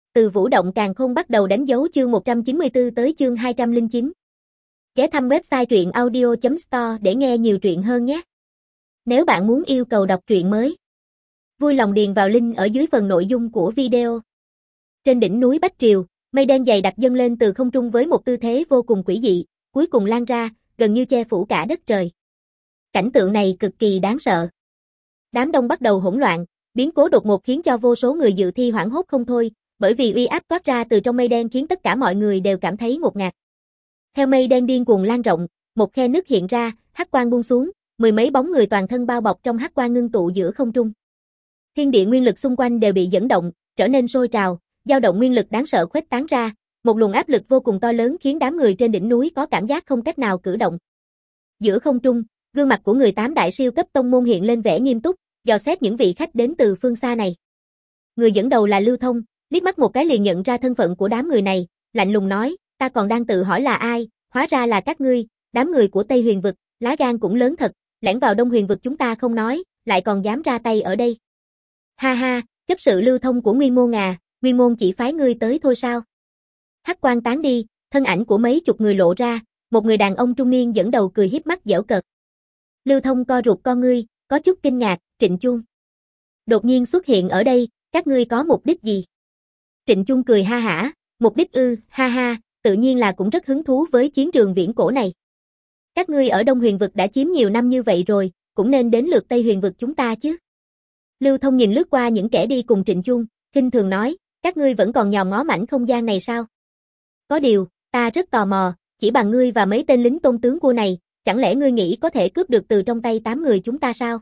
Từ Vũ Động Càn Khôn bắt đầu đánh dấu chương 194 tới chương 209. Ghé thăm website truyện audio.store để nghe nhiều truyện hơn nhé. Nếu bạn muốn yêu cầu đọc truyện mới, vui lòng điền vào link ở dưới phần nội dung của video. Trên đỉnh núi Bách Triều, mây đen dày đặc dâng lên từ không trung với một tư thế vô cùng quỷ dị, cuối cùng lan ra, gần như che phủ cả đất trời. Cảnh tượng này cực kỳ đáng sợ. Đám đông bắt đầu hỗn loạn, biến cố đột ngột khiến cho vô số người dự thi hoảng hốt không thôi, bởi vì uy áp toát ra từ trong mây đen khiến tất cả mọi người đều cảm thấy ngột ngạt. Theo mây đen điên cuồng lan rộng, một khe nứt hiện ra, hắc quang buông xuống, mười mấy bóng người toàn thân bao bọc trong hắc quang ngưng tụ giữa không trung. Thiên địa nguyên lực xung quanh đều bị dẫn động, trở nên sôi trào, dao động nguyên lực đáng sợ khuếch tán ra, một luồng áp lực vô cùng to lớn khiến đám người trên đỉnh núi có cảm giác không cách nào cử động. Giữa không trung, gương mặt của người 8 đại siêu cấp tông môn hiện lên vẻ nghiêm túc, dò xét những vị khách đến từ phương xa này. Người dẫn đầu là Lưu Thông, liếc mắt một cái liền nhận ra thân phận của đám người này, lạnh lùng nói, ta còn đang tự hỏi là ai, hóa ra là các ngươi, đám người của Tây Huyền vực, lá gan cũng lớn thật, lẻn vào Đông Huyền vực chúng ta không nói, lại còn dám ra tay ở đây. Ha ha, chấp sự Lưu Thông của Nguyên môn à, Nguyên môn chỉ phái ngươi tới thôi sao? Hắc quang tán đi, thân ảnh của mấy chục người lộ ra, một người đàn ông trung niên dẫn đầu cười hiếp mắt giễu cợt. Lưu Thông co rụt con ngươi, có chút kinh ngạc, Trịnh Chung đột nhiên xuất hiện ở đây, các ngươi có mục đích gì? Trịnh Chung cười ha hả, mục đích ư, ha ha, tự nhiên là cũng rất hứng thú với chiến trường viễn cổ này. Các ngươi ở Đông Huyền vực đã chiếm nhiều năm như vậy rồi, cũng nên đến lượt Tây Huyền vực chúng ta chứ. Lưu Thông nhìn lướt qua những kẻ đi cùng Trịnh Chung, khinh thường nói, các ngươi vẫn còn nhòm ngó mảnh không gian này sao? Có điều, ta rất tò mò, chỉ bằng ngươi và mấy tên lính tôn tướng cua này, chẳng lẽ ngươi nghĩ có thể cướp được từ trong tay 8 người chúng ta sao?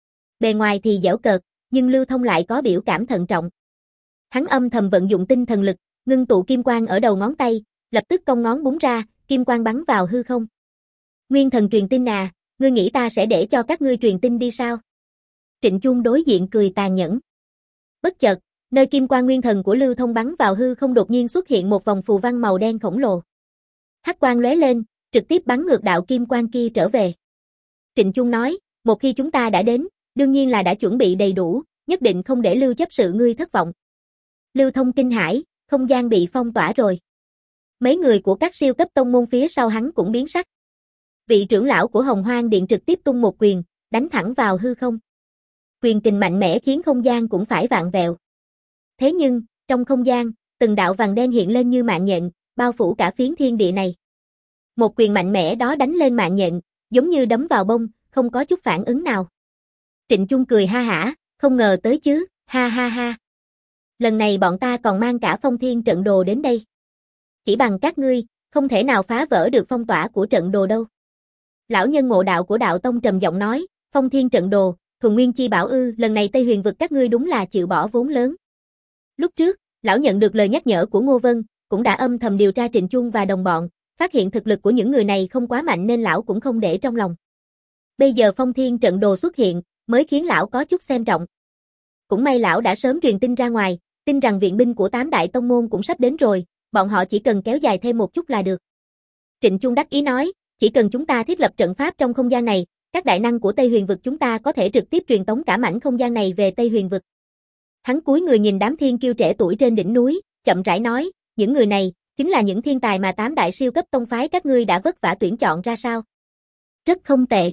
Bề ngoài thì giễu cợt, nhưng Lưu Thông lại có biểu cảm thận trọng. Hắn âm thầm vận dụng tinh thần lực, ngưng tụ kim quang ở đầu ngón tay, lập tức cong ngón búng ra, kim quang bắn vào hư không. Nguyên thần truyền tin à, ngươi nghĩ ta sẽ để cho các ngươi truyền tin đi sao? Trịnh Chung đối diện cười tàn nhẫn. Bất chợt, nơi kim quang nguyên thần của Lưu Thông bắn vào hư không đột nhiên xuất hiện một vòng phù văn màu đen khổng lồ. Hắc quang lóe lên, trực tiếp bắn ngược đạo kim quang kia trở về. Trịnh Chung nói, một khi chúng ta đã đến, đương nhiên là đã chuẩn bị đầy đủ, nhất định không để Lưu chấp sự ngươi thất vọng. Lưu Thông kinh hãi, không gian bị phong tỏa rồi. Mấy người của các siêu cấp tông môn phía sau hắn cũng biến sắc. Vị trưởng lão của Hồng Hoang Điện trực tiếp tung một quyền, đánh thẳng vào hư không. Quyền kình mạnh mẽ khiến không gian cũng phải vạn vẹo. Thế nhưng, trong không gian, từng đạo vàng đen hiện lên như mạng nhện, bao phủ cả phiến thiên địa này. Một quyền mạnh mẽ đó đánh lên mạng nhện, giống như đấm vào bông, không có chút phản ứng nào. Trịnh Chung cười ha hả, không ngờ tới chứ, ha ha ha. Lần này bọn ta còn mang cả phong thiên trận đồ đến đây. Chỉ bằng các ngươi, không thể nào phá vỡ được phong tỏa của trận đồ đâu. Lão nhân ngộ đạo của đạo tông trầm giọng nói, phong thiên trận đồ, thuần nguyên chi bảo ư, lần này Tây Huyền vực các ngươi đúng là chịu bỏ vốn lớn. Lúc trước, lão nhận được lời nhắc nhở của Ngô Vân, cũng đã âm thầm điều tra Trịnh Chung và đồng bọn, phát hiện thực lực của những người này không quá mạnh nên lão cũng không để trong lòng. Bây giờ phong thiên trận đồ xuất hiện, mới khiến lão có chút xem trọng. Cũng may lão đã sớm truyền tin ra ngoài, tin rằng viện binh của 8 đại tông môn cũng sắp đến rồi, bọn họ chỉ cần kéo dài thêm một chút là được. Trịnh Chung đắc ý nói, chỉ cần chúng ta thiết lập trận pháp trong không gian này, các đại năng của Tây Huyền vực chúng ta có thể trực tiếp truyền tống cả mảnh không gian này về Tây Huyền vực. Hắn cúi người nhìn đám thiên kiêu trẻ tuổi trên đỉnh núi, chậm rãi nói, những người này, chính là những thiên tài mà 8 đại siêu cấp tông phái các ngươi đã vất vả tuyển chọn ra sao? Rất không tệ.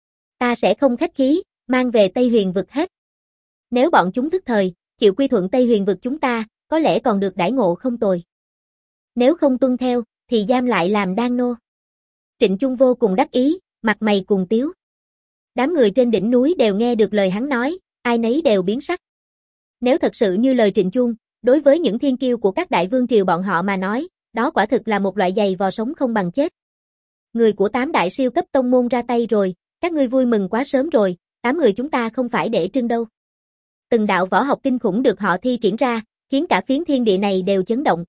Ta sẽ không khách khí, mang về Tây Huyền vực hết. Nếu bọn chúng thức thời, chịu quy thuận Tây Huyền vực chúng ta, có lẽ còn được đãi ngộ không tồi. Nếu không tuân theo, thì giam lại làm đan nô. Trịnh Chung vô cùng đắc ý, mặt mày cuồng tiếu. Đám người trên đỉnh núi đều nghe được lời hắn nói, ai nấy đều biến sắc. Nếu thật sự như lời Trịnh Chung, đối với những thiên kiêu của các đại vương triều bọn họ mà nói, đó quả thực là một loại giày vò sống không bằng chết. Người của 8 đại siêu cấp tông môn ra tay rồi, các ngươi vui mừng quá sớm rồi, 8 người chúng ta không phải để trưng đâu. Từng đạo võ học kinh khủng được họ thi triển ra, khiến cả phiến thiên địa này đều chấn động.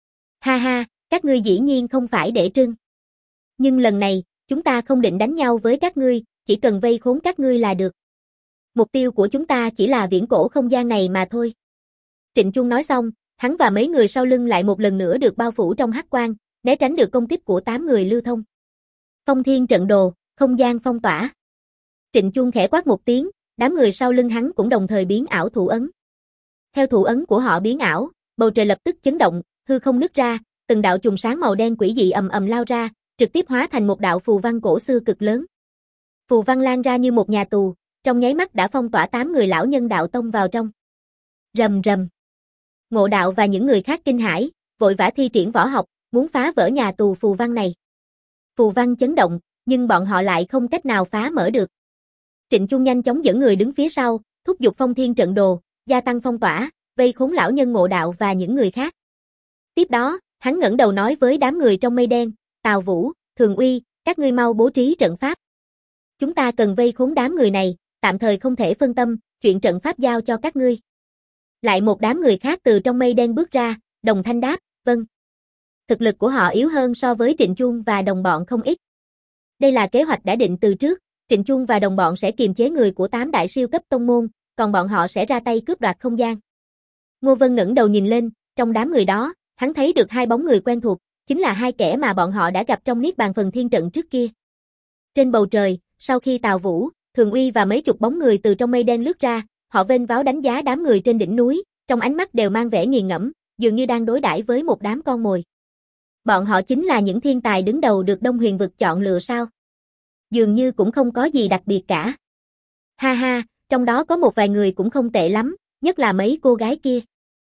Ha ha, các ngươi dĩ nhiên không phải để trưng. Nhưng lần này, chúng ta không định đánh nhau với các ngươi, chỉ cần vây khốn các ngươi là được. Mục tiêu của chúng ta chỉ là viễn cổ không gian này mà thôi. Trịnh Chung nói xong, hắn và mấy người sau lưng lại một lần nữa được bao phủ trong hắc quang, né tránh được công kích của 8 người Lưu Thông. Phong thiên trận đồ, không gian phong tỏa. Trịnh Chung khẽ quát một tiếng, đám người sau lưng hắn cũng đồng thời biến ảo thủ ấn. Theo thủ ấn của họ biến ảo, Bầu trời lập tức chấn động, hư không nứt ra, từng đạo chùm sáng màu đen quỷ dị ầm ầm lao ra, trực tiếp hóa thành một đạo phù văn cổ xưa cực lớn. Phù văn lan ra như một nhà tù, trong nháy mắt đã phong tỏa 8 người lão nhân đạo tông vào trong. Rầm rầm. Ngộ Đạo và những người khác kinh hãi, vội vã thi triển võ học, muốn phá vỡ nhà tù phù văn này. Phù văn chấn động, nhưng bọn họ lại không cách nào phá mở được. Trịnh Chung nhanh chóng dẫn người đứng phía sau, thúc giục Phong Thiên trận đồ, gia tăng phong tỏa, vây khốn lão nhân Ngộ Đạo và những người khác. Tiếp đó, hắn ngẩng đầu nói với đám người trong mây đen, Tào Vũ, Thường Uy, các ngươi mau bố trí trận pháp. Chúng ta cần vây khốn đám người này, tạm thời không thể phân tâm, chuyện trận pháp giao cho các ngươi. Lại một đám người khác từ trong mây đen bước ra, đồng thanh đáp, vâng. Thực lực của họ yếu hơn so với Trịnh Chung và đồng bọn không ít. Đây là kế hoạch đã định từ trước, Trịnh Chung và đồng bọn sẽ kiềm chế người của 8 đại siêu cấp tông môn, còn bọn họ sẽ ra tay cướp đoạt không gian. Ngô Vân ngẩng đầu nhìn lên, trong đám người đó, hắn thấy được hai bóng người quen thuộc, chính là hai kẻ mà bọn họ đã gặp trong Niết Bàn Phần Thiên trận trước kia. Trên bầu trời, sau khi Tào Vũ, Thường Uy và mấy chục bóng người từ trong mây đen lướt ra, họ vênh váo đánh giá đám người trên đỉnh núi, trong ánh mắt đều mang vẻ nghiền ngẫm, dường như đang đối đãi với một đám con mồi. Bọn họ chính là những thiên tài đứng đầu được Đông Huyền vực chọn lựa sao? Dường như cũng không có gì đặc biệt cả. Ha ha, trong đó có một vài người cũng không tệ lắm, nhất là mấy cô gái kia.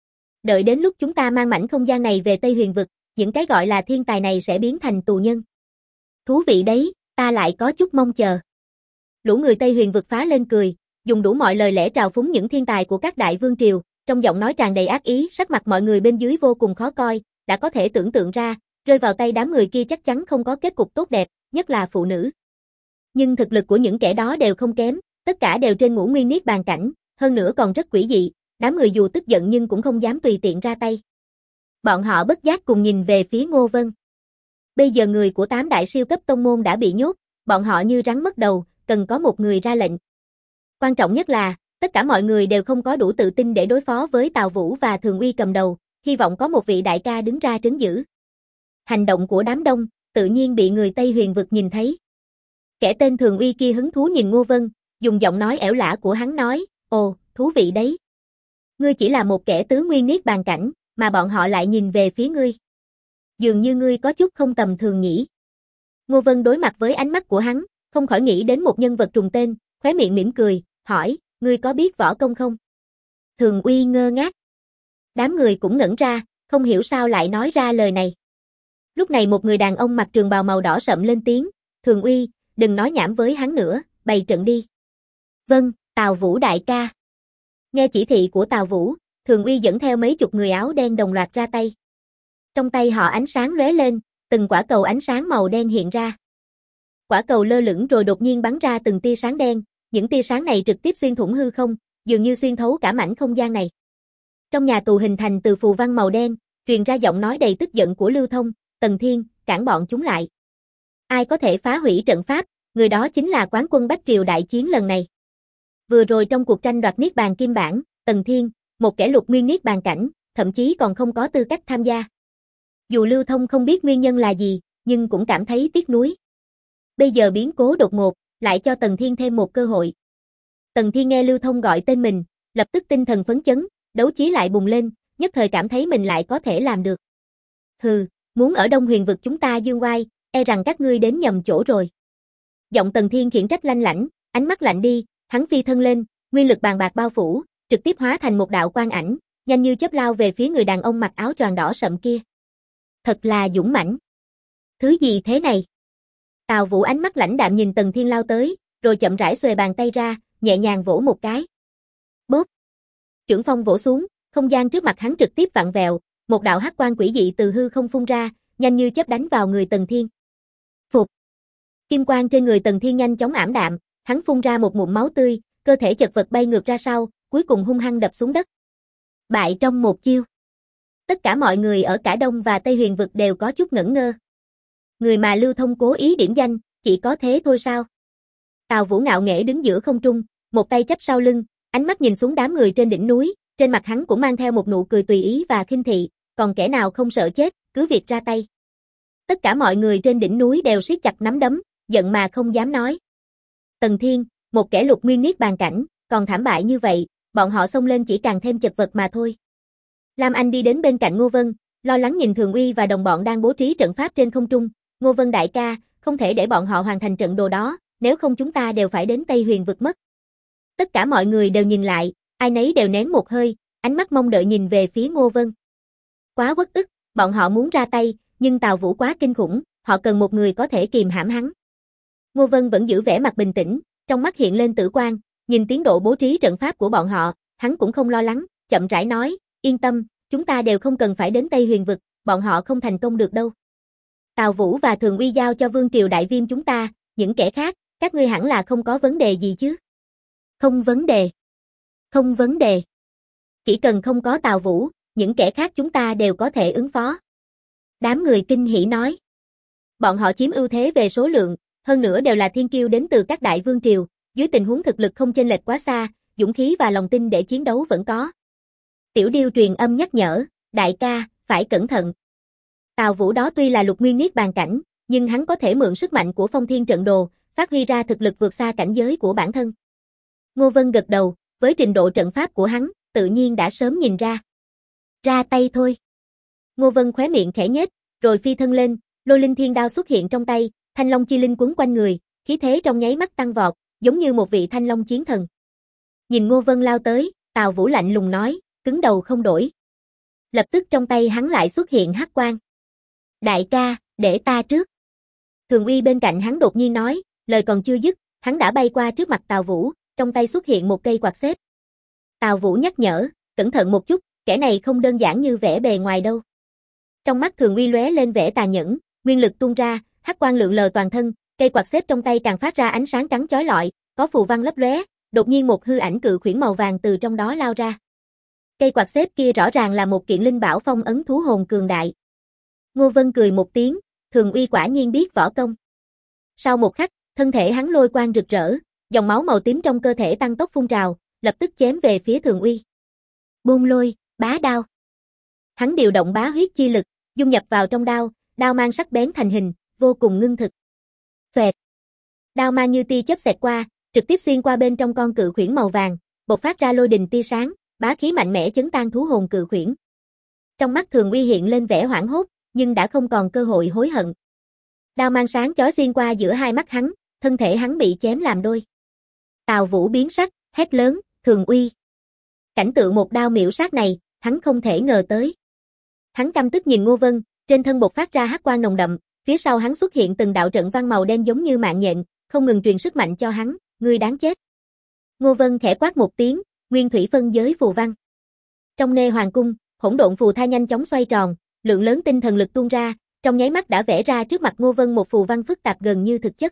Đợi đến lúc chúng ta mang mảnh không gian này về Tây Huyền vực, những cái gọi là thiên tài này sẽ biến thành tù nhân. Thú vị đấy, ta lại có chút mong chờ. Lũ người Tây Huyền vực phá lên cười, dùng đủ mọi lời lẽ trào phúng những thiên tài của các đại vương triều, trong giọng nói tràn đầy ác ý, sắc mặt mọi người bên dưới vô cùng khó coi, đã có thể tưởng tượng ra, rơi vào tay đám người kia chắc chắn không có kết cục tốt đẹp, nhất là phụ nữ. Nhưng thực lực của những kẻ đó đều không kém, tất cả đều trên ngũ nguyên niết bàn cảnh, hơn nữa còn rất quỷ dị, đám người dù tức giận nhưng cũng không dám tùy tiện ra tay. Bọn họ bất giác cùng nhìn về phía Ngô Vân. Bây giờ người của 8 đại siêu cấp tông môn đã bị nhốt, bọn họ như rắn mất đầu, cần có một người ra lệnh. Quan trọng nhất là, tất cả mọi người đều không có đủ tự tin để đối phó với Tào Vũ và Thường Uy cầm đầu, hy vọng có một vị đại ca đứng ra trấn giữ. Hành động của đám đông, tự nhiên bị người Tây Huyền vực nhìn thấy. Kẻ tên Thường Uy kia hứng thú nhìn Ngô Vân, dùng giọng nói ẻo lả của hắn nói, ồ, thú vị đấy. Ngươi chỉ là một kẻ tứ nguyên niết bàn cảnh, mà bọn họ lại nhìn về phía ngươi. Dường như ngươi có chút không tầm thường nhỉ. Ngô Vân đối mặt với ánh mắt của hắn, không khỏi nghĩ đến một nhân vật trùng tên, khóe miệng mỉm cười, hỏi, ngươi có biết võ công không? Thường Uy ngơ ngác. Đám người cũng ngẩn ra, không hiểu sao lại nói ra lời này. Lúc này một người đàn ông mặc trường bào màu đỏ sậm lên tiếng, Thường Uy, đừng nói nhảm với hắn nữa, bày trận đi. Vâng, Tào Vũ đại ca. Nghe chỉ thị của Tào Vũ, Thường Uy dẫn theo mấy chục người áo đen đồng loạt ra tay. Trong tay họ ánh sáng lóe lên, từng quả cầu ánh sáng màu đen hiện ra. Quả cầu lơ lửng rồi đột nhiên bắn ra từng tia sáng đen, những tia sáng này trực tiếp xuyên thủng hư không, dường như xuyên thấu cả mảnh không gian này. Trong nhà tù hình thành từ phù văn màu đen, truyền ra giọng nói đầy tức giận của Lưu Thông, Tần Thiên, cản bọn chúng lại. Ai có thể phá hủy trận pháp, người đó chính là quán quân Bách Triều đại chiến lần này. Vừa rồi trong cuộc tranh đoạt Niết Bàn Kim Bản, Tần Thiên, một kẻ lục nguyên Niết Bàn cảnh, thậm chí còn không có tư cách tham gia. Dù Lưu Thông không biết nguyên nhân là gì, nhưng cũng cảm thấy tiếc nuối. Bây giờ biến cố đột ngột, lại cho Tần Thiên thêm một cơ hội. Tần Thiên nghe Lưu Thông gọi tên mình, lập tức tinh thần phấn chấn, đấu chí lại bùng lên, nhất thời cảm thấy mình lại có thể làm được. Hừ, muốn ở Đông Huyền vực chúng ta dương oai, e rằng các ngươi đến nhầm chỗ rồi. Giọng Tần Thiên khiển trách lanh lảnh, ánh mắt lạnh đi, hắn phi thân lên, nguyên lực bàn bạc bao phủ, trực tiếp hóa thành một đạo quang ảnh, nhanh như chớp lao về phía người đàn ông mặc áo choàng đỏ sậm kia. Thật là dũng mãnh. Thứ gì thế này? Tào Vũ ánh mắt lãnh đạm nhìn Tần Thiên lao tới, rồi chậm rãi xuề bàn tay ra, nhẹ nhàng vỗ một cái. Bốp. Chưởng phong vỗ xuống, không gian trước mặt hắn trực tiếp vặn vẹo, một đạo hắc quang quỷ dị từ hư không phun ra, nhanh như chớp đánh vào người Tần Thiên. Phục. Kim quang trên người Tần Thiên nhanh chóng ảm đạm, hắn phun ra một ngụm máu tươi, cơ thể chật vật bay ngược ra sau, cuối cùng hung hăng đập xuống đất. Bại trong một chiêu. Tất cả mọi người ở cả Đông và Tây Huyền vực đều có chút ngẩn ngơ. Người mà Lưu Thông cố ý điểm danh, chỉ có thế thôi sao? Tào Vũ ngạo nghễ đứng giữa không trung, một tay chắp sau lưng, ánh mắt nhìn xuống đám người trên đỉnh núi, trên mặt hắn cũng mang theo một nụ cười tùy ý và khinh thị, còn kẻ nào không sợ chết, cứ việc ra tay. Tất cả mọi người trên đỉnh núi đều siết chặt nắm đấm, giận mà không dám nói. Tần Thiên, một kẻ lục nguyên niết bàn cảnh, còn thảm bại như vậy, bọn họ xông lên chỉ càng thêm chật vật mà thôi. Lam Anh đi đến bên cạnh Ngô Vân, lo lắng nhìn Thường Uy và đồng bọn đang bố trí trận pháp trên không trung. Ngô Vân đại ca, không thể để bọn họ hoàn thành trận đồ đó, nếu không chúng ta đều phải đến Tây Huyền vực mất. Tất cả mọi người đều nhìn lại, ai nấy đều nén một hơi, ánh mắt mong đợi nhìn về phía Ngô Vân. Quá uất ức, bọn họ muốn ra tay, nhưng Tào Vũ quá kinh khủng, họ cần một người có thể kìm hãm hắn. Ngô Vân vẫn giữ vẻ mặt bình tĩnh, trong mắt hiện lên tử quang, nhìn tiến độ bố trí trận pháp của bọn họ, hắn cũng không lo lắng, chậm rãi nói, yên tâm, chúng ta đều không cần phải đến Tây Huyền vực, bọn họ không thành công được đâu. Tào Vũ và Thường Uy giao cho Vương Triều Đại Viêm chúng ta, những kẻ khác, các ngươi hẳn là không có vấn đề gì chứ? Không vấn đề. Không vấn đề. Chỉ cần không có Tào Vũ, những kẻ khác chúng ta đều có thể ứng phó. Đám người kinh hỉ nói. Bọn họ chiếm ưu thế về số lượng, hơn nữa đều là thiên kiêu đến từ các đại vương triều, dưới tình huống thực lực không chênh lệch quá xa, dũng khí và lòng tin để chiến đấu vẫn có. Tiểu Điêu truyền âm nhắc nhở, đại ca, phải cẩn thận. Tào Vũ đó tuy là lục nguyên niết bàn cảnh, nhưng hắn có thể mượn sức mạnh của phong thiên trận đồ, phát huy ra thực lực vượt xa cảnh giới của bản thân. Ngô Vân gật đầu, với trình độ trận pháp của hắn, tự nhiên đã sớm nhìn ra. Ra tay thôi. Ngô Vân khóe miệng khẽ nhếch, rồi phi thân lên, lôi linh thiên đao xuất hiện trong tay, thanh long chi linh quấn quanh người, khí thế trong nháy mắt tăng vọt, giống như một vị thanh long chiến thần. Nhìn Ngô Vân lao tới, Tào Vũ lạnh lùng nói, cứng đầu không đổi. Lập tức trong tay hắn lại xuất hiện hắc quang. Đại ca, để ta trước. Thường Uy bên cạnh hắn đột nhiên nói, lời còn chưa dứt, hắn đã bay qua trước mặt Tào Vũ, trong tay xuất hiện một cây quạt xếp. Tào Vũ nhắc nhở, cẩn thận một chút, kẻ này không đơn giản như vẻ bề ngoài đâu. Trong mắt Thường Uy lóe lên vẻ tà nhẫn, nguyên lực tuôn ra, hắc quang lượn lờ toàn thân, cây quạt xếp trong tay càng phát ra ánh sáng trắng chói lọi, có phù văn lấp lóe, đột nhiên một hư ảnh cự khuyển màu vàng từ trong đó lao ra. Cây quạt xếp kia rõ ràng là một kiện linh bảo phong ấn thú hồn cường đại. Ngô Vân cười một tiếng, Thường Uy quả nhiên biết võ công. Sau một khắc, thân thể hắn lôi quang rực rỡ, dòng máu màu tím trong cơ thể tăng tốc phun trào, lập tức chém về phía Thường Uy. Bôn lôi, bá đao. Hắn điều động bá huyết chi lực, dung nhập vào trong đao, đao mang sắc bén thành hình, vô cùng ngưng thực. Xoẹt. Đao mang như tia chớp xẹt qua, trực tiếp xuyên qua bên trong con cự khuyển màu vàng, bộc phát ra lôi đình tia sáng, bá khí mạnh mẽ chấn tan thú hồn cự khuyển. Trong mắt Thường Uy hiện lên vẻ hoảng hốt, nhưng đã không còn cơ hội hối hận. Đao mang sáng chói xuyên qua giữa hai mắt hắn, thân thể hắn bị chém làm đôi. Tào Vũ biến sắc, hét lớn, Thường Uy. Cảnh tượng một đao miểu sát này, hắn không thể ngờ tới. Hắn căm tức nhìn Ngô Vân, trên thân bộc phát ra hắc quang nồng đậm, phía sau hắn xuất hiện từng đạo trận văn màu đen giống như mạng nhện, không ngừng truyền sức mạnh cho hắn, ngươi đáng chết. Ngô Vân khẽ quát một tiếng, nguyên thủy phân giới phù văn. Trong nê hoàng cung, hỗn độn phù tha nhanh chóng xoay tròn, lượng lớn tinh thần lực tuôn ra, trong nháy mắt đã vẽ ra trước mặt Ngô Vân một phù văn phức tạp gần như thực chất.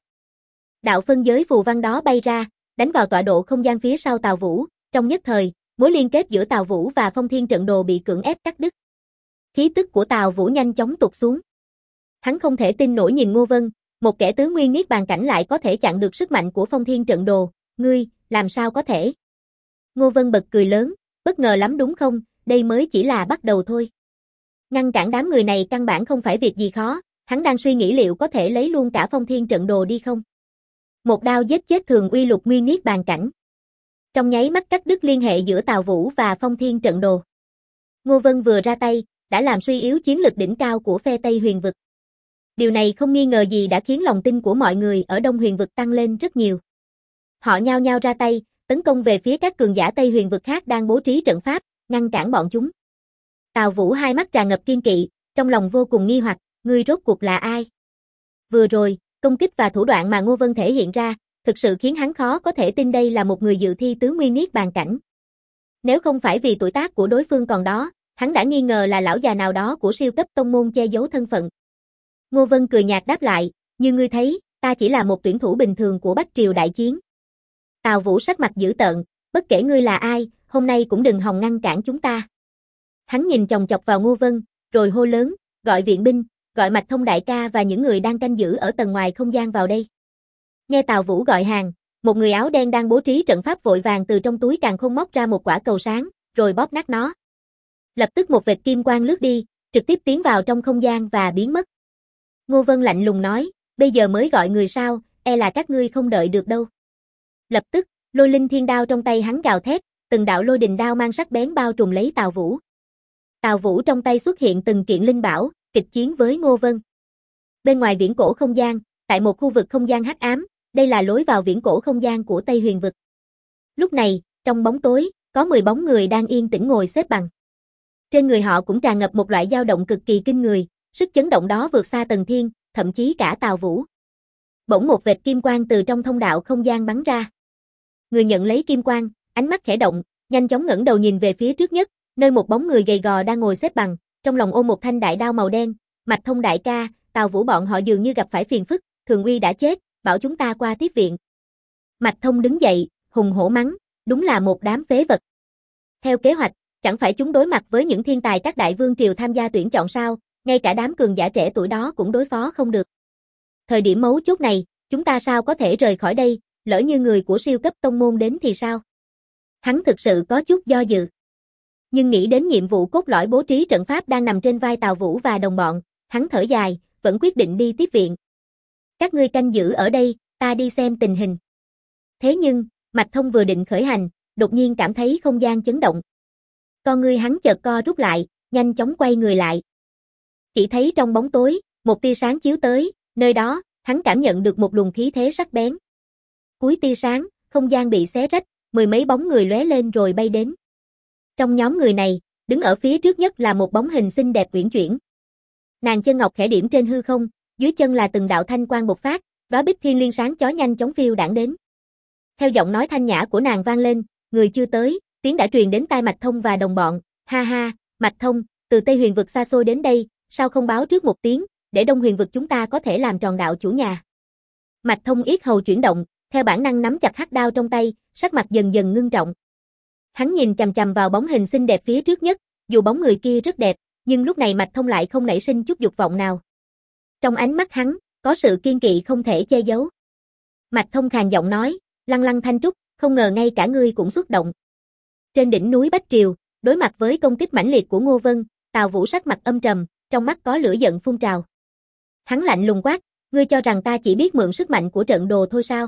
Đạo phân giới phù văn đó bay ra, đánh vào tọa độ không gian phía sau Tào Vũ, trong nhất thời, mối liên kết giữa Tào Vũ và phong thiên trận đồ bị cưỡng ép cắt đứt. Khí tức của Tào Vũ nhanh chóng tụt xuống. Hắn không thể tin nổi nhìn Ngô Vân, một kẻ tứ nguyên niết bàn cảnh lại có thể chặn được sức mạnh của phong thiên trận đồ, ngươi, làm sao có thể? Ngô Vân bật cười lớn, bất ngờ lắm đúng không, đây mới chỉ là bắt đầu thôi. Ngăn cản đám người này căn bản không phải việc gì khó, hắn đang suy nghĩ liệu có thể lấy luôn cả phong thiên trận đồ đi không. Một đao giết chết Thường Uy lục nguyên niết bàn cảnh. Trong nháy mắt cắt đứt liên hệ giữa Tào Vũ và phong thiên trận đồ. Ngô Vân vừa ra tay, đã làm suy yếu chiến lực đỉnh cao của phe Tây Huyền vực. Điều này không nghi ngờ gì đã khiến lòng tin của mọi người ở Đông Huyền vực tăng lên rất nhiều. Họ nhao nhao ra tay, tấn công về phía các cường giả Tây Huyền vực khác đang bố trí trận pháp, ngăn cản bọn chúng. Tào Vũ hai mắt tràn ngập kiên kỵ, trong lòng vô cùng nghi hoặc, ngươi rốt cuộc là ai? Vừa rồi, công kích và thủ đoạn mà Ngô Vân thể hiện ra, thực sự khiến hắn khó có thể tin đây là một người dự thi tứ nguyên niết bàn cảnh. Nếu không phải vì tuổi tác của đối phương còn đó, hắn đã nghi ngờ là lão già nào đó của siêu cấp tông môn che giấu thân phận. Ngô Vân cười nhạt đáp lại, như ngươi thấy, ta chỉ là một tuyển thủ bình thường của Bách Triều đại chiến. Tào Vũ sắc mặt dữ tợn, bất kể ngươi là ai, hôm nay cũng đừng hòng ngăn cản chúng ta. Hắn nhìn chòng chọc vào Ngô Vân, rồi hô lớn, gọi viện binh, gọi Mạch Thông đại ca và những người đang canh giữ ở tầng ngoài không gian vào đây. Nghe Tào Vũ gọi hàng, một người áo đen đang bố trí trận pháp vội vàng từ trong túi càn khôn móc ra một quả cầu sáng, rồi bóp nát nó. Lập tức một vệt kim quang lướt đi, trực tiếp tiến vào trong không gian và biến mất. Ngô Vân lạnh lùng nói, bây giờ mới gọi người sao, e là các ngươi không đợi được đâu. Lập tức, lôi linh thiên đao trong tay hắn gào thét, từng đạo lôi đình đao mang sắc bén bao trùm lấy Tào Vũ. Tào Vũ trong tay xuất hiện từng kiện linh bảo, kịch chiến với Ngô Vân. Bên ngoài viễn cổ không gian, tại một khu vực không gian hắc ám, đây là lối vào viễn cổ không gian của Tây Huyền vực. Lúc này, trong bóng tối, có 10 bóng người đang yên tĩnh ngồi xếp bằng. Trên người họ cũng tràn ngập một loại dao động cực kỳ kinh người, sức chấn động đó vượt xa Tần Thiên, thậm chí cả Tào Vũ. Bỗng một vệt kim quang từ trong thông đạo không gian bắn ra. Người nhận lấy kim quang, ánh mắt khẽ động, nhanh chóng ngẩng đầu nhìn về phía trước nhất, nơi một bóng người gầy gò đang ngồi xếp bằng, trong lòng ôm một thanh đại đao màu đen. Mạch Thông đại ca, Tào Vũ bọn họ dường như gặp phải phiền phức, Thường Uy đã chết, bảo chúng ta qua tiếp viện. Mạch Thông đứng dậy, hùng hổ mắng, đúng là một đám phế vật. Theo kế hoạch, chẳng phải chúng đối mặt với những thiên tài các đại vương triều tham gia tuyển chọn sao, ngay cả đám cường giả trẻ tuổi đó cũng đối phó không được. Thời điểm mấu chốt này, chúng ta sao có thể rời khỏi đây, lỡ như người của siêu cấp tông môn đến thì sao? Hắn thực sự có chút do dự. Nhưng nghĩ đến nhiệm vụ cốt lõi bố trí trận pháp đang nằm trên vai Tào Vũ và đồng bọn, hắn thở dài, vẫn quyết định đi tiếp viện. Các ngươi canh giữ ở đây, ta đi xem tình hình. Thế nhưng, Mạch Thông vừa định khởi hành, đột nhiên cảm thấy không gian chấn động. Con ngươi hắn chợt co rút lại, nhanh chóng quay người lại. Chỉ thấy trong bóng tối, một tia sáng chiếu tới, nơi đó, hắn cảm nhận được một luồng khí thế sắc bén. Cuối tia sáng, không gian bị xé rách, 10 mấy bóng người lóe lên rồi bay đến. Trong nhóm người này, đứng ở phía trước nhất là một bóng hình xinh đẹp uyển chuyển. Nàng chân ngọc khẽ điểm trên hư không, dưới chân là từng đạo thanh quang bộc phát, đóa bích thiên liên sáng chói nhanh chóng phiêu đãng đến. Theo giọng nói thanh nhã của nàng vang lên, người chưa tới, tiếng đã truyền đến tai Mạch Thông và đồng bọn. Ha ha, Mạch Thông, từ Tây Huyền vực xa xôi đến đây, sao không báo trước một tiếng, để Đông Huyền vực chúng ta có thể làm tròn đạo chủ nhà. Mạch Thông yết hầu chuyển động, theo bản năng nắm chặt hắc đao trong tay, sắc mặt dần dần ngưng trọng. Hắn nhìn chằm chằm vào bóng hình xinh đẹp phía trước nhất, dù bóng người kia rất đẹp, nhưng lúc này Mạch Thông lại không nảy sinh chút dục vọng nào. Trong ánh mắt hắn, có sự kiên kỵ không thể che giấu. Mạch Thông khàn giọng nói, Lăng Lăng Thanh Trúc, không ngờ ngay cả ngươi cũng xuất động. Trên đỉnh núi Bách Triều, đối mặt với công kích mãnh liệt của Ngô Vân, Tào Vũ sắc mặt âm trầm, trong mắt có lửa giận phun trào. Hắn lạnh lùng quát, ngươi cho rằng ta chỉ biết mượn sức mạnh của trận đồ thôi sao?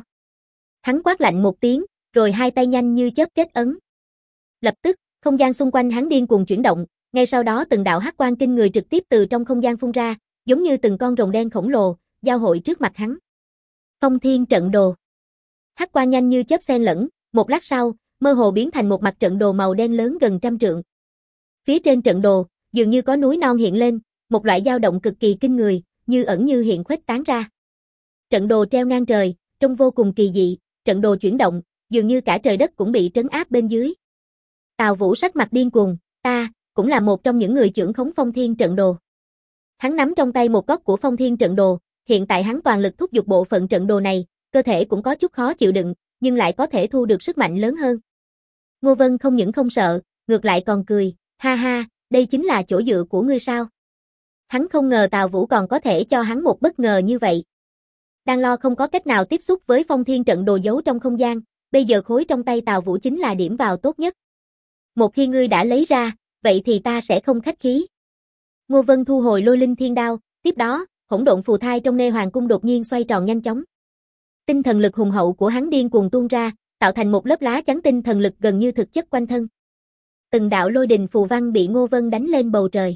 Hắn quát lạnh một tiếng, rồi hai tay nhanh như chớp kết ấn. Lập tức, không gian xung quanh hắn điên cuồng chuyển động, ngay sau đó từng đạo hắc quang kinh người trực tiếp từ trong không gian phun ra, giống như từng con rồng đen khổng lồ, giao hội trước mặt hắn. Phong Thiên trận đồ. Hắc quang nhanh như chớp xen lẫn, một lát sau, mơ hồ biến thành một mặt trận đồ màu đen lớn gần 100 trượng. Phía trên trận đồ, dường như có núi non hiện lên, một loại dao động cực kỳ kinh người, như ẩn như hiện khuếch tán ra. Trận đồ treo ngang trời, trông vô cùng kỳ dị, trận đồ chuyển động, dường như cả trời đất cũng bị trấn áp bên dưới. Tào Vũ sắc mặt điên cuồng, ta cũng là một trong những người trưởng khống Phong Thiên trận đồ. Hắn nắm trong tay một góc của Phong Thiên trận đồ, hiện tại hắn toàn lực thúc giục bộ phận trận đồ này, cơ thể cũng có chút khó chịu đựng, nhưng lại có thể thu được sức mạnh lớn hơn. Ngô Vân không những không sợ, ngược lại còn cười, ha ha, đây chính là chỗ dựa của ngươi sao? Hắn không ngờ Tào Vũ còn có thể cho hắn một bất ngờ như vậy. Đang lo không có cách nào tiếp xúc với Phong Thiên trận đồ giấu trong không gian, bây giờ khối trong tay Tào Vũ chính là điểm vào tốt nhất. Một khi ngươi đã lấy ra, vậy thì ta sẽ không khách khí. Ngô Vân thu hồi Lôi Linh Thiên Đao, tiếp đó, hỗn độn phù thai trong Nê Hoàng cung đột nhiên xoay tròn nhanh chóng. Tinh thần lực hùng hậu của hắn điên cuồng tuôn ra, tạo thành một lớp lá chắn tinh thần lực gần như thực chất quanh thân. Từng đạo lôi đình phù văn bị Ngô Vân đánh lên bầu trời.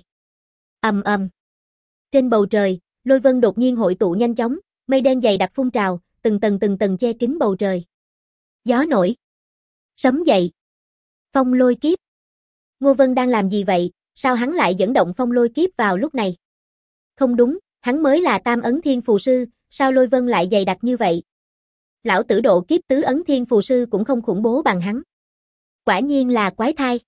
Ầm ầm. Trên bầu trời, lôi vân đột nhiên hội tụ nhanh chóng, mây đen dày đặc phun trào, từng tầng che kín bầu trời. Gió nổi, sấm dậy, phong lôi kiếp. Ngô Vân đang làm gì vậy, sao hắn lại dẫn động phong lôi kiếp vào lúc này? Không đúng, hắn mới là tam ấn thiên phù sư, sao lôi vân lại dày đặc như vậy? Lão tử độ kiếp tứ ấn thiên phù sư cũng không khủng bố bằng hắn. Quả nhiên là quái thai.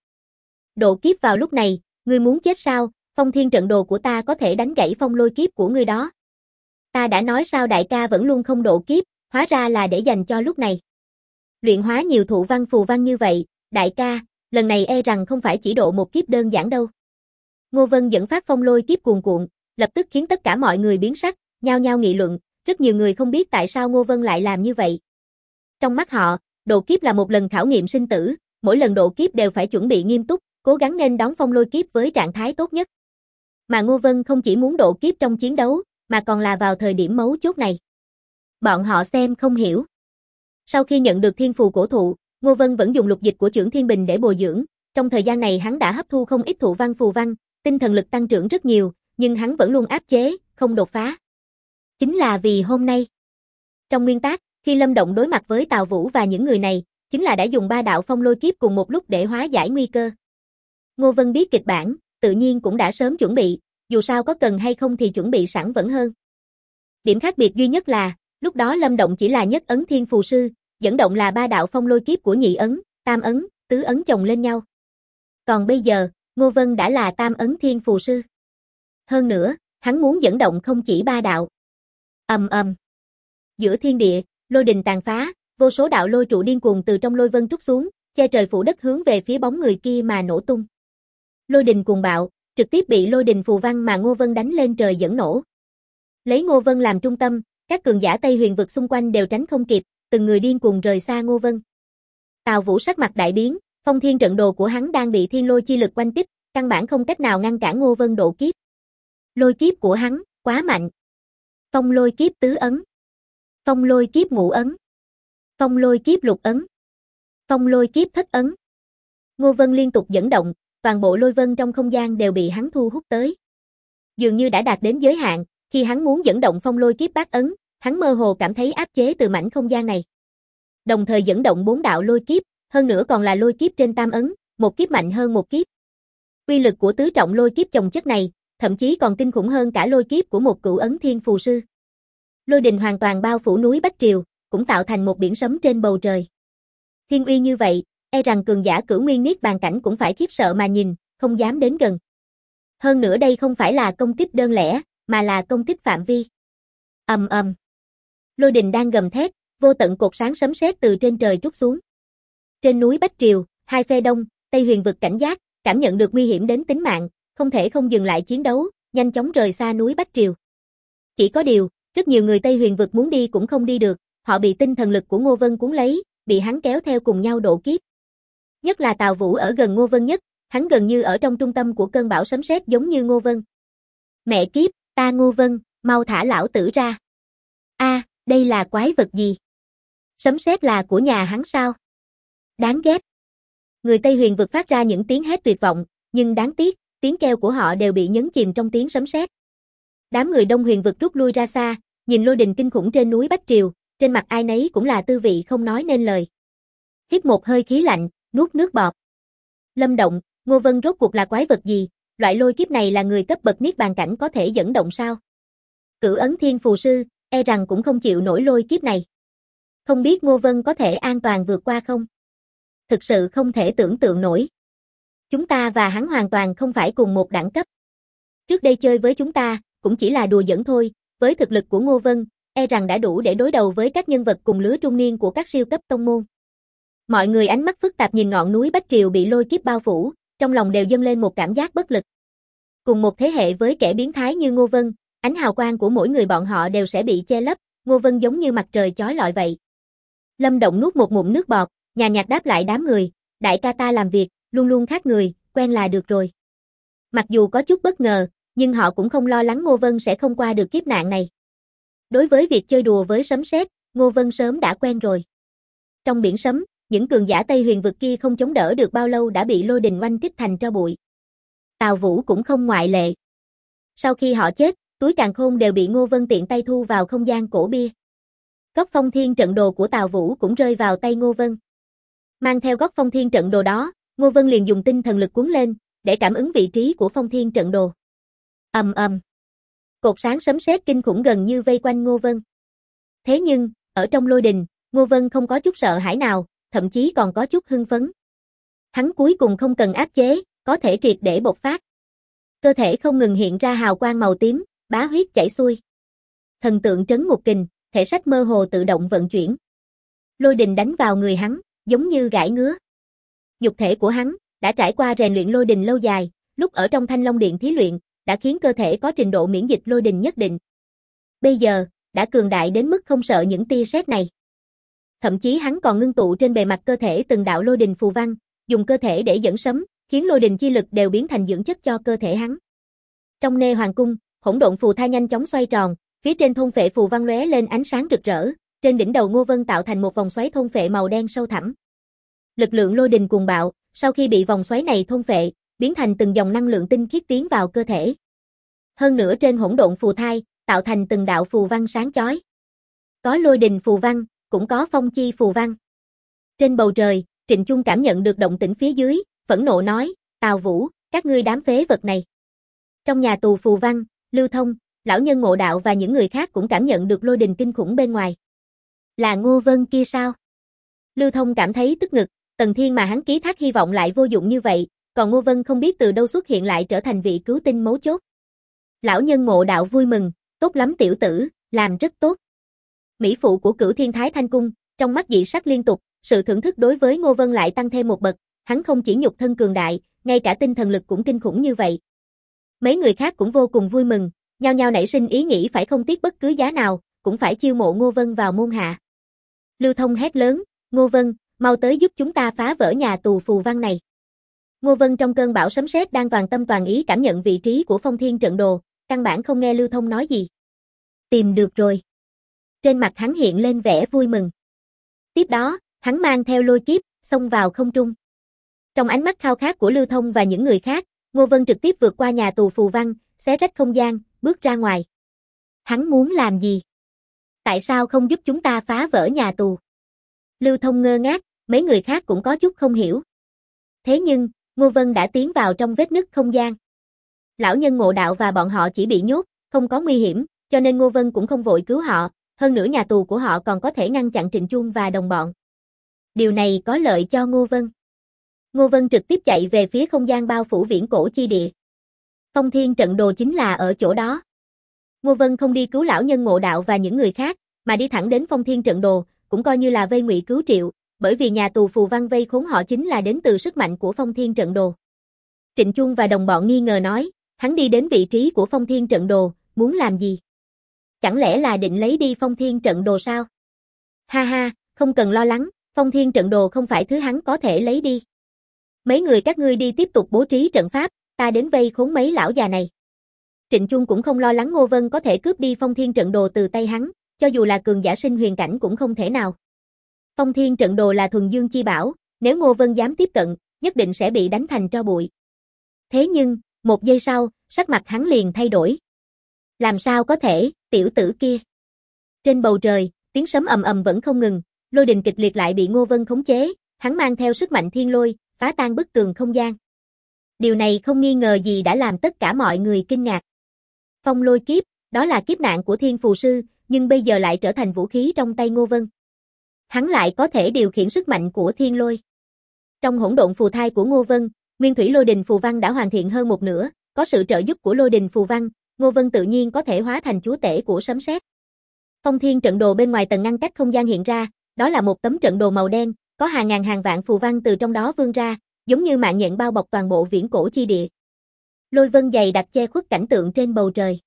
Độ kiếp vào lúc này, ngươi muốn chết sao? Phong thiên trận đồ của ta có thể đánh gãy phong lôi kiếp của ngươi đó. Ta đã nói sao đại ca vẫn luôn không độ kiếp, hóa ra là để dành cho lúc này. Luyện hóa nhiều thụ văn phù văn như vậy, đại ca, lần này e rằng không phải chỉ độ một kiếp đơn giản đâu. Ngô Vân dẫn phát phong lôi kiếp cuồn cuộn, lập tức khiến tất cả mọi người biến sắc, nhao nhao nghị luận, rất nhiều người không biết tại sao Ngô Vân lại làm như vậy. Trong mắt họ, độ kiếp là một lần khảo nghiệm sinh tử, mỗi lần độ kiếp đều phải chuẩn bị nghiêm túc, cố gắng nên đón phong lôi kiếp với trạng thái tốt nhất. Mà Ngô Vân không chỉ muốn độ kiếp trong chiến đấu, mà còn là vào thời điểm mấu chốt này. Bọn họ xem không hiểu. Sau khi nhận được thiên phù cổ thụ, Ngô Vân vẫn dùng lục dịch của Chưởng Thiên Bình để bồi dưỡng, trong thời gian này hắn đã hấp thu không ít thụ văn phù văn, tinh thần lực tăng trưởng rất nhiều, nhưng hắn vẫn luôn áp chế, không đột phá. Chính là vì hôm nay. Trong nguyên tắc, khi Lâm Động đối mặt với Tào Vũ và những người này, chính là đã dùng 3 đạo phong lôi kiếp cùng một lúc để hóa giải nguy cơ. Ngô Vân biết kịch bản, tự nhiên cũng đã sớm chuẩn bị, dù sao có cần hay không thì chuẩn bị sẵn vẫn hơn. Điểm khác biệt duy nhất là, lúc đó Lâm Động chỉ là nhất ấn thiên phù sư, dẫn động là 3 đạo phong lôi kiếp của nhị ấn, tam ấn, tứ ấn chồng lên nhau. Còn bây giờ, Ngô Vân đã là tam ấn thiên phù sư. Hơn nữa, hắn muốn dẫn động không chỉ 3 đạo. Ầm ầm. Giữa thiên địa, lôi đình tàn phá, vô số đạo lôi trụ điên cuồng từ trong lôi vân trút xuống, che trời phủ đất hướng về phía bóng người kia mà nổ tung. Lôi đình cuồng bạo, trực tiếp bị lôi đình phù văn mà Ngô Vân đánh lên trời dẫn nổ. Lấy Ngô Vân làm trung tâm, các cường giả Tây Huyền vực xung quanh đều tránh không kịp, từng người điên cuồng rời xa Ngô Vân. Tào Vũ sắc mặt đại biến, phong thiên trận đồ của hắn đang bị thiên lôi chi lực quanh kích, căn bản không cách nào ngăn cản Ngô Vân độ kiếp. Lôi kiếp của hắn, quá mạnh. Phong lôi kiếp tứ ấn. Phong lôi kiếp ngũ ấn. Phong lôi kiếp lục ấn. Phong lôi kiếp thất ấn. Ngô Vân liên tục dẫn động, toàn bộ lôi vân trong không gian đều bị hắn thu hút tới. Dường như đã đạt đến giới hạn, khi hắn muốn dẫn động phong lôi kiếp bát ấn, hắn mơ hồ cảm thấy áp chế từ mảnh không gian này. Đồng thời dẫn động 4 đạo lôi kiếp, hơn nữa còn là lôi kiếp trên tam ấn, một kiếp mạnh hơn một kiếp. Uy lực của tứ trọng lôi kiếp chồng chất này, thậm chí còn kinh khủng hơn cả lôi kiếp của một cửu ấn thiên phù sư. Lôi đình hoàn toàn bao phủ núi Bách Triều, cũng tạo thành một biển sấm trên bầu trời. Thiên uy như vậy, e rằng cường giả cửu nguyên niết bàn cảnh cũng phải khiếp sợ mà nhìn, không dám đến gần. Hơn nữa đây không phải là công kích đơn lẻ, mà là công kích phạm vi. Ầm ầm. Lôi đình đang gầm thét, vô tận cột sáng sấm sét từ trên trời trút xuống. Trên núi Bách Triều, hai phe Đông, Tây Huyền vực cảnh giác, cảm nhận được nguy hiểm đến tính mạng, không thể không dừng lại chiến đấu, nhanh chóng rời xa núi Bách Triều. Chỉ có điều, rất nhiều người Tây Huyền vực muốn đi cũng không đi được, họ bị tinh thần lực của Ngô Vân cuốn lấy, bị hắn kéo theo cùng nhau độ kiếp. Nhất là Tào Vũ ở gần Ngô Vân nhất, hắn gần như ở trong trung tâm của cơn bão sấm sét giống như Ngô Vân. Mẹ kiếp, ta Ngô Vân, mau thả lão tử ra. A, đây là quái vật gì? Sấm sét là của nhà hắn sao? Đáng ghét. Người Tây Huyền vực phát ra những tiếng hét tuyệt vọng, nhưng đáng tiếc, tiếng kêu của họ đều bị nhấn chìm trong tiếng sấm sét. Đám người Đông Huyền vực rút lui ra xa, nhìn lôi đình kinh khủng trên núi Bách Triều, trên mặt ai nấy cũng là tư vị không nói nên lời. Hít một hơi khí lạnh, nuốt nước bọt. Lâm Động, Ngô Vân rốt cuộc là quái vật gì? Loại lôi kiếp này là người cấp bậc niết bàn cảnh có thể dẫn động sao? Cửu ấn thiên phù sư, e rằng cũng không chịu nổi lôi kiếp này. Không biết Ngô Vân có thể an toàn vượt qua không? Thực sự không thể tưởng tượng nổi. Chúng ta và hắn hoàn toàn không phải cùng một đẳng cấp. Trước đây chơi với chúng ta, cũng chỉ là đùa giỡn thôi, với thực lực của Ngô Vân, e rằng đã đủ để đối đầu với các nhân vật cùng lứa trung niên của các siêu cấp tông môn. Mọi người ánh mắt phức tạp nhìn ngọn núi Bách Triều bị lôi kiếp bao phủ, trong lòng đều dâng lên một cảm giác bất lực. Cùng một thế hệ với kẻ biến thái như Ngô Vân, ánh hào quang của mỗi người bọn họ đều sẽ bị che lấp, Ngô Vân giống như mặt trời chói lọi vậy. Lâm Động nuốt một ngụm nước bọt, nhàn nhạt đáp lại đám người, đại ca ta làm việc, luôn luôn khác người, quen là được rồi. Mặc dù có chút bất ngờ, nhưng họ cũng không lo lắng Ngô Vân sẽ không qua được kiếp nạn này. Đối với việc chơi đùa với sấm sét, Ngô Vân sớm đã quen rồi. Trong biển sấm, những cường giả Tây Huyền vực kia không chống đỡ được bao lâu đã bị lôi đình oanh kích thành tro bụi. Tào Vũ cũng không ngoại lệ. Sau khi họ chết, túi càn khôn đều bị Ngô Vân tiện tay thu vào không gian cổ bia. Góc phong thiên trận đồ của Tào Vũ cũng rơi vào tay Ngô Vân. Mang theo góc phong thiên trận đồ đó, Ngô Vân liền dùng tinh thần lực cuốn lên, để cảm ứng vị trí của phong thiên trận đồ. Ầm ầm. Cột sáng sấm sét kinh khủng gần như vây quanh Ngô Vân. Thế nhưng, ở trong lôi đình, Ngô Vân không có chút sợ hãi nào, thậm chí còn có chút hưng phấn. Hắn cuối cùng không cần áp chế, có thể triệt để bộc phát. Cơ thể không ngừng hiện ra hào quang màu tím, bá huyết chảy xuôi. Thần tượng trấn ngục kình, thể sách mơ hồ tự động vận chuyển. Lôi đình đánh vào người hắn, giống như gãi ngứa. Nhục thể của hắn đã trải qua rèn luyện lôi đình lâu dài, lúc ở trong Thanh Long Điện thí luyện, đã khiến cơ thể có trình độ miễn dịch lôi đình nhất định. Bây giờ, đã cường đại đến mức không sợ những tia sét này. Thậm chí hắn còn ngưng tụ trên bề mặt cơ thể từng đạo lôi đình phù văn, dùng cơ thể để dẫn sấm, khiến lôi đình chi lực đều biến thành dưỡng chất cho cơ thể hắn. Trong Nê Hoàng cung, hỗn độn phù tha nhanh chóng xoay tròn, phía trên thôn phệ phù văn lóe lên ánh sáng rực rỡ, trên đỉnh đầu Ngô Vân tạo thành một vòng xoáy thôn phệ màu đen sâu thẳm. Lực lượng lôi đình cuồng bạo, sau khi bị vòng xoáy này thôn phệ, biến thành từng dòng năng lượng tinh khiết tiến vào cơ thể. Hơn nữa trên hỗn độn phù thai, tạo thành từng đạo phù văn sáng chói. Có lôi đình phù văn, cũng có phong chi phù văn. Trên bầu trời, Trịnh Chung cảm nhận được động tĩnh phía dưới, phẫn nộ nói, Tào Vũ, các ngươi đám phế vật này. Trong nhà tù phù văn, Lưu Thông, lão nhân Ngộ Đạo và những người khác cũng cảm nhận được lôi đình kinh khủng bên ngoài. Là Ngô Vân kia sao? Lưu Thông cảm thấy tức ngực, Tần Thiên mà hắn ký thác hy vọng lại vô dụng như vậy, còn Ngô Vân không biết từ đâu xuất hiện lại trở thành vị cứu tinh mấu chốt. Lão nhân Ngộ Đạo vui mừng, tốt lắm tiểu tử, làm rất tốt. Mỹ phụ của Cửu Thiên Thái Thanh Cung, trong mắt dị sắc liên tục, sự thưởng thức đối với Ngô Vân lại tăng thêm một bậc, hắn không chỉ nhục thân cường đại, ngay cả tinh thần lực cũng kinh khủng như vậy. Mấy người khác cũng vô cùng vui mừng, nhao nhao nảy sinh ý nghĩ phải không tiếc bất cứ giá nào, cũng phải chiêu mộ Ngô Vân vào môn hạ. Lưu Thông hét lớn, Ngô Vân, mau tới giúp chúng ta phá vỡ nhà tù phù văn này. Ngô Vân trong cơn bão sấm sét đang toàn tâm toàn ý cảm nhận vị trí của Phong Thiên trận đồ, căn bản không nghe Lưu Thông nói gì. Tìm được rồi. Trên mặt hắn hiện lên vẻ vui mừng. Tiếp đó, hắn mang theo lôi kiếp, xông vào không trung. Trong ánh mắt khao khát của Lưu Thông và những người khác, Ngô Vân trực tiếp vượt qua nhà tù phù văn, xé rách không gian, bước ra ngoài. Hắn muốn làm gì? Tại sao không giúp chúng ta phá vỡ nhà tù? Lưu Thông ngơ ngác, mấy người khác cũng có chút không hiểu. Thế nhưng, Ngô Vân đã tiến vào trong vết nứt không gian. Lão nhân Ngộ Đạo và bọn họ chỉ bị nhốt, không có nguy hiểm, cho nên Ngô Vân cũng không vội cứu họ, hơn nữa nhà tù của họ còn có thể ngăn chặn Trịnh Chung và đồng bọn. Điều này có lợi cho Ngô Vân. Ngô Vân trực tiếp chạy về phía không gian bao phủ viễn cổ chi địa. Phong Thiên trận đồ chính là ở chỗ đó. Ngô Vân không đi cứu lão nhân Ngộ Đạo và những người khác, mà đi thẳng đến Phong Thiên trận đồ, cũng coi như là vây ngụy cứu triệu, bởi vì nhà tù phù văn vây khốn họ chính là đến từ sức mạnh của Phong Thiên trận đồ. Trịnh Chung và đồng bọn nghi ngờ nói, hắn đi đến vị trí của Phong Thiên trận đồ, muốn làm gì? Chẳng lẽ là định lấy đi Phong Thiên trận đồ sao? Ha ha, không cần lo lắng, Phong Thiên trận đồ không phải thứ hắn có thể lấy đi. Mấy người các ngươi đi tiếp tục bố trí trận pháp, ta đến vây khốn mấy lão già này. Trịnh Chung cũng không lo lắng Ngô Vân có thể cướp đi Phong Thiên trận đồ từ tay hắn, cho dù là cường giả sinh huyền cảnh cũng không thể nào. Phong Thiên trận đồ là thuần dương chi bảo, nếu Ngô Vân dám tiếp cận, nhất định sẽ bị đánh thành tro bụi. Thế nhưng, một giây sau, sắc mặt hắn liền thay đổi. Làm sao có thể, tiểu tử kia. Trên bầu trời, tiếng sấm ầm ầm vẫn không ngừng, lôi đình kịch liệt lại bị Ngô Vân khống chế, hắn mang theo sức mạnh thiên lôi, phá tan bức tường không gian. Điều này không nghi ngờ gì đã làm tất cả mọi người kinh ngạc. Phong lôi kiếp, đó là kiếp nạn của thiên phù sư, nhưng bây giờ lại trở thành vũ khí trong tay Ngô Vân. Hắn lại có thể điều khiển sức mạnh của thiên lôi. Trong hỗn độn phù thai của Ngô Vân, nguyên thủy lôi đình phù văn đã hoàn thiện hơn một nửa, có sự trợ giúp của lôi đình phù văn, Ngô Vân tự nhiên có thể hóa thành chúa tể của sấm sét. Phong Thiên trận đồ bên ngoài tầng ngăn cách không gian hiện ra, đó là một tấm trận đồ màu đen, có hàng ngàn hàng vạn phù văn từ trong đó vươn ra, giống như mạng nhện bao bọc toàn bộ viễn cổ chi địa. Lôi vân dày đặc che khuất cảnh tượng trên bầu trời.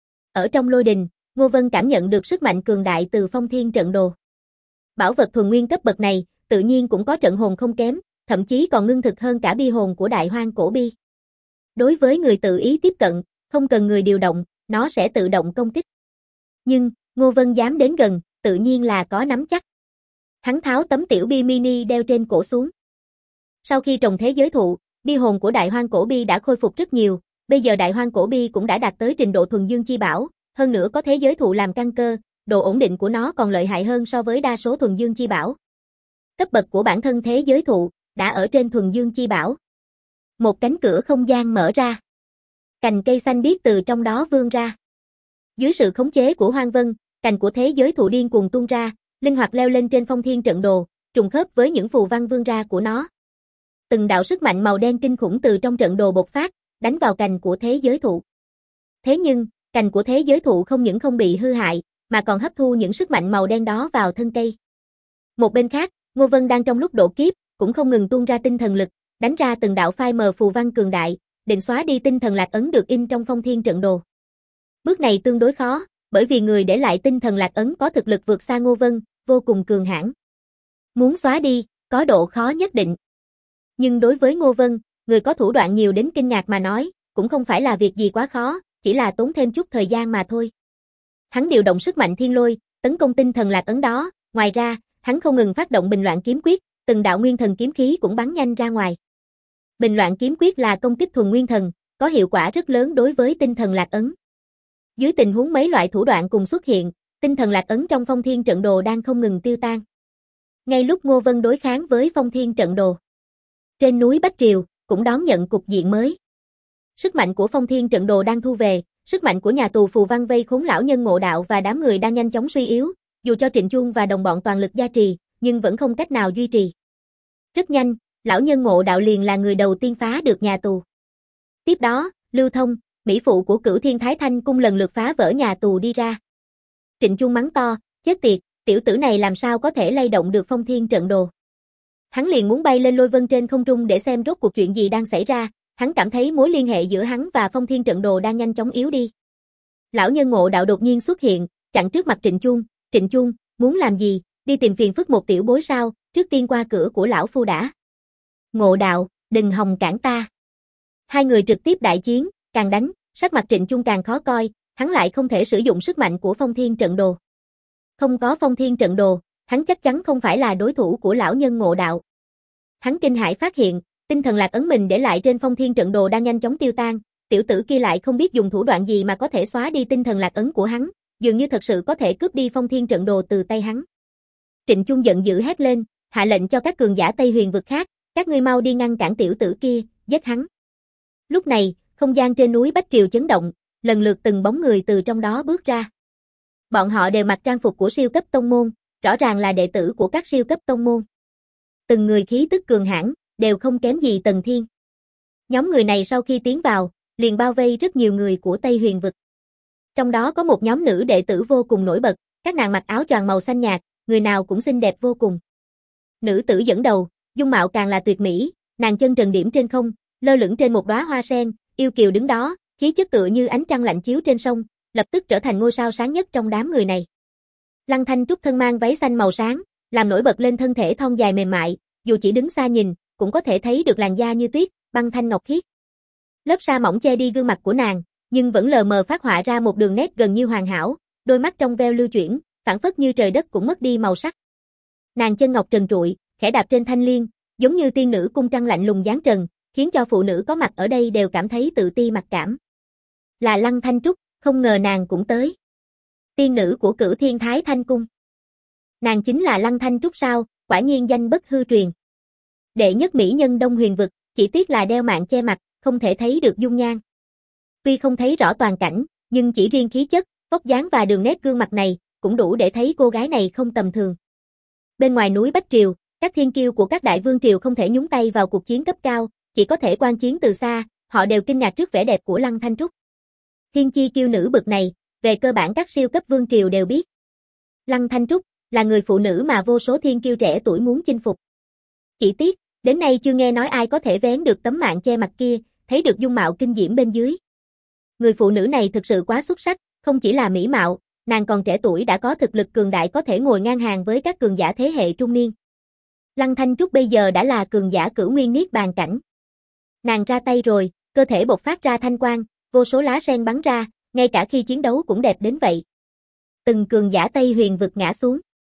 Ở trong lôi đình, Ngô Vân cảm nhận được sức mạnh cường đại từ Phong Thiên trận đồ. Bảo vật thuần nguyên cấp bậc này, tự nhiên cũng có trận hồn không kém, thậm chí còn ngưng thực hơn cả bi hồn của Đại Hoang Cổ Bi. Đối với người tự ý tiếp cận, không cần người điều động, nó sẽ tự động công kích. Nhưng, Ngô Vân dám đến gần, tự nhiên là có nắm chắc. Hắn tháo tấm tiểu bi mini đeo trên cổ xuống. Sau khi trồng thế giới thụ, bi hồn của Đại Hoang Cổ Bi đã khôi phục rất nhiều, bây giờ Đại Hoang Cổ Bi cũng đã đạt tới trình độ thuần dương chi bảo, hơn nữa có thế giới thụ làm căn cơ, độ ổn định của nó còn lợi hại hơn so với đa số thuần dương chi bảo. Cấp bậc của bản thân thế giới thụ đã ở trên thuần dương chi bảo. Một cánh cửa không gian mở ra. Cành cây xanh biếc từ trong đó vươn ra. Dưới sự khống chế của Hoang Vân, cành của thế giới thụ điên cuồng tuôn ra, linh hoạt leo lên trên Phong Thiên trận đồ, trùng khớp với những phù văn vươn ra của nó. Từng đạo sức mạnh màu đen kinh khủng từ trong trận đồ bộc phát, đánh vào cành của thế giới thụ. Thế nhưng, cành của thế giới thụ không những không bị hư hại, mà còn hấp thu những sức mạnh màu đen đó vào thân cây. Một bên khác, Ngô Vân đang trong lúc độ kiếp, cũng không ngừng tuôn ra tinh thần lực, đánh ra từng đạo phai mờ phù văn cường đại, định xóa đi tinh thần lạc ấn được in trong Phong Thiên trận đồ. Bước này tương đối khó, bởi vì người để lại tinh thần lạc ấn có thực lực vượt xa Ngô Vân, vô cùng cường hãn. Muốn xóa đi, có độ khó nhất định. Nhưng đối với Ngô Vân, người có thủ đoạn nhiều đến kinh ngạc mà nói, cũng không phải là việc gì quá khó, chỉ là tốn thêm chút thời gian mà thôi. Hắn điều động sức mạnh thiên lôi, tấn công tinh thần lạc ấn đó, ngoài ra, hắn không ngừng phát động bình loạn kiếm quyết, từng đạo nguyên thần kiếm khí cũng bắn nhanh ra ngoài. Bình loạn kiếm quyết là công kích thuần nguyên thần, có hiệu quả rất lớn đối với tinh thần lạc ấn. Dưới tình huống mấy loại thủ đoạn cùng xuất hiện, tinh thần lạc ấn trong Phong Thiên trận đồ đang không ngừng tiêu tan. Ngay lúc Ngô Vân đối kháng với Phong Thiên trận đồ, trên núi Bách Triều cũng đón nhận cục diện mới. Sức mạnh của Phong Thiên trận đồ đang thu về, sức mạnh của nhà tù phù văn vây khốn lão nhân Ngộ Đạo và đám người đang nhanh chóng suy yếu, dù cho Trịnh Chuông và đồng bọn toàn lực gia trì, nhưng vẫn không cách nào duy trì. Rất nhanh, lão nhân Ngộ Đạo liền là người đầu tiên phá được nhà tù. Tiếp đó, Lưu Thông, mỹ phụ của Cửu Thiên Thái Thanh cung lần lượt phá vỡ nhà tù đi ra. Trịnh Chuông mắng to, chết tiệt, tiểu tử này làm sao có thể lay động được Phong Thiên trận đồ. Hắn liền muốn bay lên lôi vân trên không trung để xem rốt cuộc chuyện gì đang xảy ra, hắn cảm thấy mối liên hệ giữa hắn và Phong Thiên trận đồ đang nhanh chóng yếu đi. Lão nhân Ngộ Đạo đột nhiên xuất hiện, chặn trước mặt Trịnh Chuông, muốn làm gì, đi tìm phiền phức một tiểu bối sao, trước tiên qua cửa của lão phu đã. Ngộ Đạo, đừng hòng cản ta. Hai người trực tiếp đại chiến, càng đánh, sắc mặt Trịnh Chuông càng khó coi, hắn lại không thể sử dụng sức mạnh của Phong Thiên trận đồ. Không có Phong Thiên trận đồ, hắn chắc chắn không phải là đối thủ của lão nhân Ngộ Đạo. Hắn kinh hãi phát hiện, tinh thần lạc ấn mình để lại trên Phong Thiên trận đồ đang nhanh chóng tiêu tan, tiểu tử kia lại không biết dùng thủ đoạn gì mà có thể xóa đi tinh thần lạc ấn của hắn, dường như thật sự có thể cướp đi Phong Thiên trận đồ từ tay hắn. Trịnh Chuông giận dữ hét lên, hạ lệnh cho các cường giả Tây Huyền vực khác, các ngươi mau đi ngăn cản tiểu tử kia, giết hắn. Lúc này, không gian trên núi Bách Triều chấn động, lần lượt từng bóng người từ trong đó bước ra. Bọn họ đều mặc trang phục của siêu cấp tông môn, rõ ràng là đệ tử của các siêu cấp tông môn. Từng người khí tức cường hãn, đều không kém gì Tần Thiên. Nhóm người này sau khi tiến vào, liền bao vây rất nhiều người của Tây Huyền vực. Trong đó có một nhóm nữ đệ tử vô cùng nổi bật, các nàng mặc áo choàng màu xanh nhạt, người nào cũng xinh đẹp vô cùng. Nữ tử dẫn đầu, dung mạo càng là tuyệt mỹ, nàng chân trần điểm trên không, lơ lửng trên một đóa hoa sen, yêu kiều đứng đó, khí chất tựa như ánh trăng lạnh chiếu trên sông, lập tức trở thành ngôi sao sáng nhất trong đám người này. Lăng Thanh Trúc thân mang váy xanh màu sáng, làm nổi bật lên thân thể thon dài mềm mại, dù chỉ đứng xa nhìn, cũng có thể thấy được làn da như tuyết, băng thanh ngọc khiết. Lớp sa mỏng che đi gương mặt của nàng, nhưng vẫn lờ mờ phát họa ra một đường nét gần như hoàn hảo, đôi mắt trong veo lưu chuyển, phảng phất như trời đất cũng mất đi màu sắc. Nàng chân ngọc trần trụi, khẽ đạp trên thanh liên, giống như tiên nữ cung trăng lạnh lùng giáng trần, khiến cho phụ nữ có mặt ở đây đều cảm thấy tự ti mặc cảm. Là Lăng Thanh Trúc, không ngờ nàng cũng tới. Tiên nữ của Cửu Thiên Thái Thanh cung. Nàng chính là Lăng Thanh Trúc sao, quả nhiên danh bất hư truyền. Đệ nhất mỹ nhân Đông Huyền vực, chỉ tiếc là đeo mạng che mặt, không thể thấy được dung nhan. Tuy không thấy rõ toàn cảnh, nhưng chỉ riêng khí chất, vóc dáng và đường nét gương mặt này, cũng đủ để thấy cô gái này không tầm thường. Bên ngoài núi Bách Triều, các thiên kiêu của các đại vương triều không thể nhúng tay vào cuộc chiến cấp cao, chỉ có thể quan chiến từ xa, họ đều kinh ngạc trước vẻ đẹp của Lăng Thanh Trúc. Thiên chi kiêu nữ bực này, về cơ bản các siêu cấp vương triều đều biết. Lăng Thanh Trúc là người phụ nữ mà vô số thiên kiêu trẻ tuổi muốn chinh phục. Chỉ tiếc, đến nay chưa nghe nói ai có thể vén được tấm mạng che mặt kia, thấy được dung mạo kinh diễm bên dưới. Người phụ nữ này thực sự quá xuất sắc, không chỉ là mỹ mạo, nàng còn trẻ tuổi đã có thực lực cường đại có thể ngồi ngang hàng với các cường giả thế hệ trung niên. Lăng Thanh Trúc bây giờ đã là cường giả cửu nguyên niết bàn cảnh. Nàng ra tay rồi, cơ thể bộc phát ra thanh quang, vô số lá sen bắn ra, ngay cả khi chiến đấu cũng đẹp đến vậy. Từng cường giả Tây Huyền vực ngã xuống.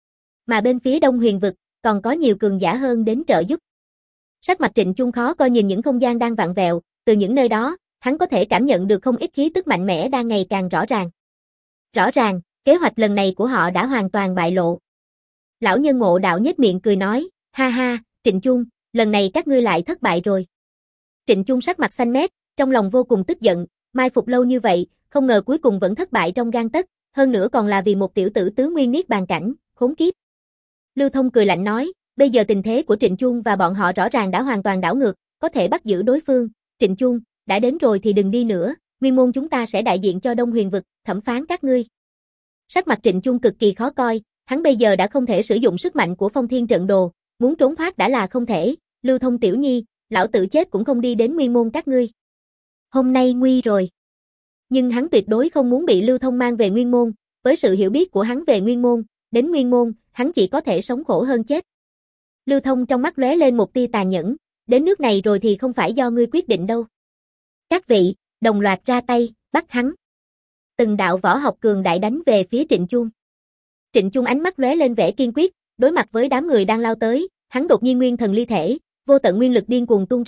Mà bên phía Đông Huyền vực, còn có nhiều cường giả hơn đến trợ giúp. Sắc mặt Trịnh Chuông khó coi nhìn những không gian đang vặn vẹo, từ những nơi đó, hắn có thể cảm nhận được không ít khí tức mạnh mẽ đang ngày càng rõ ràng. Rõ ràng, kế hoạch lần này của họ đã hoàn toàn bại lộ. Lão nhân Ngộ Đạo nhếch miệng cười nói, ha ha, Trịnh Chuông, lần này các ngươi lại thất bại rồi. Trịnh Chuông sắc mặt xanh mét, trong lòng vô cùng tức giận, mai phục lâu như vậy, không ngờ cuối cùng vẫn thất bại trong gang tấc, hơn nữa còn là vì một tiểu tử tứ nguyên niết bàn cảnh, khốn kiếp. Lưu Thông cười lạnh nói, bây giờ tình thế của Trịnh Chuông và bọn họ rõ ràng đã hoàn toàn đảo ngược, có thể bắt giữ đối phương. Trịnh Chuông, đã đến rồi thì đừng đi nữa, nguyên môn chúng ta sẽ đại diện cho Đông Huyền vực, thẩm phán các ngươi. Sắc mặt Trịnh Chuông cực kỳ khó coi, hắn bây giờ đã không thể sử dụng sức mạnh của Phong Thiên trận đồ, muốn trốn thoát đã là không thể. Lưu Thông tiểu nhi, lão tử chết cũng không đi đến nguyên môn các ngươi. Hôm nay nguy rồi. Nhưng hắn tuyệt đối không muốn bị Lưu Thông mang về nguyên môn, với sự hiểu biết của hắn về nguyên môn, đến nguyên môn, hắn chỉ có thể sống khổ hơn chết. Lưu Thông trong mắt lóe lên một tia tàn nhẫn, đến nước này rồi thì không phải do ngươi quyết định đâu. Các vị, đồng loạt ra tay, bắt hắn. Từng đạo võ học cường đại đánh về phía Trịnh Chuông. Trịnh Chuông ánh mắt lóe lên vẻ kiên quyết, đối mặt với đám người đang lao tới, hắn đột nhiên nguyên thần ly thể, vô tận nguyên lực điên cuồng tuôn ra,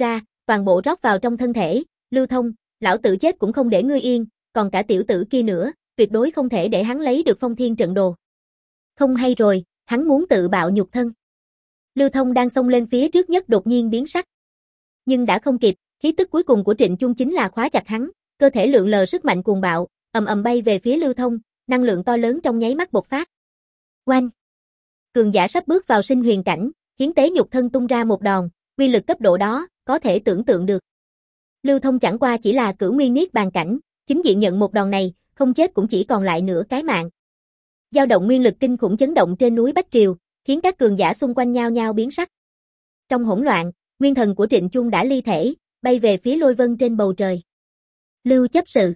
toàn bộ rót vào trong thân thể, Lưu Thông, lão tử chết cũng không để ngươi yên, còn cả tiểu tử kia nữa, tuyệt đối không thể để hắn lấy được phong thiên trận đồ. Không hay rồi, hắn muốn tự bạo nhục thân. Lưu Thông đang xông lên phía trước nhất đột nhiên biến sắc. Nhưng đã không kịp, khí tức cuối cùng của Trịnh Chung chính là khóa chặt hắn, cơ thể lượn lờ sức mạnh cuồng bạo, ầm ầm bay về phía Lưu Thông, năng lượng to lớn trong nháy mắt bộc phát. Oanh! Cường giả sắp bước vào sinh huyền cảnh, hiến tế nhục thân tung ra một đòn, uy lực cấp độ đó, có thể tưởng tượng được. Lưu Thông chẳng qua chỉ là cửu nguyên niết bàn cảnh, chính diện nhận một đòn này, không chết cũng chỉ còn lại nửa cái mạng. Dao động nguyên lực kinh khủng chấn động trên núi Bách Triều, khiến các cường giả xung quanh nhao nhao biến sắc. Trong hỗn loạn, nguyên thần của Trịnh Chung đã ly thể, bay về phía lôi vân trên bầu trời. Lưu chấp sự!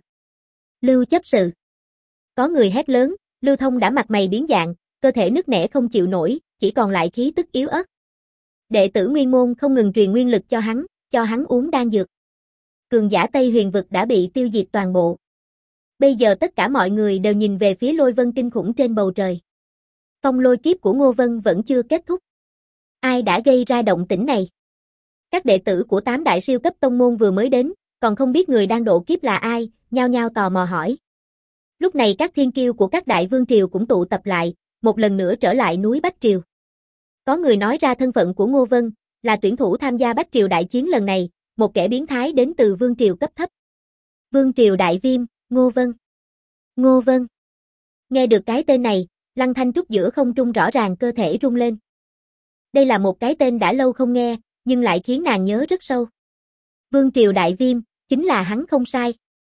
Lưu chấp sự! Có người hét lớn, Lưu Thông đã mặt mày biến dạng, cơ thể nứt nẻ không chịu nổi, chỉ còn lại khí tức yếu ớt. Đệ tử Nguyên Môn không ngừng truyền nguyên lực cho hắn uống đan dược. Cường giả Tây Huyền vực đã bị tiêu diệt toàn bộ. Bây giờ tất cả mọi người đều nhìn về phía lôi vân kinh khủng trên bầu trời. Phong lôi kiếp của Ngô Vân vẫn chưa kết thúc. Ai đã gây ra động tĩnh này? Các đệ tử của 8 đại siêu cấp tông môn vừa mới đến, còn không biết người đang độ kiếp là ai, nhao nhao tò mò hỏi. Lúc này các thiên kiêu của các đại vương triều cũng tụ tập lại, một lần nữa trở lại núi Bách Triều. Có người nói ra thân phận của Ngô Vân, là tuyển thủ tham gia Bách Triều đại chiến lần này, một kẻ biến thái đến từ vương triều cấp thấp. Vương triều đại viêm, Ngô Vân. Ngô Vân. Nghe được cái tên này, Lăng Thanh Trúc giữa không trung rõ ràng cơ thể rung lên. Đây là một cái tên đã lâu không nghe, nhưng lại khiến nàng nhớ rất sâu. Vương triều đại viêm, chính là hắn không sai.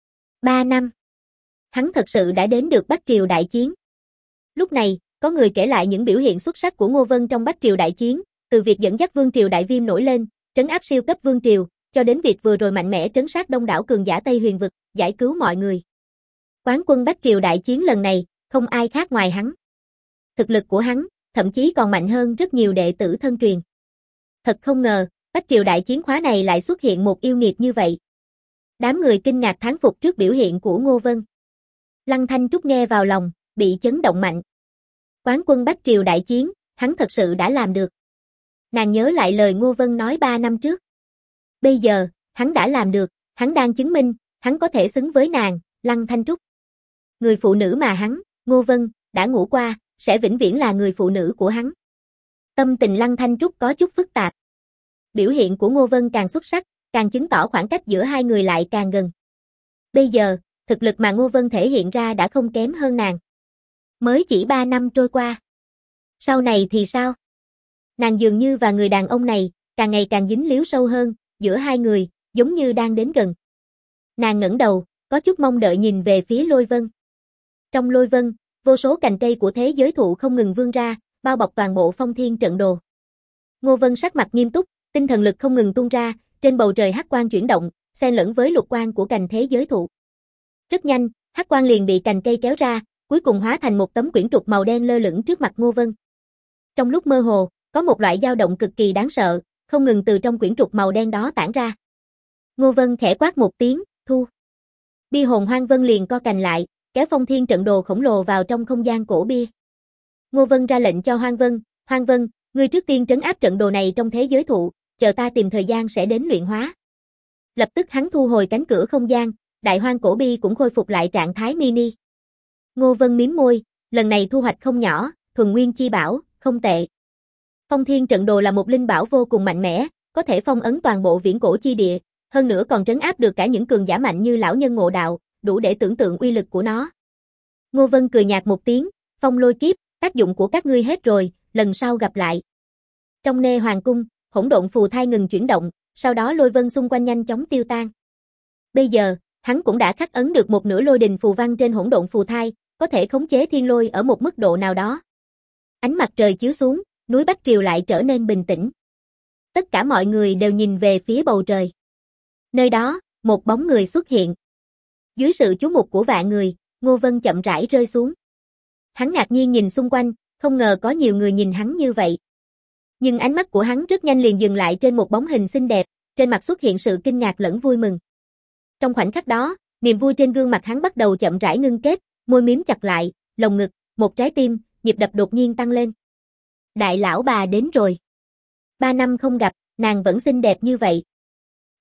3 năm. Hắn thật sự đã đến được Bách Triều đại chiến. Lúc này, có người kể lại những biểu hiện xuất sắc của Ngô Vân trong Bách Triều đại chiến, từ việc dẫn dắt Vương triều đại viêm nổi lên, trấn áp siêu cấp vương triều, cho đến việc vừa rồi mạnh mẽ trấn sát đông đảo cường giả Tây Huyền vực, giải cứu mọi người. Quán quân Bách Triều đại chiến lần này, không ai khác ngoài hắn. Thực lực của hắn, thậm chí còn mạnh hơn rất nhiều đệ tử thân truyền. Thật không ngờ, Bách Triều đại chiến khóa này lại xuất hiện một yêu nghiệt như vậy. Đám người kinh ngạc thán phục trước biểu hiện của Ngô Vân. Lăng Thanh Trúc nghe vào lòng, bị chấn động mạnh. Quán quân Bách Triều đại chiến, hắn thật sự đã làm được. Nàng nhớ lại lời Ngô Vân nói 3 năm trước. Bây giờ, hắn đã làm được, hắn đang chứng minh, hắn có thể xứng với nàng, Lăng Thanh Trúc. Người phụ nữ mà hắn, Ngô Vân, đã ngủ qua, sẽ vĩnh viễn là người phụ nữ của hắn. Tâm tình Lăng Thanh Trúc có chút phức tạp. Biểu hiện của Ngô Vân càng xuất sắc, càng chứng tỏ khoảng cách giữa hai người lại càng gần. Bây giờ, thực lực mà Ngô Vân thể hiện ra đã không kém hơn nàng. Mới chỉ 3 năm trôi qua. Sau này thì sao? Nàng dường như và người đàn ông này, càng ngày càng dính líu sâu hơn, giữa hai người, giống như đang đến gần. Nàng ngẩng đầu, có chút mong đợi nhìn về phía lôi vân. Trong lôi vân, vô số cành cây của thế giới thụ không ngừng vươn ra, bao bọc toàn bộ phong thiên trận đồ. Ngô Vân sắc mặt nghiêm túc, tinh thần lực không ngừng tuôn ra, trên bầu trời hắc quang chuyển động, xen lẫn với lục quang của cành thế giới thụ. Rất nhanh, hắc quang liền bị cành cây kéo ra, cuối cùng hóa thành một tấm quyển trục màu đen lơ lửng trước mặt Ngô Vân. Trong lúc mơ hồ, có một loại dao động cực kỳ đáng sợ, không ngừng từ trong quyển trục màu đen đó tản ra. Ngô Vân khẽ quát một tiếng, thu. Bia hồn Hoang Vân liền co cành lại, kéo phong thiên trận đồ khổng lồ vào trong không gian cổ bia. Ngô Vân ra lệnh cho Hoang Vân, ngươi trước tiên trấn áp trận đồ này trong thế giới thụ, chờ ta tìm thời gian sẽ đến luyện hóa. Lập tức hắn thu hồi cánh cửa không gian, đại hoang cổ bi cũng khôi phục lại trạng thái mini. Ngô Vân mím môi, lần này thu hoạch không nhỏ, thuần nguyên chi bảo, không tệ. Phong thiên trận đồ là một linh bảo vô cùng mạnh mẽ, có thể phong ấn toàn bộ viễn cổ chi địa, hơn nữa còn trấn áp được cả những cường giả mạnh như lão nhân Ngộ Đạo, đủ để tưởng tượng uy lực của nó. Ngô Vân cười nhạt một tiếng, phong lôi kiếp, tác dụng của các ngươi hết rồi, lần sau gặp lại. Trong nê hoàng cung, hỗn độn phù thai ngừng chuyển động, sau đó lôi vân xung quanh nhanh chóng tiêu tan. Bây giờ, hắn cũng đã khắc ấn được một nửa lôi đình phù văn trên hỗn độn phù thai, có thể khống chế thiên lôi ở một mức độ nào đó. Ánh mặt trời chiếu xuống, núi Bách Triều lại trở nên bình tĩnh. Tất cả mọi người đều nhìn về phía bầu trời. Nơi đó, một bóng người xuất hiện. Dưới sự chú mục của vạn người, Ngô Vân chậm rãi rơi xuống. Hắn ngạc nhiên nhìn xung quanh, không ngờ có nhiều người nhìn hắn như vậy. Nhưng ánh mắt của hắn rất nhanh liền dừng lại trên một bóng hình xinh đẹp, trên mặt xuất hiện sự kinh ngạc lẫn vui mừng. Trong khoảnh khắc đó, niềm vui trên gương mặt hắn bắt đầu chậm rãi ngưng kết, môi mím chặt lại, lồng ngực, một trái tim, nhịp đập đột nhiên tăng lên. Đại lão bà đến rồi. 3 năm không gặp, nàng vẫn xinh đẹp như vậy.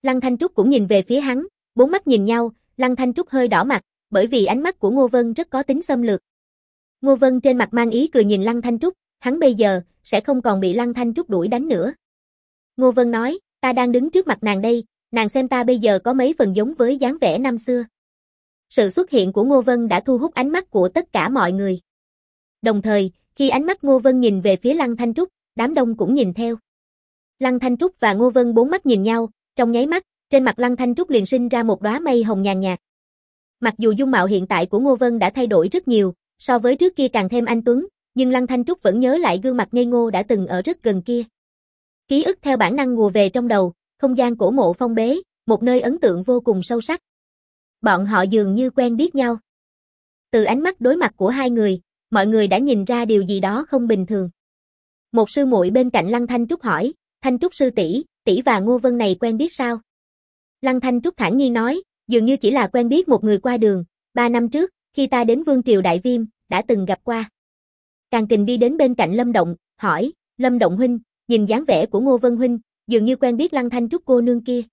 Lăng Thanh Trúc cũng nhìn về phía hắn, bốn mắt nhìn nhau, Lăng Thanh Trúc hơi đỏ mặt, bởi vì ánh mắt của Ngô Vân rất có tính xâm lược. Ngô Vân trên mặt mang ý cười nhìn Lăng Thanh Trúc, hắn bây giờ sẽ không còn bị Lăng Thanh Trúc đuổi đánh nữa. Ngô Vân nói, ta đang đứng trước mặt nàng đây, nàng xem ta bây giờ có mấy phần giống với dáng vẻ năm xưa. Sự xuất hiện của Ngô Vân đã thu hút ánh mắt của tất cả mọi người. Đồng thời, khi ánh mắt Ngô Vân nhìn về phía Lăng Thanh Trúc, đám đông cũng nhìn theo. Lăng Thanh Trúc và Ngô Vân bốn mắt nhìn nhau, trong nháy mắt, trên mặt Lăng Thanh Trúc liền sinh ra một đóa mây hồng nhàn nhạt. Mặc dù dung mạo hiện tại của Ngô Vân đã thay đổi rất nhiều, so với trước kia càng thêm anh tuấn, nhưng Lăng Thanh Trúc vẫn nhớ lại gương mặt ngây ngô đã từng ở rất gần kia. Ký ức theo bản năng ùa về trong đầu, không gian cổ mộ phong bế, một nơi ấn tượng vô cùng sâu sắc. Bọn họ dường như quen biết nhau. Từ ánh mắt đối mặt của hai người, mọi người đã nhìn ra điều gì đó không bình thường. Một sư muội bên cạnh Lăng Thanh Trúc hỏi, Thanh Trúc sư tỷ, tỷ và Ngô Vân này quen biết sao? Lăng Thanh Trúc thản nhiên nói, dường như chỉ là quen biết một người qua đường, 3 năm trước, khi ta đến Vương Triều Đại Viêm, đã từng gặp qua. Càn Kình đi đến bên cạnh Lâm Động, hỏi, Lâm Động huynh, nhìn dáng vẻ của Ngô Vân huynh, dường như quen biết Lăng Thanh Trúc cô nương kia.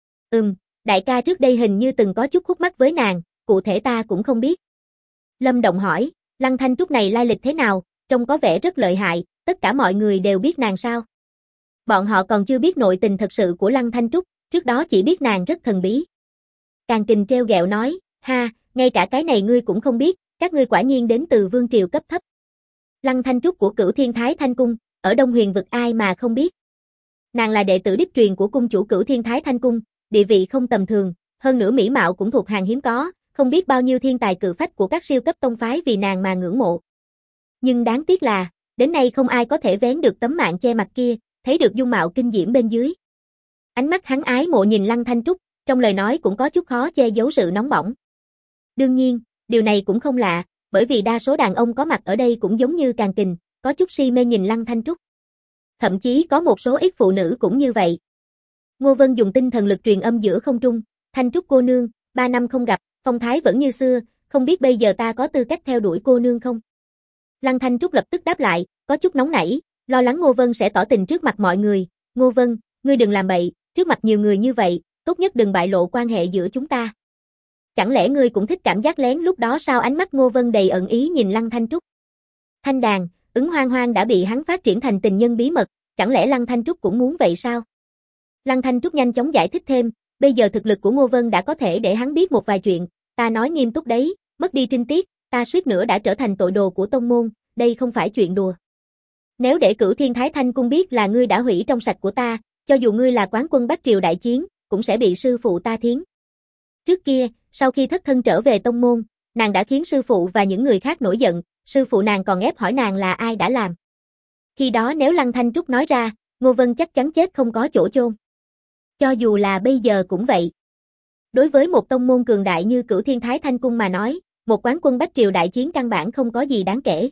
Đại ca trước đây hình như từng có chút khúc mắc với nàng, cụ thể ta cũng không biết. Lâm Động hỏi, Lăng Thanh Trúc này lai lịch thế nào, trông có vẻ rất lợi hại, tất cả mọi người đều biết nàng sao? Bọn họ còn chưa biết nội tình thật sự của Lăng Thanh Trúc, trước đó chỉ biết nàng rất thần bí. Càn Kình treo ghẹo nói, ha, ngay cả cái này ngươi cũng không biết, các ngươi quả nhiên đến từ vương triều cấp thấp. Lăng Thanh Trúc của Cửu Thiên Thái Thanh Cung, ở Đông Huyền vực ai mà không biết. Nàng là đệ tử đích truyền của cung chủ Cửu Thiên Thái Thanh Cung, địa vị không tầm thường, hơn nữa mỹ mạo cũng thuộc hàng hiếm có, không biết bao nhiêu thiên tài cự phách của các siêu cấp tông phái vì nàng mà ngưỡng mộ. Nhưng đáng tiếc là, đến nay không ai có thể vén được tấm màn che mặt kia, thấy được dung mạo kinh diễm bên dưới. Ánh mắt hắn ái mộ nhìn Lăng Thanh Trúc, trong lời nói cũng có chút khó che giấu sự nóng bỏng. Đương nhiên, điều này cũng không lạ, bởi vì đa số đàn ông có mặt ở đây cũng giống như Càn Kình, có chút si mê nhìn Lăng Thanh Trúc. Thậm chí có một số ít phụ nữ cũng như vậy. Ngô Vân dùng tinh thần lực truyền âm giữa không trung, Thanh Trúc cô nương, 3 năm không gặp, phong thái vẫn như xưa, không biết bây giờ ta có tư cách theo đuổi cô nương không? Lăng Thanh Trúc lập tức đáp lại, có chút nóng nảy, lo lắng Ngô Vân sẽ tỏ tình trước mặt mọi người. Ngô Vân, ngươi đừng làm bậy, trước mặt nhiều người như vậy, tốt nhất đừng bại lộ quan hệ giữa chúng ta. Chẳng lẽ ngươi cũng thích cảm giác lén lúc đó sao? Ánh mắt Ngô Vân đầy ẩn ý nhìn Lăng Thanh Trúc. Thanh Đàn, Ứng Hoang Hoang đã bị hắn phát triển thành tình nhân bí mật, chẳng lẽ Lăng Thanh Trúc cũng muốn vậy sao? Lăng Thanh Trúc nhanh chóng giải thích thêm, bây giờ thực lực của Ngô Vân đã có thể để hắn biết một vài chuyện, ta nói nghiêm túc đấy, mất đi trinh tiết, ta suýt nữa đã trở thành tội đồ của tông môn, đây không phải chuyện đùa. Nếu để Cửu Thiên Thái Thanh Cung biết là ngươi đã hủy trong sạch của ta, cho dù ngươi là quán quân Bách Triều đại chiến, cũng sẽ bị sư phụ ta thiến. Trước kia, sau khi thất thân trở về tông môn, nàng đã khiến sư phụ và những người khác nổi giận, sư phụ nàng còn ép hỏi nàng là ai đã làm. Khi đó nếu Lăng Thanh Trúc nói ra, Ngô Vân chắc chắn chết không có chỗ chôn. Cho dù là bây giờ cũng vậy. Đối với một tông môn cường đại như Cửu Thiên Thái Thanh Cung mà nói, một quán quân Bách Triều đại chiến căn bản không có gì đáng kể.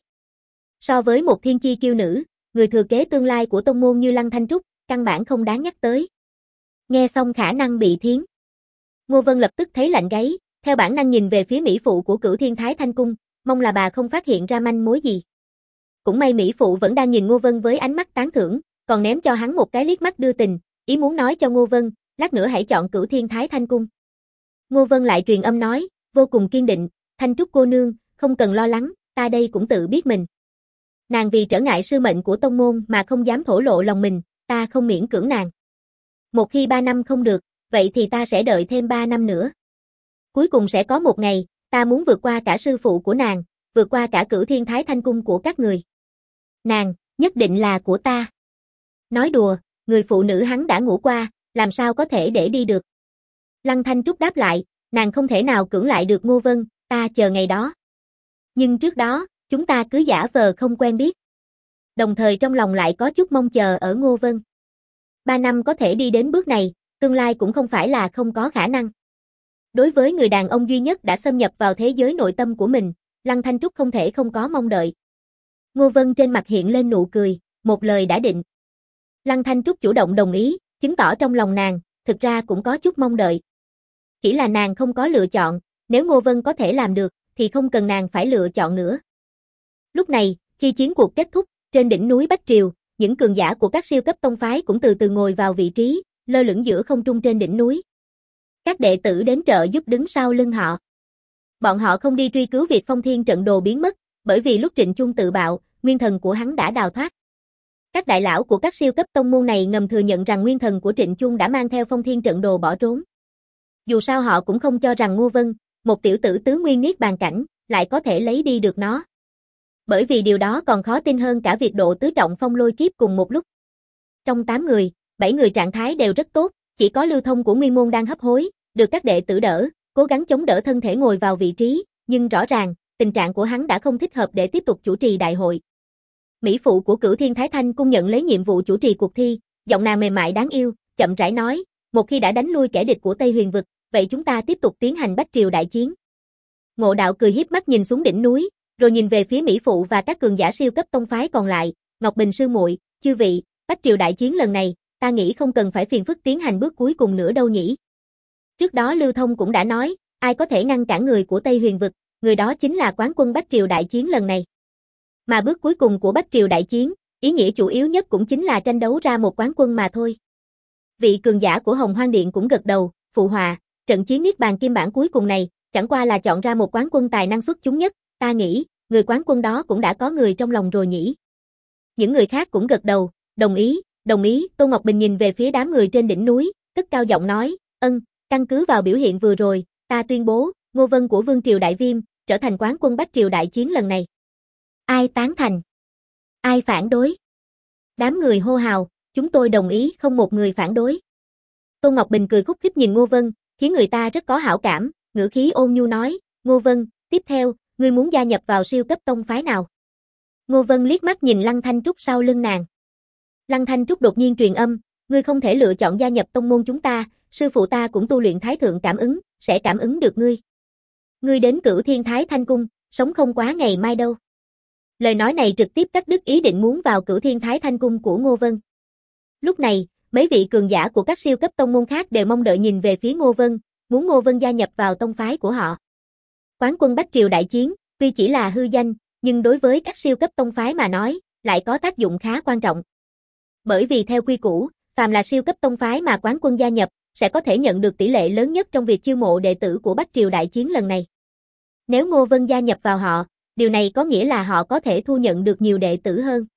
So với một thiên chi kiêu nữ, người thừa kế tương lai của tông môn như Lăng Thanh Trúc, căn bản không đáng nhắc tới. Nghe xong khả năng bị thiến. Ngô Vân lập tức thấy lạnh gáy, theo bản năng nhìn về phía mỹ phụ của Cửu Thiên Thái Thanh Cung, mong là bà không phát hiện ra manh mối gì. Cũng may mỹ phụ vẫn đang nhìn Ngô Vân với ánh mắt tán thưởng, còn ném cho hắn một cái liếc mắt đưa tình, ý muốn nói cho Ngô Vân, lát nữa hãy chọn Cửu Thiên Thái Thanh Cung. Ngô Vân lại truyền âm nói, vô cùng kiên định, Thanh Trúc cô nương, không cần lo lắng, ta đây cũng tự biết mình. Nàng vì trở ngại sư mệnh của tông môn mà không dám thổ lộ lòng mình, ta không miễn cưỡng nàng. Một khi 3 năm không được, vậy thì ta sẽ đợi thêm 3 năm nữa. Cuối cùng sẽ có một ngày, ta muốn vượt qua cả sư phụ của nàng, vượt qua cả Cửu Thiên Thái Thanh Cung của các người. Nàng, nhất định là của ta. Nói đùa, người phụ nữ hắn đã ngủ qua, làm sao có thể để đi được. Lăng Thanh Trúc đáp lại, nàng không thể nào cưỡng lại được Ngô Vân, ta chờ ngày đó. Nhưng trước đó, chúng ta cứ giả vờ không quen biết. Đồng thời trong lòng lại có chút mong chờ ở Ngô Vân. 3 năm có thể đi đến bước này, tương lai cũng không phải là không có khả năng. Đối với người đàn ông duy nhất đã xâm nhập vào thế giới nội tâm của mình, Lăng Thanh Trúc không thể không có mong đợi. Ngô Vân trên mặt hiện lên nụ cười, một lời đã định. Lăng Thanh Trúc chủ động đồng ý, chứng tỏ trong lòng nàng, thực ra cũng có chút mong đợi. Chỉ là nàng không có lựa chọn, nếu Ngô Vân có thể làm được, thì không cần nàng phải lựa chọn nữa. Lúc này, khi chiến cuộc kết thúc, trên đỉnh núi Bách Triều, những cường giả của các siêu cấp tông phái cũng từ từ ngồi vào vị trí, lơ lửng giữa không trung trên đỉnh núi. Các đệ tử đến trợ giúp đứng sau lưng họ. Bọn họ không đi truy cứu việc Phong Thiên trận đồ biến mất, bởi vì lúc Trịnh Chung tự bạo, nguyên thần của hắn đã đào thoát. Các đại lão của các siêu cấp tông môn này ngầm thừa nhận rằng nguyên thần của Trịnh Chung đã mang theo Phong Thiên trận đồ bỏ trốn. Dù sao họ cũng không cho rằng Ngô Vân, một tiểu tử tứ nguyên niết bàn cảnh, lại có thể lấy đi được nó. Bởi vì điều đó còn khó tin hơn cả việc độ tứ trọng phong lôi kiếp cùng một lúc. Trong 8 người, 7 người trạng thái đều rất tốt, chỉ có Lưu Thông của Nguyên môn đang hấp hối, được các đệ tử đỡ, cố gắng chống đỡ thân thể ngồi vào vị trí, nhưng rõ ràng, tình trạng của hắn đã không thích hợp để tiếp tục chủ trì đại hội. Mỹ phụ của Cửu Thiên Thái Thanh Cung nhận lấy nhiệm vụ chủ trì cuộc thi, giọng nàng mềm mại đáng yêu, chậm rãi nói, một khi đã đánh lui kẻ địch của Tây Huyền vực, vậy chúng ta tiếp tục tiến hành Bách Triều đại chiến. Ngộ Đạo cười hiếp mắt nhìn xuống đỉnh núi, rồi nhìn về phía Mỹ phụ và các cường giả siêu cấp tông phái còn lại, Ngọc Bình sư muội, chư vị, Bách Triều đại chiến lần này, ta nghĩ không cần phải phiền phức tiến hành bước cuối cùng nữa đâu nhỉ. Trước đó Lưu Thông cũng đã nói, ai có thể ngăn cản người của Tây Huyền vực, người đó chính là quán quân Bách Triều đại chiến lần này. Mà bước cuối cùng của Bách Triều đại chiến, ý nghĩa chủ yếu nhất cũng chính là tranh đấu ra một quán quân mà thôi. Vị cường giả của Hồng Hoang Điện cũng gật đầu, phụ họa, trận chiến niết bàn kim bản cuối cùng này, chẳng qua là chọn ra một quán quân tài năng xuất chúng nhất, ta nghĩ, người quán quân đó cũng đã có người trong lòng rồi nhỉ. Những người khác cũng gật đầu, đồng ý, Tô Ngọc Bình nhìn về phía đám người trên đỉnh núi, cất cao giọng nói, căn cứ vào biểu hiện vừa rồi, ta tuyên bố, Ngô Vân của Vương Triều Đại Viêm, trở thành quán quân Bách Triều đại chiến lần này. Ai tán thành? Ai phản đối? Đám người hô hào, chúng tôi đồng ý, không một người phản đối. Tô Ngọc Bình cười khúc khích nhìn Ngô Vân, khiến người ta rất có hảo cảm, ngữ khí ôn nhu nói, Ngô Vân, tiếp theo, ngươi muốn gia nhập vào siêu cấp tông phái nào? Ngô Vân liếc mắt nhìn Lăng Thanh Trúc sau lưng nàng. Lăng Thanh Trúc đột nhiên truyền âm, ngươi không thể lựa chọn gia nhập tông môn chúng ta, sư phụ ta cũng tu luyện thái thượng cảm ứng, sẽ cảm ứng được ngươi. Ngươi đến Cửu Thiên Thái Thanh Cung, sống không quá ngày mai đâu. Lời nói này trực tiếp cắt đứt ý định muốn vào Cửu Thiên Thái Thanh Cung của Ngô Vân. Lúc này, mấy vị cường giả của các siêu cấp tông môn khác đều mong đợi nhìn về phía Ngô Vân, muốn Ngô Vân gia nhập vào tông phái của họ. Quán quân Bách Triều đại chiến, tuy chỉ là hư danh, nhưng đối với các siêu cấp tông phái mà nói, lại có tác dụng khá quan trọng. Bởi vì theo quy củ, phàm là siêu cấp tông phái mà quán quân gia nhập, sẽ có thể nhận được tỷ lệ lớn nhất trong việc chiêu mộ đệ tử của Bách Triều đại chiến lần này. Nếu Ngô Vân gia nhập vào họ, điều này có nghĩa là họ có thể thu nhận được nhiều đệ tử hơn.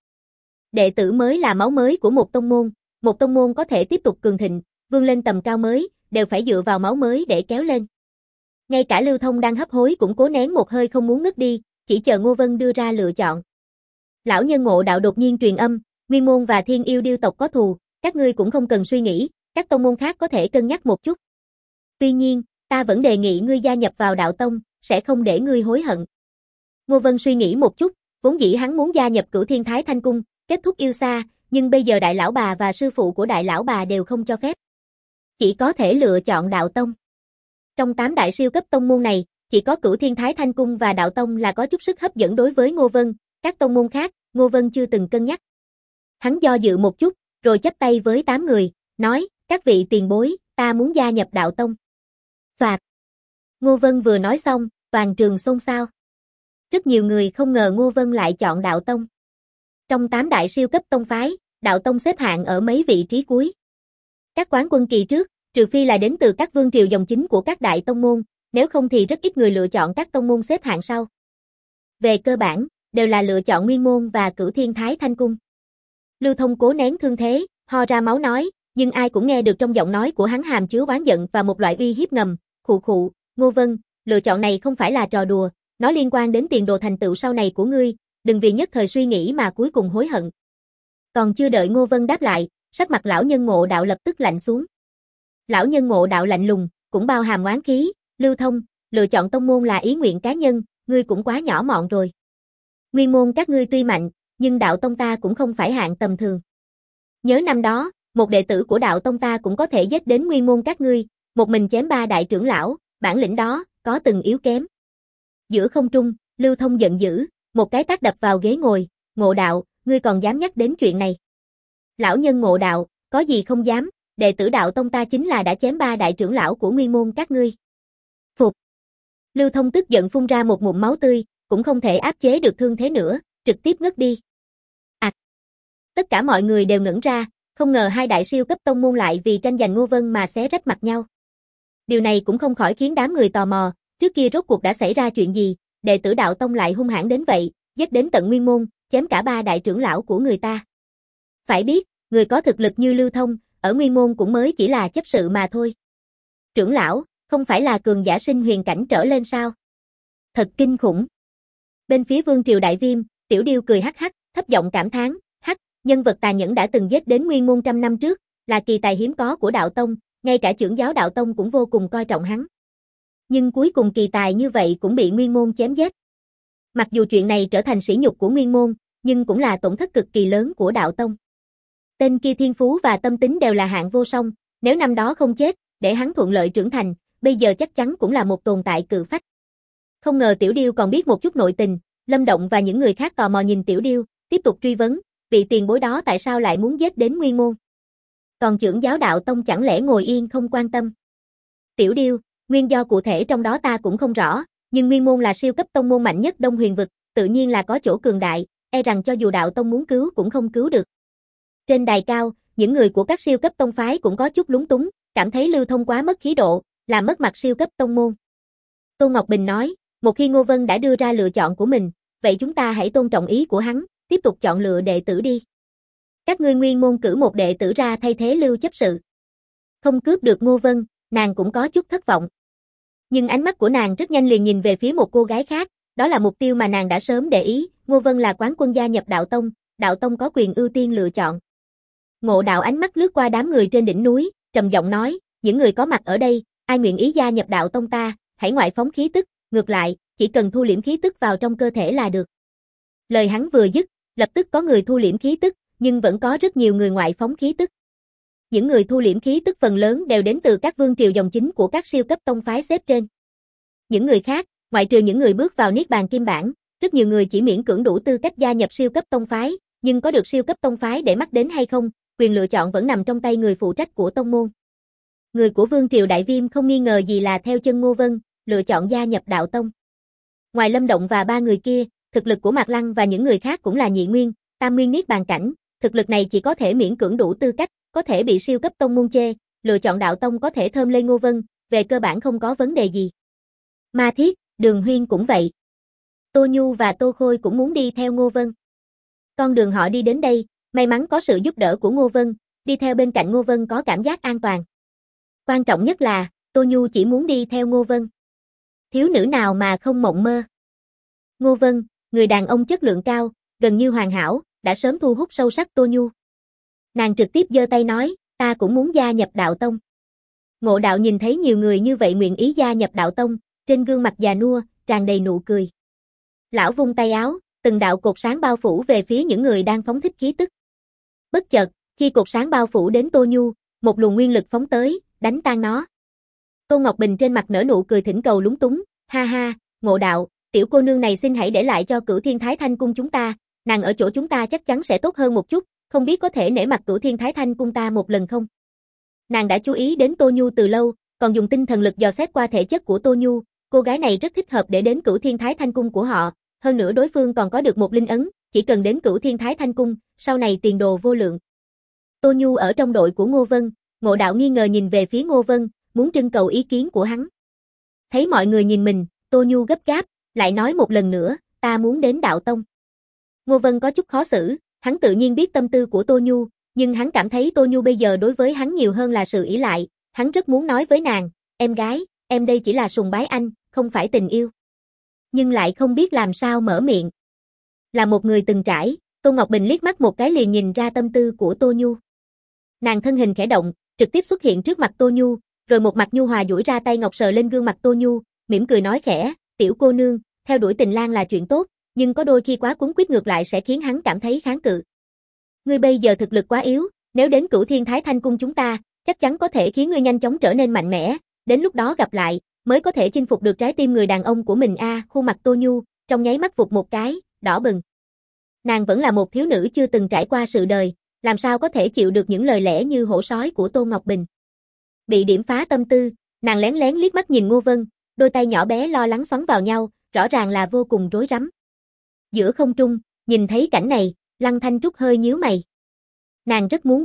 Đệ tử mới là máu mới của một tông môn có thể tiếp tục cường thịnh, vươn lên tầm cao mới, đều phải dựa vào máu mới để kéo lên. Ngay cả Lưu Thông đang hấp hối cũng cố nén một hơi không muốn ngất đi, chỉ chờ Ngô Vân đưa ra lựa chọn. Lão nhân Ngộ Đạo đột nhiên truyền âm, Nguyên môn và Thiên Yêu Điêu tộc có thù, các ngươi cũng không cần suy nghĩ, các tông môn khác có thể cân nhắc một chút. Tuy nhiên, ta vẫn đề nghị ngươi gia nhập vào đạo tông, sẽ không để ngươi hối hận. Ngô Vân suy nghĩ một chút, vốn dĩ hắn muốn gia nhập Cửu Thiên Thái Thanh Cung, kết thúc yêu xa, nhưng bây giờ đại lão bà và sư phụ của đại lão bà đều không cho phép. Chỉ có thể lựa chọn đạo tông. Trong 8 đại siêu cấp tông môn này, chỉ có Cửu Thiên Thái Thanh Cung và đạo tông là có chút sức hấp dẫn đối với Ngô Vân, các tông môn khác, Ngô Vân chưa từng cân nhắc. Hắn do dự một chút, rồi chắp tay với 8 người, nói, các vị tiền bối, ta muốn gia nhập đạo tông. Soạt. Ngô Vân vừa nói xong, toàn trường xôn xao. Rất nhiều người không ngờ Ngô Vân lại chọn đạo tông. Trong 8 đại siêu cấp tông phái, đạo tông xếp hạng ở mấy vị trí cuối. Các quán quân kỳ trước, trừ phi là đến từ các vương triều dòng chính của các đại tông môn, nếu không thì rất ít người lựa chọn các tông môn xếp hạng sau. Về cơ bản, đều là lựa chọn Nguyên môn và Cửu Thiên Thái Thanh Cung. Lưu Thông cố nén thương thế, ho ra máu nói, nhưng ai cũng nghe được trong giọng nói của hắn hàm chứa oán giận và một loại uy hiếp ngầm, khụ, Ngô Vân, lựa chọn này không phải là trò đùa, nó liên quan đến tiền đồ thành tựu sau này của ngươi, đừng vì nhất thời suy nghĩ mà cuối cùng hối hận. Còn chưa đợi Ngô Vân đáp lại, sắc mặt lão nhân Ngộ Đạo lập tức lạnh xuống. Lão nhân Ngộ Đạo lạnh lùng, cũng bao hàm oán khí, Lưu Thông, lựa chọn tông môn là ý nguyện cá nhân, ngươi cũng quá nhỏ mọn rồi. Nguyên môn các ngươi tuy mạnh, nhưng đạo tông ta cũng không phải hạng tầm thường. Nhớ năm đó, một đệ tử của đạo tông ta cũng có thể giết đến nguyên môn các ngươi, một mình chém 3 đại trưởng lão, bản lĩnh đó, có từng yếu kém. Giữa không trung, Lưu Thông giận dữ, một cái tát đập vào ghế ngồi, Ngộ Đạo, ngươi còn dám nhắc đến chuyện này. Lão nhân Ngộ Đạo, có gì không dám, đệ tử đạo tông ta chính là đã chém 3 đại trưởng lão của nguyên môn các ngươi. Phục. Lưu Thông tức giận phun ra một ngụm máu tươi, cũng không thể áp chế được thương thế nữa, trực tiếp ngất đi. Tất cả mọi người đều ngẩn ra, Không ngờ hai đại siêu cấp tông môn lại vì tranh giành Ngô Vân mà xé rách mặt nhau. Điều này cũng không khỏi khiến đám người tò mò, trước kia rốt cuộc đã xảy ra chuyện gì, đệ tử đạo tông lại hung hãn đến vậy, giết đến tận Nguyên Môn, chém cả ba đại trưởng lão của người ta. Phải biết, người có thực lực như Lưu Thông, ở Nguyên Môn cũng mới chỉ là chấp sự mà thôi. Trưởng lão, không phải là cường giả sinh huyền cảnh trở lên sao? Thật kinh khủng. Bên phía Vương Triều Đại Viêm, Tiểu Điêu cười hắc hắc, thấp giọng cảm thán, hắc, nhân vật tàn nhẫn đã từng giết đến Nguyên Môn trăm năm trước, là kỳ tài hiếm có của đạo tông, ngay cả trưởng giáo đạo tông cũng vô cùng coi trọng hắn. Nhưng cuối cùng kỳ tài như vậy cũng bị Nguyên Môn chém giết. Mặc dù chuyện này trở thành sỉ nhục của Nguyên Môn, nhưng cũng là tổn thất cực kỳ lớn của đạo tông. Tên kia thiên phú và tâm tính đều là hạng vô song, nếu năm đó không chết, để hắn thuận lợi trưởng thành, bây giờ chắc chắn cũng là một tồn tại cự phách. Không ngờ Tiểu Điêu còn biết một chút nội tình, Lâm Động và những người khác tò mò nhìn Tiểu Điêu, tiếp tục truy vấn, vị tiền bối đó tại sao lại muốn giết đến Nguyên Môn? Còn trưởng giáo đạo tông chẳng lẽ ngồi yên không quan tâm? Tiểu Điêu, nguyên do cụ thể trong đó ta cũng không rõ, nhưng Nguyên Môn là siêu cấp tông môn mạnh nhất Đông Huyền vực, tự nhiên là có chỗ cường đại, e rằng cho dù đạo tông muốn cứu cũng không cứu được. Trên đài cao, những người của các siêu cấp tông phái cũng có chút lúng túng, cảm thấy Lưu Thông quá mất khí độ, làm mất mặt siêu cấp tông môn. Tô Ngọc Bình nói, một khi Ngô Vân đã đưa ra lựa chọn của mình, vậy chúng ta hãy tôn trọng ý của hắn, tiếp tục chọn lựa đệ tử đi. Các ngươi Nguyên Môn cử một đệ tử ra thay thế Lưu chấp sự. Không cướp được Ngô Vân, nàng cũng có chút thất vọng. Nhưng ánh mắt của nàng rất nhanh liền nhìn về phía một cô gái khác, đó là mục tiêu mà nàng đã sớm để ý, Ngô Vân là quán quân gia nhập đạo tông có quyền ưu tiên lựa chọn. Ngộ Đạo ánh mắt lướt qua đám người trên đỉnh núi, trầm giọng nói, những người có mặt ở đây, ai nguyện ý gia nhập đạo tông ta, hãy ngoại phóng khí tức, ngược lại, chỉ cần thu liễm khí tức vào trong cơ thể là được. Lời hắn vừa dứt, lập tức có người thu liễm khí tức, nhưng vẫn có rất nhiều người ngoại phóng khí tức. Những người thu liễm khí tức phần lớn đều đến từ các vương triều dòng chính của các siêu cấp tông phái xếp trên. Những người khác, ngoại trừ những người bước vào Niết Bàn Kim Bản, rất nhiều người chỉ miễn cưỡng đủ tư cách gia nhập siêu cấp tông phái, nhưng có được siêu cấp tông phái để mắt đến hay không, quyền lựa chọn vẫn nằm trong tay người phụ trách của tông môn. Người của Vương Triều Đại Viêm không nghi ngờ gì là theo chân Ngô Vân, lựa chọn gia nhập đạo tông. Ngoài Lâm Động và ba người kia, thực lực của Mạc Lăng và những người khác cũng là nhị nguyên, tam nguyên Niết Bàn cảnh, thực lực này chỉ có thể miễn cưỡng đủ tư cách, có thể bị siêu cấp tông môn chê, lựa chọn đạo tông có thể thơm lên Ngô Vân, về cơ bản không có vấn đề gì. Ma Thiết, Đường Huyên cũng vậy. Tô Nhu và Tô Khôi cũng muốn đi theo Ngô Vân. Con đường họ đi đến đây, may mắn có sự giúp đỡ của Ngô Vân, đi theo bên cạnh Ngô Vân có cảm giác an toàn. Quan trọng nhất là, Tô Nhu chỉ muốn đi theo Ngô Vân. Thiếu nữ nào mà không mộng mơ. Ngô Vân, người đàn ông chất lượng cao, gần như hoàn hảo, đã sớm thu hút sâu sắc Tô Nhu. Nàng trực tiếp giơ tay nói, ta cũng muốn gia nhập đạo tông. Ngộ Đạo nhìn thấy nhiều người như vậy nguyện ý gia nhập đạo tông, trên gương mặt già nua, tràn đầy nụ cười. Lão vung tay áo, từng đạo cột sáng bao phủ về phía những người đang phóng thích khí tức. Bất chợt, khi cột sáng bao phủ đến Tô Nhu, một luồng nguyên lực phóng tới, đánh tan nó. Tô Ngọc Bình trên mặt nở nụ cười thỉnh cầu lúng túng, ha ha, Ngộ Đạo, tiểu cô nương này xin hãy để lại cho Cửu Thiên Thái Thanh cung chúng ta, nàng ở chỗ chúng ta chắc chắn sẽ tốt hơn một chút, không biết có thể nể mặt Cửu Thiên Thái Thanh cung ta một lần không? Nàng đã chú ý đến Tô Nhu từ lâu, còn dùng tinh thần lực dò xét qua thể chất của Tô Nhu, cô gái này rất thích hợp để đến Cửu Thiên Thái Thanh cung của họ, hơn nữa đối phương còn có được một linh ấn, chỉ cần đến Cửu Thiên Thái Thanh cung, sau này tiền đồ vô lượng. Tô Nhu ở trong đội của Ngô Vân, Ngộ Đạo nghi ngờ nhìn về phía Ngô Vân, muốn trưng cầu ý kiến của hắn. Thấy mọi người nhìn mình, Tô Nhu gấp gáp, lại nói một lần nữa, ta muốn đến đạo tông. Ngô Vân có chút khó xử, hắn tự nhiên biết tâm tư của Tô Nhu, nhưng hắn cảm thấy Tô Nhu bây giờ đối với hắn nhiều hơn là sự ỷ lại, hắn rất muốn nói với nàng, em gái, em đây chỉ là sùng bái anh, không phải tình yêu. Nhưng lại không biết làm sao mở miệng. Là một người từng trải, Tô Ngọc Bình liếc mắt một cái liền nhìn ra tâm tư của Tô Nhu. Nàng thân hình khẽ động, trực tiếp xuất hiện trước mặt Tô Nhu, rồi một mặt nhu hòa duỗi ra tay ngọc sờ lên gương mặt Tô Nhu, mỉm cười nói khẽ, tiểu cô nương, theo đuổi tình lang là chuyện tốt, nhưng có đôi khi quá cuốn quýt ngược lại sẽ khiến hắn cảm thấy kháng cự. Ngươi bây giờ thực lực quá yếu, nếu đến Cửu Thiên Thái Thanh cung chúng ta, chắc chắn có thể khiến ngươi nhanh chóng trở nên mạnh mẽ, đến lúc đó gặp lại, mới có thể chinh phục được trái tim người đàn ông của mình a. Khuôn mặt Tô Nhu, trong nháy mắt vụt một cái, đỏ bừng. Nàng vẫn là một thiếu nữ chưa từng trải qua sự đời, làm sao có thể chịu được những lời lẽ như hổ sói của Tô Ngọc Bình. Bị điểm phá tâm tư, nàng lén lén liếc mắt nhìn Ngô Vân, đôi tay nhỏ bé lo lắng xoắn vào nhau, rõ ràng là vô cùng rối rắm. Giữa không trung, nhìn thấy cảnh này, Lăng Thanh Trúc hơi nhíu mày. Nàng rất muốn biết,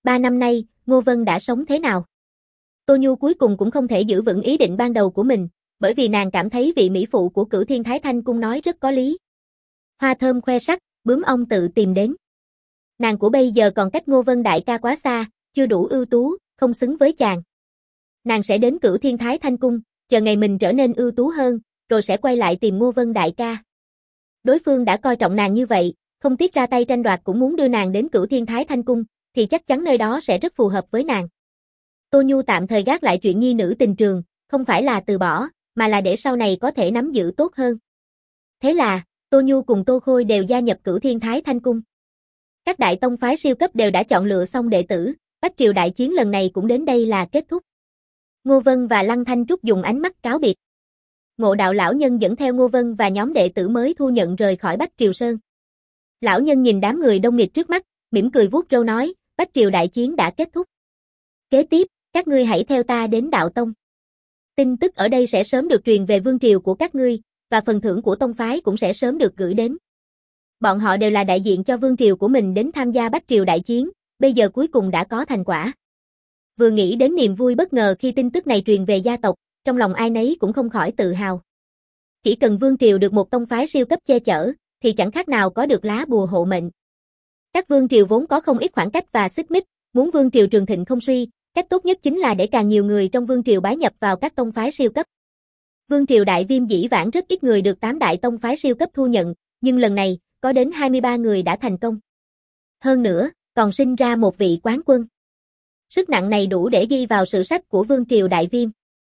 3 năm nay, Ngô Vân đã sống thế nào? Tô Nhu cuối cùng cũng không thể giữ vững ý định ban đầu của mình, bởi vì nàng cảm thấy vị mỹ phụ của Cửu Thiên Thái Thanh Cung nói rất có lý. Hoa thơm khoe sắc, bướm ong tự tìm đến. Nàng của bây giờ còn cách Ngô Vân đại ca quá xa, chưa đủ ưu tú, không xứng với chàng. Nàng sẽ đến Cửu Thiên Thái Thanh Cung, chờ ngày mình trở nên ưu tú hơn, rồi sẽ quay lại tìm Ngô Vân đại ca. Đối phương đã coi trọng nàng như vậy, không tiếc ra tay tranh đoạt cũng muốn đưa nàng đến Cửu Thiên Thái Thanh Cung, thì chắc chắn nơi đó sẽ rất phù hợp với nàng. Tô Nhu tạm thời gác lại chuyện nhi nữ tình trường, không phải là từ bỏ, mà là để sau này có thể nắm giữ tốt hơn. Thế là, Tô Nhu cùng Tô Khôi đều gia nhập Cửu Thiên Thái Thanh Cung. Các đại tông phái siêu cấp đều đã chọn lựa xong đệ tử, Bách Triều đại chiến lần này cũng đến đây là kết thúc. Ngô Vân và Lăng Thanh Trúc dùng ánh mắt cáo biệt. Ngộ Đạo lão nhân dẫn theo Ngô Vân và nhóm đệ tử mới thu nhận rời khỏi Bách Triều Sơn. Lão nhân nhìn đám người đông nghịt trước mắt, mỉm cười vuốt râu nói, Bách Triều đại chiến đã kết thúc. Kế tiếp, các ngươi hãy theo ta đến Đạo Tông. Tin tức ở đây sẽ sớm được truyền về vương triều của các ngươi, và phần thưởng của tông phái cũng sẽ sớm được gửi đến. Bọn họ đều là đại diện cho vương triều của mình đến tham gia Bách Triều đại chiến, bây giờ cuối cùng đã có thành quả. Vừa nghĩ đến niềm vui bất ngờ khi tin tức này truyền về gia tộc, trong lòng ai nấy cũng không khỏi tự hào. Chỉ cần vương triều được một tông phái siêu cấp che chở, thì chẳng khác nào có được lá bùa hộ mệnh. Các vương triều vốn có không ít khoảng cách và xích mích, muốn vương triều trường thịnh không suy, cách tốt nhất chính là để càng nhiều người trong vương triều bái nhập vào các tông phái siêu cấp. Vương triều Đại Viêm dĩ vãng rất ít người được 8 đại tông phái siêu cấp thu nhận, nhưng lần này, có đến 23 người đã thành công. Hơn nữa, còn sinh ra một vị quán quân. Sức nặng này đủ để ghi vào sử sách của Vương triều Đại Viêm.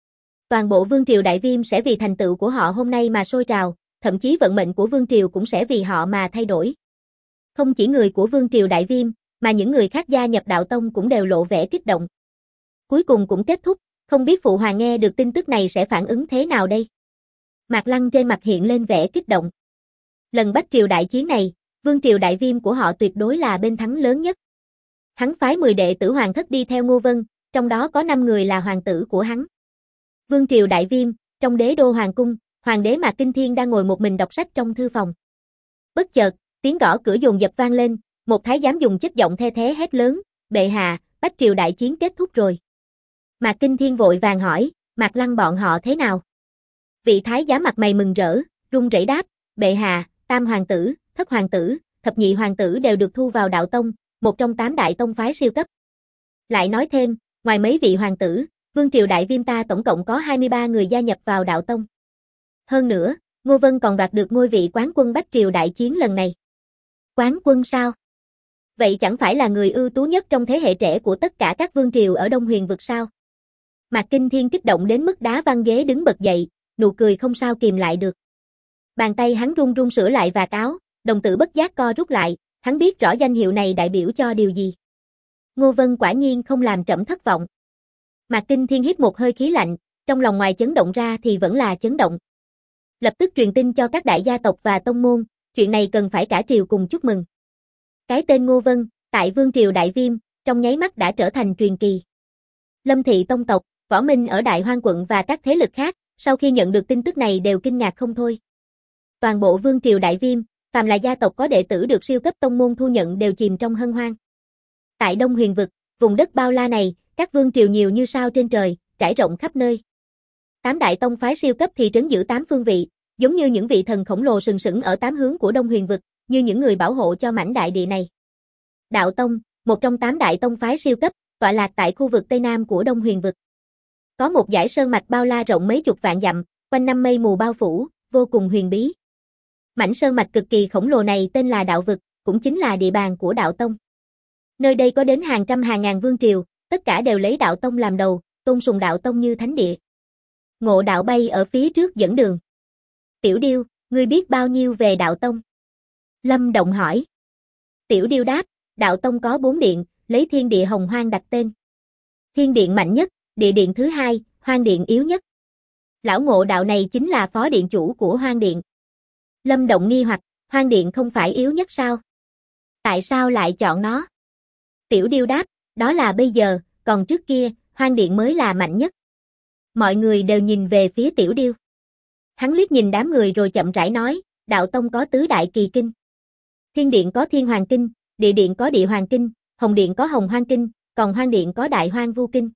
Toàn bộ Vương triều Đại Viêm sẽ vì thành tựu của họ hôm nay mà sôi trào, thậm chí vận mệnh của Vương triều cũng sẽ vì họ mà thay đổi. Không chỉ người của Vương triều Đại Viêm, mà những người khác gia nhập Đạo Tông cũng đều lộ vẻ kích động. Cuối cùng cũng kết thúc, không biết Phụ Hoàng nghe được tin tức này sẽ phản ứng thế nào đây? Mạc Lăng trên mặt hiện lên vẻ kích động. Lần Bách Triều đại chiến này, Vương triều Đại Viêm của họ tuyệt đối là bên thắng lớn nhất. Hắn phái 10 đệ tử hoàng thất đi theo Ngô Vân, trong đó có 5 người là hoàng tử của hắn. Vương triều Đại Viêm, trong đế đô hoàng cung, hoàng đế Mạc Kinh Thiên đang ngồi một mình đọc sách trong thư phòng. Bất chợt, tiếng gõ cửa dồn dập vang lên, một thái giám dùng chất giọng the thé hét lớn, bệ hạ, Bách Triều đại chiến kết thúc rồi. Mạc Kinh Thiên vội vàng hỏi, Mạc Lăng bọn họ thế nào? Vị thái giám mặt mày mừng rỡ, run rẩy đáp, bệ hạ, tam hoàng tử, thất hoàng tử, thập nhị hoàng tử đều được thu vào Đạo Tông, một trong 8 đại tông phái siêu cấp. Lại nói thêm, ngoài mấy vị hoàng tử, Vương triều Đại Viêm ta tổng cộng có 23 người gia nhập vào Đạo Tông. Hơn nữa, Ngô Vân còn đoạt được ngôi vị quán quân Bách Triều đại chiến lần này. Quán quân sao? Vậy chẳng phải là người ưu tú nhất trong thế hệ trẻ của tất cả các vương triều ở Đông Huyền vực sao? Mạc Kinh Thiên kích động đến mức đá văng ghế đứng bật dậy, nụ cười không sao kìm lại được. Bàn tay hắn run run sửa lại vạt áo, đồng tử bất giác co rút lại, hắn biết rõ danh hiệu này đại biểu cho điều gì. Ngô Vân quả nhiên không làm trẫm thất vọng. Mạc Kinh Thiên hít một hơi khí lạnh, trong lòng ngoài chấn động ra thì vẫn là chấn động. Lập tức truyền tin cho các đại gia tộc và tông môn, chuyện này cần phải cả triều cùng chúc mừng. Cái tên Ngô Vân, tại Vương triều Đại Viêm, trong nháy mắt đã trở thành truyền kỳ. Lâm thị tông tộc, Võ Minh ở Đại Hoang quận và các thế lực khác, sau khi nhận được tin tức này đều kinh ngạc không thôi. Toàn bộ Vương triều Đại Viêm, phàm là gia tộc có đệ tử được siêu cấp tông môn thu nhận đều chìm trong hân hoan. Tại Đông Huyền vực, vùng đất bao la này, các vương triều nhiều như sao trên trời, trải rộng khắp nơi. 8 đại tông phái siêu cấp thì trấn giữ 8 phương vị, giống như những vị thần khổng lồ sừng sững ở 8 hướng của Đông Huyền vực, như những người bảo hộ cho mảnh đại địa này. Đạo Tông, một trong 8 đại tông phái siêu cấp, tọa lạc tại khu vực Tây Nam của Đông Huyền vực. Có một dải sơn mạch bao la rộng mấy chục vạn dặm, quanh năm mây mù bao phủ, vô cùng huyền bí. Mảnh sơn mạch cực kỳ khổng lồ này tên là Đạo vực, cũng chính là địa bàn của Đạo Tông. Nơi đây có đến hàng trăm hàng ngàn vương triều, tất cả đều lấy Đạo Tông làm đầu, tôn sùng Đạo Tông như thánh địa. Ngộ Đạo bay ở phía trước dẫn đường. Tiểu Điêu, ngươi biết bao nhiêu về Đạo Tông? Lâm Động hỏi. Tiểu Điêu đáp, Đạo Tông có 4 điện, lấy thiên địa hồng hoang đặt tên. Thiên điện mạnh nhất, địa điện thứ hai, hoang điện yếu nhất. Lão Ngộ Đạo này chính là phó điện chủ của hoang điện. Lâm Động nghi hoặc, hoang điện không phải yếu nhất sao? Tại sao lại chọn nó? Tiểu Điêu đáp, đó là bây giờ, còn trước kia, hoang điện mới là mạnh nhất. Mọi người đều nhìn về phía Tiểu Điêu. Hắn liếc nhìn đám người rồi chậm rãi nói, Đạo Tông có tứ đại kỳ kinh. Thiên điện có Thiên Hoàng Kinh, địa điện có Địa Hoàng Kinh, Hồng Điện có Hồng Hoang Kinh, còn Hoang Điện có Đại Hoang Vu Kinh.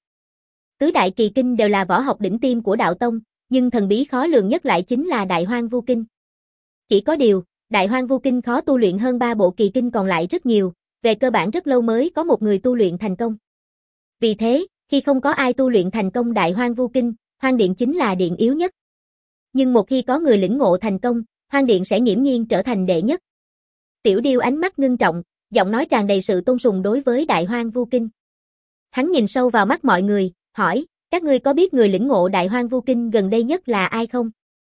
Tứ đại kỳ kinh đều là võ học đỉnh tiêm của đạo tông, nhưng thần bí khó lường nhất lại chính là Đại Hoang Vu Kinh. Chỉ có điều, Đại Hoang Vu Kinh khó tu luyện hơn 3 bộ kỳ kinh còn lại rất nhiều, về cơ bản rất lâu mới có một người tu luyện thành công. Vì thế, khi không có ai tu luyện thành công Đại Hoang Vu Kinh, Hoang Điện chính là điện yếu nhất. Nhưng một khi có người lĩnh ngộ thành công, Hoang Điện sẽ nghiễm nhiên trở thành đệ nhất. Tiểu Điêu ánh mắt ngưng trọng, giọng nói tràn đầy sự tôn sùng đối với Đại Hoang Vu Kinh. Hắn nhìn sâu vào mắt mọi người, hỏi, các ngươi có biết người lĩnh ngộ Đại Hoang Vu Kinh gần đây nhất là ai không?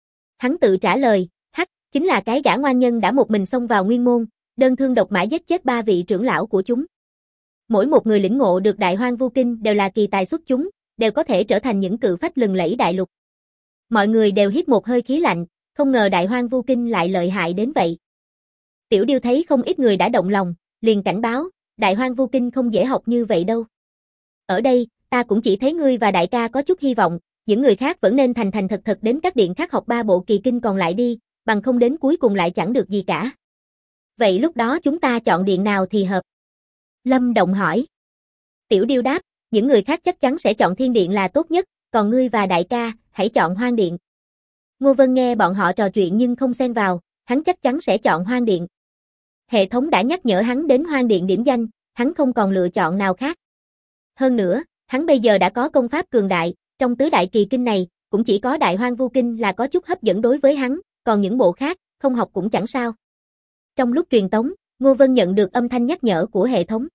Hắn tự trả lời, chính là cái gã ngoan nhân đã một mình xông vào Nguyên Môn, đơn thương độc mã giết chết 3 vị trưởng lão của chúng. Mỗi một người lĩnh ngộ được Đại Hoang Vu Kinh đều là kỳ tài xuất chúng, đều có thể trở thành những cự phách lừng lẫy đại lục. Mọi người đều hít một hơi khí lạnh, không ngờ Đại Hoang Vu Kinh lại lợi hại đến vậy. Tiểu Điêu thấy không ít người đã động lòng, liền cảnh báo, Đại Hoang Vu Kinh không dễ học như vậy đâu. Ở đây, ta cũng chỉ thấy ngươi và đại ca có chút hy vọng, những người khác vẫn nên thành thành thật thật đến các điện khác học 3 bộ kỳ kinh còn lại đi, bằng không đến cuối cùng lại chẳng được gì cả. Vậy lúc đó chúng ta chọn điện nào thì hợp? Lâm Động hỏi. Tiểu Điêu đáp, những người khác chắc chắn sẽ chọn Thiên Điện là tốt nhất, còn ngươi và đại ca, hãy chọn Hoang Điện. Ngô Vân nghe bọn họ trò chuyện nhưng không xen vào, hắn chắc chắn sẽ chọn Hoang Điện. Hệ thống đã nhắc nhở hắn đến Hoang Điện điểm danh, hắn không còn lựa chọn nào khác. Hơn nữa, hắn bây giờ đã có công pháp cường đại, trong tứ đại kỳ kinh này, cũng chỉ có Đại Hoang Vu Kinh là có chút hấp dẫn đối với hắn, còn những bộ khác, không học cũng chẳng sao. Trong lúc truyền tống, Ngô Vân nhận được âm thanh nhắc nhở của hệ thống.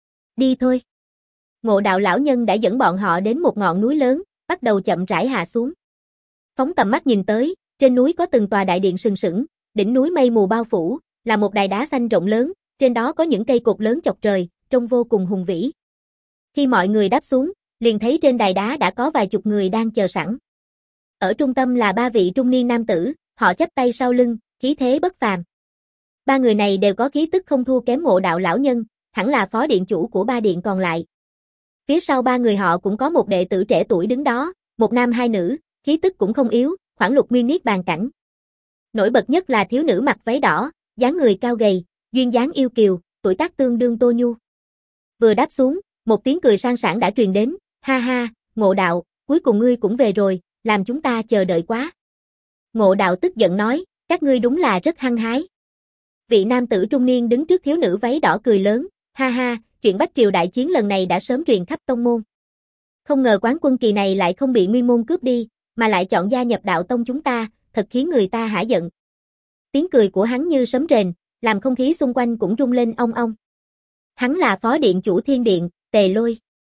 Đi thôi. Ngộ Đạo lão nhân đã dẫn bọn họ đến một ngọn núi lớn, bắt đầu chậm rãi hạ xuống. Phóng tầm mắt nhìn tới, trên núi có từng tòa đại điện sừng sững, đỉnh núi mây mù bao phủ, là một đài đá xanh rộng lớn, trên đó có những cây cột lớn chọc trời, trông vô cùng hùng vĩ. Khi mọi người đáp xuống, liền thấy trên đài đá đã có vài chục người đang chờ sẵn. Ở trung tâm là 3 vị trung niên nam tử, họ chắp tay sau lưng, khí thế bất phàm. 3 người này đều có khí tức không thua kém Ngộ Đạo lão nhân, hẳn là phó điện chủ của 3 điện còn lại. Phía sau 3 người họ cũng có một đệ tử trẻ tuổi đứng đó, một nam 2 nữ, khí tức cũng không yếu, khoảng lục nguyên niết bàn cảnh. Nổi bật nhất là thiếu nữ mặc váy đỏ, dáng người cao gầy, duyên dáng yêu kiều, tuổi tác tương đương Tô Nhu. Vừa đáp xuống, một tiếng cười sang sảng đã truyền đến, ha ha, Ngộ Đạo, cuối cùng ngươi cũng về rồi, làm chúng ta chờ đợi quá. Ngộ Đạo tức giận nói, các ngươi đúng là rất hăng hái. Vị nam tử trung niên đứng trước thiếu nữ váy đỏ cười lớn, ha ha, chuyện Bách Triều đại chiến lần này đã sớm truyền khắp tông môn. Không ngờ quán quân kỳ này lại không bị Nguyên Môn cướp đi, mà lại chọn gia nhập đạo tông chúng ta, thật khiến người ta hả giận. Tiếng cười của hắn như sấm rền, làm không khí xung quanh cũng rung lên ong ong. Hắn là phó điện chủ Thiên Điện, Tề Lôi.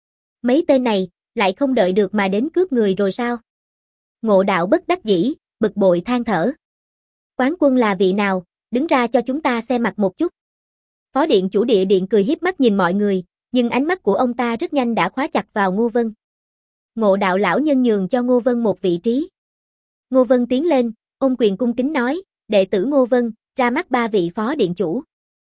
Mấy tên này, lại không đợi được mà đến cướp người rồi sao? Ngộ Đạo bất đắc dĩ, bực bội than thở. Quán quân là vị nào, đứng ra cho chúng ta xem mặt một chút. Phó điện chủ Địa Điện cười hiếp mắt nhìn mọi người, nhưng ánh mắt của ông ta rất nhanh đã khóa chặt vào Ngô Vân. Ngộ Đạo lão nhân nhường cho Ngô Vân một vị trí. Ngô Vân tiến lên, ôm quyền cung kính nói, đệ tử Ngô Vân, ra mắt 3 vị phó điện chủ.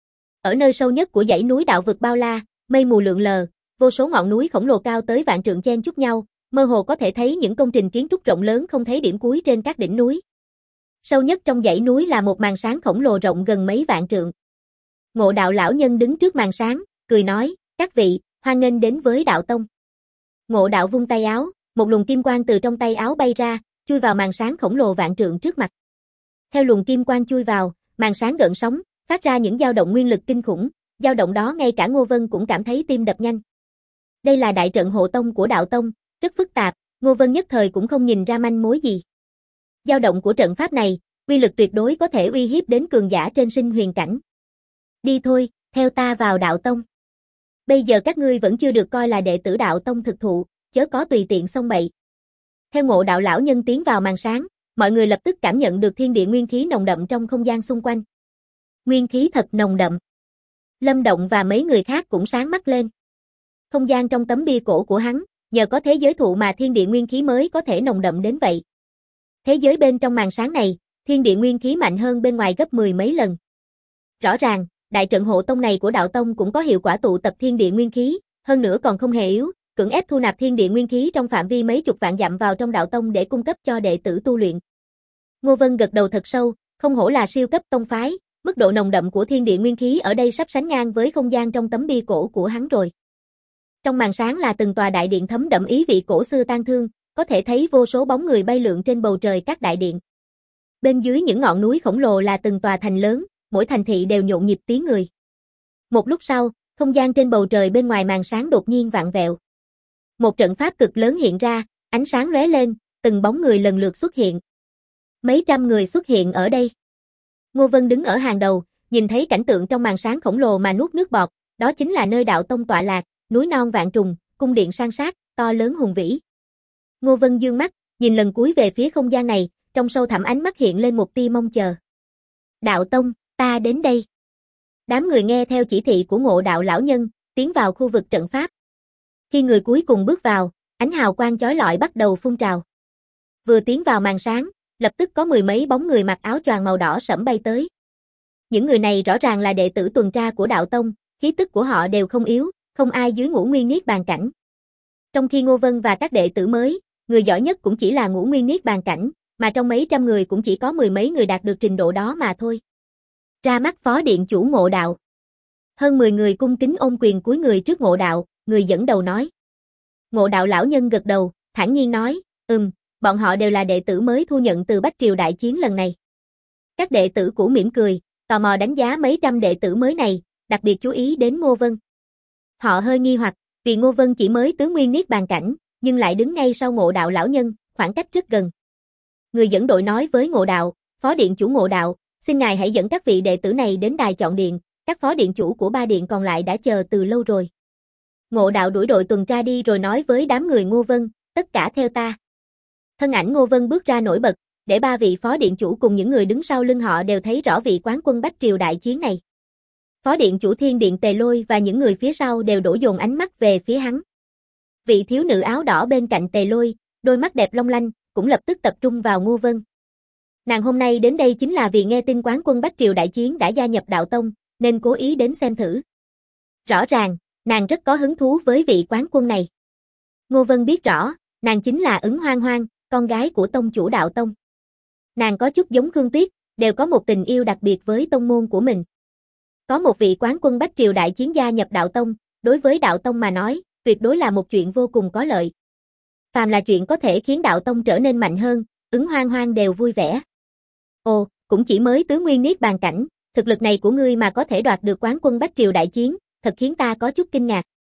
Ở nơi sâu nhất của dãy núi đạo vực bao la, mây mù lượn lờ, vô số ngọn núi khổng lồ cao tới vạn trượng chen chúc nhau, mơ hồ có thể thấy những công trình kiến trúc rộng lớn không thấy điểm cuối trên các đỉnh núi. Sâu nhất trong dãy núi là một màn sáng khổng lồ rộng gần mấy vạn trượng. Ngộ Đạo lão nhân đứng trước màn sáng, cười nói, các vị, hoan nghênh đến với đạo tông. Ngộ Đạo vung tay áo, một luồng kim quang từ trong tay áo bay ra, chui vào màn sáng khổng lồ vạn trượng trước mặt. Theo luồng kim quang chui vào, màn sáng gợn sóng, phát ra những dao động nguyên lực kinh khủng, dao động đó ngay cả Ngô Vân cũng cảm thấy tim đập nhanh. Đây là đại trận hộ tông của đạo tông, rất phức tạp, Ngô Vân nhất thời cũng không nhìn ra manh mối gì. Dao động của trận pháp này, uy lực tuyệt đối có thể uy hiếp đến cường giả trên sinh huyền cảnh. Đi thôi, theo ta vào đạo tông. Bây giờ các ngươi vẫn chưa được coi là đệ tử đạo tông thực thụ, chớ có tùy tiện xông bậy. Theo Ngộ Đạo lão nhân tiến vào màn sáng, mọi người lập tức cảm nhận được thiên địa nguyên khí nồng đậm trong không gian xung quanh. Nguyên khí thật nồng đậm. Lâm Động và mấy người khác cũng sáng mắt lên. Không gian trong tấm bia cổ của hắn, nhờ có thế giới thụ mà thiên địa nguyên khí mới có thể nồng đậm đến vậy. Thế giới bên trong màn sáng này, thiên địa nguyên khí mạnh hơn bên ngoài gấp 10 mấy lần. Rõ ràng, đại trận hộ tông này của đạo tông cũng có hiệu quả tụ tập thiên địa nguyên khí, hơn nữa còn không hề yếu, cưỡng ép thu nạp thiên địa nguyên khí trong phạm vi mấy chục vạn dặm vào trong đạo tông để cung cấp cho đệ tử tu luyện. Ngô Vân gật đầu thật sâu, không hổ là siêu cấp tông phái, Mức độ nồng đậm của thiên địa nguyên khí ở đây sắp sánh ngang với không gian trong tấm bia cổ của hắn rồi. Trong màn sáng là từng tòa đại điện thấm đậm ý vị cổ xưa tang thương, có thể thấy vô số bóng người bay lượn trên bầu trời các đại điện. Bên dưới những ngọn núi khổng lồ là từng tòa thành lớn, mỗi thành thị đều nhộn nhịp tiếng người. Một lúc sau, không gian trên bầu trời bên ngoài màn sáng đột nhiên vặn vẹo. Một trận pháp cực lớn hiện ra, ánh sáng lóe lên, từng bóng người lần lượt xuất hiện. Mấy trăm người xuất hiện ở đây. Ngô Vân đứng ở hàng đầu, nhìn thấy cảnh tượng trong màn sáng khổng lồ mà nuốt nước bọt, đó chính là nơi đạo tông tọa lạc, núi non vạn trùng, cung điện san sát, to lớn hùng vĩ. Ngô Vân dương mắt, nhìn lần cuối về phía không gian này, trong sâu thẳm ánh mắt hiện lên một tia mong chờ. Đạo tông, ta đến đây. Đám người nghe theo chỉ thị của Ngộ Đạo lão nhân, tiến vào khu vực trận pháp. Khi người cuối cùng bước vào, ánh hào quang chói lọi bắt đầu phun trào. Vừa tiến vào màn sáng, lập tức có mười mấy bóng người mặc áo choàng màu đỏ sẫm bay tới. Những người này rõ ràng là đệ tử tuần tra của đạo tông, khí tức của họ đều không yếu, không ai dưới Ngũ Nguyên Niết Bàn cảnh. Trong khi Ngô Vân và các đệ tử mới, người giỏi nhất cũng chỉ là Ngũ Nguyên Niết Bàn cảnh, mà trong mấy trăm người cũng chỉ có mười mấy người đạt được trình độ đó mà thôi. Ra mắt phó điện chủ Ngộ Đạo. Hơn 10 người cung kính ôm quyền cúi người trước Ngộ Đạo, người dẫn đầu nói. Ngộ Đạo lão nhân gật đầu, thản nhiên nói, bọn họ đều là đệ tử mới thu nhận từ Bách Triều đại chiến lần này. Các đệ tử cũ mỉm cười, tò mò đánh giá mấy trăm đệ tử mới này, đặc biệt chú ý đến Ngô Vân. Họ hơi nghi hoặc, vì Ngô Vân chỉ mới tứ nguyên niết bàn cảnh, nhưng lại đứng ngay sau Ngộ Đạo lão nhân, khoảng cách rất gần. Người dẫn đội nói với Ngộ Đạo, phó điện chủ Ngộ Đạo, xin ngài hãy dẫn các vị đệ tử này đến đài chọn điện, các phó điện chủ của 3 điện còn lại đã chờ từ lâu rồi. Ngộ Đạo đuổi đội tuần tra đi rồi nói với đám người Ngô Vân, tất cả theo ta. Thân ảnh Ngô Vân bước ra nổi bật, để 3 vị phó điện chủ cùng những người đứng sau lưng họ đều thấy rõ vị quán quân Bách Triều đại chiến này. Phó điện chủ Thiên Điện Tề Lôi và những người phía sau đều đổ dồn ánh mắt về phía hắn. Vị thiếu nữ áo đỏ bên cạnh Tề Lôi, đôi mắt đẹp long lanh, cũng lập tức tập trung vào Ngô Vân. Nàng hôm nay đến đây chính là vì nghe tin quán quân Bách Triều đại chiến đã gia nhập đạo tông, nên cố ý đến xem thử. Rõ ràng, nàng rất có hứng thú với vị quán quân này. Ngô Vân biết rõ, nàng chính là Ứng Hoang Hoang, con gái của tông chủ đạo tông. Nàng có chút giống Khương Tuyết, đều có một tình yêu đặc biệt với tông môn của mình. Có một vị quán quân Bách Triều đại chiến gia nhập đạo tông, đối với đạo tông mà nói, tuyệt đối là một chuyện vô cùng có lợi. Phàm là chuyện có thể khiến đạo tông trở nên mạnh hơn, Ứng Hoang Hoang đều vui vẻ. Ồ, cũng chỉ mới tứ nguyên niết bàn cảnh, thực lực này của ngươi mà có thể đoạt được quán quân Bách Triều đại chiến, thật khiến ta có chút kinh ngạc.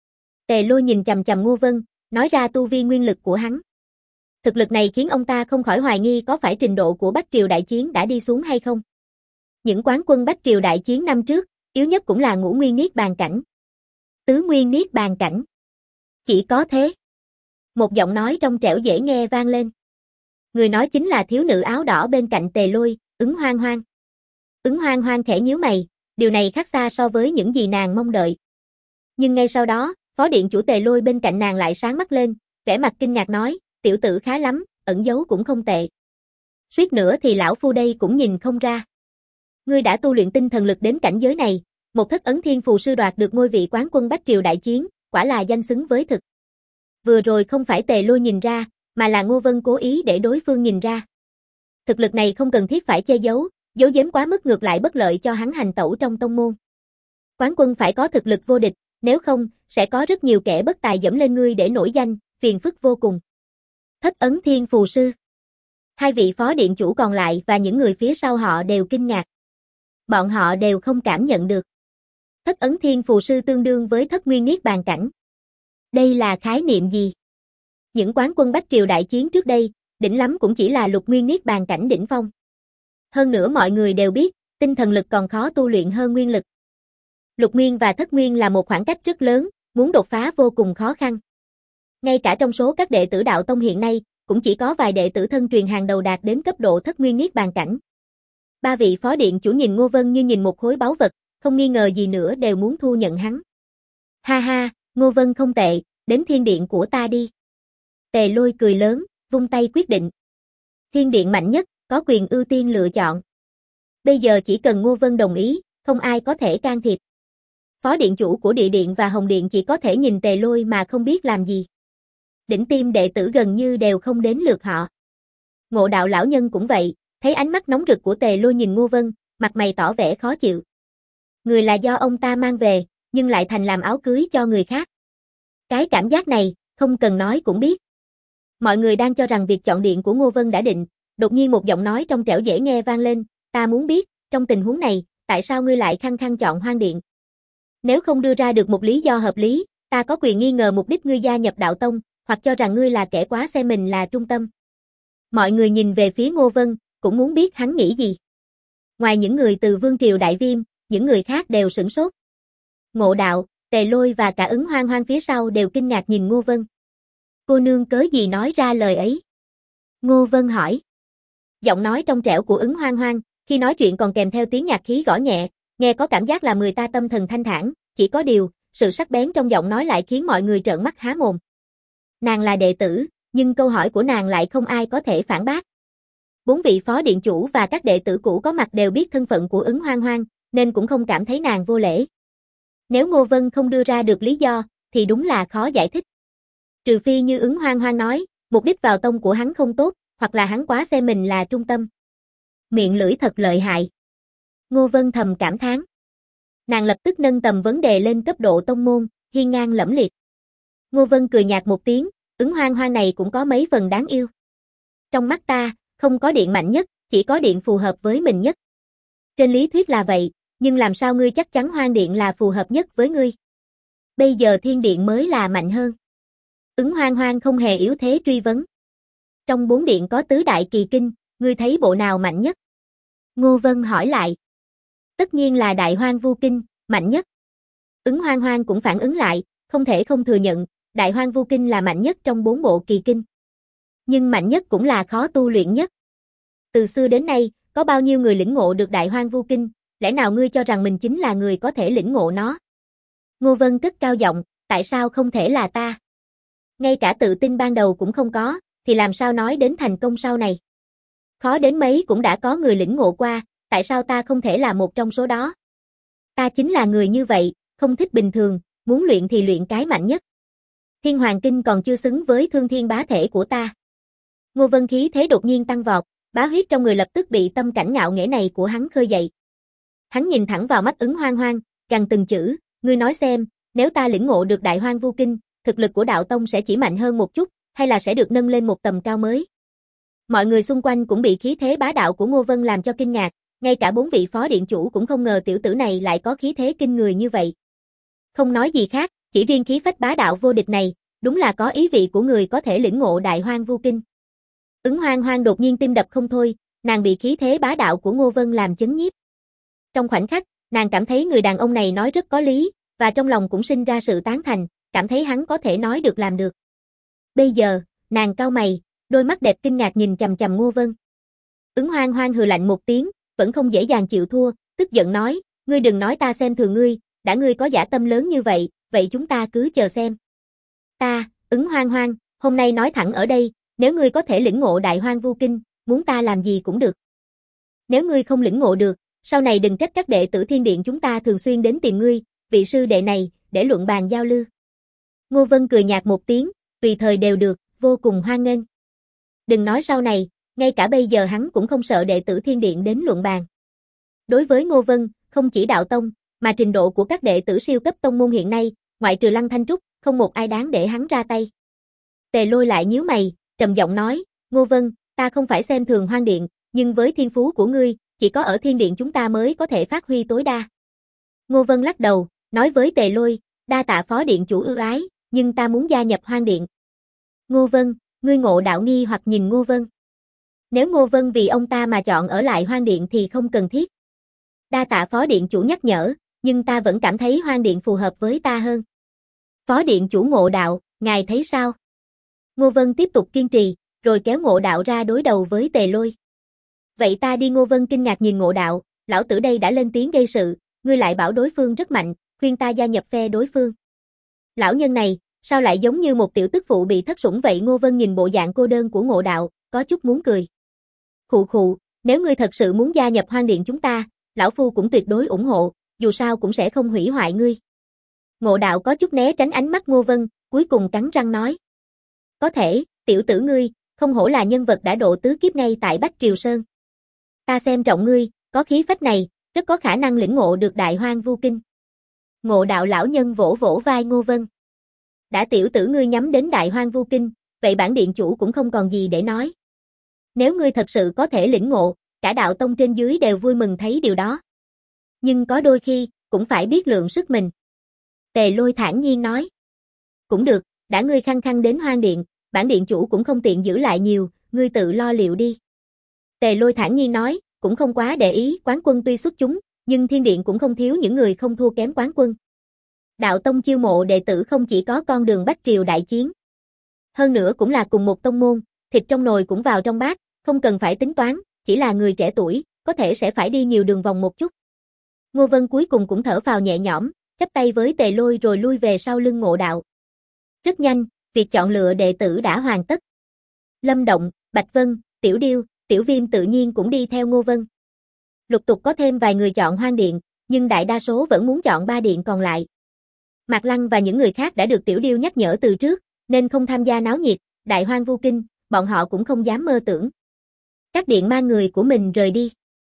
Tề Lôi nhìn chằm chằm Ngô Vân, nói ra tu vi nguyên lực của hắn. Thực lực này khiến ông ta không khỏi hoài nghi có phải trình độ của Bách Triều đại chiến đã đi xuống hay không. Những quán quân Bách Triều đại chiến năm trước, yếu nhất cũng là ngũ nguyên niết bàn cảnh. Tứ nguyên niết bàn cảnh. Chỉ có thế. Một giọng nói trong trẻo dễ nghe vang lên. Người nói chính là thiếu nữ áo đỏ bên cạnh Tề Lôi, Ứng Hoang Hoang. Ứng Hoang Hoang khẽ nhíu mày, điều này khác xa so với những gì nàng mong đợi. Nhưng ngay sau đó, phó điện chủ Tề Lôi bên cạnh nàng lại sáng mắt lên, vẻ mặt kinh ngạc nói, tiểu tử khá lắm, ẩn giấu cũng không tệ. Suýt nữa thì lão phu đây cũng nhìn không ra. Ngươi đã tu luyện tinh thần lực đến cảnh giới này, một thất ấn thiên phù sư đoạt được ngôi vị quán quân Bách Triều đại chiến, quả là danh xứng với thực. Vừa rồi không phải Tề Lôi nhìn ra, mà là Ngô Vân cố ý để đối phương nhìn ra. Thực lực này không cần thiết phải che giấu, giấu giếm quá mức ngược lại bất lợi cho hắn hành tẩu trong tông môn. Quán quân phải có thực lực vô địch, nếu không, sẽ có rất nhiều kẻ bất tài dẫm lên ngươi để nổi danh, phiền phức vô cùng. Thất ấn thiên phù sư. Hai vị phó điện chủ còn lại và những người phía sau họ đều kinh ngạc. Bọn họ đều không cảm nhận được. Thất ấn thiên phù sư tương đương với thất nguyên niết bàn cảnh. Đây là khái niệm gì? Những quán quân Bách Triều đại chiến trước đây, đỉnh lắm cũng chỉ là lục nguyên niết bàn cảnh đỉnh phong. Hơn nữa mọi người đều biết, tinh thần lực còn khó tu luyện hơn nguyên lực. Lục nguyên và thất nguyên là một khoảng cách rất lớn, muốn đột phá vô cùng khó khăn. Ngay cả trong số các đệ tử đạo tông hiện nay, cũng chỉ có vài đệ tử thân truyền hàng đầu đạt đến cấp độ thất nguyên niết bàn cảnh. Ba vị phó điện chủ nhìn Ngô Vân như nhìn một khối báu vật, không nghi ngờ gì nữa đều muốn thu nhận hắn. Ha ha, Ngô Vân không tệ, đến thiên điện của ta đi. Tề Lôi cười lớn, vung tay quyết định. Thiên điện mạnh nhất, có quyền ưu tiên lựa chọn. Bây giờ chỉ cần Ngô Vân đồng ý, không ai có thể can thiệp. Phó điện chủ của địa điện và hồng điện chỉ có thể nhìn Tề Lôi mà không biết làm gì. Đỉnh tiêm đệ tử gần như đều không đến lượt họ. Ngộ đạo lão nhân cũng vậy, thấy ánh mắt nóng rực của Tề Lôi nhìn Ngô Vân, mặt mày tỏ vẻ khó chịu. Người là do ông ta mang về, nhưng lại thành làm áo cưới cho người khác. Cái cảm giác này, không cần nói cũng biết. Mọi người đang cho rằng việc chọn điện của Ngô Vân đã định, đột nhiên một giọng nói trong trẻo dễ nghe vang lên, ta muốn biết, trong tình huống này, tại sao ngươi lại khăng khăng chọn Hoang Điện? Nếu không đưa ra được một lý do hợp lý, ta có quyền nghi ngờ mục đích ngươi gia nhập đạo tông, hoặc cho rằng ngươi là kẻ quá xem mình là trung tâm. Mọi người nhìn về phía Ngô Vân, cũng muốn biết hắn nghĩ gì. Ngoài những người từ Vương Triều Đại Viêm, những người khác đều sửng sốt. Ngộ Đạo, Tề Lôi và cả Ứng Hoang Hoang phía sau đều kinh ngạc nhìn Ngô Vân. Cô nương cớ gì nói ra lời ấy? Ngô Vân hỏi. Giọng nói trong trẻo của Ứng Hoang Hoang, khi nói chuyện còn kèm theo tiếng nhạc khí gõ nhẹ, nghe có cảm giác làm người ta tâm thần thanh thản, chỉ có điều, sự sắc bén trong giọng nói lại khiến mọi người trợn mắt há mồm. Nàng là đệ tử, nhưng câu hỏi của nàng lại không ai có thể phản bác. 4 vị phó điện chủ và các đệ tử cũ có mặt đều biết thân phận của Ứng Hoang Hoang, nên cũng không cảm thấy nàng vô lễ. Nếu Ngô Vân không đưa ra được lý do, thì đúng là khó giải thích. Trừ phi như Ứng Hoang Hoang nói, mục đích vào tông của hắn không tốt, hoặc là hắn quá xem mình là trung tâm. Miệng lưỡi thật lợi hại. Ngô Vân thầm cảm thán. Nàng lập tức nâng tầm vấn đề lên cấp độ tông môn, hiên ngang lẫm liệt. Ngô Vân cười nhạt một tiếng, Ứng Hoang Hoang này cũng có mấy phần đáng yêu. Trong mắt ta, không có điện mạnh nhất, chỉ có điện phù hợp với mình nhất. Trên lý thuyết là vậy, nhưng làm sao ngươi chắc chắn Hoang Điện là phù hợp nhất với ngươi? Bây giờ Thiên Điện mới là mạnh hơn. Ứng Hoang Hoang không hề yếu thế truy vấn. Trong 4 điện có tứ đại kỳ kinh, ngươi thấy bộ nào mạnh nhất? Ngô Vân hỏi lại. Tất nhiên là Đại Hoang Vu Kinh, mạnh nhất. Ứng Hoang Hoang cũng phản ứng lại, không thể không thừa nhận, Đại Hoang Vu Kinh là mạnh nhất trong 4 bộ kỳ kinh. Nhưng mạnh nhất cũng là khó tu luyện nhất. Từ xưa đến nay, có bao nhiêu người lĩnh ngộ được Đại Hoang Vu Kinh, lẽ nào ngươi cho rằng mình chính là người có thể lĩnh ngộ nó? Ngô Vân cất cao giọng, tại sao không thể là ta? Ngay cả tự tin ban đầu cũng không có, thì làm sao nói đến thành công sau này? Khó đến mấy cũng đã có người lĩnh ngộ qua, tại sao ta không thể là một trong số đó? Ta chính là người như vậy, không thích bình thường, muốn luyện thì luyện cái mạnh nhất. Thiên Hoàng Kinh còn chưa xứng với Thương Thiên Bá Thể của ta. Ngô Vân khí thế đột nhiên tăng vọt, bá huyết trong người lập tức bị tâm cảnh ngạo nghễ này của hắn khơi dậy. Hắn nhìn thẳng vào mắt Ứng Hoang Hoang, gằn từng chữ, ngươi nói xem, nếu ta lĩnh ngộ được Đại Hoang Vu Kinh, thực lực của đạo tông sẽ chỉ mạnh hơn một chút, hay là sẽ được nâng lên một tầm cao mới? Mọi người xung quanh cũng bị khí thế bá đạo của Ngô Vân làm cho kinh ngạc, ngay cả 4 vị phó điện chủ cũng không ngờ tiểu tử này lại có khí thế kinh người như vậy. Không nói gì khác, chỉ riêng khí phách bá đạo vô địch này, đúng là có ý vị của người có thể lĩnh ngộ Đại Hoang Vu Kinh. Ứng Hoang Hoang đột nhiên tim đập không thôi, nàng bị khí thế bá đạo của Ngô Vân làm chấn nhiếp. Trong khoảnh khắc, nàng cảm thấy người đàn ông này nói rất có lý, và trong lòng cũng sinh ra sự tán thành, cảm thấy hắn có thể nói được làm được. Bây giờ, nàng cau mày, đôi mắt đẹp kinh ngạc nhìn chằm chằm Ngô Vân. Ứng Hoang Hoang hừ lạnh một tiếng, vẫn không dễ dàng chịu thua, tức giận nói, ngươi đừng nói ta xem thường ngươi, đã ngươi có dã tâm lớn như vậy, vậy chúng ta cứ chờ xem. Ta, Ứng Hoang Hoang, hôm nay nói thẳng ở đây, nếu ngươi có thể lĩnh ngộ Đại Hoang Vu Kinh, muốn ta làm gì cũng được. Nếu ngươi không lĩnh ngộ được, sau này đừng trách các đệ tử Thiên Điện chúng ta thường xuyên đến tìm ngươi, vị sư đệ này, để luận bàn giao lưu. Ngô Vân cười nhạt một tiếng, tùy thời đều được, vô cùng hoan nghênh. Đừng nói sau này, ngay cả bây giờ hắn cũng không sợ đệ tử Thiên Điện đến luận bàn. Đối với Ngô Vân, không chỉ đạo tông, mà trình độ của các đệ tử siêu cấp tông môn hiện nay, ngoại trừ Lăng Thanh Trúc, không một ai đáng để hắn ra tay. Tề Lôi lại nhíu mày, trầm giọng nói, Ngô Vân, ta không phải xem thường Hoang Điện, nhưng với thiên phú của ngươi, chỉ có ở Thiên Điện chúng ta mới có thể phát huy tối đa. Ngô Vân lắc đầu, nói với Tề Lôi, đa tạ phó điện chủ ưu ái, nhưng ta muốn gia nhập Hoang Điện. Ngô Vân, ngươi ngộ đạo nghi hoặc nhìn Ngô Vân. Nếu Ngô Vân vì ông ta mà chọn ở lại Hoang Điện thì không cần thiết. Đa tạ phó điện chủ nhắc nhở, nhưng ta vẫn cảm thấy Hoang Điện phù hợp với ta hơn. Phó điện chủ Ngộ Đạo, ngài thấy sao? Ngô Vân tiếp tục kiên trì, rồi kéo Ngộ Đạo ra đối đầu với Tề Lôi. Vậy ta đi. Ngô Vân kinh ngạc nhìn Ngộ Đạo, lão tử đây đã lên tiếng gây sự, ngươi lại bảo đối phương rất mạnh, khuyên ta gia nhập phe đối phương. Lão nhân này, sao lại giống như một tiểu tức phụ bị thất sủng vậy? Ngô Vân nhìn bộ dạng cô đơn của Ngộ Đạo, có chút muốn cười. Khụ khụ, nếu ngươi thật sự muốn gia nhập Hoang Điện chúng ta, lão phu cũng tuyệt đối ủng hộ, dù sao cũng sẽ không hủy hoại ngươi. Ngộ Đạo có chút né tránh ánh mắt Ngô Vân, cuối cùng cắn răng nói. Có thể, tiểu tử ngươi, không hổ là nhân vật đã độ tứ kiếp ngay tại Bách Triều Sơn. Ta xem trọng ngươi, có khí phách này, rất có khả năng lĩnh ngộ được Đại Hoang Vu Kinh. Ngộ Đạo lão nhân vỗ vỗ vai Ngô Vân. Đã tiểu tử ngươi nhắm đến Đại Hoang Vu Kinh, vậy bản điện chủ cũng không còn gì để nói. Nếu ngươi thật sự có thể lĩnh ngộ, cả đạo tông trên dưới đều vui mừng thấy điều đó. Nhưng có đôi khi, cũng phải biết lượng sức mình. Tề Lôi thản nhiên nói. Cũng được, đã ngươi khăng khăng đến Hoang Điện, bản điện chủ cũng không tiện giữ lại nhiều, ngươi tự lo liệu đi. Tề Lôi thản nhiên nói, cũng không quá để ý, Quán Quân tuy xuất chúng, nhưng Thiên Điện cũng không thiếu những người không thua kém Quán Quân. Đạo tông chiêu mộ đệ tử không chỉ có con đường bách triều đại chiến. Hơn nữa cũng là cùng một tông môn, thịt trong nồi cũng vào trong bát, không cần phải tính toán, chỉ là người trẻ tuổi, có thể sẽ phải đi nhiều đường vòng một chút. Ngô Vân cuối cùng cũng thở phào nhẹ nhõm, chắp tay với Tề Lôi rồi lui về sau lưng Ngộ Đạo. Rất nhanh, việc chọn lựa đệ tử đã hoàn tất. Lâm Động, Bạch Vân, Tiểu Điêu, Tiểu Viêm tự nhiên cũng đi theo Ngô Vân. Lục tục có thêm vài người chọn Hoang Điện, nhưng đại đa số vẫn muốn chọn 3 điện còn lại. Mạc Lăng và những người khác đã được Tiểu Điêu nhắc nhở từ trước, nên không tham gia náo nhiệt, Đại Hoang Vu Kinh, bọn họ cũng không dám mơ tưởng. Các điện mang người của mình rời đi.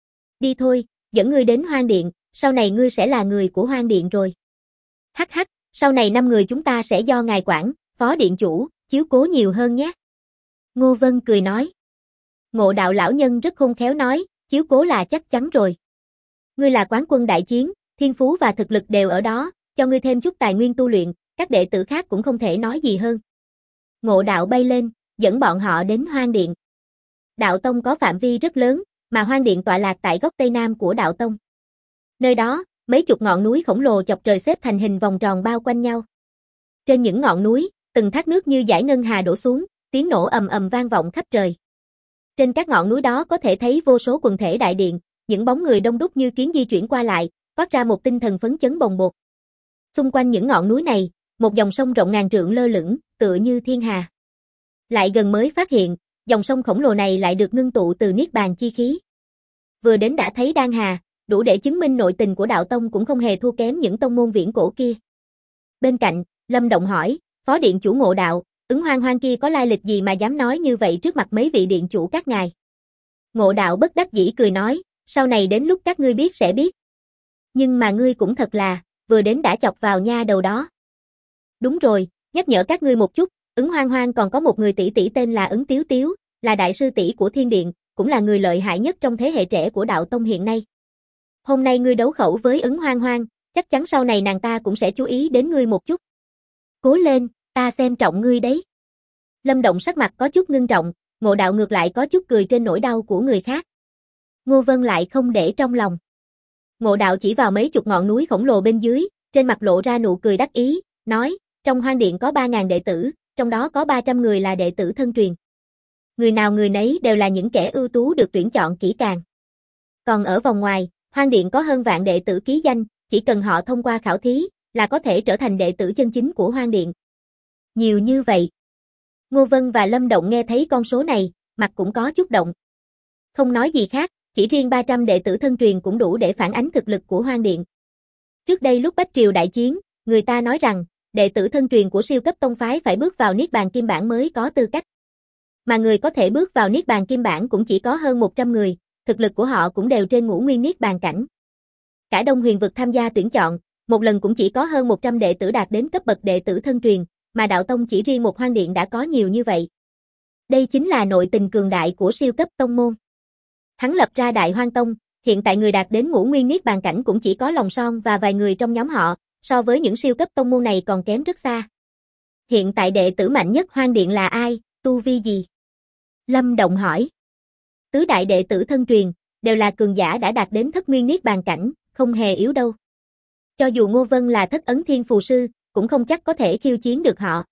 Đi thôi, dẫn ngươi đến Hoang Điện, sau này ngươi sẽ là người của Hoang Điện rồi. Hắc hắc, sau này 5 người chúng ta sẽ do ngài quản, phó điện chủ, chiếu cố nhiều hơn nhé. Ngô Vân cười nói. Ngộ Đạo lão nhân rất khôn khéo nói, chiếu cố là chắc chắn rồi. Ngươi là quán quân đại chiến, thiên phú và thực lực đều ở đó, cho ngươi thêm chút tài nguyên tu luyện, các đệ tử khác cũng không thể nói gì hơn. Ngộ Đạo bay lên, dẫn bọn họ đến Hoang Điện. Đạo tông có phạm vi rất lớn, mà Hoang Điện tọa lạc tại góc tây nam của đạo tông. Nơi đó, mấy chục ngọn núi khổng lồ chọc trời xếp thành hình vòng tròn bao quanh nhau. Trên những ngọn núi, từng thác nước như dải ngân hà đổ xuống, tiếng nổ ầm ầm vang vọng khắp trời. Trên các ngọn núi đó có thể thấy vô số quần thể đại điện, những bóng người đông đúc như kiến di chuyển qua lại, toát ra một tinh thần phấn chấn bồng bột. Xung quanh những ngọn núi này, một dòng sông rộng ngàn trượng lơ lửng, tựa như thiên hà. Lại gần mới phát hiện, dòng sông khổng lồ này lại được ngưng tụ từ niết bàn chi khí. Vừa đến đã thấy đan hà, đủ để chứng minh nội tình của đạo tông cũng không hề thua kém những tông môn viễn cổ kia. Bên cạnh, Lâm Động hỏi, phó điện chủ Ngộ Đạo, Ứng Hoang Hoang kia có lai lịch gì mà dám nói như vậy trước mặt mấy vị điện chủ các ngài? Ngộ Đạo bất đắc dĩ cười nói, sau này đến lúc các ngươi biết sẽ biết. Nhưng mà ngươi cũng thật là, vừa đến đã chọc vào nha đầu đó. Đúng rồi, nhắc nhở các ngươi một chút, Ứng Hoang Hoang còn có một người tỷ tỷ tên là Ứng Tiếu Tiếu, là đại sư tỷ của Thiên Điện, cũng là người lợi hại nhất trong thế hệ trẻ của đạo tông hiện nay. Hôm nay ngươi đấu khẩu với Ứng Hoang Hoang, chắc chắn sau này nàng ta cũng sẽ chú ý đến ngươi một chút. Cố lên, ta xem trọng ngươi đấy. Lâm Động sắc mặt có chút ngưng trọng, Ngộ Đạo ngược lại có chút cười trên nỗi đau của người khác. Ngô Vân lại không để trong lòng. Ngộ Đạo chỉ vào mấy chục ngọn núi khổng lồ bên dưới, trên mặt lộ ra nụ cười đắc ý, nói, trong Hoang Điện có 3.000 đệ tử, trong đó có 300 người là đệ tử thân truyền. Người nào người nấy đều là những kẻ ưu tú được tuyển chọn kỹ càng. Còn ở vòng ngoài, Hoang Điện có hơn vạn đệ tử ký danh, chỉ cần họ thông qua khảo thí, là có thể trở thành đệ tử chân chính của Hoang Điện. Nhiều như vậy. Ngô Vân và Lâm Động nghe thấy con số này, mặt cũng có chút động. Không nói gì khác, chỉ riêng 300 đệ tử thân truyền cũng đủ để phản ánh thực lực của Hoang Điện. Trước đây lúc Bách Triều đại chiến, người ta nói rằng, đệ tử thân truyền của siêu cấp tông phái phải bước vào Niết Bàn Kim Bản mới có tư cách. Mà người có thể bước vào Niết Bàn Kim Bản cũng chỉ có hơn 100 người, thực lực của họ cũng đều trên ngũ nguyên Niết Bàn cảnh. Cả Đông Huyền vực tham gia tuyển chọn, một lần cũng chỉ có hơn 100 đệ tử đạt đến cấp bậc đệ tử thân truyền, mà đạo tông chỉ riêng một Hoang Điện đã có nhiều như vậy. Đây chính là nội tình cường đại của siêu cấp tông môn. Hắn lập ra Đại Hoang Tông, hiện tại người đạt đến ngũ nguyên Niết Bàn cảnh cũng chỉ có Lòng Son và vài người trong nhóm họ, so với những siêu cấp tông môn này còn kém rất xa. Hiện tại đệ tử mạnh nhất Hoang Điện là ai, tu vi gì? Lâm Động hỏi. Tứ đại đệ tử thân truyền, đều là cường giả đã đạt đến thất nguyên Niết Bàn cảnh, không hề yếu đâu. Cho dù Ngô Vân là thất ấn thiên phù sư, cũng không chắc có thể khiêu chiến được họ.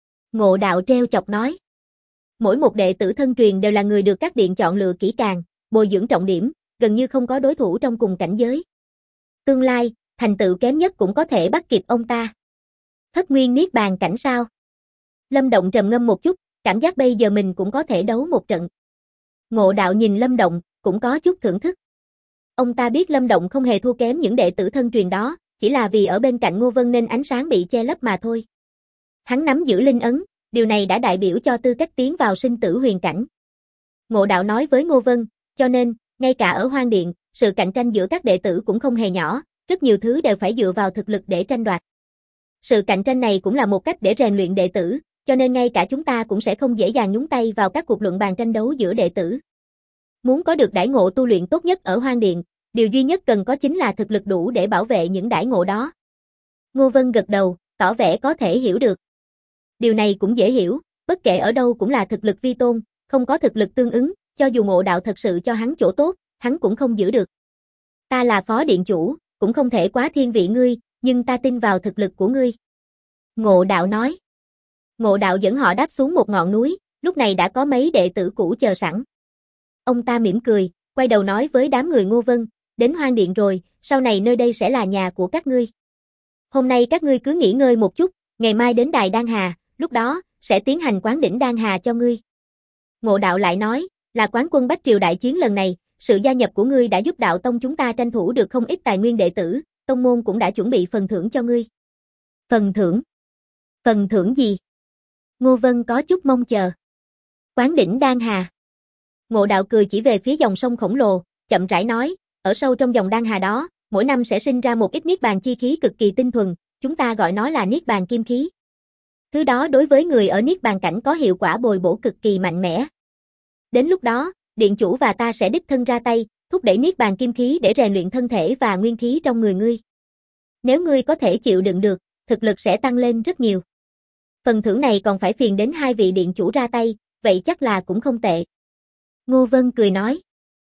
Ngộ Đạo treo chọc nói. Mỗi một đệ tử thân truyền đều là người được các điện chọn lựa kỹ càng, bồi dưỡng trọng điểm, gần như không có đối thủ trong cùng cảnh giới. Tương lai, thành tựu kém nhất cũng có thể bắt kịp ông ta. Thất nguyên Niết Bàn cảnh sao? Lâm Động trầm ngâm một chút, cảm giác bây giờ mình cũng có thể đấu một trận. Ngộ Đạo nhìn Lâm Động, cũng có chút thưởng thức. Ông ta biết Lâm Động không hề thua kém những đệ tử thân truyền đó, chỉ là vì ở bên cạnh Ngô Vân nên ánh sáng bị che lấp mà thôi. Hắn nắm giữ linh ấn, điều này đã đại biểu cho tư cách tiến vào sinh tử huyền cảnh. Ngộ Đạo nói với Ngô Vân, cho nên, ngay cả ở Hoang Điện, sự cạnh tranh giữa các đệ tử cũng không hề nhỏ, rất nhiều thứ đều phải dựa vào thực lực để tranh đoạt. Sự cạnh tranh này cũng là một cách để rèn luyện đệ tử, cho nên ngay cả chúng ta cũng sẽ không dễ dàng nhúng tay vào các cuộc luận bàn tranh đấu giữa đệ tử. Muốn có được đãi ngộ tu luyện tốt nhất ở Hoang Điện, điều duy nhất cần có chính là thực lực đủ để bảo vệ những đãi ngộ đó. Ngô Vân gật đầu, tỏ vẻ có thể hiểu được. Điều này cũng dễ hiểu, bất kể ở đâu cũng là thực lực vi tôn, không có thực lực tương ứng, cho dù Ngộ Đạo thật sự cho hắn chỗ tốt, hắn cũng không giữ được. Ta là phó điện chủ, cũng không thể quá thiên vị ngươi, nhưng ta tin vào thực lực của ngươi. Ngộ Đạo nói. Ngộ Đạo dẫn họ đáp xuống một ngọn núi, lúc này đã có mấy đệ tử cũ chờ sẵn. Ông ta mỉm cười, quay đầu nói với đám người Ngô Vân, đến Hoang Điện rồi, sau này nơi đây sẽ là nhà của các ngươi. Hôm nay các ngươi cứ nghỉ ngơi một chút, ngày mai đến Đài Đan Hà, lúc đó, sẽ tiến hành quán đỉnh Đan Hà cho ngươi. Ngộ Đạo lại nói, là quán quân Bách Triều đại chiến lần này, sự gia nhập của ngươi đã giúp đạo tông chúng ta tranh thủ được không ít tài nguyên đệ tử, tông môn cũng đã chuẩn bị phần thưởng cho ngươi. Phần thưởng? Phần thưởng gì? Ngô Vân có chút mong chờ. Quán đỉnh Đan Hà. Ngộ Đạo cười chỉ về phía dòng sông khổng lồ, chậm rãi nói, ở sâu trong dòng Đan Hà đó, mỗi năm sẽ sinh ra một ít niết bàn chi khí cực kỳ tinh thuần, chúng ta gọi nó là niết bàn kim khí. Thứ đó đối với người ở niết bàn cảnh có hiệu quả bồi bổ cực kỳ mạnh mẽ. Đến lúc đó, điện chủ và ta sẽ đích thân ra tay, thúc đẩy niết bàn kim khí để rèn luyện thân thể và nguyên khí trong người ngươi. Nếu ngươi có thể chịu đựng được, thực lực sẽ tăng lên rất nhiều. Phần thưởng này còn phải phiền đến hai vị điện chủ ra tay, vậy chắc là cũng không tệ. Ngô Vân cười nói.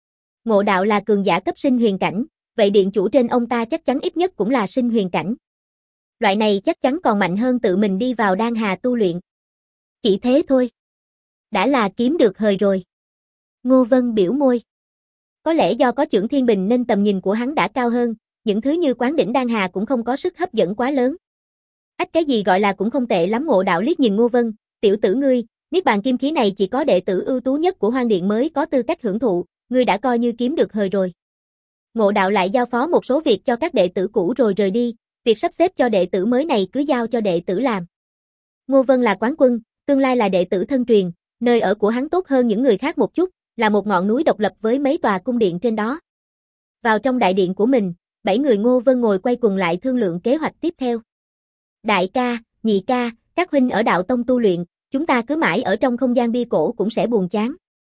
Ngộ Đạo là cường giả cấp sinh huyền cảnh, vậy điện chủ trên ông ta chắc chắn ít nhất cũng là sinh huyền cảnh. Loại này chắc chắn còn mạnh hơn tự mình đi vào Đan Hà tu luyện. Chỉ thế thôi. Đã là kiếm được hời rồi. Ngô Vân biểu môi. Có lẽ do có Chưởng Thiên Bình nên tầm nhìn của hắn đã cao hơn, những thứ như quán đỉnh Đan Hà cũng không có sức hấp dẫn quá lớn. Cái gì gọi là cũng không tệ lắm. Ngộ Đạo liếc nhìn Ngô Vân, tiểu tử ngươi, niết bàn kim khí này chỉ có đệ tử ưu tú nhất của Hoang Điện mới có tư cách hưởng thụ, ngươi đã coi như kiếm được hời rồi. Ngộ Đạo lại giao phó một số việc cho các đệ tử cũ rồi rời đi, việc sắp xếp cho đệ tử mới này cứ giao cho đệ tử làm. Ngô Vân là quán quân, tương lai là đệ tử thân truyền, nơi ở của hắn tốt hơn những người khác một chút, là một ngọn núi độc lập với mấy tòa cung điện trên đó. Vào trong đại điện của mình, 7 người Ngô Vân ngồi quay quần lại thương lượng kế hoạch tiếp theo. Đại ca, nhị ca, các huynh ở đạo tông tu luyện, chúng ta cứ mãi ở trong không gian bia cổ cũng sẽ buồn chán.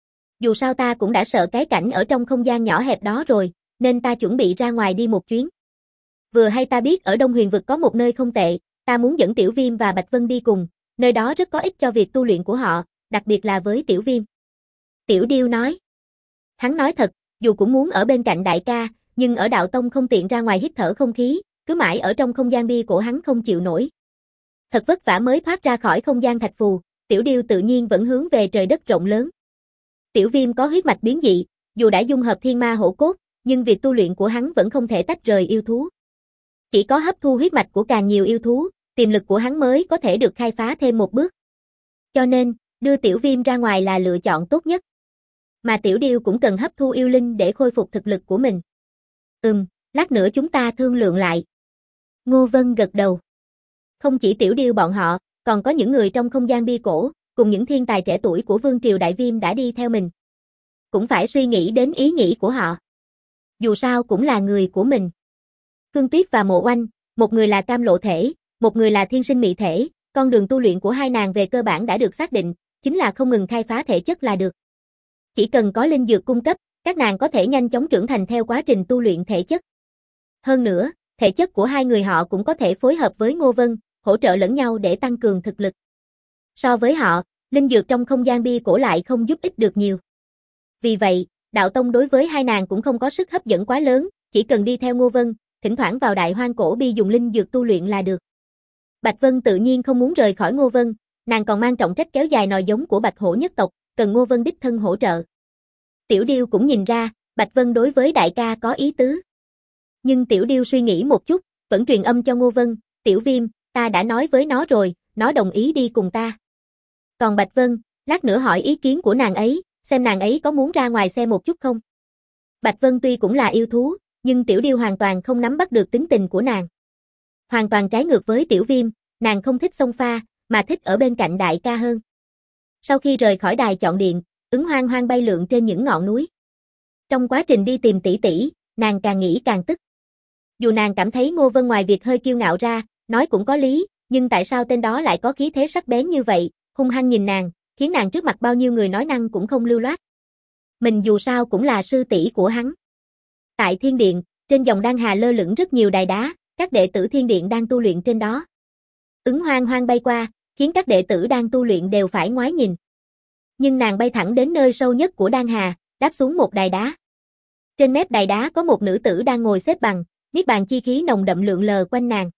Dù sao ta cũng đã sợ cái cảnh ở trong không gian nhỏ hẹp đó rồi, nên ta chuẩn bị ra ngoài đi một chuyến. Vừa hay ta biết ở Đông Huyền vực có một nơi không tệ, ta muốn dẫn Tiểu Viêm và Bạch Vân đi cùng, nơi đó rất có ích cho việc tu luyện của họ, đặc biệt là với Tiểu Viêm. Tiểu Điêu nói. Hắn nói thật, dù cũng muốn ở bên cạnh đại ca, nhưng ở đạo tông không tiện ra ngoài hít thở không khí, cứ mãi ở trong không gian bia cổ hắn không chịu nổi. Thật vất vả mới thoát ra khỏi không gian thạch phù, Tiểu Điêu tự nhiên vẫn hướng về trời đất rộng lớn. Tiểu Viêm có huyết mạch biến dị, dù đã dung hợp thiên ma hổ cốt, nhưng việc tu luyện của hắn vẫn không thể tách rời yêu thú. Chỉ có hấp thu huyết mạch của càng nhiều yêu thú, tiềm lực của hắn mới có thể được khai phá thêm một bước. Cho nên, đưa Tiểu Viêm ra ngoài là lựa chọn tốt nhất. Mà Tiểu Điêu cũng cần hấp thu yêu linh để khôi phục thực lực của mình. Lát nữa chúng ta thương lượng lại. Ngô Vân gật đầu. Không chỉ Tiểu Điêu bọn họ, còn có những người trong không gian bia cổ, cùng những thiên tài trẻ tuổi của Vương Triều Đại Viêm đã đi theo mình. Cũng phải suy nghĩ đến ý nghĩ của họ. Dù sao cũng là người của mình. Khương Tuyết và Mộ Oanh, một người là cam lộ thể, một người là thiên sinh mị thể, con đường tu luyện của hai nàng về cơ bản đã được xác định, chính là không ngừng khai phá thể chất là được. Chỉ cần có linh dược cung cấp, các nàng có thể nhanh chóng trưởng thành theo quá trình tu luyện thể chất. Hơn nữa, thể chất của hai người họ cũng có thể phối hợp với Ngô Vân, hỗ trợ lẫn nhau để tăng cường thực lực. So với họ, linh dược trong không gian bia cổ lại không giúp ích được nhiều. Vì vậy, đạo tông đối với hai nàng cũng không có sức hấp dẫn quá lớn, chỉ cần đi theo Ngô Vân, thỉnh thoảng vào đại hoang cổ bi dùng linh dược tu luyện là được. Bạch Vân tự nhiên không muốn rời khỏi Ngô Vân, nàng còn mang trọng trách kéo dài nòi giống của Bạch Hổ nhất tộc, cần Ngô Vân đích thân hỗ trợ. Tiểu Điêu cũng nhìn ra, Bạch Vân đối với đại ca có ý tứ. Nhưng Tiểu Điêu suy nghĩ một chút, vẫn truyền âm cho Ngô Vân, Tiểu Viêm, ta đã nói với nó rồi, nó đồng ý đi cùng ta. Còn Bạch Vân, lát nữa hỏi ý kiến của nàng ấy, xem nàng ấy có muốn ra ngoài xem một chút không. Bạch Vân tuy cũng là yêu thú, nhưng Tiểu Điêu hoàn toàn không nắm bắt được tính tình của nàng. Hoàn toàn trái ngược với Tiểu Viêm, nàng không thích xông pha, mà thích ở bên cạnh đại ca hơn. Sau khi rời khỏi đài chọn điện, Ứng Hoang Hoang bay lượn trên những ngọn núi. Trong quá trình đi tìm tỷ tỷ, nàng càng nghĩ càng tức. Dù nàng cảm thấy Ngô Vân ngoài việc hơi kiêu ngạo ra, nói cũng có lý, nhưng tại sao tên đó lại có khí thế sắc bén như vậy, hung hăng nhìn nàng, khiến nàng trước mặt bao nhiêu người nói năng cũng không lưu loát. Mình dù sao cũng là sư tỷ của hắn. Tại Thiên Điện, trên dòng Đan Hà lơ lửng rất nhiều đài đá, các đệ tử Thiên Điện đang tu luyện trên đó. Ứng Hoang Hoang bay qua, khiến các đệ tử đang tu luyện đều phải ngoái nhìn. Nhưng nàng bay thẳng đến nơi sâu nhất của Đan Hà, đáp xuống một đài đá. Trên mép đài đá có một nữ tử đang ngồi xếp bằng, niết bàn chi khí nồng đậm lượn lờ quanh nàng.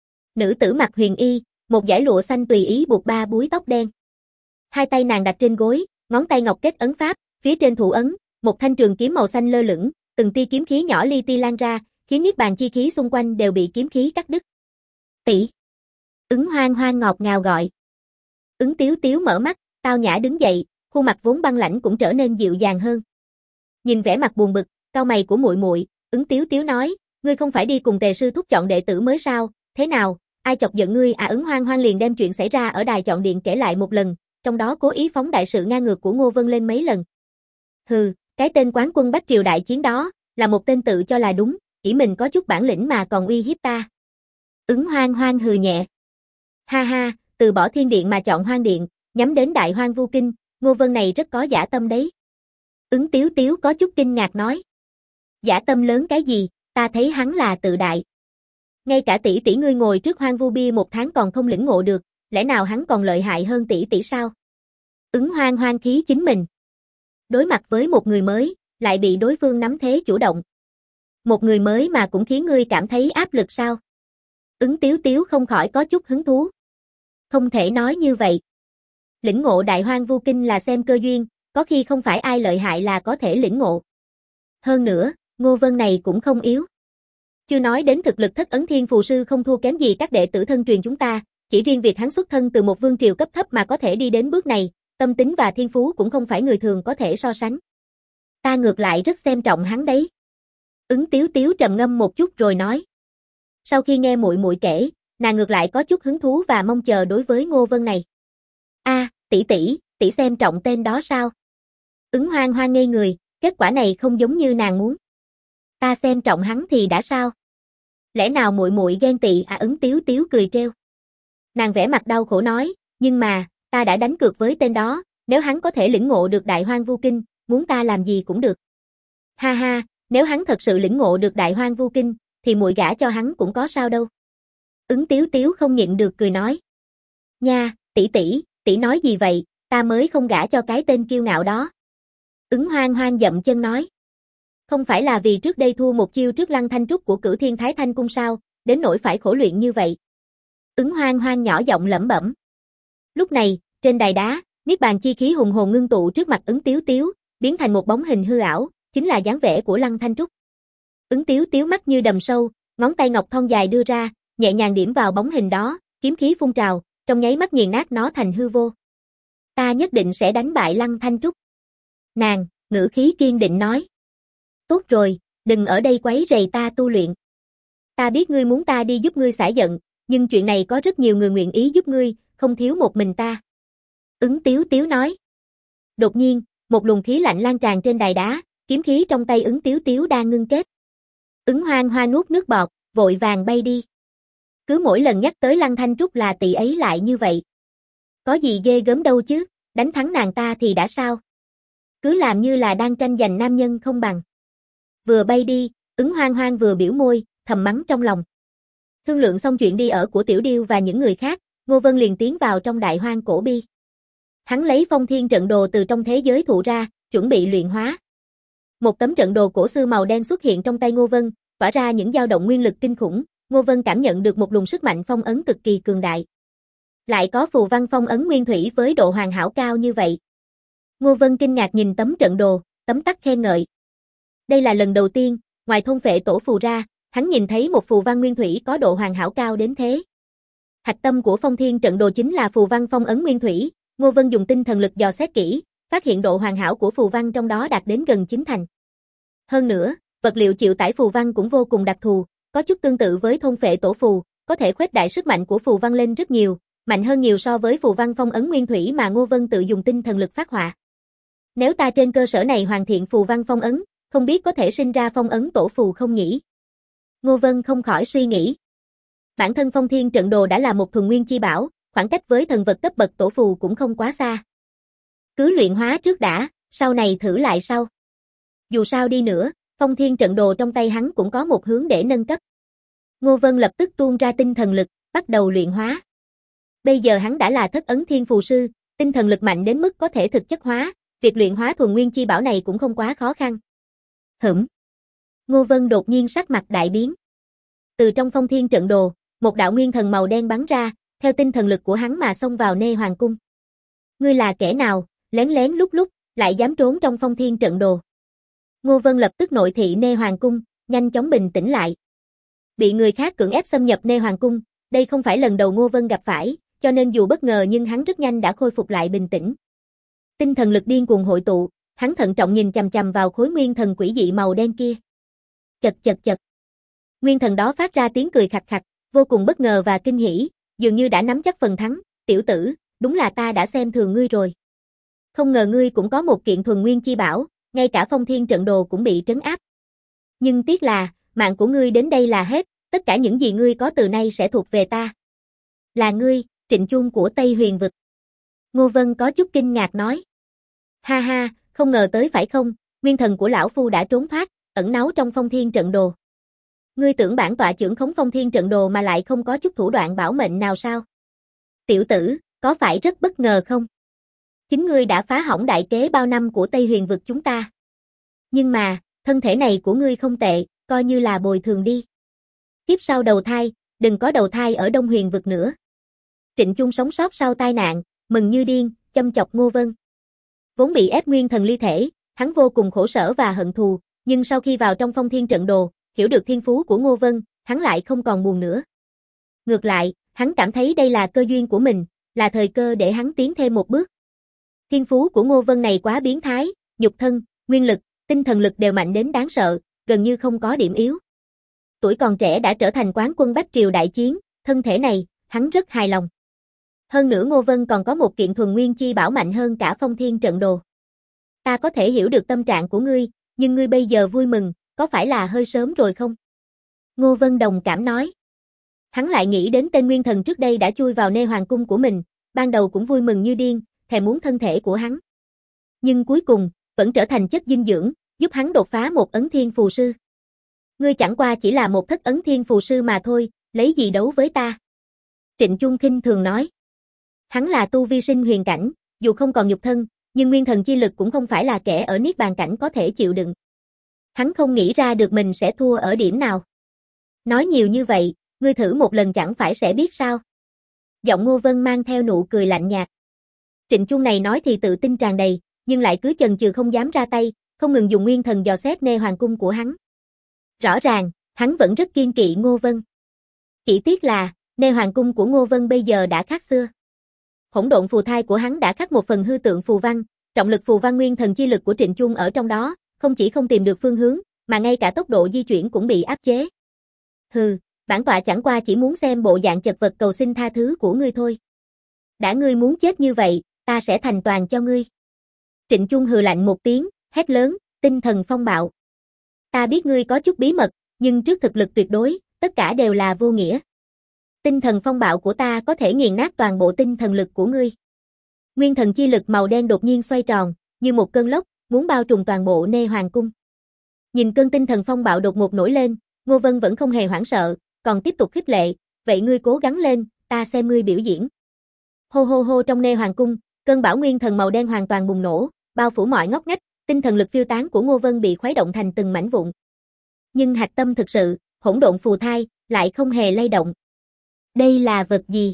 Nữ tử mặc huyền y, một dải lụa xanh tùy ý buộc 3 búi tóc đen. Hai tay nàng đặt trên gối, ngón tay ngọc kết ấn pháp, phía trên thủ ấn, một thanh trường kiếm màu xanh lơ lửng, từng tia kiếm khí nhỏ li ti lan ra, khiến niết bàn chi khí xung quanh đều bị kiếm khí cắt đứt. "Tỷ." Ứng Hoang Hoang ngọt ngào gọi. Ứng Tiếu Tiếu mở mắt, tao nhã đứng dậy, khuôn mặt vốn băng lãnh cũng trở nên dịu dàng hơn. Nhìn vẻ mặt buồn bực, cau mày của muội muội, Ứng Tiếu Tiếu nói, "Ngươi không phải đi cùng Tề sư thúc chọn đệ tử mới sao? Thế nào, ai chọc giận ngươi à?" Ứng Hoang Hoang liền đem chuyện xảy ra ở đài chọn điện kể lại một lần, trong đó cố ý phóng đại sự ngang ngược của Ngô Vân lên mấy lần. "Hừ, cái tên quán quân Bách Triều đại chiến đó, là một tên tự cho là đúng, ỷ mình có chút bản lĩnh mà còn uy hiếp ta." Ứng Hoang Hoang hừ nhẹ. "Ha ha, từ bỏ Thiên Điện mà chọn Hoang Điện, nhắm đến Đại Hoang Vu Kinh, Ngô Vân này rất có dã tâm đấy." Ứng Tiếu Tiếu có chút kinh ngạc nói. "Dã tâm lớn cái gì, ta thấy hắn là tự đại. Ngay cả tỷ tỷ ngươi ngồi trước Hoang Vu Bia 1 tháng còn không lĩnh ngộ được, lẽ nào hắn còn lợi hại hơn tỷ tỷ sao?" Ứng Hoang Hoang khí chính mình. Đối mặt với một người mới, lại bị đối phương nắm thế chủ động. Một người mới mà cũng khiến ngươi cảm thấy áp lực sao? Ứng Tiếu Tiếu không khỏi có chút hứng thú. Không thể nói như vậy. Lĩnh ngộ Đại Hoang Vu Kinh là xem cơ duyên, có khi không phải ai lợi hại là có thể lĩnh ngộ. Hơn nữa, Ngô Vân này cũng không yếu. Chưa nói đến thực lực Thất Ấn Thiên Phù Sư không thua kém gì các đệ tử thân truyền chúng ta, chỉ riêng việc hắn xuất thân từ một vương triều cấp thấp mà có thể đi đến bước này, tâm tính và thiên phú cũng không phải người thường có thể so sánh. Ta ngược lại rất xem trọng hắn đấy. Ứng Tiếu Tiếu trầm ngâm một chút rồi nói. Sau khi nghe muội muội kể, nàng ngược lại có chút hứng thú và mong chờ đối với Ngô Vân này. A, tỷ xem trọng tên đó sao? Ứng Hoang Hoang ngây người, kết quả này không giống như nàng muốn. Ta xem trọng hắn thì đã sao? Lẽ nào muội muội ghen tị à? Ứng Tiếu Tiếu cười trêu. Nàng vẻ mặt đau khổ nói, nhưng mà, ta đã đánh cược với tên đó, nếu hắn có thể lĩnh ngộ được Đại Hoang Vu Kinh, muốn ta làm gì cũng được. Ha ha, nếu hắn thật sự lĩnh ngộ được Đại Hoang Vu Kinh, thì muội gả cho hắn cũng có sao đâu. Ứng Tiếu Tiếu không nhịn được cười nói. Nha, tỷ nói gì vậy, ta mới không gả cho cái tên kiêu ngạo đó. Ứng Hoang Hoang dậm chân nói. Không phải là vì trước đây thua một chiêu trước Lăng Thanh Trúc của Cửu Thiên Thái Thanh Cung sao, đến nỗi phải khổ luyện như vậy. Ứng Hoang Hoang nhỏ giọng lẩm bẩm. Lúc này, trên đài đá, niết bàn chi khí hùng hồn ngưng tụ trước mặt Ứng Tiếu Tiếu, biến thành một bóng hình hư ảo, chính là dáng vẻ của Lăng Thanh Trúc. Ứng Tiếu Tiếu mắt như đầm sâu, ngón tay ngọc thon dài đưa ra, nhẹ nhàng điểm vào bóng hình đó, kiếm khí phun trào, trong nháy mắt nghiền nát nó thành hư vô. Ta nhất định sẽ đánh bại Lăng Thanh Trúc. Nàng, ngữ khí kiên định nói. Tốt rồi, đừng ở đây quấy rầy ta tu luyện. Ta biết ngươi muốn ta đi giúp ngươi xả giận, nhưng chuyện này có rất nhiều người nguyện ý giúp ngươi, không thiếu một mình ta. Ứng Tiếu Tiếu nói. Đột nhiên, một luồng khí lạnh lan tràn trên đài đá, kiếm khí trong tay Ứng Tiếu Tiếu đang ngưng kết. Ứng Hoang Hoang nuốt nước bọt, vội vàng bay đi. Cứ mỗi lần nhắc tới Lăng Thanh Trúc là tỷ ấy lại như vậy. Có gì ghê gớm đâu chứ, đánh thắng nàng ta thì đã sao? Cứ làm như là đang tranh giành nam nhân không bằng. Vừa bay đi, Ứng Hoang Hoang vừa biểu môi, thầm mắng trong lòng. Thương lượng xong chuyện đi ở của Tiểu Điêu và những người khác, Ngô Vân liền tiến vào trong Đại Hoang Cổ Bi. Hắn lấy Phong Thiên trận đồ từ trong thế giới thụ ra, chuẩn bị luyện hóa. Một tấm trận đồ cổ xưa màu đen xuất hiện trong tay Ngô Vân, tỏa ra những dao động nguyên lực kinh khủng, Ngô Vân cảm nhận được một luồng sức mạnh phong ấn cực kỳ cường đại. Lại có phù văn phong ấn nguyên thủy với độ hoàn hảo cao như vậy. Ngô Vân kinh ngạc nhìn tấm trận đồ, tấm tắc khen ngợi. Đây là lần đầu tiên, ngoài thôn phệ tổ phù ra, hắn nhìn thấy một phù văn nguyên thủy có độ hoàn hảo cao đến thế. Hạch tâm của Phong Thiên trận đồ chính là phù văn phong ấn nguyên thủy, Ngô Vân dùng tinh thần lực dò xét kỹ, phát hiện độ hoàn hảo của phù văn trong đó đạt đến gần 9 thành. Hơn nữa, vật liệu chịu tải phù văn cũng vô cùng đặc thù, có chút tương tự với thôn phệ tổ phù, có thể khuếch đại sức mạnh của phù văn lên rất nhiều, mạnh hơn nhiều so với phù văn phong ấn nguyên thủy mà Ngô Vân tự dùng tinh thần lực phát họa. Nếu ta trên cơ sở này hoàn thiện phù văn phong ấn, không biết có thể sinh ra phong ấn tổ phù không nhỉ? Ngô Vân không khỏi suy nghĩ. Bản thân Phong Thiên Trận Đồ đã là một thuần nguyên chi bảo, khoảng cách với thần vật cấp bậc tổ phù cũng không quá xa. Cứ luyện hóa trước đã, sau này thử lại sau. Dù sao đi nữa, Phong Thiên Trận Đồ trong tay hắn cũng có một hướng để nâng cấp. Ngô Vân lập tức tuôn ra tinh thần lực, bắt đầu luyện hóa. Bây giờ hắn đã là thất ấn thiên phù sư, tinh thần lực mạnh đến mức có thể thực chất hóa, việc luyện hóa thuần nguyên chi bảo này cũng không quá khó khăn. Ngô Vân đột nhiên sắc mặt đại biến. Từ trong Phong Thiên Trận Đồ, một đạo nguyên thần màu đen bắn ra, theo tinh thần lực của hắn mà xông vào Nê Hoàng cung. Ngươi là kẻ nào, lén lén lúc lại dám trốn trong Phong Thiên Trận Đồ? Ngô Vân lập tức nội thị Nê Hoàng cung, nhanh chóng bình tĩnh lại. Bị người khác cưỡng ép xâm nhập Nê Hoàng cung, đây không phải lần đầu Ngô Vân gặp phải, cho nên dù bất ngờ nhưng hắn rất nhanh đã khôi phục lại bình tĩnh. Tinh thần lực điên cuồng hội tụ, hắn thận trọng nhìn chằm chằm vào khối nguyên thần quỷ dị màu đen kia. Chật. Nguyên thần đó phát ra tiếng cười khạch khạch, vô cùng bất ngờ và kinh hỉ, dường như đã nắm chắc phần thắng. Tiểu tử, đúng là ta đã xem thường ngươi rồi. Không ngờ ngươi cũng có một kiện thuần nguyên chi bảo, ngay cả Phong Thiên Trận Đồ cũng bị trấn áp. Nhưng tiếc là, mạng của ngươi đến đây là hết, tất cả những gì ngươi có từ nay sẽ thuộc về ta. Là ngươi, Trịnh Chung của Tây Huyền Vực. Ngô Vân có chút kinh ngạc nói. Ha ha, không ngờ tới phải không, nguyên thần của lão phu đã trốn thoát, ẩn náu trong Phong Thiên Trận Đồ. Ngươi tưởng bản tọa trưởng khống Phong Thiên Trận Đồ mà lại không có chút thủ đoạn bảo mệnh nào sao? Tiểu tử, có phải rất bất ngờ không? Chính ngươi đã phá hỏng đại kế bao năm của Tây Huyền Vực chúng ta. Nhưng mà, thân thể này của ngươi không tệ, coi như là bồi thường đi. Kiếp sau đầu thai, đừng có đầu thai ở Đông Huyền Vực nữa. Trịnh Chung sống sót sau tai nạn, mừng như điên, châm chọc Ngô Vân. Vốn bị ép nguyên thần ly thể, hắn vô cùng khổ sở và hận thù, nhưng sau khi vào trong Phong Thiên Trận Đồ, hiểu được thiên phú của Ngô Vân, hắn lại không còn buồn nữa. Ngược lại, hắn cảm thấy đây là cơ duyên của mình, là thời cơ để hắn tiến thêm một bước. Thiên phú của Ngô Vân này quá biến thái, nhục thân, nguyên lực, tinh thần lực đều mạnh đến đáng sợ, gần như không có điểm yếu. Tuổi còn trẻ đã trở thành quán quân Bách Triều đại chiến, thân thể này, hắn rất hài lòng. Hơn nữa Ngô Vân còn có một kiện thuần nguyên chi bảo mạnh hơn cả Phong Thiên Trận Đồ. Ta có thể hiểu được tâm trạng của ngươi, nhưng ngươi bây giờ vui mừng, có phải là hơi sớm rồi không? Ngô Vân đồng cảm nói. Hắn lại nghĩ đến tên nguyên thần trước đây đã chui vào Nê Hoàng cung của mình, ban đầu cũng vui mừng như điên, thèm muốn thân thể của hắn. Nhưng cuối cùng, vẫn trở thành chất dinh dưỡng, giúp hắn đột phá một ấn thiên phù sư. Ngươi chẳng qua chỉ là một thất ấn thiên phù sư mà thôi, lấy gì đấu với ta? Trịnh Chung khinh thường nói. Hắn là tu vi sinh huyền cảnh, dù không còn nhục thân, nhưng nguyên thần chi lực cũng không phải là kẻ ở niết bàn cảnh có thể chịu đựng. Hắn không nghĩ ra được mình sẽ thua ở điểm nào. Nói nhiều như vậy, ngươi thử một lần chẳng phải sẽ biết sao? Giọng Ngô Vân mang theo nụ cười lạnh nhạt. Trịnh Chung này nói thì tự tin tràn đầy, nhưng lại cứ chần chừ không dám ra tay, không ngừng dùng nguyên thần dò xét Nê Hoàng cung của hắn. Rõ ràng, hắn vẫn rất kiên kỵ Ngô Vân. Chỉ tiếc là, Nê Hoàng cung của Ngô Vân bây giờ đã khác xưa. Hỗn độn phù thai của hắn đã khắc một phần hư tượng phù văn, trọng lực phù văn nguyên thần chi lực của Trịnh Chung ở trong đó, không chỉ không tìm được phương hướng, mà ngay cả tốc độ di chuyển cũng bị áp chế. Hừ, bản tọa chẳng qua chỉ muốn xem bộ dạng chật vật cầu xin tha thứ của ngươi thôi. Đã ngươi muốn chết như vậy, ta sẽ thành toàn cho ngươi. Trịnh Chung hừ lạnh một tiếng, hét lớn, tinh thần phong bạo. Ta biết ngươi có chút bí mật, nhưng trước thực lực tuyệt đối, tất cả đều là vô nghĩa. Tinh thần phong bạo của ta có thể nghiền nát toàn bộ tinh thần lực của ngươi. Nguyên thần chi lực màu đen đột nhiên xoay tròn, như một cơn lốc, muốn bao trùm toàn bộ Nê Hoàng cung. Nhìn cơn tinh thần phong bạo đột ngột nổi lên, Ngô Vân vẫn không hề hoảng sợ, còn tiếp tục khích lệ, vậy ngươi cố gắng lên, ta xem ngươi biểu diễn. Hô hô hô trong Nê Hoàng cung, cơn bão nguyên thần màu đen hoàn toàn bùng nổ, bao phủ mọi ngóc ngách, tinh thần lực phiêu tán của Ngô Vân bị khuấy động thành từng mảnh vụn. Nhưng hạch tâm thực sự, hỗn độn phù thai, lại không hề lay động. Đây là vật gì?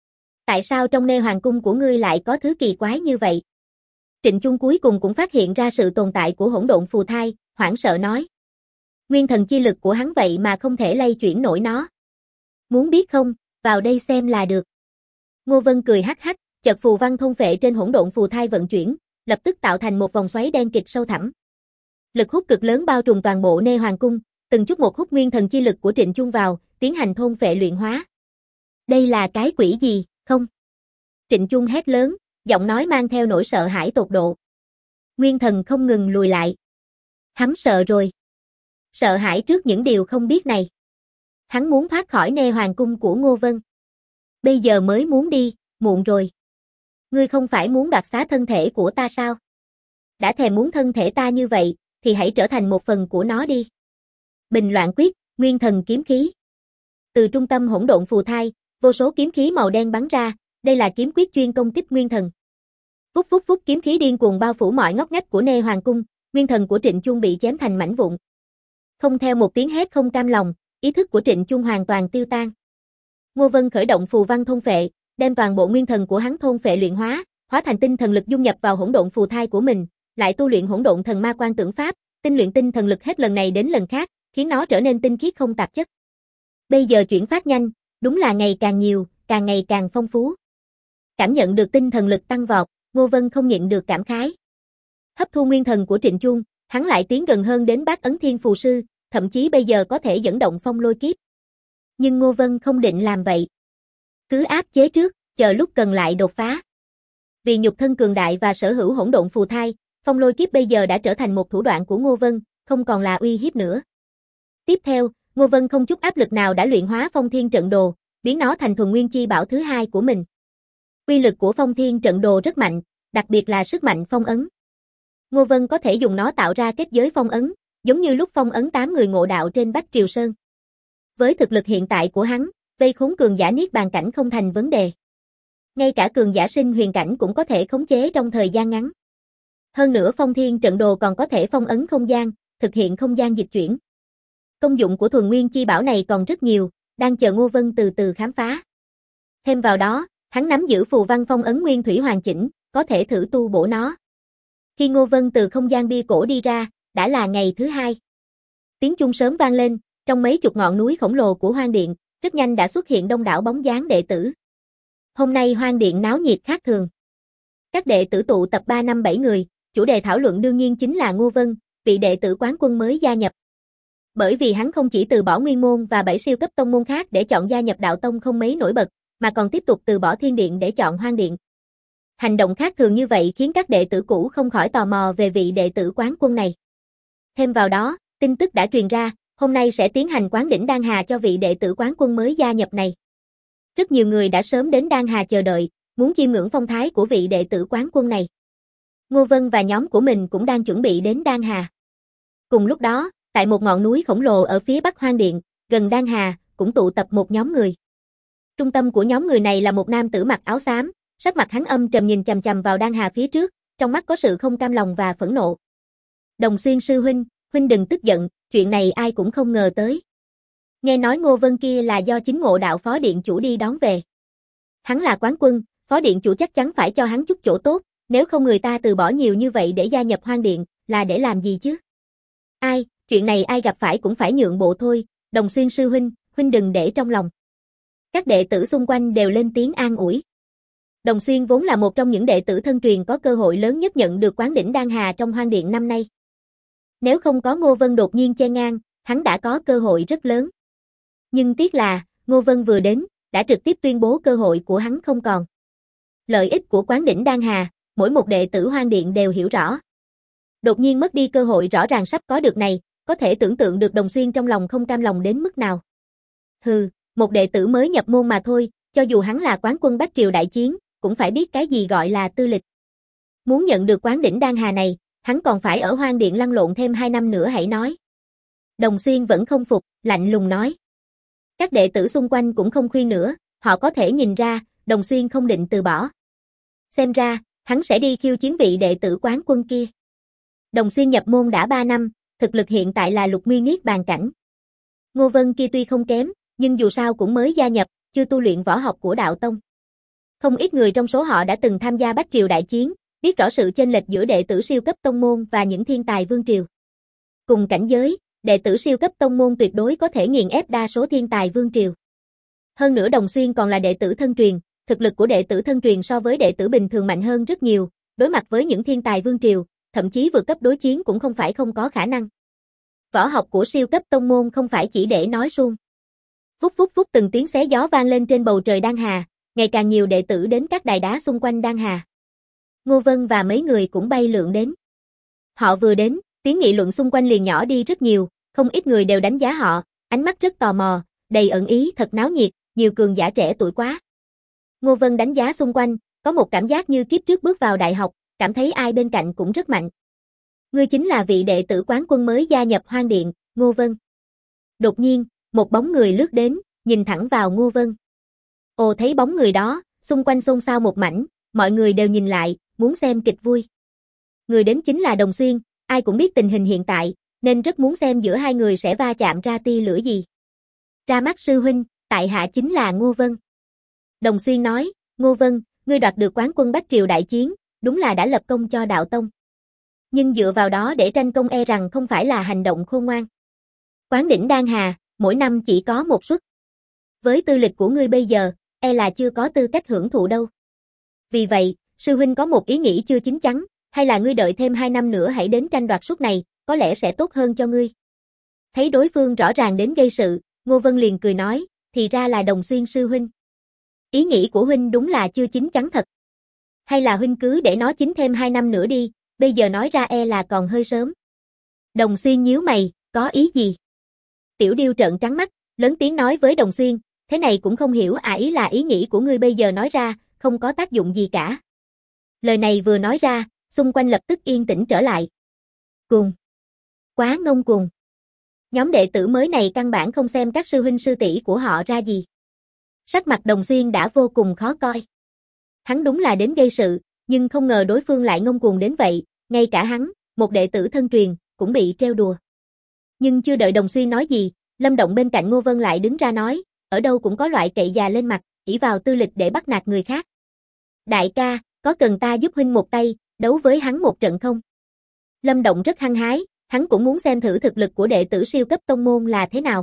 Tại sao trong Nê Hoàng cung của ngươi lại có thứ kỳ quái như vậy? Trịnh Chung cuối cùng cũng phát hiện ra sự tồn tại của hỗn độn phù thai, hoảng sợ nói. Nguyên thần chi lực của hắn vậy mà không thể lay chuyển nổi nó. Muốn biết không, vào đây xem là được. Ngô Vân cười hắc hắc, chợt phù văn thôn phệ trên hỗn độn phù thai vận chuyển, lập tức tạo thành một vòng xoáy đen kịt sâu thẳm. Lực hút cực lớn bao trùm toàn bộ Nê Hoàng cung, từng chút một hút nguyên thần chi lực của Trịnh Chung vào, tiến hành thôn phệ luyện hóa. Đây là cái quỷ gì, không? Trịnh Chung hét lớn, giọng nói mang theo nỗi sợ hãi tột độ. Nguyên thần không ngừng lùi lại. Hắn sợ rồi. Sợ hãi trước những điều không biết này. Hắn muốn thoát khỏi nê hoàng cung của Ngô Vân. Bây giờ mới muốn đi, muộn rồi. Ngươi không phải muốn đoạt xá thân thể của ta sao? Đã thèm muốn thân thể ta như vậy, thì hãy trở thành một phần của nó đi. Bình loạn quyết, nguyên thần kiếm khí. Từ trung tâm hỗn độn phù thai, vô số kiếm khí màu đen bắn ra, đây là kiếm quyết chuyên công kích nguyên thần. Phúc phúc phúc, kiếm khí điên cuồng bao phủ mọi ngóc ngách của nê hoàng cung, nguyên thần của Trịnh Chung bị chém thành mảnh vụn. Không theo một tiếng hét không cam lòng, ý thức của Trịnh Chung hoàn toàn tiêu tan. Ngô Vân khởi động phù văn thôn phệ, đem toàn bộ nguyên thần của hắn thôn phệ luyện hóa, hóa thành tinh thần lực dung nhập vào hỗn độn phù thai của mình, lại tu luyện hỗn độn thần ma quan tưởng pháp, tinh luyện tinh thần lực hết lần này đến lần khác, khiến nó trở nên tinh khiết không tạp chất. Bây giờ chuyển phát nhanh, đúng là ngày càng nhiều, càng ngày càng phong phú. Cảm nhận được tinh thần lực tăng vọt, Ngô Vân không nhịn được cảm khái. Hấp thu nguyên thần của Trịnh Chung, hắn lại tiến gần hơn đến Bát Ấn Thiên Phù Sư, thậm chí bây giờ có thể dẫn động phong lôi kiếp. Nhưng Ngô Vân không định làm vậy. Cứ áp chế trước, chờ lúc cần lại đột phá. Vì nhục thân cường đại và sở hữu hỗn độn phù thai, phong lôi kiếp bây giờ đã trở thành một thủ đoạn của Ngô Vân, không còn là uy hiếp nữa. Tiếp theo, Ngô Vân không chút áp lực nào đã luyện hóa Phong Thiên Trận Đồ, biến nó thành thuần nguyên chi bảo thứ hai của mình. Uy lực của Phong Thiên Trận Đồ rất mạnh, đặc biệt là sức mạnh phong ấn. Ngô Vân có thể dùng nó tạo ra kết giới phong ấn, giống như lúc phong ấn 8 người ngộ đạo trên Bách Triều Sơn. Với thực lực hiện tại của hắn, vây khốn cường giả niết bàn cảnh không thành vấn đề. Ngay cả cường giả sinh huyền cảnh cũng có thể khống chế trong thời gian ngắn. Hơn nữa Phong Thiên Trận Đồ còn có thể phong ấn không gian, thực hiện không gian dịch chuyển. Công dụng của thuần nguyên chi bảo này còn rất nhiều, đang chờ Ngô Vân từ từ khám phá. Thêm vào đó, hắn nắm giữ phù văn phong ấn nguyên thủy hoàn chỉnh, có thể thử tu bổ nó. Khi Ngô Vân từ không gian bia cổ đi ra, đã là ngày thứ hai. Tiếng chuông sớm vang lên, trong mấy chục ngọn núi khổng lồ của Hoang Điện, rất nhanh đã xuất hiện đông đảo bóng dáng đệ tử. Hôm nay Hoang Điện náo nhiệt khác thường. Các đệ tử tụ tập 3-5-7 người, chủ đề thảo luận đương nhiên chính là Ngô Vân, vị đệ tử quán quân mới gia nhập. Bởi vì hắn không chỉ từ bỏ nguyên môn và 7 siêu cấp tông môn khác để chọn gia nhập đạo tông không mấy nổi bật, mà còn tiếp tục từ bỏ Thiên Điện để chọn Hoang Điện. Hành động khác thường như vậy khiến các đệ tử cũ không khỏi tò mò về vị đệ tử quán quân này. Thêm vào đó, tin tức đã truyền ra, hôm nay sẽ tiến hành quán đỉnh Đan Hà cho vị đệ tử quán quân mới gia nhập này. Rất nhiều người đã sớm đến Đan Hà chờ đợi, muốn chiêm ngưỡng phong thái của vị đệ tử quán quân này. Ngô Vân và nhóm của mình cũng đang chuẩn bị đến Đan Hà. Cùng lúc đó, tại một ngọn núi khổng lồ ở phía bắc Hoang Điện, gần Đan Hà, cũng tụ tập một nhóm người. Trung tâm của nhóm người này là một nam tử mặc áo xám, sắc mặt hắn âm trầm nhìn chằm chằm vào Đan Hà phía trước, trong mắt có sự không cam lòng và phẫn nộ. Đồng Xuyên sư huynh, huynh đừng tức giận, chuyện này ai cũng không ngờ tới. Nghe nói Ngô Vân kia là do chính Ngộ Đạo phó điện chủ đi đón về. Hắn là quán quân, phó điện chủ chắc chắn phải cho hắn chút chỗ tốt, nếu không người ta từ bỏ nhiều như vậy để gia nhập Hoang Điện, là để làm gì chứ? Ai, chuyện này ai gặp phải cũng phải nhượng bộ thôi, Đồng Xuyên sư huynh, huynh đừng để trong lòng. Các đệ tử xung quanh đều lên tiếng an ủi. Đồng Xuyên vốn là một trong những đệ tử thân truyền có cơ hội lớn nhất nhận được quán đỉnh Đan Hà trong Hoang Điện năm nay. Nếu không có Ngô Vân đột nhiên che ngang, hắn đã có cơ hội rất lớn. Nhưng tiếc là, Ngô Vân vừa đến, đã trực tiếp tuyên bố cơ hội của hắn không còn. Lợi ích của quán đỉnh Đan Hà, mỗi một đệ tử Hoang Điện đều hiểu rõ. Đột nhiên mất đi cơ hội rõ ràng sắp có được này, có thể tưởng tượng được Đồng Xuyên trong lòng không cam lòng đến mức nào. Hừ, một đệ tử mới nhập môn mà thôi, cho dù hắn là quán quân Bách Triều đại chiến, cũng phải biết cái gì gọi là tư lịch. Muốn nhận được quán đỉnh Đan Hà này, hắn còn phải ở Hoang Điện lăn lộn thêm 2 năm nữa hãy nói. Đồng Xuyên vẫn không phục, lạnh lùng nói. Các đệ tử xung quanh cũng không khuyên nữa, họ có thể nhìn ra, Đồng Xuyên không định từ bỏ. Xem ra, hắn sẽ đi khiêu chiến vị đệ tử quán quân kia. Đồng Xuyên nhập môn đã 3 năm, thực lực hiện tại là lục nguyên niết bàn cảnh. Ngô Vân kia tuy không kém, nhưng dù sao cũng mới gia nhập, chưa tu luyện võ học của đạo tông. Không ít người trong số họ đã từng tham gia Bách Triều đại chiến, biết rõ sự chênh lệch giữa đệ tử siêu cấp tông môn và những thiên tài vương triều. Cùng cảnh giới, đệ tử siêu cấp tông môn tuyệt đối có thể nghiền ép đa số thiên tài vương triều. Hơn nữa Đồng Xuyên còn là đệ tử thân truyền, thực lực của đệ tử thân truyền so với đệ tử bình thường mạnh hơn rất nhiều, đối mặt với những thiên tài vương triều, thậm chí vượt cấp đối chiến cũng không phải không có khả năng. Võ học của siêu cấp tông môn không phải chỉ để nói suông. Phúc phúc phúc từng tiếng xé gió vang lên trên bầu trời Đan Hà, ngày càng nhiều đệ tử đến các đài đá xung quanh Đan Hà. Ngô Vân và mấy người cũng bay lượn đến. Họ vừa đến, Tiếng nghị luận xung quanh liền nhỏ đi rất nhiều, không ít người đều đánh giá họ, ánh mắt rất tò mò, đầy ẩn ý, thật náo nhiệt, nhiều cường giả trẻ tuổi quá. Ngô Vân đánh giá xung quanh, có một cảm giác như kiếp trước bước vào đại học, cảm thấy ai bên cạnh cũng rất mạnh. Ngươi chính là vị đệ tử quán quân mới gia nhập Hoang Điện, Ngô Vân. Đột nhiên, một bóng người lướt đến, nhìn thẳng vào Ngô Vân. Ồ, thấy bóng người đó, xung quanh xôn xao một mảnh, mọi người đều nhìn lại, muốn xem kịch vui. Người đến chính là Đồng Xuyên, ai cũng biết tình hình hiện tại, nên rất muốn xem giữa hai người sẽ va chạm ra tia lửa gì. Ra mắt sư huynh, tại hạ chính là Ngô Vân. Đồng Xuyên nói, Ngô Vân, ngươi đoạt được quán quân Bách Triều đại chiến, đúng là đã lập công cho đạo tông. Nhưng dựa vào đó để tranh công e rằng không phải là hành động khôn ngoan. Quán đỉnh Đan Hà, mỗi năm chỉ có một suất. Với tư lịch của ngươi bây giờ, e là chưa có tư cách hưởng thụ đâu. Vì vậy, sư huynh có một ý nghĩ chưa chín chắn, hay là ngươi đợi thêm 2 năm nữa hãy đến tranh đoạt suất này, có lẽ sẽ tốt hơn cho ngươi. Thấy đối phương rõ ràng đến gây sự, Ngô Vân liền cười nói, thì ra là Đồng Xuyên sư huynh. Ý nghĩ của huynh đúng là chưa chín chắn thật. Hay là huynh cứ để nó chín thêm 2 năm nữa đi, bây giờ nói ra e là còn hơi sớm. Đồng Xuyên nhíu mày, có ý gì? Tiểu Điêu trợn trắng mắt, lớn tiếng nói với Đồng Xuyên, thế này cũng không hiểu à, ý là ý nghĩ của ngươi bây giờ nói ra, không có tác dụng gì cả. Lời này vừa nói ra, xung quanh lập tức yên tĩnh trở lại. Cuồng. Quá ngông cuồng. Nhóm đệ tử mới này căn bản không xem các sư huynh sư tỷ của họ ra gì. Sắc mặt Đồng Xuyên đã vô cùng khó coi. Hắn đúng là đến gây sự, nhưng không ngờ đối phương lại ngông cuồng đến vậy, ngay cả hắn, một đệ tử thân truyền, cũng bị trêu đùa. Nhưng chưa đợi Đồng Xuyên nói gì, Lâm Động bên cạnh Ngô Vân lại đứng ra nói, ở đâu cũng có loại cậy già lên mặt, ỷ vào tư lịch để bắt nạt người khác. Đại ca, có cần ta giúp huynh một tay, đấu với hắn một trận không? Lâm Động rất hăng hái, hắn cũng muốn xem thử thực lực của đệ tử siêu cấp tông môn là thế nào.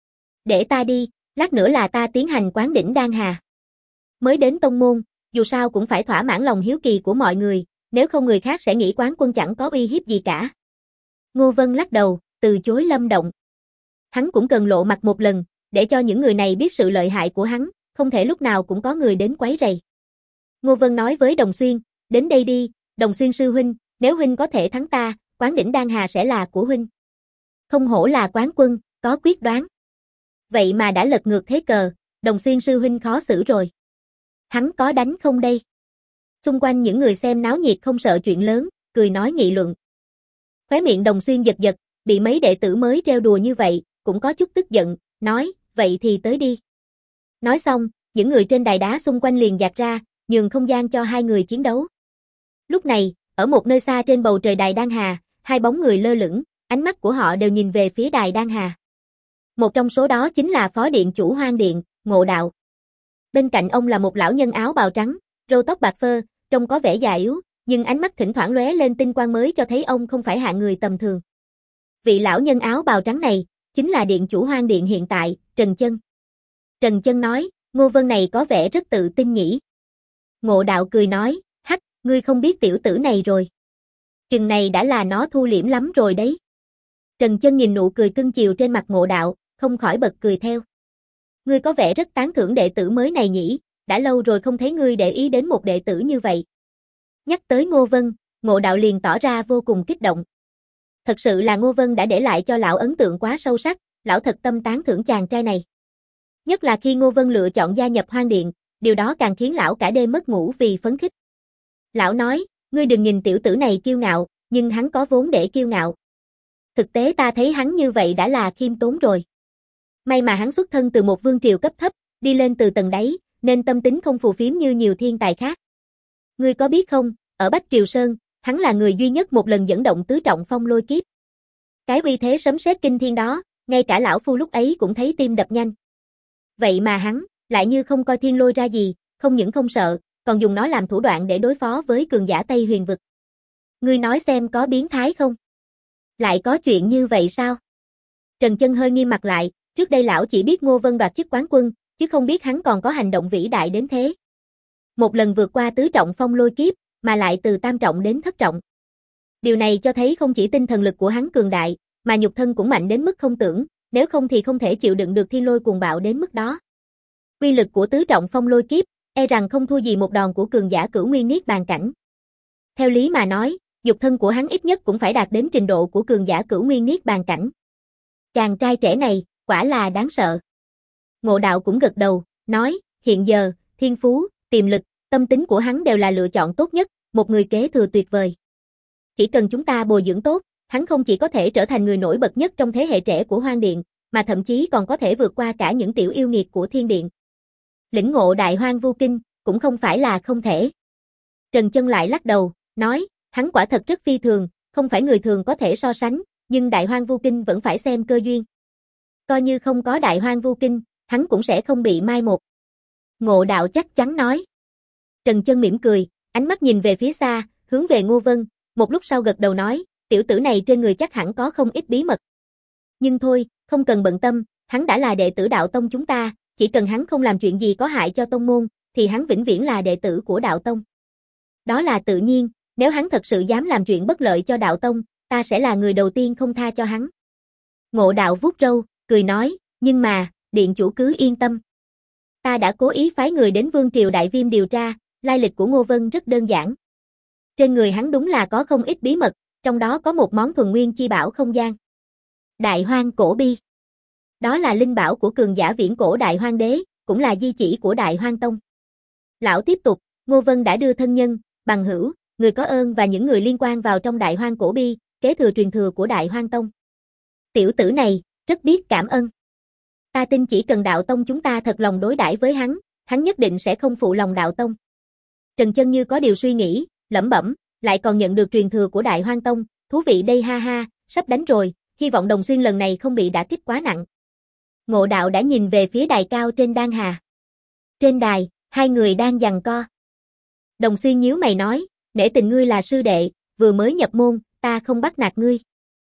Để ta đi, lát nữa là ta tiến hành quán đỉnh Đan Hà. Mới đến tông môn, dù sao cũng phải thỏa mãn lòng hiếu kỳ của mọi người, nếu không người khác sẽ nghĩ quán quân chẳng có uy hiếp gì cả. Ngô Vân lắc đầu, từ chối Lâm Động. Hắn cũng cần lộ mặt một lần, để cho những người này biết sự lợi hại của hắn, không thể lúc nào cũng có người đến quấy rầy. Ngô Vân nói với Đồng Xuyên, đến đây đi, Đồng Xuyên sư huynh, nếu huynh có thể thắng ta, quán đỉnh Đan Hà sẽ là của huynh. Không hổ là quán quân, có quyết đoán. Vậy mà đã lật ngược thế cờ, Đồng Xuyên sư huynh khó xử rồi. Hắn có đánh không đây? Xung quanh những người xem náo nhiệt không sợ chuyện lớn, cười nói nghị luận. Khóe miệng Đồng Xuyên giật giật, bị mấy đệ tử mới trêu đùa như vậy, cũng có chút tức giận, nói, vậy thì tới đi. Nói xong, những người trên đài đá xung quanh liền dạt ra, nhường không gian cho hai người chiến đấu. Lúc này, ở một nơi xa trên bầu trời đài Đan Hà, hai bóng người lơ lửng, ánh mắt của họ đều nhìn về phía đài Đan Hà. Một trong số đó chính là phó điện chủ Hoang Điện, Ngộ Đạo. Bên cạnh ông là một lão nhân áo bào trắng, râu tóc bạc phơ, trông có vẻ già yếu, nhưng ánh mắt thỉnh thoảng lóe lên tinh quang mới cho thấy ông không phải hạng người tầm thường. Vị lão nhân áo bào trắng này, chính là điện chủ Hoang Điện hiện tại, Trần Chân. Trần Chân nói, Ngô Vân này có vẻ rất tự tin nhỉ. Ngộ Đạo cười nói, hắc, ngươi không biết tiểu tử này rồi. Chừng này đã là nó thu liễm lắm rồi đấy. Trần Chân nhìn nụ cười cưng chiều trên mặt Ngộ Đạo, không khỏi bật cười theo. Ngươi có vẻ rất tán thưởng đệ tử mới này nhỉ, đã lâu rồi không thấy ngươi để ý đến một đệ tử như vậy. Nhắc tới Ngô Vân, Ngộ Đạo liền tỏ ra vô cùng kích động. Thật sự là Ngô Vân đã để lại cho lão ấn tượng quá sâu sắc, lão thật tâm tán thưởng chàng trai này. Nhất là khi Ngô Vân lựa chọn gia nhập Hoang Điện, điều đó càng khiến lão cả đêm mất ngủ vì phấn khích. Lão nói, ngươi đừng nhìn tiểu tử này kiêu ngạo, nhưng hắn có vốn để kiêu ngạo. Thực tế ta thấy hắn như vậy đã là khiêm tốn rồi. May mà hắn xuất thân từ một vương triều cấp thấp, đi lên từ tầng đáy, nên tâm tính không phù phiếm như nhiều thiên tài khác. Ngươi có biết không, ở Bách Triều Sơn, hắn là người duy nhất một lần dẫn động tứ trọng phong lôi kiếp. Cái uy thế sấm sét kinh thiên đó, ngay cả lão phu lúc ấy cũng thấy tim đập nhanh. Vậy mà hắn, lại như không coi thiên lôi ra gì, không những không sợ, còn dùng nó làm thủ đoạn để đối phó với cường giả Tây Huyền vực. Ngươi nói xem có biến thái không? Lại có chuyện như vậy sao? Trần Chân hơi nghiêm mặt lại, trước đây lão chỉ biết Ngô Vân đoạt chức quán quân, chứ không biết hắn còn có hành động vĩ đại đến thế. Một lần vượt qua tứ trọng phong lôi kiếp, mà lại từ tam trọng đến thất trọng. Điều này cho thấy không chỉ tinh thần lực của hắn cường đại, mà nhục thân cũng mạnh đến mức không tưởng, nếu không thì không thể chịu đựng được thiên lôi cuồng bạo đến mức đó. Uy lực của tứ trọng phong lôi kiếp, e rằng không thua gì một đòn của cường giả Cửu Nguyên Niết Bàn cảnh. Theo lý mà nói, Dục thân của hắn ít nhất cũng phải đạt đến trình độ của cường giả cửu nguyên niết bàn cảnh. Chàng trai trẻ này, quả là đáng sợ. Ngộ Đạo cũng gật đầu, nói, hiện giờ, thiên phú, tiềm lực, tâm tính của hắn đều là lựa chọn tốt nhất, một người kế thừa tuyệt vời. Chỉ cần chúng ta bồi dưỡng tốt, hắn không chỉ có thể trở thành người nổi bật nhất trong thế hệ trẻ của Hoang Điện, mà thậm chí còn có thể vượt qua cả những tiểu yêu nghiệt của Thiên Điện. Lĩnh ngộ Đại Hoang Vu Kinh, cũng không phải là không thể. Trần Chân lại lắc đầu, nói, hắn quả thật rất phi thường, không phải người thường có thể so sánh, nhưng Đại Hoang Vu Kinh vẫn phải xem cơ duyên. Coi như không có Đại Hoang Vu Kinh, hắn cũng sẽ không bị mai một. Ngộ Đạo chắc chắn nói. Trần Chân mỉm cười, ánh mắt nhìn về phía xa, hướng về Ngô Vân, một lúc sau gật đầu nói, tiểu tử này trên người chắc hẳn có không ít bí mật. Nhưng thôi, không cần bận tâm, hắn đã là đệ tử đạo tông chúng ta, chỉ cần hắn không làm chuyện gì có hại cho tông môn, thì hắn vĩnh viễn là đệ tử của đạo tông. Đó là tự nhiên, nếu hắn thật sự dám làm chuyện bất lợi cho đạo tông, ta sẽ là người đầu tiên không tha cho hắn. Ngộ Đạo vuốt râu, cười nói, nhưng mà, điện chủ cứ yên tâm. Ta đã cố ý phái người đến Vương Triều Đại Viêm điều tra, lai lịch của Ngô Vân rất đơn giản. Trên người hắn đúng là có không ít bí mật, trong đó có một món thuần nguyên chi bảo không gian. Đại Hoang Cổ Bi. Đó là linh bảo của cường giả viễn cổ Đại Hoang Đế, cũng là di chỉ của Đại Hoang Tông. Lão tiếp tục, Ngô Vân đã đưa thân nhân, bằng hữu, người có ơn và những người liên quan vào trong Đại Hoang Cổ Bi, kế thừa truyền thừa của Đại Hoang Tông. Tiểu tử này, rất biết cảm ơn. Ta tin chỉ cần đạo tông chúng ta thật lòng đối đãi với hắn nhất định sẽ không phụ lòng đạo tông. Trần Chân như có điều suy nghĩ, lẩm bẩm, lại còn nhận được truyền thừa của Đại Hoang Tông, thú vị đây ha ha, sắp đánh rồi, hy vọng Đồng Xuyên lần này không bị đả kích quá nặng. Ngộ Đạo đã nhìn về phía đài cao trên đan hà. Trên đài, hai người đang giằng co. Đồng Xuyên nhíu mày nói, nể tình ngươi là sư đệ, vừa mới nhập môn, ta không bắt nạt ngươi.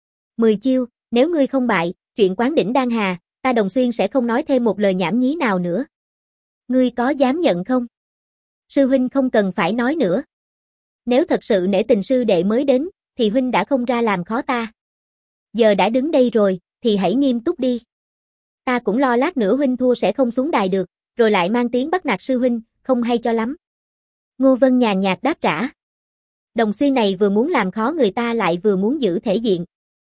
10 chiêu, nếu ngươi không bại, chuyện Quán Đỉnh đan hà, ta Đồng Xuyên sẽ không nói thêm một lời nhảm nhí nào nữa. Ngươi có dám nhận không? Sư huynh không cần phải nói nữa. Nếu thật sự nể tình sư đệ mới đến, thì huynh đã không ra làm khó ta. Giờ đã đứng đây rồi, thì hãy nghiêm túc đi. Ta cũng lo lát nữa huynh thua sẽ không xuống đài được, rồi lại mang tiếng bắt nạt sư huynh, không hay cho lắm. Ngô Vân nhàn nhạt đáp trả. Đồng Xuyên này vừa muốn làm khó người ta lại vừa muốn giữ thể diện.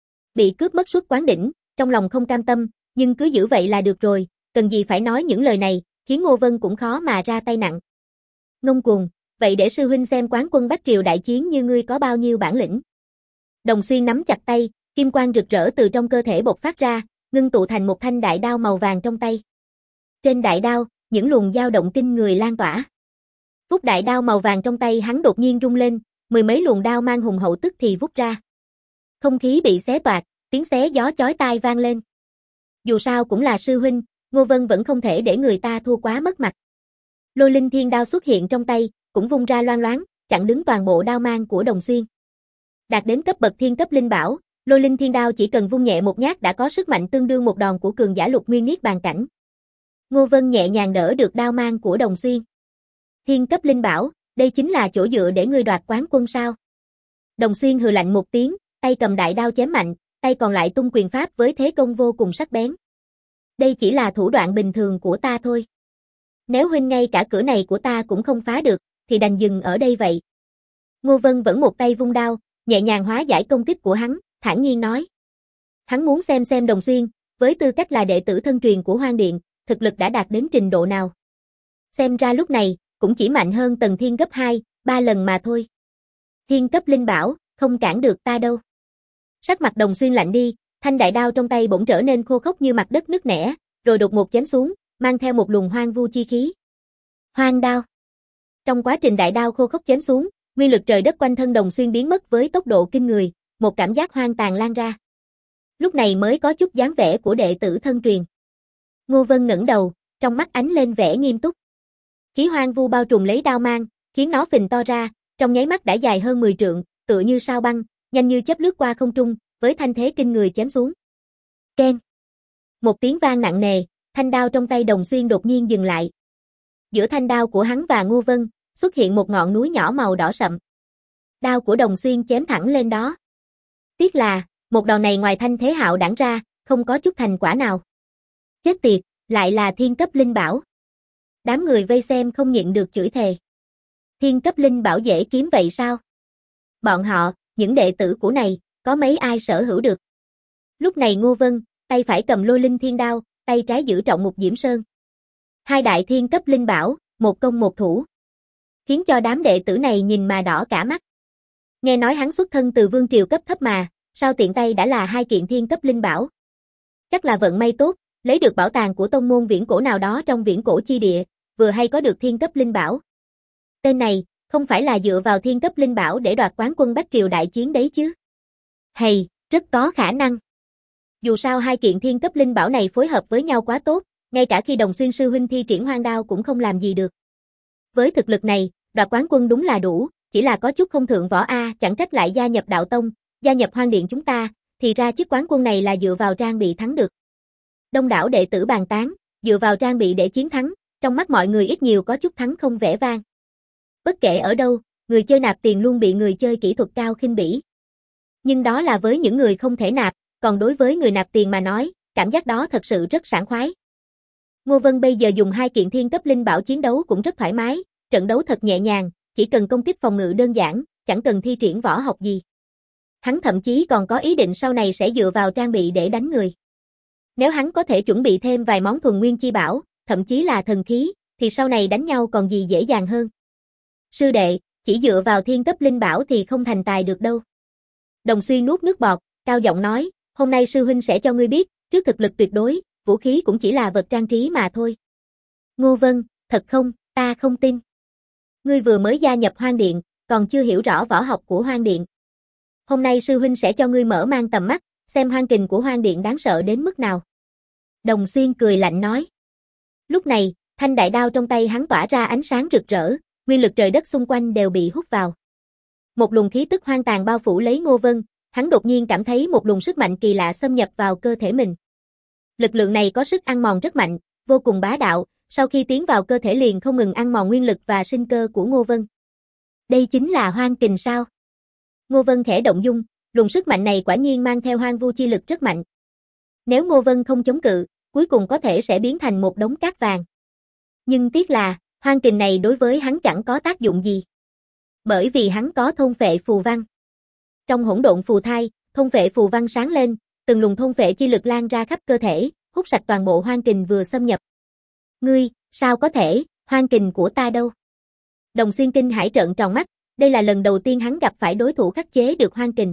Bị cướp mất suất Quán Đỉnh, trong lòng không cam tâm, nhưng cứ giữ vậy là được rồi, cần gì phải nói những lời này, khiến Ngô Vân cũng khó mà ra tay nặng. Ngông cuồng, vậy để sư huynh xem quán quân Bách Triều đại chiến như ngươi có bao nhiêu bản lĩnh. Đồng Xuyên nắm chặt tay, kim quang rực rỡ từ trong cơ thể bộc phát ra, ngưng tụ thành một thanh đại đao màu vàng trong tay. Trên đại đao, những luồng dao động kinh người lan tỏa. Vút đại đao màu vàng trong tay hắn đột nhiên rung lên, mười mấy luồng đao mang hùng hậu tức thì vút ra. Không khí bị xé toạc, tiếng xé gió chói tai vang lên. Dù sao cũng là sư huynh, Ngô Vân vẫn không thể để người ta thua quá mất mặt. Lôi Linh Thiên Đao xuất hiện trong tay, cũng vung ra loang loáng, chặn đứng toàn bộ đao mang của Đồng Xuyên. Đạt đến cấp bậc thiên cấp linh bảo, Lôi Linh Thiên Đao chỉ cần vung nhẹ một nhát đã có sức mạnh tương đương một đòn của cường giả lục nguyên niết bàn cảnh. Ngô Vân nhẹ nhàng đỡ được đao mang của Đồng Xuyên. Thiên cấp linh bảo, đây chính là chỗ dựa để ngươi đoạt quán quân sao? Đồng Xuyên hừ lạnh một tiếng, tay cầm đại đao chém mạnh, tay còn lại tung quyền pháp với thế công vô cùng sắc bén. Đây chỉ là thủ đoạn bình thường của ta thôi. Nếu huynh ngay cả cửa này của ta cũng không phá được, thì đành dừng ở đây vậy. Ngô Vân vẫn một tay vung đao, nhẹ nhàng hóa giải công kích của hắn, thản nhiên nói. Hắn muốn xem Đồng Xuyên, với tư cách là đệ tử thân truyền của Hoang Điện, thực lực đã đạt đến trình độ nào. Xem ra lúc này, cũng chỉ mạnh hơn Tần Thiên gấp 2, 3 lần mà thôi. Thiên cấp linh bảo, không cản được ta đâu. Sắc mặt Đồng Xuyên lạnh đi, thanh đại đao trong tay bỗng trở nên khô khốc như mặt đất nứt nẻ, rồi đột ngột chém xuống, mang theo một luồng hoang vu chi khí. Hoang đao. Trong quá trình đại đao khô khốc chém xuống, nguyên lực trời đất quanh thân Đồng Xuyên biến mất với tốc độ kinh người, một cảm giác hoang tàn lan ra. Lúc này mới có chút dáng vẻ của đệ tử thân truyền. Ngô Vân ngẩng đầu, trong mắt ánh lên vẻ nghiêm túc. Khí hoang vu bao trùm lấy đao mang, khiến nó phình to ra, trong nháy mắt đã dài hơn 10 trượng, tựa như sao băng, nhanh như chớp lướt qua không trung, với thanh thế kinh người chém xuống. Keng. Một tiếng vang nặng nề, thanh đao trong tay Đồng Xuyên đột nhiên dừng lại. Giữa thanh đao của hắn và Ngô Vân, xuất hiện một ngọn núi nhỏ màu đỏ sậm. Đao của Đồng Xuyên chém thẳng lên đó. Tiếc là, một đòn này ngoài thanh thế hạo đãng ra, không có chút thành quả nào. Chết tiệt, lại là thiên cấp linh bảo. Đám người vây xem không nhịn được chửi thề. Thiên cấp linh bảo dễ kiếm vậy sao? Bọn họ, những đệ tử của này, có mấy ai sở hữu được. Lúc này Ngô Vân, tay phải cầm Lôi Linh Thiên Đao, tay trái giữ Trọng Mục Diễm Sơn. Hai đại thiên cấp linh bảo, một công một thủ. Khiến cho đám đệ tử này nhìn mà đỏ cả mắt. Nghe nói hắn xuất thân từ vương triều cấp thấp mà, sao tiện tay đã là hai kiện thiên cấp linh bảo. Chắc là vận may tốt, lấy được bảo tàng của tông môn viễn cổ nào đó trong viễn cổ chi địa, vừa hay có được thiên cấp linh bảo. Tên này, không phải là dựa vào thiên cấp linh bảo để đoạt quán quân Bách Triều đại chiến đấy chứ. Hay, rất có khả năng. Dù sao hai kiện thiên cấp linh bảo này phối hợp với nhau quá tốt, ngay cả khi Đồng Xuyên sư huynh thi triển hoang đao cũng không làm gì được. Với thực lực này, đoạt quán quân đúng là đủ, chỉ là có chút không thượng võ chẳng trách lại gia nhập đạo tông, gia nhập hoang điện chúng ta, thì ra chiếc quán quân này là dựa vào trang bị thắng được. Đông đảo đệ tử bàn tán, dựa vào trang bị để chiến thắng, trong mắt mọi người ít nhiều có chút thắng không vẻ vang. Bất kể ở đâu, người chơi nạp tiền luôn bị người chơi kỹ thuật cao khinh bỉ. Nhưng đó là với những người không thể nạp, còn đối với người nạp tiền mà nói, cảm giác đó thật sự rất sảng khoái. Ngô Vân bây giờ dùng hai kiện thiên cấp linh bảo chiến đấu cũng rất thoải mái, trận đấu thật nhẹ nhàng, chỉ cần công kích phòng ngự đơn giản, chẳng cần thi triển võ học gì. Hắn thậm chí còn có ý định sau này sẽ dựa vào trang bị để đánh người. Nếu hắn có thể chuẩn bị thêm vài món thuần nguyên chi bảo, thậm chí là thần khí, thì sau này đánh nhau còn gì dễ dàng hơn. Sư đệ, chỉ dựa vào thiên cấp linh bảo thì không thành tài được đâu. Đồng Xuyên nuốt nước bọt, cao giọng nói, hôm nay sư huynh sẽ cho ngươi biết, trước thực lực tuyệt đối, vũ khí cũng chỉ là vật trang trí mà thôi. Ngô Vân, thật không, ta không tin. Ngươi vừa mới gia nhập Hoang Điện, còn chưa hiểu rõ võ học của Hoang Điện. Hôm nay sư huynh sẽ cho ngươi mở mang tầm mắt, xem hoang kình của Hoang Điện đáng sợ đến mức nào. Đồng Xuyên cười lạnh nói. Lúc này, thanh đại đao trong tay hắn tỏa ra ánh sáng rực rỡ, nguyên lực trời đất xung quanh đều bị hút vào. Một luồng khí tức hoang tàn bao phủ lấy Ngô Vân, hắn đột nhiên cảm thấy một luồng sức mạnh kỳ lạ xâm nhập vào cơ thể mình. Lực lượng này có sức ăn mòn rất mạnh, vô cùng bá đạo, sau khi tiến vào cơ thể liền không ngừng ăn mòn nguyên lực và sinh cơ của Ngô Vân. Đây chính là hoang kình sao? Ngô Vân khẽ động dung, luồng sức mạnh này quả nhiên mang theo hoang vu chi lực rất mạnh. Nếu Ngô Vân không chống cự, cuối cùng có thể sẽ biến thành một đống cát vàng. Nhưng tiếc là, hoang kình này đối với hắn chẳng có tác dụng gì. Bởi vì hắn có thôn phệ phù văn. Trong hỗn độn phù thai, thôn phệ phù văn sáng lên, từng luồng thôn phệ chi lực lan ra khắp cơ thể, hút sạch toàn bộ hoang kình vừa xâm nhập. Ngươi, sao có thể, hoang kình của ta đâu? Đồng Xuyên kinh hãi trợn tròn mắt, đây là lần đầu tiên hắn gặp phải đối thủ khắc chế được hoang kình.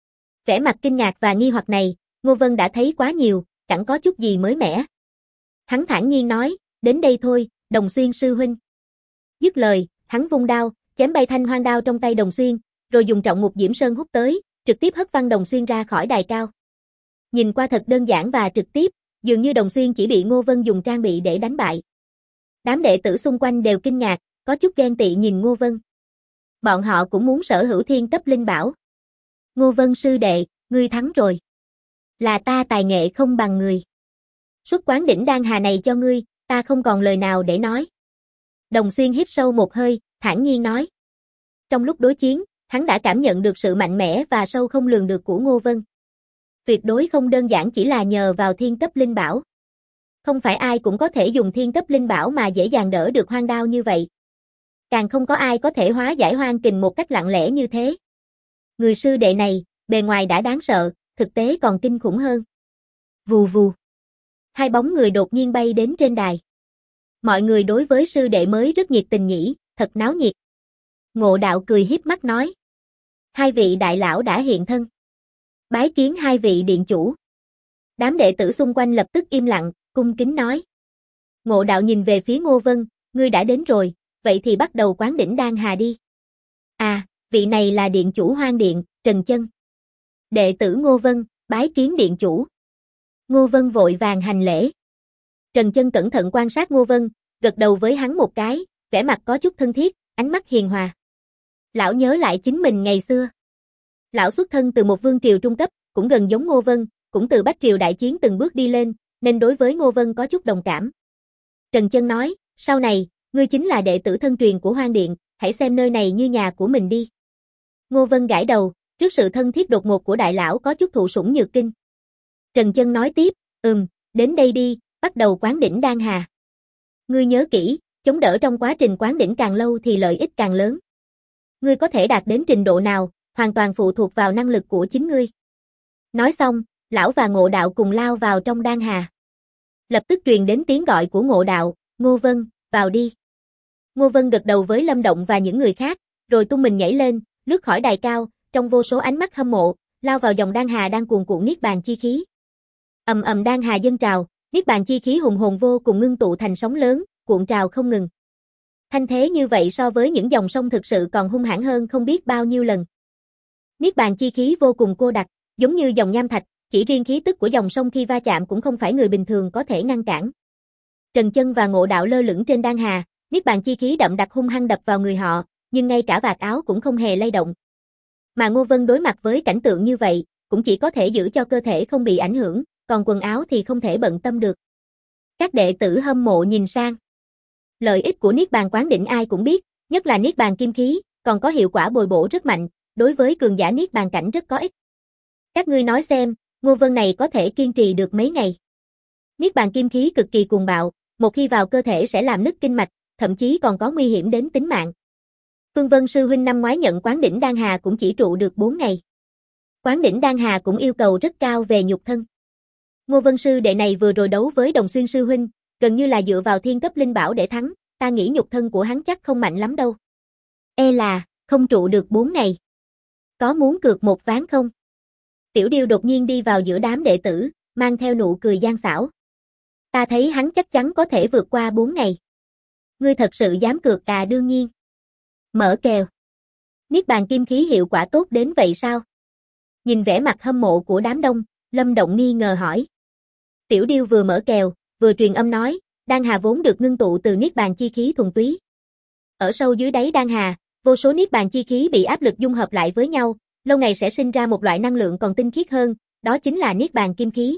Vẻ mặt kinh ngạc và nghi hoặc này, Ngô Vân đã thấy quá nhiều, chẳng có chút gì mới mẻ. Hắn thản nhiên nói, đến đây thôi, Đồng Xuyên sư huynh. Dứt lời, hắn vung đao, chém bay thanh hoang đao trong tay Đồng Xuyên, rồi dùng Trọng Mục Diễm Sơn hút tới, trực tiếp hất văng Đồng Xuyên ra khỏi đài cao. Nhìn qua thật đơn giản và trực tiếp, dường như Đồng Xuyên chỉ bị Ngô Vân dùng trang bị để đánh bại. Đám đệ tử xung quanh đều kinh ngạc, có chút ghen tị nhìn Ngô Vân. Bọn họ cũng muốn sở hữu thiên cấp linh bảo. Ngô Vân sư đệ, ngươi thắng rồi. Là ta tài nghệ không bằng người. Xuất quán đỉnh đan hà này cho ngươi, ta không còn lời nào để nói. Đồng Xuyên hít sâu một hơi, thản nhiên nói. Trong lúc đối chiến, hắn đã cảm nhận được sự mạnh mẽ và sâu không lường được của Ngô Vân. Tuyệt đối không đơn giản chỉ là nhờ vào thiên cấp linh bảo. Không phải ai cũng có thể dùng thiên cấp linh bảo mà dễ dàng đỡ được hoang đao như vậy. Càng không có ai có thể hóa giải hoang kình một cách lặng lẽ như thế. Người sư đệ này, bề ngoài đã đáng sợ, thực tế còn kinh khủng hơn. Vù vù. Hai bóng người đột nhiên bay đến trên đài. Mọi người đối với sư đệ mới rất nhiệt tình nhỉ, thật náo nhiệt. Ngộ Đạo cười híp mắt nói. Hai vị đại lão đã hiện thân. Bái kiến hai vị điện chủ. Đám đệ tử xung quanh lập tức im lặng, cung kính nói. Ngộ Đạo nhìn về phía Ngô Vân, ngươi đã đến rồi, vậy thì bắt đầu quán đỉnh đan hà đi. À, vị này là điện chủ Hoang Điện, Trần Chân. Đệ tử Ngô Vân, bái kiến điện chủ. Ngô Vân vội vàng hành lễ. Trần Chân cẩn thận quan sát Ngô Vân, gật đầu với hắn một cái, vẻ mặt có chút thân thiết, ánh mắt hiền hòa. Lão nhớ lại chính mình ngày xưa. Lão xuất thân từ một vương triều trung cấp, cũng gần giống Ngô Vân, cũng từ Bách Triều đại chiến từng bước đi lên, nên đối với Ngô Vân có chút đồng cảm. Trần Chân nói, sau này, ngươi chính là đệ tử thân truyền của Hoang Điện, hãy xem nơi này như nhà của mình đi. Ngô Vân gãi đầu, trước sự thân thiết đột ngột của đại lão có chút thụ sủng nhược kinh. Trần Chân nói tiếp, đến đây đi, bắt đầu quán đỉnh đan hà. Ngươi nhớ kỹ, chống đỡ trong quá trình quán đỉnh càng lâu thì lợi ích càng lớn. Ngươi có thể đạt đến trình độ nào, hoàn toàn phụ thuộc vào năng lực của chính ngươi. Nói xong, lão và Ngộ Đạo cùng lao vào trong đan hà. Lập tức truyền đến tiếng gọi của Ngộ Đạo, Ngô Vân, vào đi. Ngô Vân gật đầu với Lâm Động và những người khác, rồi tung mình nhảy lên, lướt khỏi đài cao, trong vô số ánh mắt hâm mộ, lao vào dòng đan hà đang cuồn cuộn niết bàn chi khí. Ầm ầm đan hà dâng trào, niết bàn chi khí hùng hồn vô cùng ngưng tụ thành sóng lớn, cuộn trào không ngừng. Thanh thế như vậy so với những dòng sông thực sự còn hung hãn hơn không biết bao nhiêu lần. Niết bàn chi khí vô cùng cô đặc, giống như dòng nham thạch, chỉ riêng khí tức của dòng sông khi va chạm cũng không phải người bình thường có thể ngăn cản. Trần Chân và Ngộ Đạo lơ lửng trên đan hà, niết bàn chi khí đậm đặc hung hăng đập vào người họ, nhưng ngay cả vạt áo cũng không hề lay động. Mà Ngô Vân đối mặt với cảnh tượng như vậy, cũng chỉ có thể giữ cho cơ thể không bị ảnh hưởng, còn quần áo thì không thể bận tâm được. Các đệ tử hâm mộ nhìn sang. Lợi ích của niết bàn quán đỉnh ai cũng biết, nhất là niết bàn kim khí, còn có hiệu quả bồi bổ rất mạnh, đối với cường giả niết bàn cảnh rất có ích. Các ngươi nói xem, Ngô Vân này có thể kiên trì được mấy ngày? Niết bàn kim khí cực kỳ cuồng bạo, một khi vào cơ thể sẽ làm nứt kinh mạch, thậm chí còn có nguy hiểm đến tính mạng. Phương Vân sư huynh năm ngoái nhận quán đỉnh đan hà cũng chỉ trụ được 4 ngày. Quán đỉnh đan hà cũng yêu cầu rất cao về nhục thân. Ngô Vân sư đệ này vừa rồi đấu với Đồng Xuyên sư huynh, gần như là dựa vào thiên cấp linh bảo để thắng, ta nghĩ nhục thân của hắn chắc không mạnh lắm đâu. E là, không trụ được 4 ngày. Có muốn cược một ván không? Tiểu Điêu đột nhiên đi vào giữa đám đệ tử, mang theo nụ cười gian xảo. Ta thấy hắn chắc chắn có thể vượt qua 4 ngày. Ngươi thật sự dám cược à? Đương nhiên. Mở kèo. Niết bàn kim khí hiệu quả tốt đến vậy sao? Nhìn vẻ mặt hâm mộ của đám đông, Lâm Động nghi ngờ hỏi. Tiểu Điêu vừa mở kèo, vừa truyền âm nói, đan hà vốn được ngưng tụ từ niết bàn chi khí thuần túy. Ở sâu dưới đáy đan hà, vô số niết bàn chi khí bị áp lực dung hợp lại với nhau, lâu ngày sẽ sinh ra một loại năng lượng còn tinh khiết hơn, đó chính là niết bàn kim khí.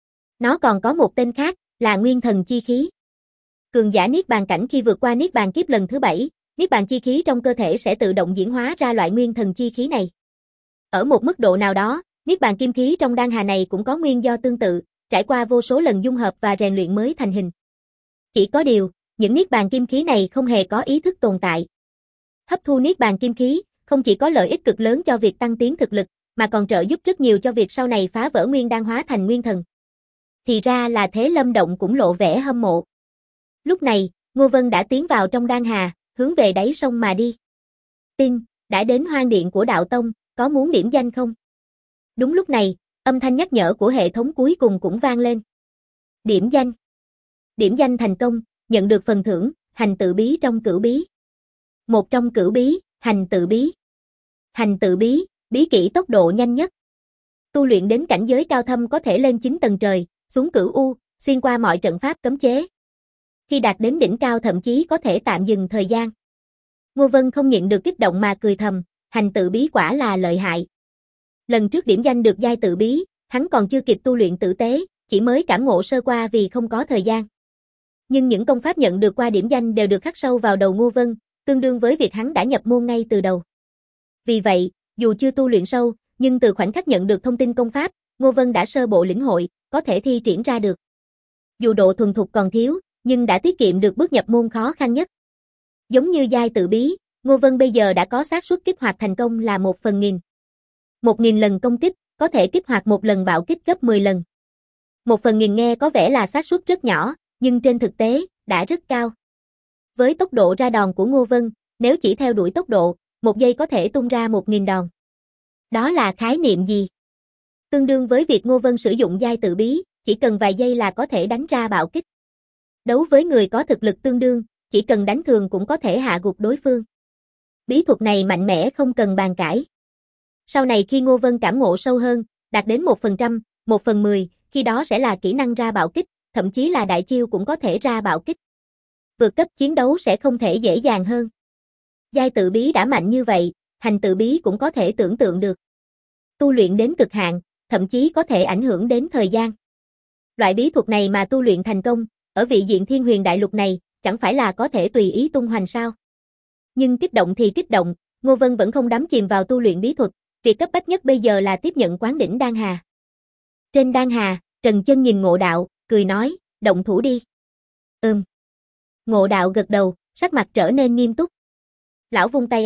Nó còn có một tên khác, là nguyên thần chi khí. Cường giả niết bàn cảnh khi vượt qua niết bàn kiếp lần thứ 7, niết bàn chi khí trong cơ thể sẽ tự động diễn hóa ra loại nguyên thần chi khí này. Ở một mức độ nào đó, niết bàn kim khí trong đan hà này cũng có nguyên do tương tự, trải qua vô số lần dung hợp và rèn luyện mới thành hình. Chỉ có điều, những niết bàn kim khí này không hề có ý thức tồn tại. Hấp thu niết bàn kim khí, không chỉ có lợi ích cực lớn cho việc tăng tiến thực lực, mà còn trợ giúp rất nhiều cho việc sau này phá vỡ nguyên đan hóa thành nguyên thần. Thì ra là thế. Lâm Động cũng lộ vẻ hâm mộ. Lúc này, Ngô Vân đã tiến vào trong đan hà, hướng về đáy sông mà đi. Tin, đã đến hoang điện của đạo tông, có muốn điểm danh không? Đúng lúc này, âm thanh nhắc nhở của hệ thống cuối cùng cũng vang lên. Điểm danh. Điểm danh thành công, nhận được phần thưởng, hành tự bí trong cửu bí. Một trong cửu bí, hành tự bí. Hành tự bí, bí kỹ tốc độ nhanh nhất. Tu luyện đến cảnh giới cao thâm có thể lên 9 tầng trời, xuống cửu u, xuyên qua mọi trận pháp cấm chế. Khi đạt đến đỉnh cao thậm chí có thể tạm dừng thời gian. Ngô Vân không nhịn được kích động mà cười thầm, hành tự bí quả là lợi hại. Lần trước điểm danh được giai tự bí, hắn còn chưa kịp tu luyện tử tế, chỉ mới cảm ngộ sơ qua vì không có thời gian. Nhưng những công pháp nhận được qua điểm danh đều được khắc sâu vào đầu Ngô Vân, tương đương với việc hắn đã nhập môn ngay từ đầu. Vì vậy, dù chưa tu luyện sâu, nhưng từ khoảnh khắc nhận được thông tin công pháp, Ngô Vân đã sơ bộ lĩnh hội, có thể thi triển ra được. Dù độ thuần thục còn thiếu, nhưng đã tiết kiệm được bước nhập môn khó khăn nhất. Giống như giai tự bí, Ngô Vân bây giờ đã có xác suất kích hoạt thành công là 1/1000. 1000 lần công kích, có thể kích hoạt một lần bạo kích gấp 10 lần. 1/1000 nghe có vẻ là xác suất rất nhỏ, nhưng trên thực tế, đã rất cao. Với tốc độ ra đòn của Ngô Vân, nếu chỉ theo đuổi tốc độ, 1 giây có thể tung ra 1000 đòn. Đó là khái niệm gì? Tương đương với việc Ngô Vân sử dụng giai tự bí, chỉ cần vài giây là có thể đánh ra bạo kích. Đấu với người có thực lực tương đương, chỉ cần đánh thường cũng có thể hạ gục đối phương. Bí thuật này mạnh mẽ không cần bàn cãi. Sau này khi Ngô Vân cảm ngộ sâu hơn, đạt đến 1%, 1/10, khi đó sẽ là kỹ năng ra bạo kích, thậm chí là đại chiêu cũng có thể ra bạo kích. Vượt cấp chiến đấu sẽ không thể dễ dàng hơn. Giai tự bí đã mạnh như vậy, hành tự bí cũng có thể tưởng tượng được. Tu luyện đến cực hạn, thậm chí có thể ảnh hưởng đến thời gian. Loại bí thuật này mà tu luyện thành công, ở vị diện Thiên Huyền Đại Lục này, chẳng phải là có thể tùy ý tung hoành sao? Nhưng kích động thì kích động, Ngô Vân vẫn không đắm chìm vào tu luyện bí thuật, việc cấp bách nhất bây giờ là tiếp nhận quán đỉnh đan hà. Trên đan hà, Trần Chân nhìn Ngộ Đạo, cười nói, động thủ đi. Ngộ Đạo gật đầu, sắc mặt trở nên nghiêm túc. Lão vung tay áo,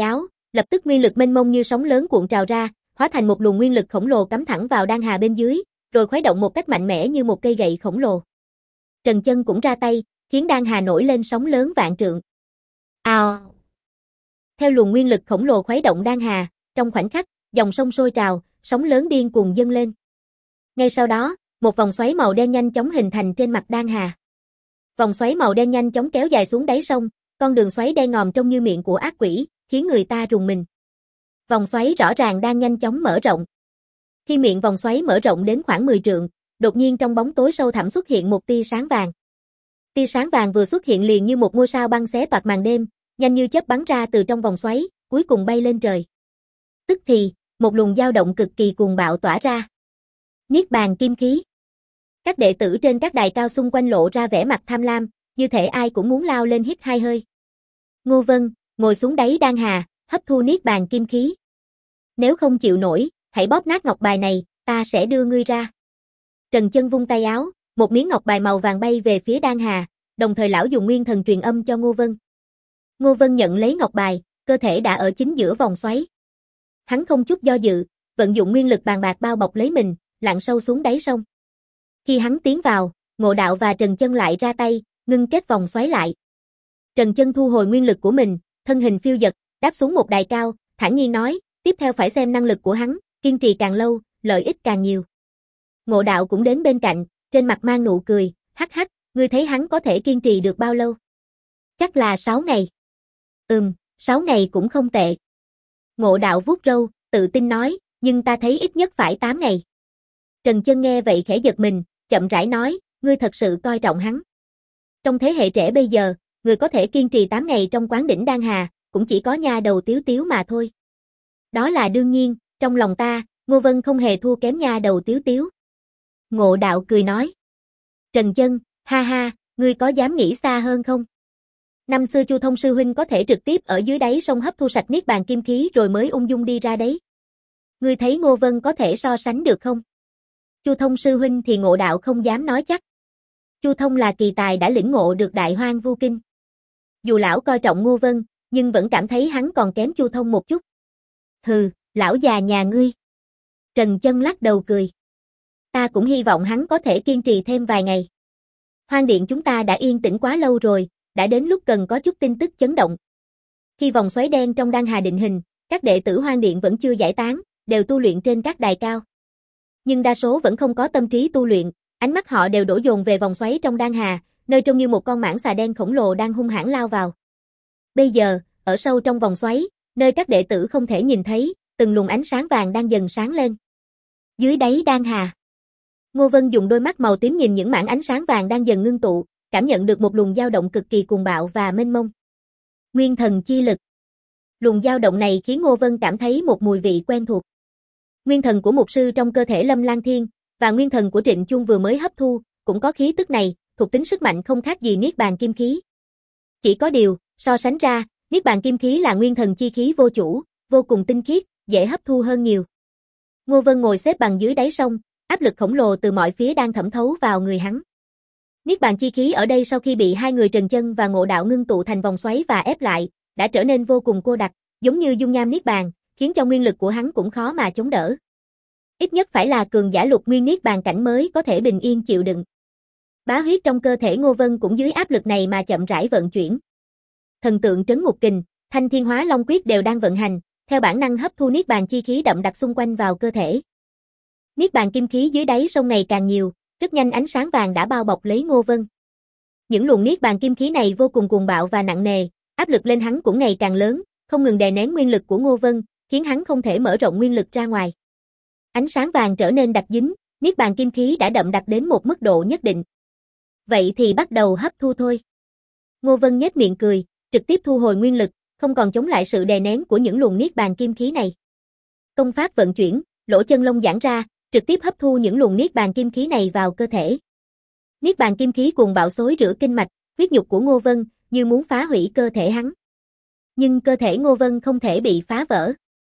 Lập tức nguyên lực mênh mông như sóng lớn cuộn trào ra, hóa thành một luồng nguyên lực khổng lồ cắm thẳng vào đan hà bên dưới, rồi khuấy động một cách mạnh mẽ như một cây gậy khổng lồ. Trần Chân cũng ra tay, khiến đan hà nổi lên sóng lớn vạn trượng. Ào! Theo luồng nguyên lực khổng lồ khuấy động đan hà, trong khoảnh khắc, dòng sông sôi trào, sóng lớn điên cuồng dâng lên. Ngay sau đó, một vòng xoáy màu đen nhanh chóng hình thành trên mặt đan hà. Vòng xoáy màu đen nhanh chóng kéo dài xuống đáy sông, con đường xoáy đen ngòm trông như miệng của ác quỷ, khiến người ta rùng mình. Vòng xoáy rõ ràng đang nhanh chóng mở rộng. Khi miệng vòng xoáy mở rộng đến khoảng 10 trượng, đột nhiên trong bóng tối sâu thẳm xuất hiện một tia sáng vàng. Tia sáng vàng vừa xuất hiện liền như một ngôi sao băng xé toạc màn đêm, nhanh như chớp bắn ra từ trong vòng xoáy, cuối cùng bay lên trời. Tức thì, một luồng dao động cực kỳ cuồng bạo tỏa ra. Niết bàn kim khí. Các đệ tử trên các đài cao xung quanh lộ ra vẻ mặt tham lam, như thể ai cũng muốn lao lên hít hai hơi. Ngô Vân, ngồi xuống đáy đan hà, hấp thu niết bàn kim khí. Nếu không chịu nổi, hãy bóp nát ngọc bài này, ta sẽ đưa ngươi ra. Trần Chân vung tay áo, một miếng ngọc bài màu vàng bay về phía đan hà, đồng thời lão dùng nguyên thần truyền âm cho Ngô Vân. Ngô Vân nhận lấy ngọc bài, cơ thể đã ở chính giữa vòng xoáy. Hắn không chút do dự, vận dụng nguyên lực bàn bạc bao bọc lấy mình, lặn sâu xuống đáy sông. Khi hắn tiến vào, Ngộ Đạo và Trần Chân lại ra tay, ngưng kết vòng xoáy lại. Trần Chân thu hồi nguyên lực của mình, thân hình phiêu dật, đáp xuống một đài cao, thản nhiên nói, tiếp theo phải xem năng lực của hắn, kiên trì càng lâu, lợi ích càng nhiều. Ngộ Đạo cũng đến bên cạnh, trên mặt mang nụ cười, hắc hắc, ngươi thấy hắn có thể kiên trì được bao lâu? Chắc là 6 ngày. 6 ngày cũng không tệ. Ngộ Đạo vuốt râu, tự tin nói, nhưng ta thấy ít nhất phải 8 ngày. Trần Chân nghe vậy khẽ giật mình, chậm rãi nói, ngươi thật sự coi trọng hắn. Trong thế hệ trẻ bây giờ, người có thể kiên trì 8 ngày trong quán đỉnh đan hà, cũng chỉ có nha đầu Tiếu Tiếu mà thôi. Đó là đương nhiên, trong lòng ta, Ngô Vân không hề thua kém nha đầu Tiếu Tiếu. Ngộ Đạo cười nói. Trần Chân, ha ha, ngươi có dám nghĩ xa hơn không? Năm xưa Chu Thông sư huynh có thể trực tiếp ở dưới đáy sông hấp thu sạch niết bàn kim khí rồi mới ung dung đi ra đấy. Ngươi thấy Ngô Vân có thể so sánh được không? Chu Thông sư huynh thì Ngộ Đạo không dám nói chắc. Chu Thông là kỳ tài đã lĩnh ngộ được Đại Hoang Vu Kinh. Dù lão coi trọng Ngô Vân, nhưng vẫn cảm thấy hắn còn kém Chu Thông một chút. Hừ, lão già nhà ngươi. Trần Chân lắc đầu cười. Ta cũng hy vọng hắn có thể kiên trì thêm vài ngày. Hoang điện chúng ta đã yên tĩnh quá lâu rồi, đã đến lúc cần có chút tin tức chấn động. Khi vòng xoáy đen trong đan hà định hình, các đệ tử Hoang điện vẫn chưa giải tán, đều tu luyện trên các đài cao. Nhưng đa số vẫn không có tâm trí tu luyện, ánh mắt họ đều đổ dồn về vòng xoáy trong đan hà, nơi trông như một con mãng xà đen khổng lồ đang hung hãn lao vào. Bây giờ, ở sâu trong vòng xoáy, nơi các đệ tử không thể nhìn thấy, từng luồng ánh sáng vàng đang dần sáng lên. Dưới đáy đan hà, Ngô Vân dùng đôi mắt màu tím nhìn những mảng ánh sáng vàng đang dần ngưng tụ, cảm nhận được một luồng dao động cực kỳ cuồng bạo và mênh mông. Nguyên thần chi lực. Luồng dao động này khiến Ngô Vân cảm thấy một mùi vị quen thuộc. Nguyên thần của mục sư trong cơ thể Lâm Lan Thiên và nguyên thần của Trịnh Chung vừa mới hấp thu, cũng có khí tức này, thuộc tính sức mạnh không khác gì niết bàn kim khí. Chỉ có điều, so sánh ra, niết bàn kim khí là nguyên thần chi khí vô chủ, vô cùng tinh khiết, dễ hấp thu hơn nhiều. Ngô Vân ngồi xếp bằng dưới đáy sông, áp lực khổng lồ từ mọi phía đang thẩm thấu vào người hắn. Niết bàn chi khí ở đây sau khi bị hai người Trần Chân và Ngộ Đạo ngưng tụ thành vòng xoáy và ép lại, đã trở nên vô cùng cô đặc, giống như dung nham niết bàn, khiến cho nguyên lực của hắn cũng khó mà chống đỡ. Ít nhất phải là cường giả lục nguyên niết bàn cảnh mới có thể bình yên chịu đựng. Bá huyết trong cơ thể Ngô Vân cũng dưới áp lực này mà chậm rãi vận chuyển. Thần tượng trấn ngục kình, Thanh Thiên Hóa Long quyết đều đang vận hành, theo bản năng hấp thu niết bàn chi khí đậm đặc xung quanh vào cơ thể. Niết bàn kim khí dưới đáy sông ngày càng nhiều, rất nhanh ánh sáng vàng đã bao bọc lấy Ngô Vân. Những luồng niết bàn kim khí này vô cùng cuồng bạo và nặng nề, áp lực lên hắn cũng ngày càng lớn, không ngừng đè nén nguyên lực của Ngô Vân, khiến hắn không thể mở rộng nguyên lực ra ngoài. Ánh sáng vàng trở nên đặc dính, niết bàn kim khí đã đậm đặc đến một mức độ nhất định. Vậy thì bắt đầu hấp thu thôi. Ngô Vân nhếch miệng cười, trực tiếp thu hồi nguyên lực, không còn chống lại sự đè nén của những luồng niết bàn kim khí này. Công pháp vận chuyển, lỗ chân lông giãn ra, trực tiếp hấp thu những luồng niết bàn kim khí này vào cơ thể. Niết bàn kim khí cuồng bạo xối rửa kinh mạch, huyết nhục của Ngô Vân, như muốn phá hủy cơ thể hắn. Nhưng cơ thể Ngô Vân không thể bị phá vỡ.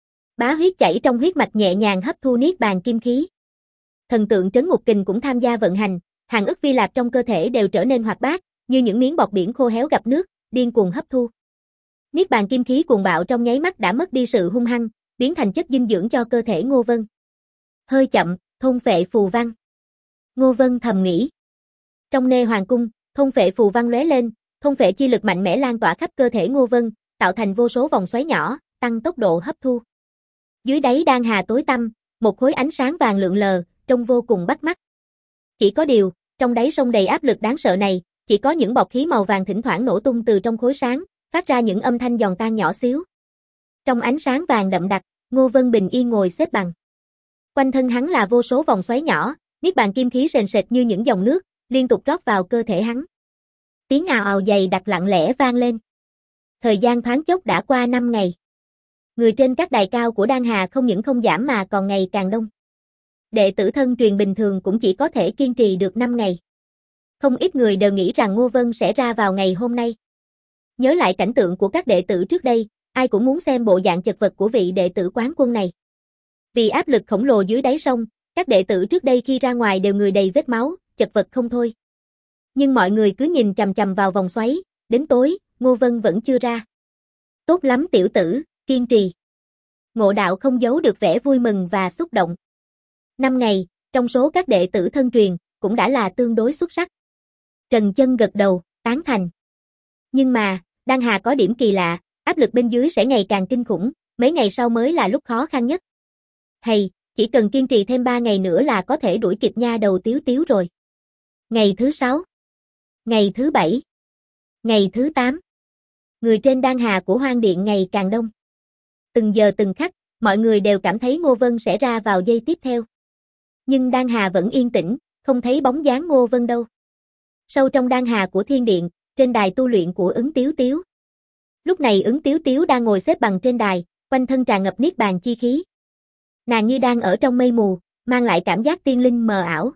Bá huyết chảy trong huyết mạch nhẹ nhàng hấp thu niết bàn kim khí. Thần tượng trấn ngục kình cũng tham gia vận hành, hàng ức vi lạp trong cơ thể đều trở nên hoạt bát, như những miếng bọt biển khô héo gặp nước, điên cuồng hấp thu. Niết bàn kim khí cuồng bạo trong nháy mắt đã mất đi sự hung hăng, biến thành chất dinh dưỡng cho cơ thể Ngô Vân. Hơi chậm, thôn phệ phù văn. Ngô Vân thầm nghĩ. Trong nê hoàng cung, thôn phệ phù văn lóe lên, thôn phệ chi lực mạnh mẽ lan tỏa khắp cơ thể Ngô Vân, tạo thành vô số vòng xoáy nhỏ, tăng tốc độ hấp thu. Dưới đáy đan hà tối tăm, một khối ánh sáng vàng lượn lờ, trông vô cùng bắt mắt. Chỉ có điều, trong đáy sông đầy áp lực đáng sợ này, chỉ có những bọt khí màu vàng thỉnh thoảng nổ tung từ trong khối sáng, phát ra những âm thanh giòn tan nhỏ xíu. Trong ánh sáng vàng đậm đặc, Ngô Vân bình yên ngồi xếp bằng. Quanh thân hắn là vô số vòng xoáy nhỏ, niết bàn kim khí sền sệt như những dòng nước, liên tục rót vào cơ thể hắn. Tiếng ào ào dày đặc lặng lẽ vang lên. Thời gian thoáng chốc đã qua 5 ngày. Người trên các đài cao của Đan Hà không những không giảm mà còn ngày càng đông. Đệ tử thân truyền bình thường cũng chỉ có thể kiên trì được 5 ngày. Không ít người đều nghĩ rằng Ngô Vân sẽ ra vào ngày hôm nay. Nhớ lại cảnh tượng của các đệ tử trước đây, ai cũng muốn xem bộ dạng chật vật của vị đệ tử quán quân này. Vì áp lực khổng lồ dưới đáy sông, các đệ tử trước đây khi ra ngoài đều người đầy vết máu, chật vật không thôi. Nhưng mọi người cứ nhìn chằm chằm vào vòng xoáy, đến tối, Ngô Vân vẫn chưa ra. Tốt lắm tiểu tử, kiên trì. Ngộ Đạo không giấu được vẻ vui mừng và xúc động. 5 ngày, trong số các đệ tử thân truyền, cũng đã là tương đối xuất sắc. Trần Chân gật đầu, tán thành. Nhưng mà, Đan Hà có điểm kỳ lạ, áp lực bên dưới sẽ ngày càng kinh khủng, mấy ngày sau mới là lúc khó khăn nhất. Hay, chỉ cần kiên trì thêm 3 ngày nữa là có thể đuổi kịp nha đầu Tiếu Tiếu rồi. Ngày thứ 6, ngày thứ 7, ngày thứ 8. Người trên Đan Hà của Hoang Điện ngày càng đông. Từng giờ từng khắc, mọi người đều cảm thấy Ngô Vân sẽ ra vào giây tiếp theo. Nhưng Đan Hà vẫn yên tĩnh, không thấy bóng dáng Ngô Vân đâu. Sâu trong Đan Hà của Thiên Điện, trên đài tu luyện của Ứng Tiếu Tiếu. Lúc này Ứng Tiếu Tiếu đang ngồi xếp bằng trên đài, quanh thân tràn ngập niết bàn chi khí. Nàng như đang ở trong mây mù, mang lại cảm giác tiên linh mờ ảo.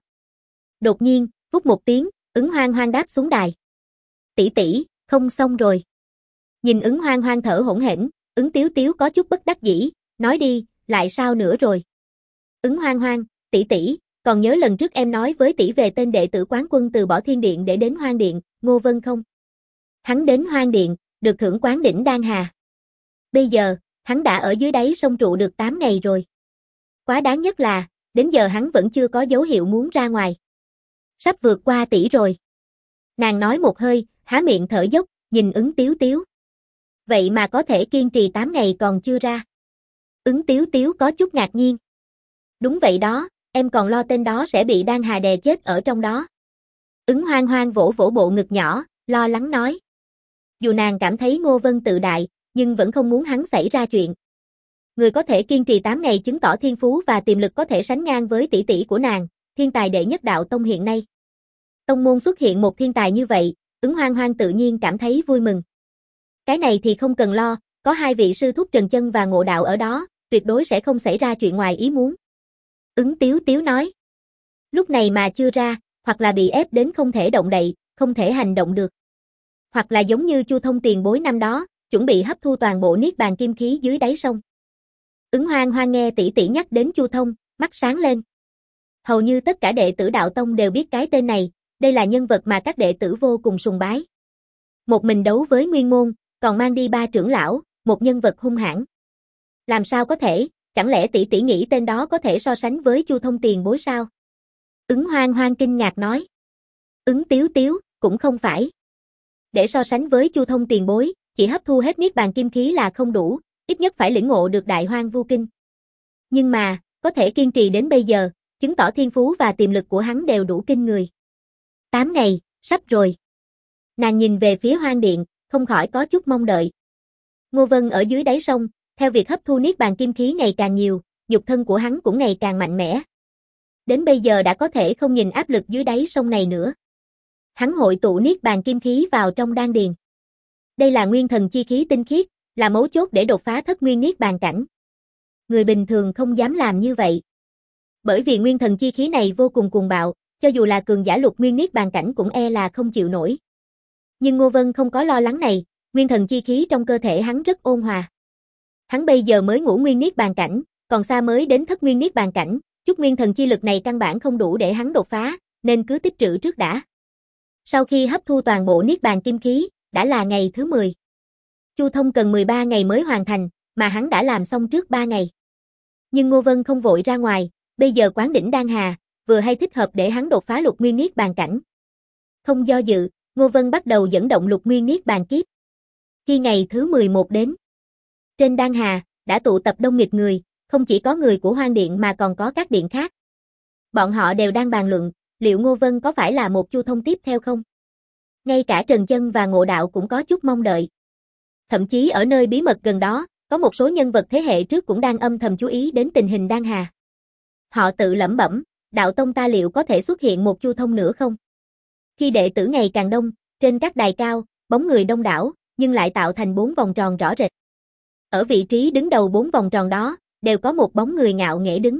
Đột nhiên, vút một tiếng, Ứng Hoang Hoang đáp xuống đài. Tỷ tỷ, không xong rồi. Nhìn Ứng Hoang Hoang thở hổn hển, Ứng Tiếu Tiếu có chút bất đắc dĩ, nói đi, lại sao nữa rồi? Ứng Hoang Hoang, tỷ tỷ, còn nhớ lần trước em nói với tỷ về tên đệ tử quán quân từ bỏ Thiên Điện để đến Hoang Điện, Ngô Vân không? Hắn đến Hoang Điện, được thưởng quán đỉnh Đan Hà. Bây giờ, hắn đã ở dưới đáy sông trụ được 8 ngày rồi. Quá đáng nhất là, đến giờ hắn vẫn chưa có dấu hiệu muốn ra ngoài. Sắp vượt qua tỷ rồi. Nàng nói một hơi, há miệng thở dốc, nhìn Ứng Tiếu Tiếu. Vậy mà có thể kiên trì 8 ngày còn chưa ra. Ứng Tiếu Tiếu có chút ngạc nhiên. Đúng vậy đó, em còn lo tên đó sẽ bị Đan Hà đè chết ở trong đó. Ứng Hoang Hoang vỗ vỗ bộ ngực nhỏ, lo lắng nói. Dù nàng cảm thấy Ngô Vân tự đại, nhưng vẫn không muốn hắn xảy ra chuyện. Người có thể kiên trì 8 ngày chứng tỏ thiên phú và tiềm lực có thể sánh ngang với tỷ tỷ của nàng, thiên tài đệ nhất đạo tông hiện nay. Tông môn xuất hiện một thiên tài như vậy, Ứng Hoang Hoang tự nhiên cảm thấy vui mừng. Cái này thì không cần lo, có 2 vị sư thúc Trần Chân và Ngộ Đạo ở đó, tuyệt đối sẽ không xảy ra chuyện ngoài ý muốn. Ứng Tiếu Tiếu nói. Lúc này mà chưa ra, hoặc là bị ép đến không thể động đậy, không thể hành động được. Hoặc là giống như Chu Thông tiền bối năm đó, chuẩn bị hấp thu toàn bộ niết bàn kim khí dưới đáy sông. Ứng Hoang Hoang nghe tỷ tỷ nhắc đến Chu Thông, mắt sáng lên. Hầu như tất cả đệ tử đạo tông đều biết cái tên này, đây là nhân vật mà các đệ tử vô cùng sùng bái. Một mình đấu với Nguyên Môn, còn mang đi 3 trưởng lão, một nhân vật hung hãn. Làm sao có thể, chẳng lẽ tỷ tỷ nghĩ tên đó có thể so sánh với Chu Thông tiền bối sao? Ứng Hoang Hoang kinh ngạc nói. Ứng Tiếu Tiếu, cũng không phải. Để so sánh với Chu Thông tiền bối, chỉ hấp thu hết niết bàn kim khí là không đủ, ít nhất phải lĩnh ngộ được Đại Hoang Vu Kinh. Nhưng mà, có thể kiên trì đến bây giờ, chứng tỏ thiên phú và tiềm lực của hắn đều đủ kinh người. 8 ngày, sắp rồi. Nàng nhìn về phía Hoang Điện, không khỏi có chút mong đợi. Ngô Vân ở dưới đáy sông, theo việc hấp thu niết bàn kim khí ngày càng nhiều, nhục thân của hắn cũng ngày càng mạnh mẽ. Đến bây giờ đã có thể không nhìn áp lực dưới đáy sông này nữa. Hắn hội tụ niết bàn kim khí vào trong đan điền. Đây là nguyên thần chi khí tinh khiết, là mấu chốt để đột phá thất nguyên niết bàn cảnh. Người bình thường không dám làm như vậy. Bởi vì nguyên thần chi khí này vô cùng cuồng bạo, cho dù là cường giả lục nguyên niết bàn cảnh cũng e là không chịu nổi. Nhưng Ngô Vân không có lo lắng này, nguyên thần chi khí trong cơ thể hắn rất ôn hòa. Hắn bây giờ mới ngũ nguyên niết bàn cảnh, còn xa mới đến thất nguyên niết bàn cảnh, chút nguyên thần chi lực này căn bản không đủ để hắn đột phá, nên cứ tích trữ trước đã. Sau khi hấp thu toàn bộ niết bàn kim khí, đã là ngày thứ 10. Chu thông cần 13 ngày mới hoàn thành, mà hắn đã làm xong trước 3 ngày. Nhưng Ngô Vân không vội ra ngoài, bây giờ quán đỉnh Đan Hà, vừa hay thích hợp để hắn đột phá Lục Nguyên Niết Bàn cảnh. Không do dự, Ngô Vân bắt đầu dẫn động Lục Nguyên Niết Bàn kiếp. Khi ngày thứ 11 đến, trên Đan Hà đã tụ tập đông nghịt người, không chỉ có người của Hoang Điện mà còn có các điện khác. Bọn họ đều đang bàn luận, liệu Ngô Vân có phải là một Chu thông tiếp theo không? Ngay cả Trần Chân và Ngộ Đạo cũng có chút mong đợi. Thậm chí ở nơi bí mật gần đó, có một số nhân vật thế hệ trước cũng đang âm thầm chú ý đến tình hình Đan Hà. Họ tự lẩm bẩm, đạo tông ta liệu có thể xuất hiện một Chu thông nữa không? Khi đệ tử ngày càng đông, trên các đài cao, bóng người đông đảo, nhưng lại tạo thành 4 vòng tròn rõ rệt. Ở vị trí đứng đầu 4 vòng tròn đó, đều có một bóng người ngạo nghễ đứng.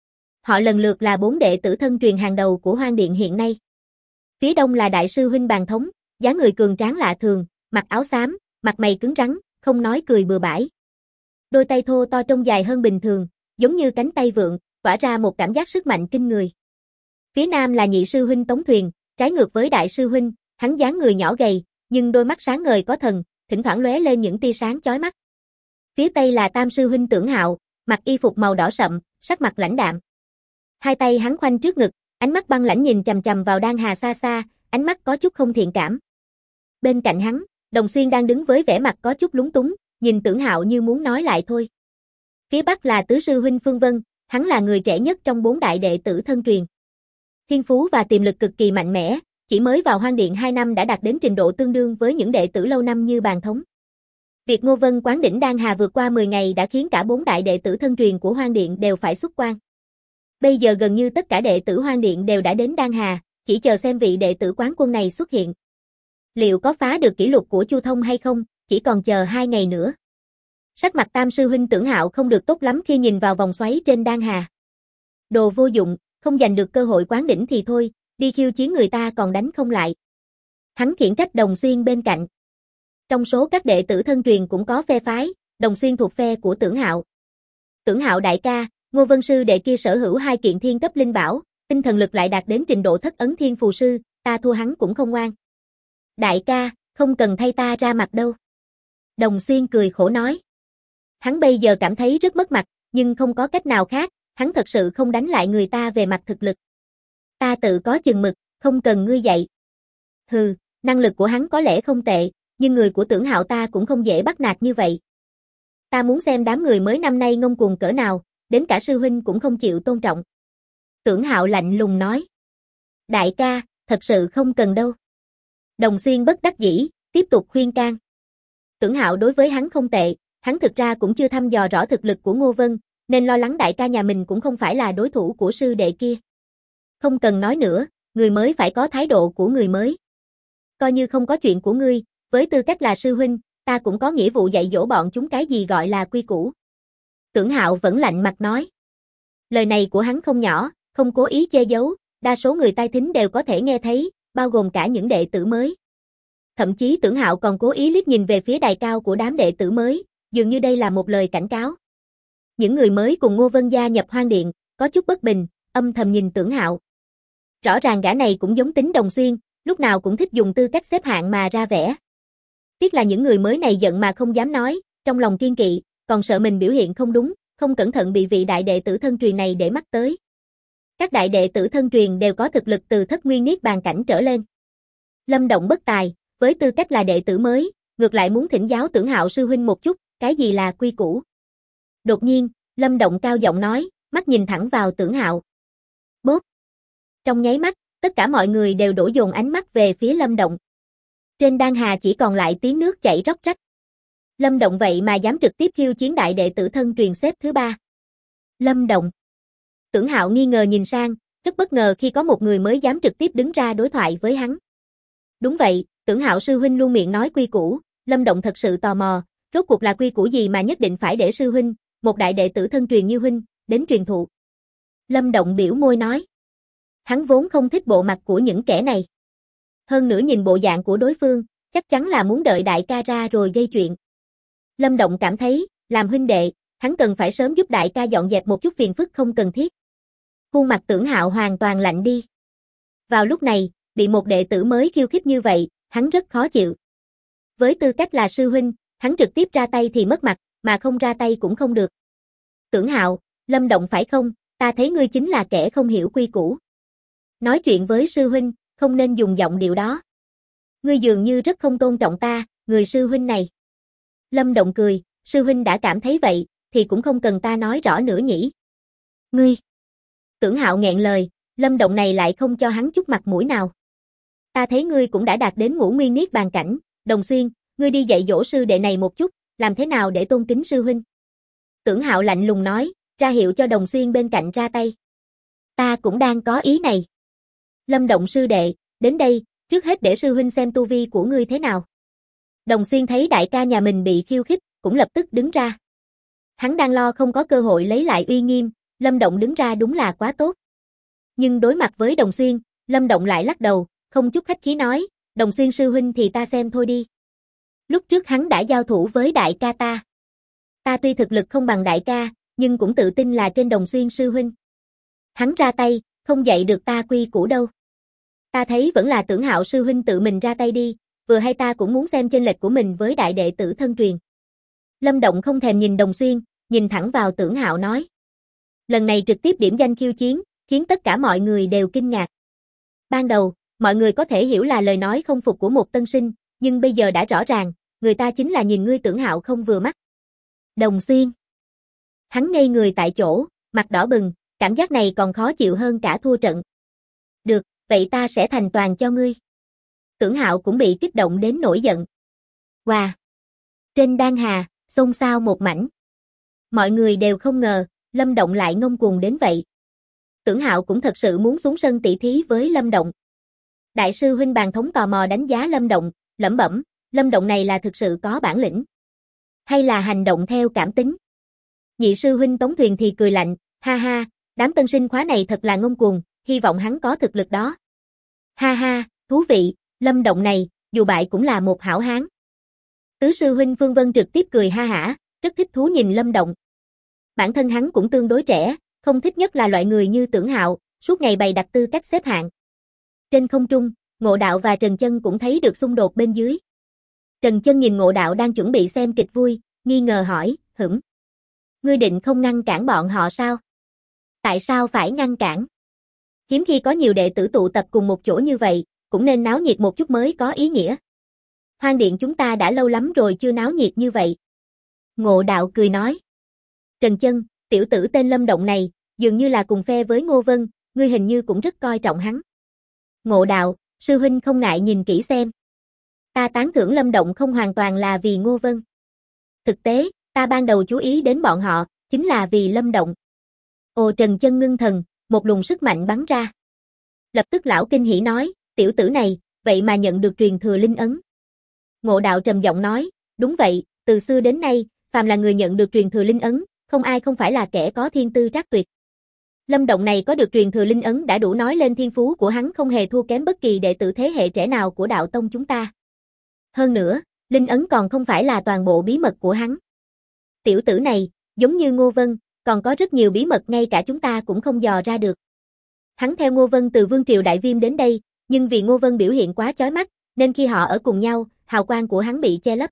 Họ lần lượt là 4 đệ tử thân truyền hàng đầu của Hoang Điện hiện nay. Phía đông là đại sư huynh Bàn Thống, dáng người cường tráng lạ thường, mặc áo xám, mặt mày cứng rắn, không nói cười bừa bãi. Đôi tay thô to trông dài hơn bình thường, giống như cánh tay vượn, tỏa ra một cảm giác sức mạnh kinh người. Phía nam là nhị sư huynh Tống Thuyền, trái ngược với đại sư huynh, hắn dáng người nhỏ gầy, nhưng đôi mắt sáng ngời có thần, thỉnh thoảng lóe lên những tia sáng chói mắt. Phía tây là tam sư huynh Tưởng Hạo, mặc y phục màu đỏ sậm, sắc mặt lãnh đạm. Hai tay hắn khoanh trước ngực, ánh mắt băng lãnh nhìn chằm chằm vào Đan Hà xa xa, ánh mắt có chút không thiện cảm. Bên cạnh hắn, Đồng Xuyên đang đứng với vẻ mặt có chút lúng túng, nhìn Tưởng Hạo như muốn nói lại thôi. Phía bắc là tứ sư huynh Phương Vân, hắn là người trẻ nhất trong 4 đại đệ tử thân truyền. Thiên phú và tiềm lực cực kỳ mạnh mẽ, chỉ mới vào Hoang Điện 2 năm đã đạt đến trình độ tương đương với những đệ tử lâu năm như Bàn Thống. Việc Ngô Vân quán đỉnh Đan Hà vượt qua 10 ngày đã khiến cả 4 đại đệ tử thân truyền của Hoang Điện đều phải xuất quan. Bây giờ gần như tất cả đệ tử Hoang Điện đều đã đến Đan Hà, chỉ chờ xem vị đệ tử quán quân này xuất hiện. Liệu có phá được kỷ lục của Chu thông hay không, chỉ còn chờ 2 ngày nữa. Sắc mặt tam sư huynh Tưởng Hạo không được tốt lắm khi nhìn vào vòng xoáy trên Đan Hà. Đồ vô dụng, không giành được cơ hội quán đỉnh thì thôi, đi khiêu chiến người ta còn đánh không lại. Hắn khiển trách Đồng Xuyên bên cạnh. Trong số các đệ tử thân truyền cũng có phe phái, Đồng Xuyên thuộc phe của Tưởng Hạo. Tưởng Hạo đại ca, Ngô Vân sư đệ kia sở hữu 2 kiện thiên cấp linh bảo, tinh thần lực lại đạt đến trình độ thất ấn thiên phù sư, ta thua hắn cũng không ngoan. Đại ca, không cần thay ta ra mặt đâu. Đồng Xuyên cười khổ nói. Hắn bây giờ cảm thấy rất mất mặt, nhưng không có cách nào khác, hắn thật sự không đánh lại người ta về mặt thực lực. Ta tự có chừng mực, không cần ngươi dạy. Hừ, năng lực của hắn có lẽ không tệ, nhưng người của Tưởng Hạo ta cũng không dễ bắt nạt như vậy. Ta muốn xem đám người mới năm nay ngông cuồng cỡ nào, đến cả sư huynh cũng không chịu tôn trọng. Tưởng Hạo lạnh lùng nói. Đại ca, thật sự không cần đâu. Đồng Xuyên bất đắc dĩ, tiếp tục khuyên can. Tưởng Hạo đối với hắn không tệ, hắn thực ra cũng chưa thăm dò rõ thực lực của Ngô Vân, nên lo lắng đại ca nhà mình cũng không phải là đối thủ của sư đệ kia. Không cần nói nữa, người mới phải có thái độ của người mới. Coi như không có chuyện của ngươi, với tư cách là sư huynh, ta cũng có nghĩa vụ dạy dỗ bọn chúng cái gì gọi là quy củ. Tưởng Hạo vẫn lạnh mặt nói. Lời này của hắn không nhỏ, không cố ý che giấu, đa số người tai thính đều có thể nghe thấy, bao gồm cả những đệ tử mới. Thậm chí Tưởng Hạo còn cố ý liếc nhìn về phía đài cao của đám đệ tử mới, dường như đây là một lời cảnh cáo. Những người mới cùng Ngô Vân gia nhập Hoang Điện, có chút bất bình, âm thầm nhìn Tưởng Hạo. Rõ ràng gã này cũng giống tính Đồng Xuyên, lúc nào cũng thích dùng tư cách xếp hạng mà ra vẻ. Tiếc là những người mới này giận mà không dám nói, trong lòng kiên kỵ, còn sợ mình biểu hiện không đúng, không cẩn thận bị vị đại đệ tử thân truyền này để mắt tới. Các đại đệ tử thân truyền đều có thực lực từ thất nguyên niết bàn cảnh trở lên. Lâm Động bất tài, với tư cách là đệ tử mới, ngược lại muốn thỉnh giáo Tưởng Hạo sư huynh một chút, cái gì là quy củ. Đột nhiên, Lâm Động cao giọng nói, mắt nhìn thẳng vào Tưởng Hạo. Bốp. Trong nháy mắt, tất cả mọi người đều đổ dồn ánh mắt về phía Lâm Động. Trên Đan Hà chỉ còn lại tiếng nước chảy róc rách. Lâm Động vậy mà dám trực tiếp khiêu chiến đại đệ tử thân truyền xếp thứ 3. Lâm Động. Tưởng Hạo nghi ngờ nhìn sang, rất bất ngờ khi có một người mới dám trực tiếp đứng ra đối thoại với hắn. Đúng vậy, Tưởng Hạo sư huynh luôn miệng nói quy củ, Lâm Động thật sự tò mò, rốt cuộc là quy củ gì mà nhất định phải để sư huynh, một đại đệ tử thân truyền như huynh, đến truyền thụ. Lâm Động biểu môi nói. Hắn vốn không thích bộ mặt của những kẻ này. Hơn nữa nhìn bộ dạng của đối phương, chắc chắn là muốn đợi đại ca ra rồi gây chuyện. Lâm Động cảm thấy, làm huynh đệ, hắn cần phải sớm giúp đại ca dọn dẹp một chút phiền phức không cần thiết. Khuôn mặt Tưởng Hạo hoàn toàn lạnh đi. Vào lúc này, bị một đệ tử mới khiêu khích như vậy, hắn rất khó chịu. Với tư cách là sư huynh, Hắn trực tiếp ra tay thì mất mặt, mà không ra tay cũng không được. Tưởng Hạo, Lâm Động phải không, ta thấy ngươi chính là kẻ không hiểu quy củ. Nói chuyện với sư huynh, không nên dùng giọng điệu đó. Ngươi dường như rất không tôn trọng ta, người sư huynh này. Lâm Động cười, sư huynh đã cảm thấy vậy, thì cũng không cần ta nói rõ nữa nhỉ. Ngươi. Tưởng Hạo nghẹn lời, Lâm Động này lại không cho hắn chút mặt mũi nào. Ta thấy ngươi cũng đã đạt đến ngũ nguyên niết bàn cảnh, Đồng Xuyên, ngươi đi dạy dỗ sư đệ này một chút, làm thế nào để tôn kính sư huynh. Tưởng Hạo lạnh lùng nói, ra hiệu cho Đồng Xuyên bên cạnh ra tay. Ta cũng đang có ý này. Lâm Động sư đệ, đến đây, trước hết để sư huynh xem tu vi của ngươi thế nào. Đồng Xuyên thấy đại ca nhà mình bị khiêu khích, cũng lập tức đứng ra. Hắn đang lo không có cơ hội lấy lại uy nghiêm, Lâm Động đứng ra đúng là quá tốt. Nhưng đối mặt với Đồng Xuyên, Lâm Động lại lắc đầu, không chút khách khí nói, Đồng Xuyên sư huynh thì ta xem thôi đi. Lúc trước hắn đã giao thủ với đại ca ta. Ta tuy thực lực không bằng đại ca, nhưng cũng tự tin là trên Đồng Xuyên sư huynh. Hắn ra tay, không dạy được ta quy củ đâu. Ta thấy vẫn là Tưởng Hạo sư huynh tự mình ra tay đi, vừa hay ta cũng muốn xem chênh lệch của mình với đại đệ tử thân truyền. Lâm Động không thèm nhìn Đồng Xuyên, nhìn thẳng vào Tưởng Hạo nói. Lần này trực tiếp điểm danh khiêu chiến, khiến tất cả mọi người đều kinh ngạc. Ban đầu, mọi người có thể hiểu là lời nói không phục của một tân sinh, nhưng bây giờ đã rõ ràng, người ta chính là nhìn ngươi Tưởng Hạo không vừa mắt. Đồng Xuyên. Hắn ngây người tại chỗ, mặt đỏ bừng, cảm giác này còn khó chịu hơn cả thua trận. Được, vậy ta sẽ thành toàn cho ngươi. Tưởng Hạo cũng bị kích động đến nổi giận. Wow! Trên Đan Hà, xôn xao một mảnh. Mọi người đều không ngờ, Lâm Động lại ngông cuồng đến vậy. Tưởng Hạo cũng thật sự muốn xuống sân tỷ thí với Lâm Động. Đại sư huynh Bàn Thống tò mò đánh giá Lâm Động, lẩm bẩm, Lâm Động này là thực sự có bản lĩnh. Hay là hành động theo cảm tính? Nhị sư huynh Tống Thuyền thì cười lạnh, ha ha, đám tân sinh khóa này thật là ngông cuồng, hy vọng hắn có thực lực đó. Ha ha, thú vị, Lâm Động này, dù bại cũng là một hảo hán. Tứ sư huynh Phương Vân trực tiếp cười ha hả, rất thích thú nhìn Lâm Động. Bản thân hắn cũng tương đối trẻ, không thích nhất là loại người như Tưởng Hạo, suốt ngày bày đặt tư cách xếp hạng. Trên không trung, Ngộ Đạo và Trần Chân cũng thấy được xung đột bên dưới. Trần Chân nhìn Ngộ Đạo đang chuẩn bị xem kịch vui, nghi ngờ hỏi, ngươi định không ngăn cản bọn họ sao? Tại sao phải ngăn cản? Hiếm khi có nhiều đệ tử tụ tập cùng một chỗ như vậy, cũng nên náo nhiệt một chút mới có ý nghĩa. Hoang điện chúng ta đã lâu lắm rồi chưa náo nhiệt như vậy. Ngộ Đạo cười nói. Trần Chân, tiểu tử tên Lâm Động này, dường như là cùng phe với Ngô Vân, ngươi hình như cũng rất coi trọng hắn. Ngộ Đạo, sư huynh không ngại nhìn kỹ xem. Ta tán thưởng Lâm Động không hoàn toàn là vì Ngô Vân. Thực tế, ta ban đầu chú ý đến bọn họ, chính là vì Lâm Động. Ồ, Trần Chân ngưng thần, một luồng sức mạnh bắn ra. Lập tức lão kinh hỉ nói, tiểu tử này, vậy mà nhận được truyền thừa linh ấn. Ngộ Đạo trầm giọng nói, đúng vậy, từ xưa đến nay, phàm là người nhận được truyền thừa linh ấn, không ai không phải là kẻ có thiên tư trác tuyệt. Lâm Động này có được truyền thừa linh ấn đã đủ nói lên thiên phú của hắn không hề thua kém bất kỳ đệ tử thế hệ trẻ nào của đạo tông chúng ta. Hơn nữa, linh ấn còn không phải là toàn bộ bí mật của hắn. Tiểu tử này, giống như Ngô Vân, còn có rất nhiều bí mật ngay cả chúng ta cũng không dò ra được. Hắn theo Ngô Vân từ Vương Triều Đại Viêm đến đây, nhưng vì Ngô Vân biểu hiện quá chói mắt, nên khi họ ở cùng nhau, hào quang của hắn bị che lấp.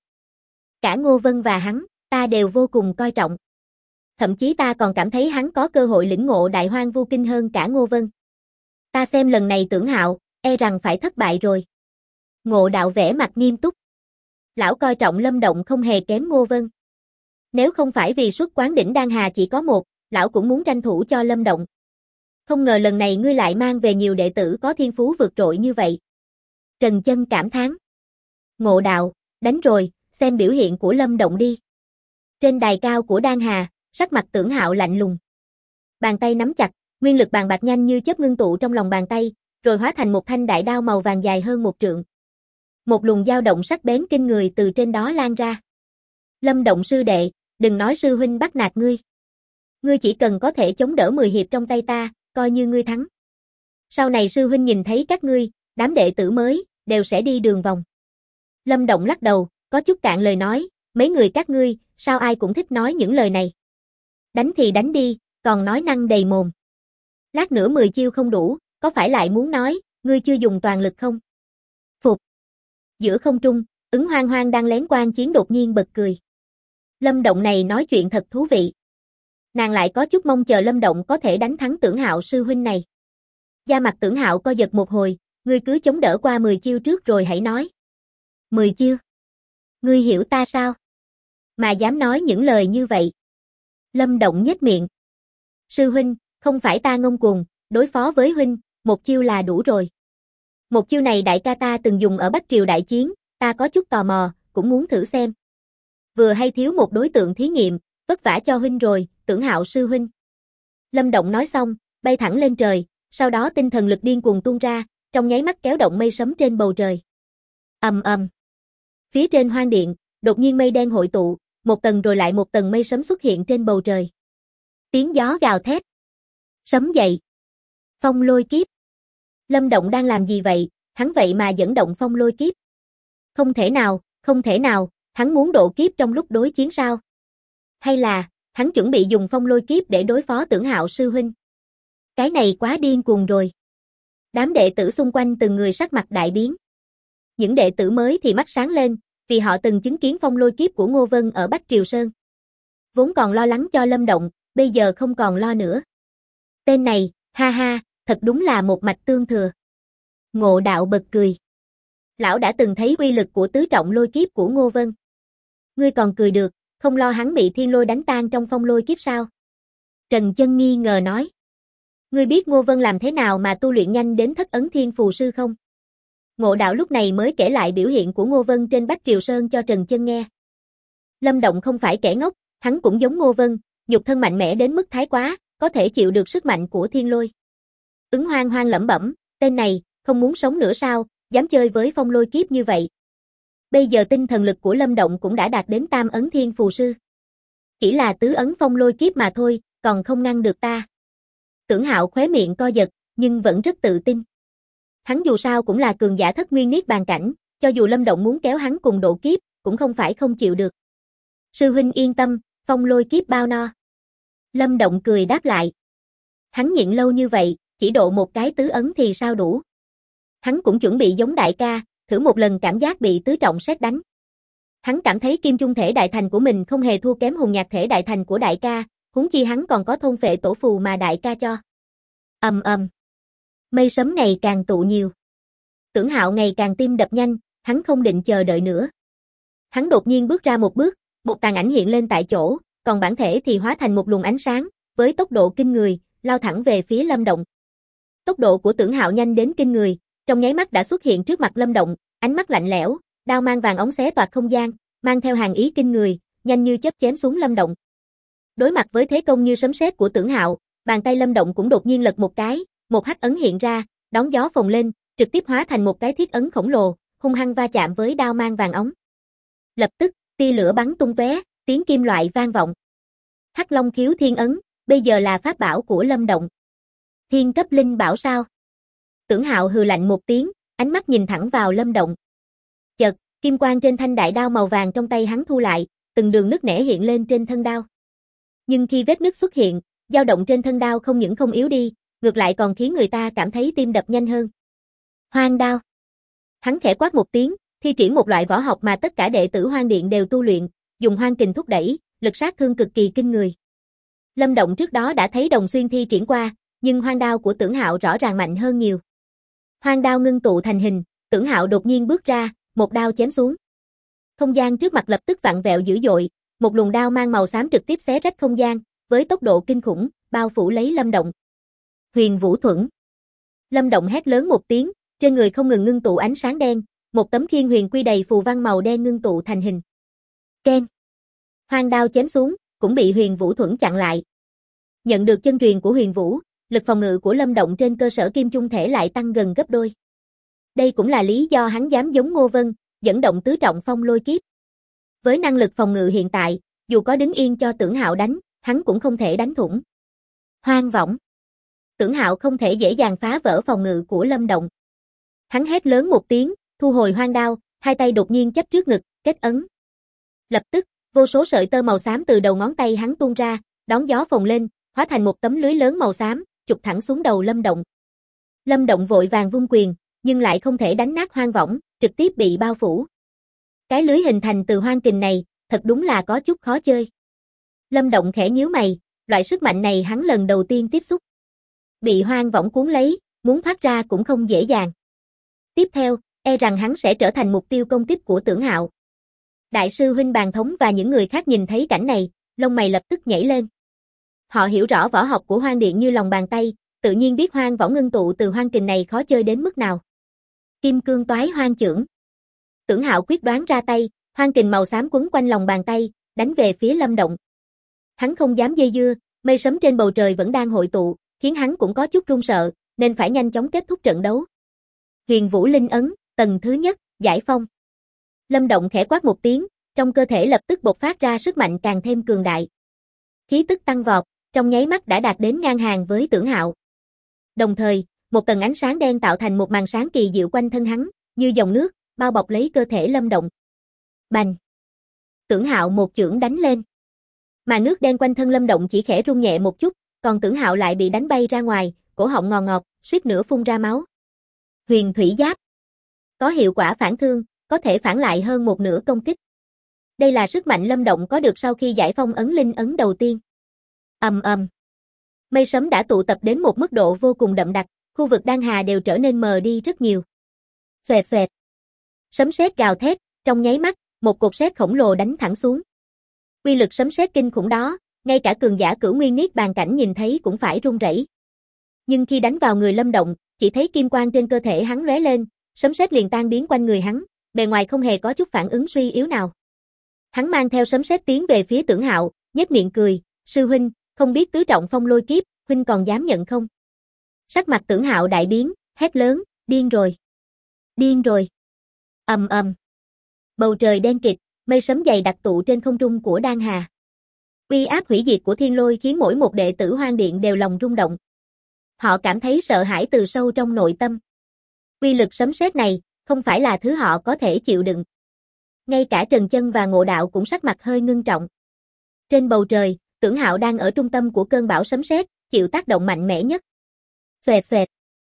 Cả Ngô Vân và hắn, ta đều vô cùng coi trọng. Thậm chí ta còn cảm thấy hắn có cơ hội lĩnh ngộ Đại Hoang Vu Kinh hơn cả Ngô Vân. Ta xem lần này Tưởng Hạo, e rằng phải thất bại rồi. Ngộ Đạo vẻ mặt nghiêm túc. Lão coi trọng Lâm Động không hề kém Ngô Vân. Nếu không phải vì xuất quán đỉnh Đan Hà chỉ có một, lão cũng muốn tranh thủ cho Lâm Động. Không ngờ lần này ngươi lại mang về nhiều đệ tử có thiên phú vượt trội như vậy. Trần Chân cảm thán. Ngộ Đạo, đánh rồi, xem biểu hiện của Lâm Động đi. Trên đài cao của Đan Hà, sắc mặt Tưởng Hạo lạnh lùng. Bàn tay nắm chặt, nguyên lực bàn bạc nhanh như chớp ngưng tụ trong lòng bàn tay, rồi hóa thành một thanh đại đao màu vàng dài hơn 1 trượng. Một luồng dao động sắc bén kinh người từ trên đó lan ra. Lâm Động sư đệ, đừng nói sư huynh bắt nạt ngươi. Ngươi chỉ cần có thể chống đỡ 10 hiệp trong tay ta, coi như ngươi thắng. Sau này sư huynh nhìn thấy các ngươi, đám đệ tử mới, đều sẽ đi đường vòng. Lâm Động lắc đầu, có chút cạn lời nói, mấy người các ngươi, sao ai cũng thích nói những lời này. Đánh thì đánh đi, còn nói năng đầy mồm. Lát nữa 10 chiêu không đủ, có phải lại muốn nói, ngươi chưa dùng toàn lực không? Phục. Giữa không trung, Ứng Hoang Hoang đang lén quan chiến đột nhiên bật cười. Lâm Động này nói chuyện thật thú vị. Nàng lại có chút mong chờ Lâm Động có thể đánh thắng Tưởng Hạo sư huynh này. Da mặt Tưởng Hạo co giật một hồi, ngươi cứ chống đỡ qua 10 chiêu trước rồi hãy nói. 10 chiêu? Ngươi hiểu ta sao? Mà dám nói những lời như vậy. Lâm Động nhếch miệng. Sư huynh, không phải ta ngông cuồng, đối phó với huynh, một chiêu là đủ rồi. Một chiêu này đại ca ta từng dùng ở Bắc Triều đại chiến, ta có chút tò mò, cũng muốn thử xem. Vừa hay thiếu một đối tượng thí nghiệm, vất vả cho huynh rồi, Tưởng Hạo sư huynh. Lâm Động nói xong, bay thẳng lên trời, sau đó tinh thần lực điên cuồng tuôn ra, trong nháy mắt kéo động mây sấm trên bầu trời. Ầm ầm. Phía trên hoang điện, đột nhiên mây đen hội tụ, một tầng rồi lại một tầng mây sấm xuất hiện trên bầu trời. Tiếng gió gào thét. Sấm dậy. Phong lôi kiếp. Lâm Động đang làm gì vậy, hắn vậy mà dẫn động phong lôi kiếp. Không thể nào, không thể nào, hắn muốn độ kiếp trong lúc đối chiến sao? Hay là, hắn chuẩn bị dùng phong lôi kiếp để đối phó Tưởng Hạo sư huynh? Cái này quá điên cuồng rồi. Đám đệ tử xung quanh từng người sắc mặt đại biến. Những đệ tử mới thì mắt sáng lên, vì họ từng chứng kiến phong lôi kiếp của Ngô Vân ở Bách Triều Sơn. Vốn còn lo lắng cho Lâm Động, bây giờ không còn lo nữa. Tên này, ha ha, thật đúng là một mạch tương thừa. Ngộ Đạo bật cười. Lão đã từng thấy uy lực của tứ trọng lôi kiếp của Ngô Vân. Ngươi còn cười được, không lo hắn bị thiên lôi đánh tan trong phong lôi kiếp sao? Trần Chân nghi ngờ nói. Ngươi biết Ngô Vân làm thế nào mà tu luyện nhanh đến Thất Ấn Thiên Phù Sư không? Ngộ Đạo lúc này mới kể lại biểu hiện của Ngô Vân trên Bách Triều Sơn cho Trần Chân nghe. Lâm Động không phải kẻ ngốc, hắn cũng giống Ngô Vân, nhục thân mạnh mẽ đến mức thái quá, có thể chịu được sức mạnh của thiên lôi. Ứng Hoang Hoang lẩm bẩm, tên này, không muốn sống nữa sao, dám chơi với phong lôi kiếp như vậy. Bây giờ tinh thần lực của Lâm Động cũng đã đạt đến Tam Ấn Thiên Phù Sư. Chỉ là tứ ấn phong lôi kiếp mà thôi, còn không ngăn được ta. Tưởng Hạo khóe miệng co giật, nhưng vẫn rất tự tin. Hắn dù sao cũng là cường giả thất nguyên niết bàn cảnh, cho dù Lâm Động muốn kéo hắn cùng độ kiếp, cũng không phải không chịu được. Sư huynh yên tâm, phong lôi kiếp bao no. Lâm Động cười đáp lại. Hắn nhịn lâu như vậy, chỉ độ một cái tứ ấn thì sao đủ. Hắn cũng chuẩn bị giống đại ca, thử một lần cảm giác bị tứ trọng sét đánh. Hắn cảm thấy kim trung thể đại thành của mình không hề thua kém hùng nhạc thể đại thành của đại ca, huống chi hắn còn có thôn phệ tổ phù mà đại ca cho. Ầm ầm. Mây sấm ngày càng tụ nhiều. Tưởng Hạo ngày càng tim đập nhanh, hắn không định chờ đợi nữa. Hắn đột nhiên bước ra một bước, một tàn ảnh hiện lên tại chỗ, còn bản thể thì hóa thành một luồng ánh sáng, với tốc độ kinh người, lao thẳng về phía Lâm Động. Tốc độ của Tưởng Hạo nhanh đến kinh người, trong nháy mắt đã xuất hiện trước mặt Lâm Động, ánh mắt lạnh lẽo, đao mang vàng óng xé toạc không gian, mang theo hàn ý kinh người, nhanh như chớp chém xuống Lâm Động. Đối mặt với thế công như sấm sét của Tưởng Hạo, bàn tay Lâm Động cũng đột nhiên lật một cái, một hắc ấn hiện ra, đón gió phồng lên, trực tiếp hóa thành một cái thiết ấn khổng lồ, hung hăng va chạm với đao mang vàng óng. Lập tức, tia lửa bắn tung tóe, tiếng kim loại vang vọng. Hắc Long Khiếu Thiên Ấn, bây giờ là pháp bảo của Lâm Động. Thiên cấp linh bảo sao? Tưởng Hạo hừ lạnh một tiếng, ánh mắt nhìn thẳng vào Lâm Động. Chợt, kim quang trên thanh đại đao màu vàng trong tay hắn thu lại, từng đường nứt nẻ hiện lên trên thân đao. Nhưng khi vết nứt xuất hiện, dao động trên thân đao không những không yếu đi, ngược lại còn khiến người ta cảm thấy tim đập nhanh hơn. Hoang đao. Hắn khẽ quát một tiếng, thi triển một loại võ học mà tất cả đệ tử Hoang Điện đều tu luyện, dùng hoang kình thúc đẩy, lực sát thương cực kỳ kinh người. Lâm Động trước đó đã thấy Đồng Xuyên thi triển qua, nhưng hoang đao của Tưởng Hạo rõ ràng mạnh hơn nhiều. Hoang đao ngưng tụ thành hình, Tưởng Hạo đột nhiên bước ra, một đao chém xuống. Không gian trước mặt lập tức vặn vẹo dữ dội, một luồng đao mang màu xám trực tiếp xé rách không gian, với tốc độ kinh khủng, bao phủ lấy Lâm Động. Huyền Vũ Thuẫn. Lâm Động hét lớn một tiếng, trên người không ngừng ngưng tụ ánh sáng đen, một tấm khiên huyền quy đầy phù văn màu đen ngưng tụ thành hình. Keng. Hoang đao chém xuống, cũng bị Huyền Vũ Thuẫn chặn lại. Nhận được chân truyền của Huyền Vũ, lực phòng ngự của Lâm Động trên cơ sở kim trung thể lại tăng gần gấp đôi. Đây cũng là lý do hắn dám giống Ngô Vân, dẫn động tứ trọng phong lôi kiếp. Với năng lực phòng ngự hiện tại, dù có đứng yên cho Tưởng Hạo đánh, hắn cũng không thể đánh thủng. Hoang võng. Tưởng Hạo không thể dễ dàng phá vỡ phòng ngự của Lâm Động. Hắn hét lớn một tiếng, thu hồi hoang đao, hai tay đột nhiên chắp trước ngực, kết ấn. Lập tức, vô số sợi tơ màu xám từ đầu ngón tay hắn tuôn ra, đón gió phồng lên, hóa thành một tấm lưới lớn màu xám, chụp thẳng xuống đầu Lâm Động. Lâm Động vội vàng vung quyền, nhưng lại không thể đánh nát hoang võng, trực tiếp bị bao phủ. Cái lưới hình thành từ hoang kình này, thật đúng là có chút khó chơi. Lâm Động khẽ nhíu mày, loại sức mạnh này hắn lần đầu tiên tiếp xúc. Bị hoang võng cuốn lấy, muốn thoát ra cũng không dễ dàng. Tiếp theo, e rằng hắn sẽ trở thành mục tiêu công kích của Tưởng Hạo. Đại sư huynh Bàn Thống và những người khác nhìn thấy cảnh này, lông mày lập tức nhảy lên. Họ hiểu rõ võ học của Hoang Điện như lòng bàn tay, tự nhiên biết hoang võng ngưng tụ từ hoang kình này khó chơi đến mức nào. Kim cương toái hoang chưởng. Tưởng Hạo quyết đoán ra tay, hoang kình màu xám quấn quanh lòng bàn tay, đánh về phía Lâm Động. Hắn không dám dây dưa, mây sấm trên bầu trời vẫn đang hội tụ, khiến hắn cũng có chút run sợ, nên phải nhanh chóng kết thúc trận đấu. Huyền Vũ Linh ấn, tầng thứ nhất, giải phong. Lâm Động khẽ quát một tiếng, trong cơ thể lập tức bộc phát ra sức mạnh càng thêm cường đại. Khí tức tăng vọt, trong nháy mắt đã đạt đến ngang hàng với Tưởng Hạo. Đồng thời, một tầng ánh sáng đen tạo thành một màn sáng kỳ diệu quanh thân hắn, như dòng nước, bao bọc lấy cơ thể Lâm Động. Bành! Tưởng Hạo một chưởng đánh lên. Màn nước đen quanh thân Lâm Động chỉ khẽ rung nhẹ một chút, còn Tưởng Hạo lại bị đánh bay ra ngoài, cổ họng ngò ngọt, suýt nữa phun ra máu. Huyền thủy giáp. Có hiệu quả phản thương, có thể phản lại hơn một nửa công kích. Đây là sức mạnh Lâm Động có được sau khi giải phong ấn linh ấn đầu tiên. Ầm ầm. Mây sấm đã tụ tập đến một mức độ vô cùng đậm đặc, khu vực Đan Hà đều trở nên mờ đi rất nhiều. Xoẹt xoẹt. Sấm sét gào thét, trong nháy mắt, một cột sét khổng lồ đánh thẳng xuống. Uy lực sấm sét kinh khủng đó, ngay cả cường giả Cửu Nguyên Niết Bàn cảnh nhìn thấy cũng phải run rẩy. Nhưng khi đánh vào người Lâm Động, chỉ thấy kim quang trên cơ thể hắn lóe lên, sấm sét liền tan biến quanh người hắn, bề ngoài không hề có chút phản ứng suy yếu nào. Hắn mang theo sấm sét tiến về phía Tưởng Hạo, nhếch miệng cười, "Sư huynh, không biết tứ trọng phong lôi kiếp, huynh còn dám nhận không?" Sắc mặt Tưởng Hạo đại biến, hét lớn, "Điên rồi! Điên rồi!" Ầm ầm. Bầu trời đen kịt, mây sấm dày đặc tụ trên không trung của Đan Hà. Uy áp hủy diệt của thiên lôi khiến mỗi một đệ tử Hoang Điện đều lòng rung động. Họ cảm thấy sợ hãi từ sâu trong nội tâm. Uy lực sấm sét này, không phải là thứ họ có thể chịu đựng. Ngay cả Trần Chân và Ngộ Đạo cũng sắc mặt hơi ngưng trọng. Trên bầu trời, Tưởng Hạo đang ở trung tâm của cơn bão sấm sét, chịu tác động mạnh mẽ nhất. Xoẹt xoẹt.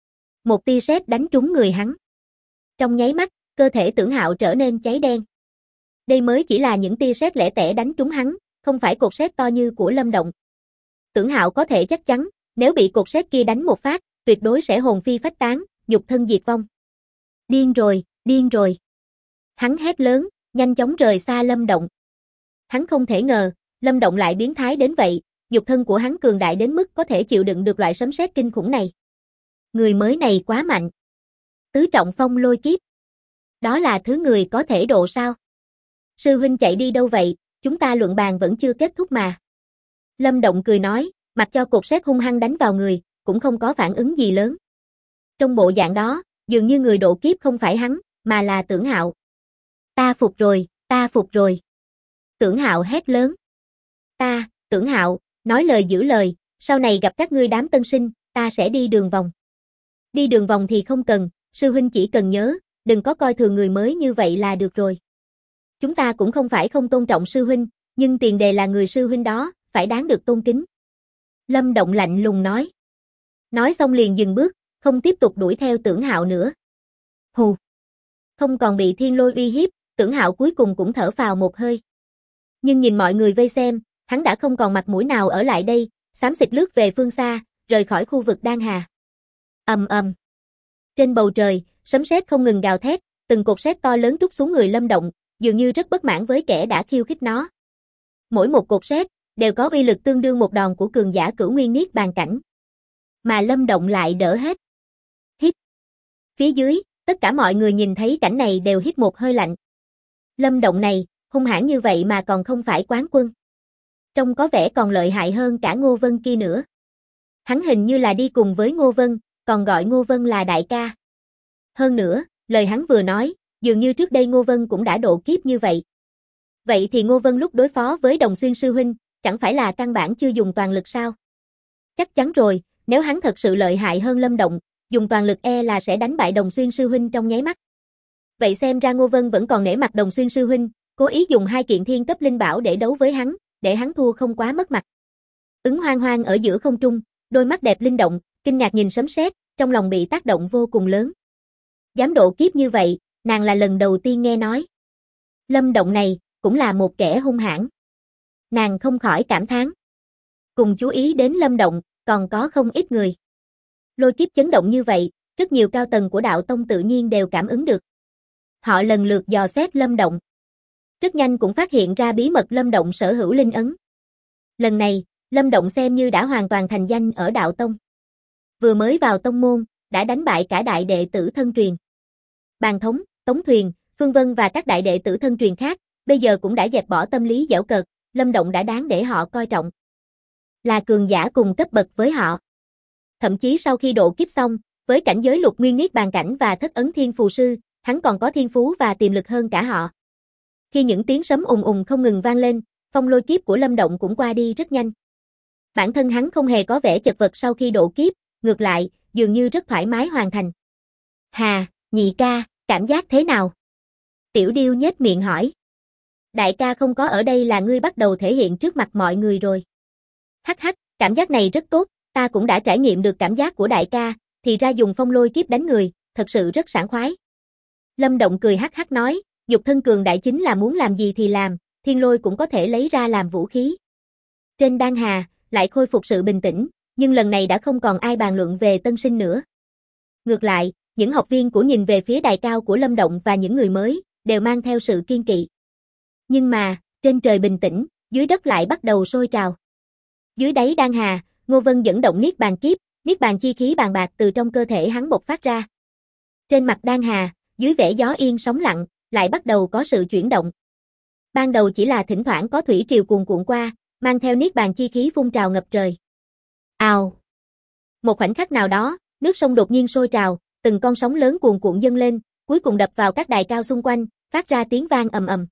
Một tia sét đánh trúng người hắn. Trong nháy mắt, cơ thể Tưởng Hạo trở nên cháy đen. Đây mới chỉ là những tia sét lẻ tẻ đánh trúng hắn, không phải cột sét to như của Lâm Động. Tưởng Hạo có thể chắc chắn, nếu bị cột sét kia đánh một phát, tuyệt đối sẽ hồn phi phách tán, nhục thân diệt vong. Điên rồi, điên rồi. Hắn hét lớn, nhanh chóng rời xa Lâm Động. Hắn không thể ngờ, Lâm Động lại biến thái đến vậy, nhục thân của hắn cường đại đến mức có thể chịu đựng được loại sấm sét kinh khủng này. Người mới này quá mạnh. Tứ trọng phong lôi kiếp. Đó là thứ người có thể độ sao? Sư huynh chạy đi đâu vậy, chúng ta luận bàn vẫn chưa kết thúc mà. Lâm Động cười nói, mặc cho cột sét hung hăng đánh vào người, cũng không có phản ứng gì lớn. Trong bộ dạng đó, dường như người độ kiếp không phải hắn, mà là Tưởng Hạo. Ta phục rồi, ta phục rồi. Tưởng Hạo hét lớn. Tưởng Hạo, nói lời giữ lời, sau này gặp các ngươi đám tân sinh, ta sẽ đi đường vòng. Đi đường vòng thì không cần, sư huynh chỉ cần nhớ, đừng có coi thường người mới như vậy là được rồi. Chúng ta cũng không phải không tôn trọng sư huynh, nhưng tiền đề là người sư huynh đó, phải đáng được tôn kính. Lâm Động lạnh lùng nói. Nói xong liền dừng bước, không tiếp tục đuổi theo Tưởng Hạo nữa. Hù. Không còn bị thiên lôi uy hiếp, Tưởng Hạo cuối cùng cũng thở phào một hơi. Nhưng nhìn mọi người vây xem, hắn đã không còn mặt mũi nào ở lại đây, xám xịt lướt về phương xa, rời khỏi khu vực Đan Hà. Ầm ầm. Trên bầu trời, sấm sét không ngừng gào thét, từng cột sét to lớn trút xuống người Lâm Động, dường như rất bất mãn với kẻ đã khiêu khích nó. Mỗi một cột sét đều có uy lực tương đương một đòn của cường giả Cửu Nguyên Niết Bàn cảnh. Mà Lâm Động lại đỡ hết. Hít. Phía dưới, tất cả mọi người nhìn thấy cảnh này đều hít một hơi lạnh. Lâm Động này, hung hãn như vậy mà còn không phải quán quân. Trông có vẻ còn lợi hại hơn cả Ngô Vân kia nữa. Hắn hình như là đi cùng với Ngô Vân, còn gọi Ngô Vân là đại ca. Hơn nữa, lời hắn vừa nói, dường như trước đây Ngô Vân cũng đã độ kiếp như vậy. Vậy thì Ngô Vân lúc đối phó với Đồng Xuyên sư huynh, chẳng phải là căn bản chưa dùng toàn lực sao? Chắc chắn rồi, nếu hắn thật sự lợi hại hơn Lâm Động, dùng toàn lực e là sẽ đánh bại Đồng Xuyên sư huynh trong nháy mắt. Vậy xem ra Ngô Vân vẫn còn nể mặt Đồng Xuyên sư huynh, cố ý dùng 2 kiện thiên cấp linh bảo để đấu với hắn, để hắn thua không quá mất mặt. Ứng Hoang Hoang ở giữa không trung, đôi mắt đẹp linh động, kinh ngạc nhìn sấm sét, trong lòng bị tác động vô cùng lớn. Dám độ kiếp như vậy, nàng là lần đầu tiên nghe nói. Lâm Động này, cũng là một kẻ hung hãn. Nàng không khỏi cảm thán. Cùng chú ý đến Lâm Động, còn có không ít người. Lôi kiếp chấn động như vậy, rất nhiều cao tầng của đạo tông tự nhiên đều cảm ứng được. Họ lần lượt dò xét Lâm Động. Rất nhanh cũng phát hiện ra bí mật Lâm Động sở hữu linh ấn. Lần này, Lâm Động xem như đã hoàn toàn thành danh ở đạo tông. Vừa mới vào tông môn, đã đánh bại cả đại đệ tử thân truyền. Bàn Thống, Tống Thuyền, Phương Vân và các đại đệ tử thân truyền khác, bây giờ cũng đã dẹp bỏ tâm lý giễu cợt, Lâm Động đã đáng để họ coi trọng. Là cường giả cùng cấp bậc với họ. Thậm chí sau khi độ kiếp xong, với cảnh giới lục nguyên niết bàn cảnh và thất ấn thiên phù sư, hắn còn có thiên phú và tiềm lực hơn cả họ. Khi những tiếng sấm ùng ùng không ngừng vang lên, phong lôi kiếp của Lâm Động cũng qua đi rất nhanh. Bản thân hắn không hề có vẻ chật vật sau khi độ kiếp, ngược lại, dường như rất thoải mái hoàn thành. Hà, nhị ca, cảm giác thế nào? Tiểu Điêu nhếch miệng hỏi. Đại ca không có ở đây là ngươi bắt đầu thể hiện trước mặt mọi người rồi. Hắc hắc, cảm giác này rất tốt, ta cũng đã trải nghiệm được cảm giác của đại ca, thì ra dùng phong lôi kiếp đánh người, thật sự rất sảng khoái. Lâm Động cười hắc hắc nói, dục thân cường đại chính là muốn làm gì thì làm, thiên lôi cũng có thể lấy ra làm vũ khí. Trên Đan Hà, lại khôi phục sự bình tĩnh, nhưng lần này đã không còn ai bàn luận về tân sinh nữa. Ngược lại, những học viên của nhìn về phía đài cao của Lâm Động và những người mới, đều mang theo sự kiên kỵ. Nhưng mà, trên trời bình tĩnh, dưới đất lại bắt đầu sôi trào. Dưới đáy Đan Hà, Ngô Vân dẫn động niết bàn kiếp, niết bàn chi khí bàn bạc từ trong cơ thể hắn bộc phát ra. Trên mặt Đan Hà, dưới vẻ gió yên sóng lặng, lại bắt đầu có sự chuyển động. Ban đầu chỉ là thỉnh thoảng có thủy triều cuồn cuộn qua, mang theo niết bàn chi khí phun trào ngập trời. Ào! Một khoảnh khắc nào đó, nước sông đột nhiên sôi trào, từng con sóng lớn cuồn cuộn dâng lên, cuối cùng đập vào các đài cao xung quanh, phát ra tiếng vang ầm ầm.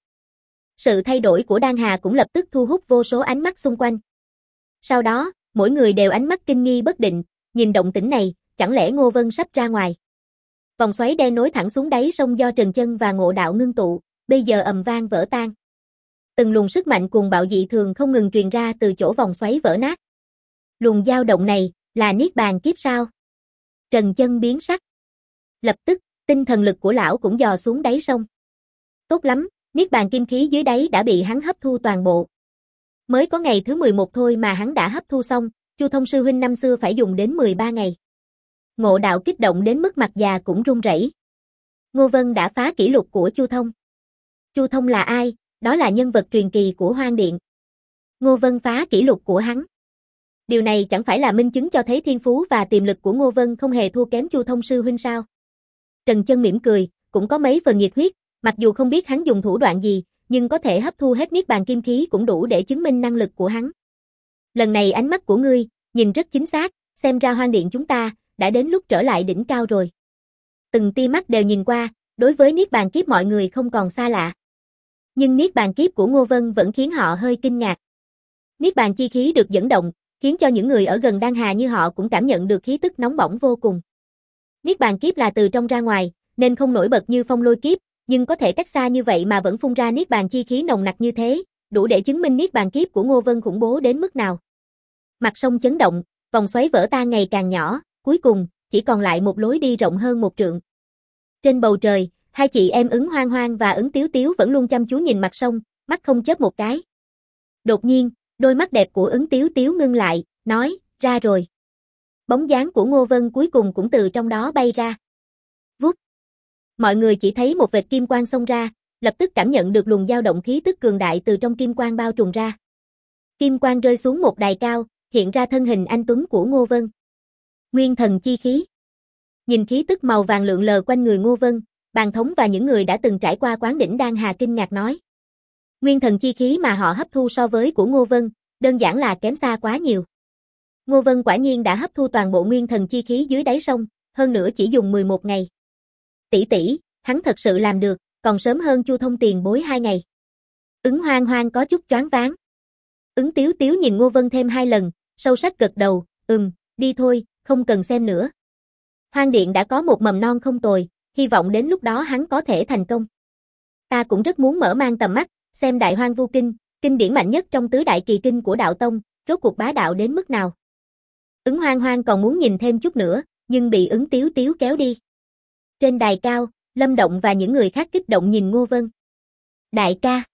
Sự thay đổi của Đan Hà cũng lập tức thu hút vô số ánh mắt xung quanh. Sau đó, mỗi người đều ánh mắt kinh nghi bất định, nhìn động tĩnh này, chẳng lẽ Ngô Vân sắp ra ngoài. Vòng xoáy đen nối thẳng xuống đáy sông do Trần Chân và Ngộ Đạo ngưng tụ, bây giờ ầm vang vỡ tan. Từng luồng sức mạnh cuồng bạo dị thường không ngừng truyền ra từ chỗ vòng xoáy vỡ nát. Luồng dao động này, là niết bàn kiếp sao? Trần Chân biến sắc. Lập tức, tinh thần lực của lão cũng dò xuống đáy sông. Tốt lắm, niết bàn kim khí dưới đáy đã bị hắn hấp thu toàn bộ. Mới có ngày thứ 11 thôi mà hắn đã hấp thu xong, Chu Thông sư huynh năm xưa phải dùng đến 13 ngày. Ngộ Đạo kích động đến mức mặt già cũng run rẩy. Ngô Vân đã phá kỷ lục của Chu Thông. Chu Thông là ai? Đó là nhân vật truyền kỳ của Hoang Điện. Ngô Vân phá kỷ lục của hắn. Điều này chẳng phải là minh chứng cho thấy thiên phú và tiềm lực của Ngô Vân không hề thua kém Chu Thông sư huynh sao? Trần Chân mỉm cười, cũng có mấy phần nhiệt huyết, mặc dù không biết hắn dùng thủ đoạn gì, nhưng có thể hấp thu hết niết bàn kim khí cũng đủ để chứng minh năng lực của hắn. Lần này ánh mắt của ngươi, nhìn rất chính xác, xem ra Hoang Điện chúng ta, đã đến lúc trở lại đỉnh cao rồi. Từng tia mắt đều nhìn qua, đối với niết bàn kiếp mọi người không còn xa lạ. Nhưng niết bàn kiếp của Ngô Vân vẫn khiến họ hơi kinh ngạc. Niết bàn chi khí được dẫn động, khiến cho những người ở gần Đan Hà như họ cũng cảm nhận được khí tức nóng bỏng vô cùng. Niết bàn kiếp là từ trong ra ngoài, nên không nổi bật như phong lôi kiếp, nhưng có thể cách xa như vậy mà vẫn phun ra niết bàn chi khí nồng nặc như thế, đủ để chứng minh niết bàn kiếp của Ngô Vân khủng bố đến mức nào. Mặt sông chấn động, vòng xoáy vỡ tan ngày càng nhỏ, cuối cùng, chỉ còn lại một lối đi rộng hơn 1 trượng. Trên bầu trời, hai chị em Ứng Hoang Hoang và Ứng Tiếu Tiếu vẫn luôn chăm chú nhìn mặt sông, mắt không chớp một cái. Đột nhiên, đôi mắt đẹp của Ứng Tiếu Tiếu ngưng lại, nói, ra rồi. Bóng dáng của Ngô Vân cuối cùng cũng từ trong đó bay ra. Vút. Mọi người chỉ thấy một vệt kim quang xông ra, lập tức cảm nhận được luồng dao động khí tức cường đại từ trong kim quang bao trùm ra. Kim quang rơi xuống một đài cao, hiện ra thân hình anh tuấn của Ngô Vân. Nguyên thần chi khí. Nhìn khí tức màu vàng lượn lờ quanh người Ngô Vân, Bàn Thống và những người đã từng trải qua quán đỉnh Đan Hà kinh ngạc nói. Nguyên thần chi khí mà họ hấp thu so với của Ngô Vân, đơn giản là kém xa quá nhiều. Ngô Vân quả nhiên đã hấp thu toàn bộ nguyên thần chi khí dưới đáy sông, hơn nữa chỉ dùng 11 ngày. Tỷ tỷ, hắn thật sự làm được, còn sớm hơn Chu Thông tiền bối 2 ngày. Ứng Hoang Hoang có chút choáng váng. Ứng Tiếu Tiếu nhìn Ngô Vân thêm 2 lần, sâu sắc gật đầu, đi thôi, không cần xem nữa. Hoang Điện đã có một mầm non không tồi, hy vọng đến lúc đó hắn có thể thành công. Ta cũng rất muốn mở mang tầm mắt, xem Đại Hoang Vu Kinh, kinh điển mạnh nhất trong tứ đại kỳ kinh của đạo tông, rốt cuộc bá đạo đến mức nào. Ứng Hoang Hoang còn muốn nhìn thêm chút nữa, nhưng bị Ứng Tiếu Tiếu kéo đi. Trên đài cao, Lâm Động và những người khác kích động nhìn Ngô Vân. Đại ca.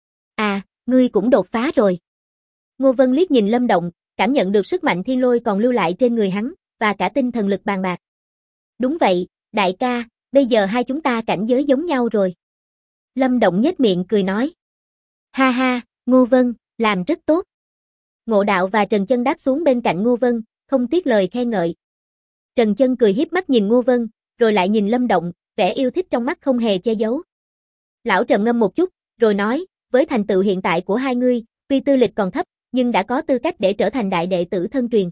À, ngươi cũng đột phá rồi. Ngô Vân liếc nhìn Lâm Động, cảm nhận được sức mạnh thiên lôi còn lưu lại trên người hắn, và cả tinh thần lực bàn bạc. Đúng vậy, đại ca, bây giờ hai chúng ta cảnh giới giống nhau rồi. Lâm Động nhếch miệng cười nói. Ha ha, Ngô Vân, làm rất tốt. Ngộ Đạo và Trần Chân đáp xuống bên cạnh Ngô Vân, không tiếc lời khen ngợi. Trần Chân cười hiếp mắt nhìn Ngô Vân, rồi lại nhìn Lâm Động, vẻ yêu thích trong mắt không hề che giấu. Lão trầm ngâm một chút, rồi nói, với thành tựu hiện tại của hai ngươi, tuy tư lịch còn thấp, nhưng đã có tư cách để trở thành đại đệ tử thân truyền.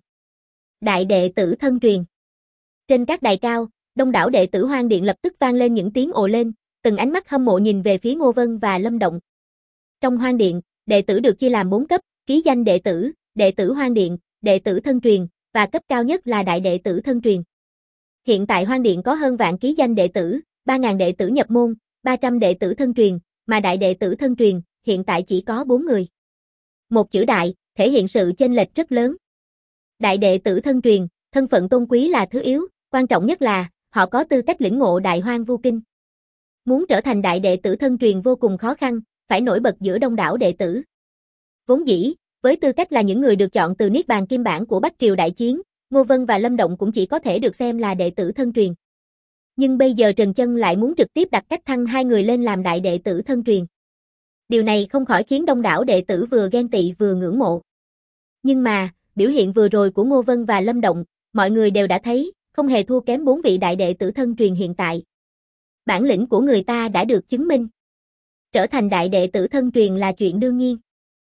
Đại đệ tử thân truyền. Trên các đài cao, đông đảo đệ tử Hoang Điện lập tức vang lên những tiếng ồ lên, từng ánh mắt hâm mộ nhìn về phía Ngô Vân và Lâm Động. Trong Hoang Điện, đệ tử được chia làm 4 cấp, ký danh đệ tử Hoang Điện, đệ tử thân truyền, và cấp cao nhất là đại đệ tử thân truyền. Hiện tại Hoang Điện có hơn vạn ký danh đệ tử, 3.000 đệ tử nhập môn, 300 đệ tử thân truyền, mà đại đệ tử thân truyền, hiện tại chỉ có 4 người. Một chữ đại, thể hiện sự chênh lệch rất lớn. Đại đệ tử thân truyền, thân phận tôn quý là thứ yếu, quan trọng nhất là, họ có tư cách lĩnh ngộ Đại Hoang Vu Kinh. Muốn trở thành đại đệ tử thân truyền vô cùng khó khăn, phải nổi bật giữa đông đảo đệ tử. Vốn dĩ, với tư cách là những người được chọn từ Niết Bàn Kim Bản của Bắc Triều Đại Chiến, Ngô Vân và Lâm Động cũng chỉ có thể được xem là đệ tử thân truyền. Nhưng bây giờ Trần Chân lại muốn trực tiếp đặt cách thăng hai người lên làm đại đệ tử thân truyền. Điều này không khỏi khiến đông đảo đệ tử vừa ghen tị vừa ngưỡng mộ. Nhưng mà, biểu hiện vừa rồi của Ngô Vân và Lâm Động, mọi người đều đã thấy, không hề thua kém 4 vị đại đệ tử thân truyền hiện tại. Bản lĩnh của người ta đã được chứng minh. Trở thành đại đệ tử thân truyền là chuyện đương nhiên.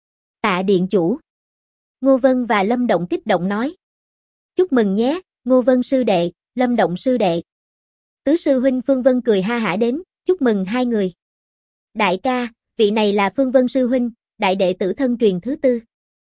Tạ điện chủ. Ngô Vân và Lâm Động kích động nói. Chúc mừng nhé, Ngô Vân sư đệ, Lâm Động sư đệ. Tứ sư huynh Phương Vân cười ha hả đến, chúc mừng hai người. Đại ca, vị này là Phương Vân sư huynh, đại đệ tử thân truyền thứ 4.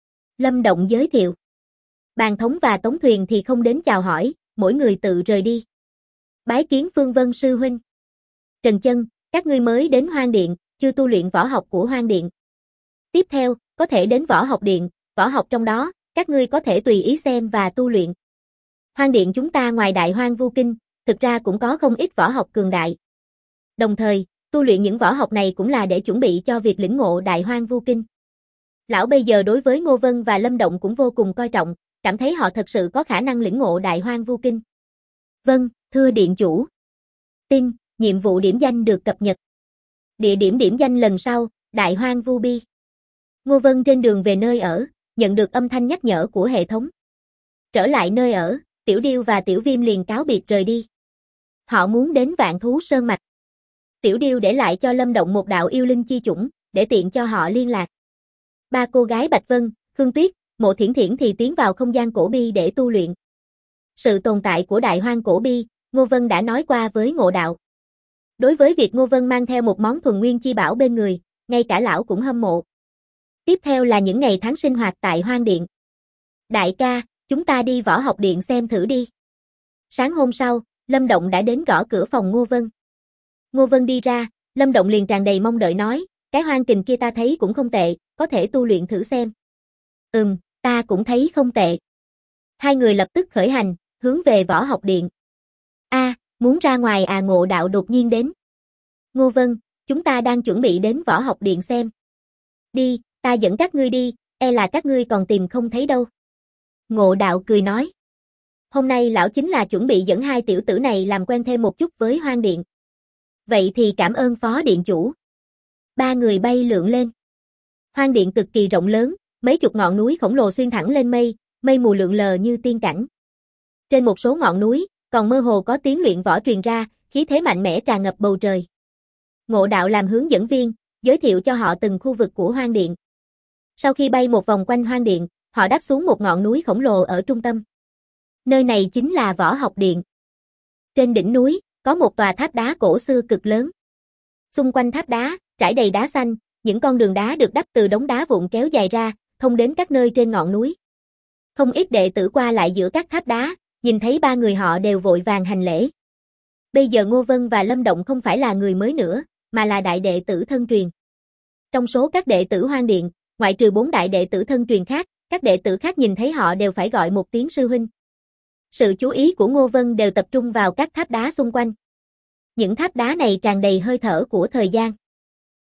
Lâm Động giới thiệu. Bàn thống và Tống Thuyền thì không đến chào hỏi, mỗi người tự rời đi. Bái kiến Phương Vân sư huynh. Trần Chân, các ngươi mới đến Hoang Điện, chưa tu luyện võ học của Hoang Điện. Tiếp theo, có thể đến Võ học Điện, võ học trong đó, các ngươi có thể tùy ý xem và tu luyện. Hoang Điện chúng ta ngoài Đại Hoang Vu Kinh, thực ra cũng có không ít võ học cường đại. Đồng thời, tu luyện những võ học này cũng là để chuẩn bị cho việc lĩnh ngộ Đại Hoang Vu Kinh. Lão bây giờ đối với Ngô Vân và Lâm Động cũng vô cùng coi trọng, cảm thấy họ thật sự có khả năng lĩnh ngộ Đại Hoang Vu Kinh. Vâng, thưa điện chủ. Tin, nhiệm vụ điểm danh được cập nhật. Địa điểm điểm danh lần sau, Đại Hoang Vu Bi. Ngô Vân trên đường về nơi ở, nhận được âm thanh nhắc nhở của hệ thống. Trở lại nơi ở, Tiểu Điêu và Tiểu Viêm liền cáo biệt rời đi. Họ muốn đến Vạn Thú Sơn Mạch. Tiểu Điêu để lại cho Lâm Động một đạo yêu linh chi chủng, để tiện cho họ liên lạc. Ba cô gái Bạch Vân, Khương Tuyết, Mộ Thiển Thiển thì tiến vào không gian cổ bi để tu luyện. Sự tồn tại của Đại Hoang cổ bi, Ngô Vân đã nói qua với Ngộ Đạo. Đối với việc Ngô Vân mang theo một món thuần nguyên chi bảo bên người, ngay cả lão cũng hâm mộ. Tiếp theo là những ngày tháng sinh hoạt tại Hoang Điện. Đại ca, chúng ta đi Võ học Điện xem thử đi. Sáng hôm sau, Lâm Động đã đến gõ cửa phòng Ngô Vân. Ngô Vân đi ra, Lâm Động liền tràn đầy mong đợi nói, cái hoang kình kia ta thấy cũng không tệ, có thể tu luyện thử xem. Ta cũng thấy không tệ. Hai người lập tức khởi hành, hướng về Võ học Điện. Muốn ra ngoài à? Ngộ Đạo đột nhiên đến. Ngô Vân, chúng ta đang chuẩn bị đến Võ học Điện xem. Đi, ta dẫn các ngươi đi, e là các ngươi còn tìm không thấy đâu. Ngộ Đạo cười nói. Hôm nay lão chính là chuẩn bị dẫn hai tiểu tử này làm quen thêm một chút với Hoang Điện. Vậy thì cảm ơn phó điện chủ. Ba người bay lượn lên. Hoang Điện cực kỳ rộng lớn, mấy chục ngọn núi khổng lồ xuyên thẳng lên mây, mây mù lượn lờ như tiên cảnh. Trên một số ngọn núi, còn mơ hồ có tiếng luyện võ truyền ra, khí thế mạnh mẽ tràn ngập bầu trời. Ngộ Đạo làm hướng dẫn viên, giới thiệu cho họ từng khu vực của Hoang Điện. Sau khi bay một vòng quanh Hoang Điện, họ đáp xuống một ngọn núi khổng lồ ở trung tâm. Nơi này chính là Võ học Điện. Trên đỉnh núi, có một tòa tháp đá cổ xưa cực lớn. Xung quanh tháp đá, trải đầy đá xanh, những con đường đá được đắp từ đống đá vụn kéo dài ra, thông đến các nơi trên ngọn núi. Không ít đệ tử qua lại giữa các tháp đá, nhìn thấy ba người họ đều vội vàng hành lễ. Bây giờ Ngô Vân và Lâm Động không phải là người mới nữa, mà là đại đệ tử thân truyền. Trong số các đệ tử Hoang Điện, ngoại trừ 4 đại đệ tử thân truyền khác, các đệ tử khác nhìn thấy họ đều phải gọi một tiếng sư huynh. Sự chú ý của Ngô Vân đều tập trung vào các tháp đá xung quanh. Những tháp đá này tràn đầy hơi thở của thời gian.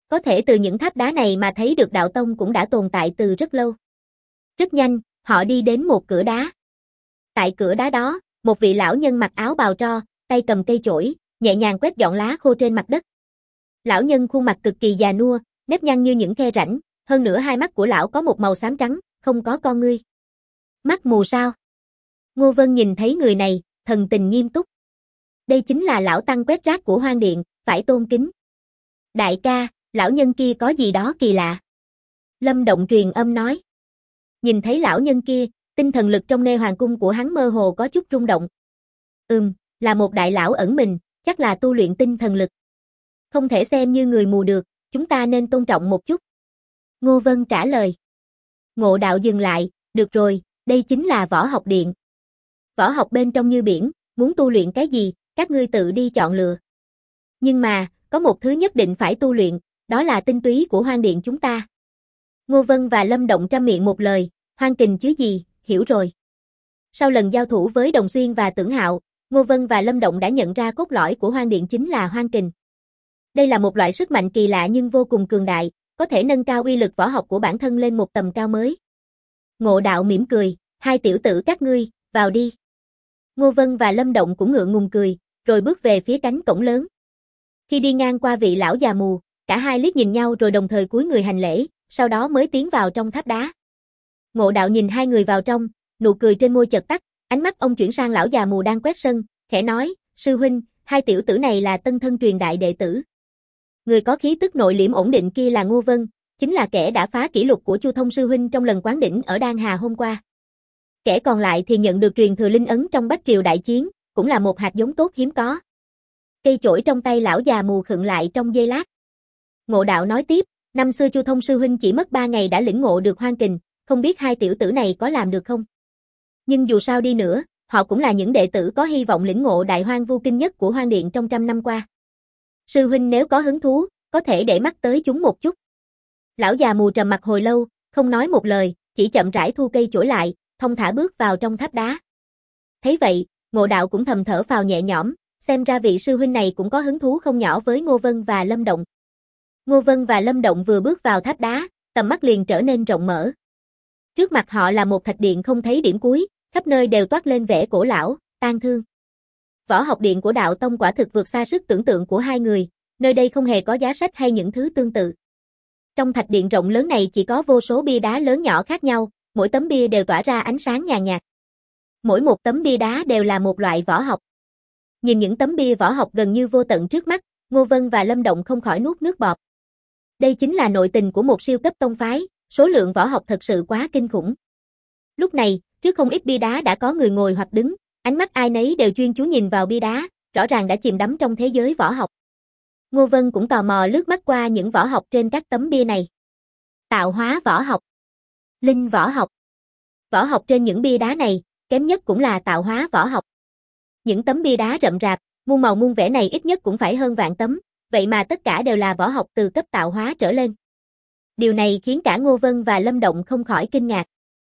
Có thể từ những tháp đá này mà thấy được đạo tông cũng đã tồn tại từ rất lâu. Rất nhanh, họ đi đến một cửa đá. Tại cửa đá đó, một vị lão nhân mặc áo bào tro, tay cầm cây chổi, nhẹ nhàng quét dọn lá khô trên mặt đất. Lão nhân khuôn mặt cực kỳ già nua, nếp nhăn như những khe rãnh, hơn nữa hai mắt của lão có một màu xám trắng, không có con ngươi. Mắt mù sao? Ngô Vân nhìn thấy người này, thần tình nghiêm túc. Đây chính là lão tăng quét rác của Hoang Điện, phải tôn kính. Đại ca, lão nhân kia có gì đó kỳ lạ. Lâm Động truyền âm nói. Nhìn thấy lão nhân kia, tinh thần lực trong nê hoàng cung của hắn mơ hồ có chút rung động. Là một đại lão ẩn mình, chắc là tu luyện tinh thần lực. Không thể xem như người mù được, chúng ta nên tôn trọng một chút. Ngô Vân trả lời. Ngộ Đạo dừng lại, được rồi, đây chính là võ học điện. Võ học bên trong như biển, muốn tu luyện cái gì, các ngươi tự đi chọn lựa. Nhưng mà, có một thứ nhất định phải tu luyện, đó là tinh túy của Hoang Điện chúng ta. Ngô Vân và Lâm Động trăm miệng một lời, Hoang Kình chứ gì, hiểu rồi. Sau lần giao thủ với Đồng Xuyên và Tưởng Hạo, Ngô Vân và Lâm Động đã nhận ra cốt lõi của Hoang Điện chính là Hoang Kình. Đây là một loại sức mạnh kỳ lạ nhưng vô cùng cường đại, có thể nâng cao uy lực võ học của bản thân lên một tầm cao mới. Ngộ Đạo mỉm cười, hai tiểu tử các ngươi, vào đi. Ngô Vân và Lâm Động cũng ngượng ngùng cười, rồi bước về phía cánh cổng lớn. Khi đi ngang qua vị lão già mù, cả hai liếc nhìn nhau rồi đồng thời cúi người hành lễ, sau đó mới tiến vào trong tháp đá. Ngộ Đạo nhìn hai người vào trong, nụ cười trên môi chợt tắt, ánh mắt ông chuyển sang lão già mù đang quét sân, khẽ nói, sư huynh, hai tiểu tử này là tân thân truyền đại đệ tử. Người có khí tức nội liễm ổn định kia là Ngô Vân, chính là kẻ đã phá kỷ lục của Chu Thông sư huynh trong lần quán đỉnh ở Đan Hà hôm qua. Kẻ còn lại thì nhận được truyền thừa linh ấn trong Bách Triều đại chiến, cũng là một hạt giống tốt hiếm có. Cây chổi trong tay lão già mù khựng lại trong giây lát. Ngộ Đạo nói tiếp, năm xưa Chu Thông sư huynh chỉ mất 3 ngày đã lĩnh ngộ được Hoang Kình, không biết hai tiểu tử này có làm được không? Nhưng dù sao đi nữa, họ cũng là những đệ tử có hy vọng lĩnh ngộ Đại Hoang Vu Kinh nhất của Hoang Điện trong trăm năm qua. Sư huynh nếu có hứng thú, có thể để mắt tới chúng một chút. Lão già mù trầm mặt hồi lâu, không nói một lời, chỉ chậm rãi thu cây chổi lại, thong thả bước vào trong tháp đá. Thấy vậy, Ngộ Đạo cũng thầm thở phào nhẹ nhõm, xem ra vị sư huynh này cũng có hứng thú không nhỏ với Ngô Vân và Lâm Động. Ngô Vân và Lâm Động vừa bước vào tháp đá, tầm mắt liền trở nên rộng mở. Trước mặt họ là một thạch điện không thấy điểm cuối, khắp nơi đều toát lên vẻ cổ lão, tang thương. Võ học điện của Đạo Tông quả thực vượt xa sức tưởng tượng của hai người, nơi đây không hề có giá sách hay những thứ tương tự. Trong thạch điện rộng lớn này chỉ có vô số bia đá lớn nhỏ khác nhau, mỗi tấm bia đều tỏa ra ánh sáng nhàn nhạt. Mỗi một tấm bia đá đều là một loại võ học. Nhìn những tấm bia võ học gần như vô tận trước mắt, Ngô Vân và Lâm Động không khỏi nuốt nước bọt. Đây chính là nội tình của một siêu cấp tông phái, số lượng võ học thật sự quá kinh khủng. Lúc này, trước không ít bia đá đã có người ngồi hoặc đứng, ánh mắt ai nấy đều chuyên chú nhìn vào bia đá, rõ ràng đã chìm đắm trong thế giới võ học. Ngô Vân cũng tò mò lướt mắt qua những võ học trên các tấm bia này. Tạo hóa võ học, linh võ học. Võ học trên những bia đá này, kém nhất cũng là tạo hóa võ học. Những tấm bia đá rậm rạp, muôn màu muôn vẻ này ít nhất cũng phải hơn vạn tấm, vậy mà tất cả đều là võ học từ cấp tạo hóa trở lên. Điều này khiến cả Ngô Vân và Lâm Động không khỏi kinh ngạc.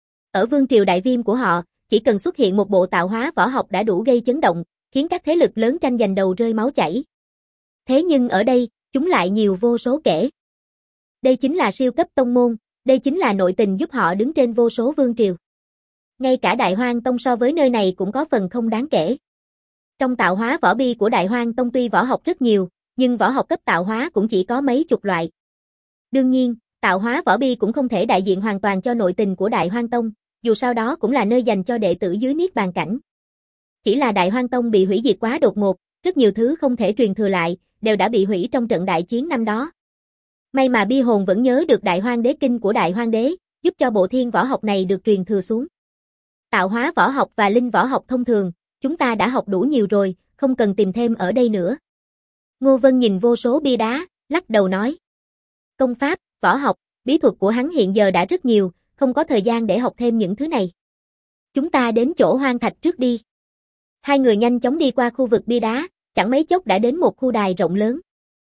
Ở vương triều đại viêm của họ, chỉ cần xuất hiện một bộ tạo hóa võ học đã đủ gây chấn động, khiến các thế lực lớn tranh giành đầu rơi máu chảy. Thế nhưng ở đây, chúng lại nhiều vô số kể. Đây chính là siêu cấp tông môn, đây chính là nội tình giúp họ đứng trên vô số vương triều. Ngay cả Đại Hoang Tông so với nơi này cũng có phần không đáng kể. Trong tạo hóa võ bi của Đại Hoang Tông tuy võ học rất nhiều, nhưng võ học cấp tạo hóa cũng chỉ có mấy chục loại. Đương nhiên, tạo hóa võ bi cũng không thể đại diện hoàn toàn cho nội tình của Đại Hoang Tông, dù sao đó cũng là nơi dành cho đệ tử dưới Niết Bàn cảnh. Chỉ là Đại Hoang Tông bị hủy diệt quá đột ngột, rất nhiều thứ không thể truyền thừa lại, đều đã bị hủy trong trận đại chiến năm đó. May mà Bi Hồn vẫn nhớ được Đại Hoang Đế Kinh của Đại Hoang Đế, giúp cho bộ thiên võ học này được truyền thừa xuống. Tạo hóa võ học và linh võ học thông thường, chúng ta đã học đủ nhiều rồi, không cần tìm thêm ở đây nữa. Ngô Vân nhìn vô số bia đá, lắc đầu nói. Công pháp, võ học, bí thuật của hắn hiện giờ đã rất nhiều, không có thời gian để học thêm những thứ này. Chúng ta đến chỗ hoang thạch trước đi. Hai người nhanh chóng đi qua khu vực bia đá, chẳng mấy chốc đã đến một khu đài rộng lớn.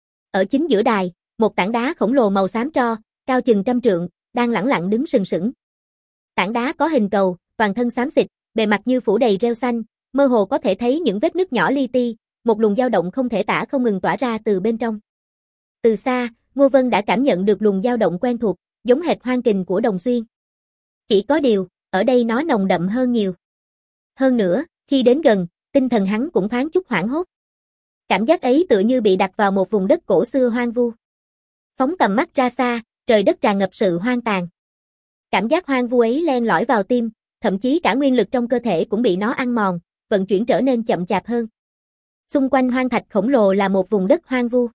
Ở chính giữa đài, một tảng đá khổng lồ màu xám tro, cao chừng 100 trượng, đang lẳng lặng đứng sừng sững. Tảng đá có hình cầu, toàn thân xám xịt, bề mặt như phủ đầy rêu xanh, mơ hồ có thể thấy những vết nứt nhỏ li ti, một luồng dao động không thể tả không ngừng tỏa ra từ bên trong. Từ xa, Ngô Vân đã cảm nhận được luồng dao động quen thuộc, giống hệt hoang kình của Đồng Xuyên. Chỉ có điều, ở đây nó nồng đậm hơn nhiều. Hơn nữa, khi đến gần, tinh thần hắn cũng thoáng chút hoảng hốt. Cảm giác ấy tựa như bị đặt vào một vùng đất cổ xưa hoang vu. Phóng tầm mắt ra xa, trời đất tràn ngập sự hoang tàn. Cảm giác hoang vu ấy len lỏi vào tim, thậm chí cả nguyên lực trong cơ thể cũng bị nó ăn mòn, vận chuyển trở nên chậm chạp hơn. Xung quanh hoang thạch khổng lồ là một vùng đất hoang vu.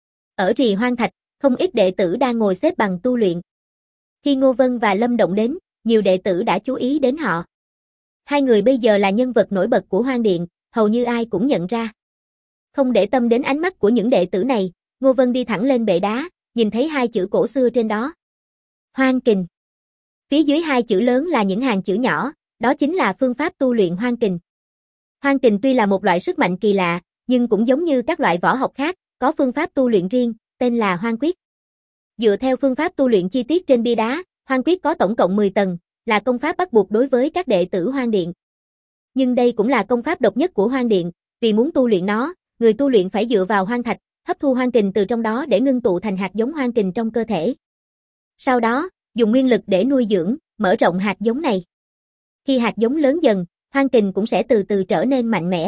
Ở rì hoang thạch, không ít đệ tử đang ngồi xếp bằng tu luyện. Khi Ngô Vân và Lâm Động đến, nhiều đệ tử đã chú ý đến họ. Hai người bây giờ là nhân vật nổi bật của Hoang Điện, hầu như ai cũng nhận ra. Không để tâm đến ánh mắt của những đệ tử này, Ngô Vân đi thẳng lên bệ đá, nhìn thấy hai chữ cổ xưa trên đó. Hoang kình. Phía dưới hai chữ lớn là những hàng chữ nhỏ, đó chính là phương pháp tu luyện hoang kình. Hoang kình tuy là một loại sức mạnh kỳ lạ, nhưng cũng giống như các loại võ học khác, có phương pháp tu luyện riêng, tên là Hoang Quyết. Dựa theo phương pháp tu luyện chi tiết trên bia đá, Hoang Quyết có tổng cộng 10 tầng, là công pháp bắt buộc đối với các đệ tử Hoang Điện. Nhưng đây cũng là công pháp độc nhất của Hoang Điện, vì muốn tu luyện nó, người tu luyện phải dựa vào hoang thạch, hấp thu hoang kình từ trong đó để ngưng tụ thành hạt giống hoang kình trong cơ thể. Sau đó, dùng nguyên lực để nuôi dưỡng, mở rộng hạt giống này. Khi hạt giống lớn dần, hoang kình cũng sẽ từ từ trở nên mạnh mẽ.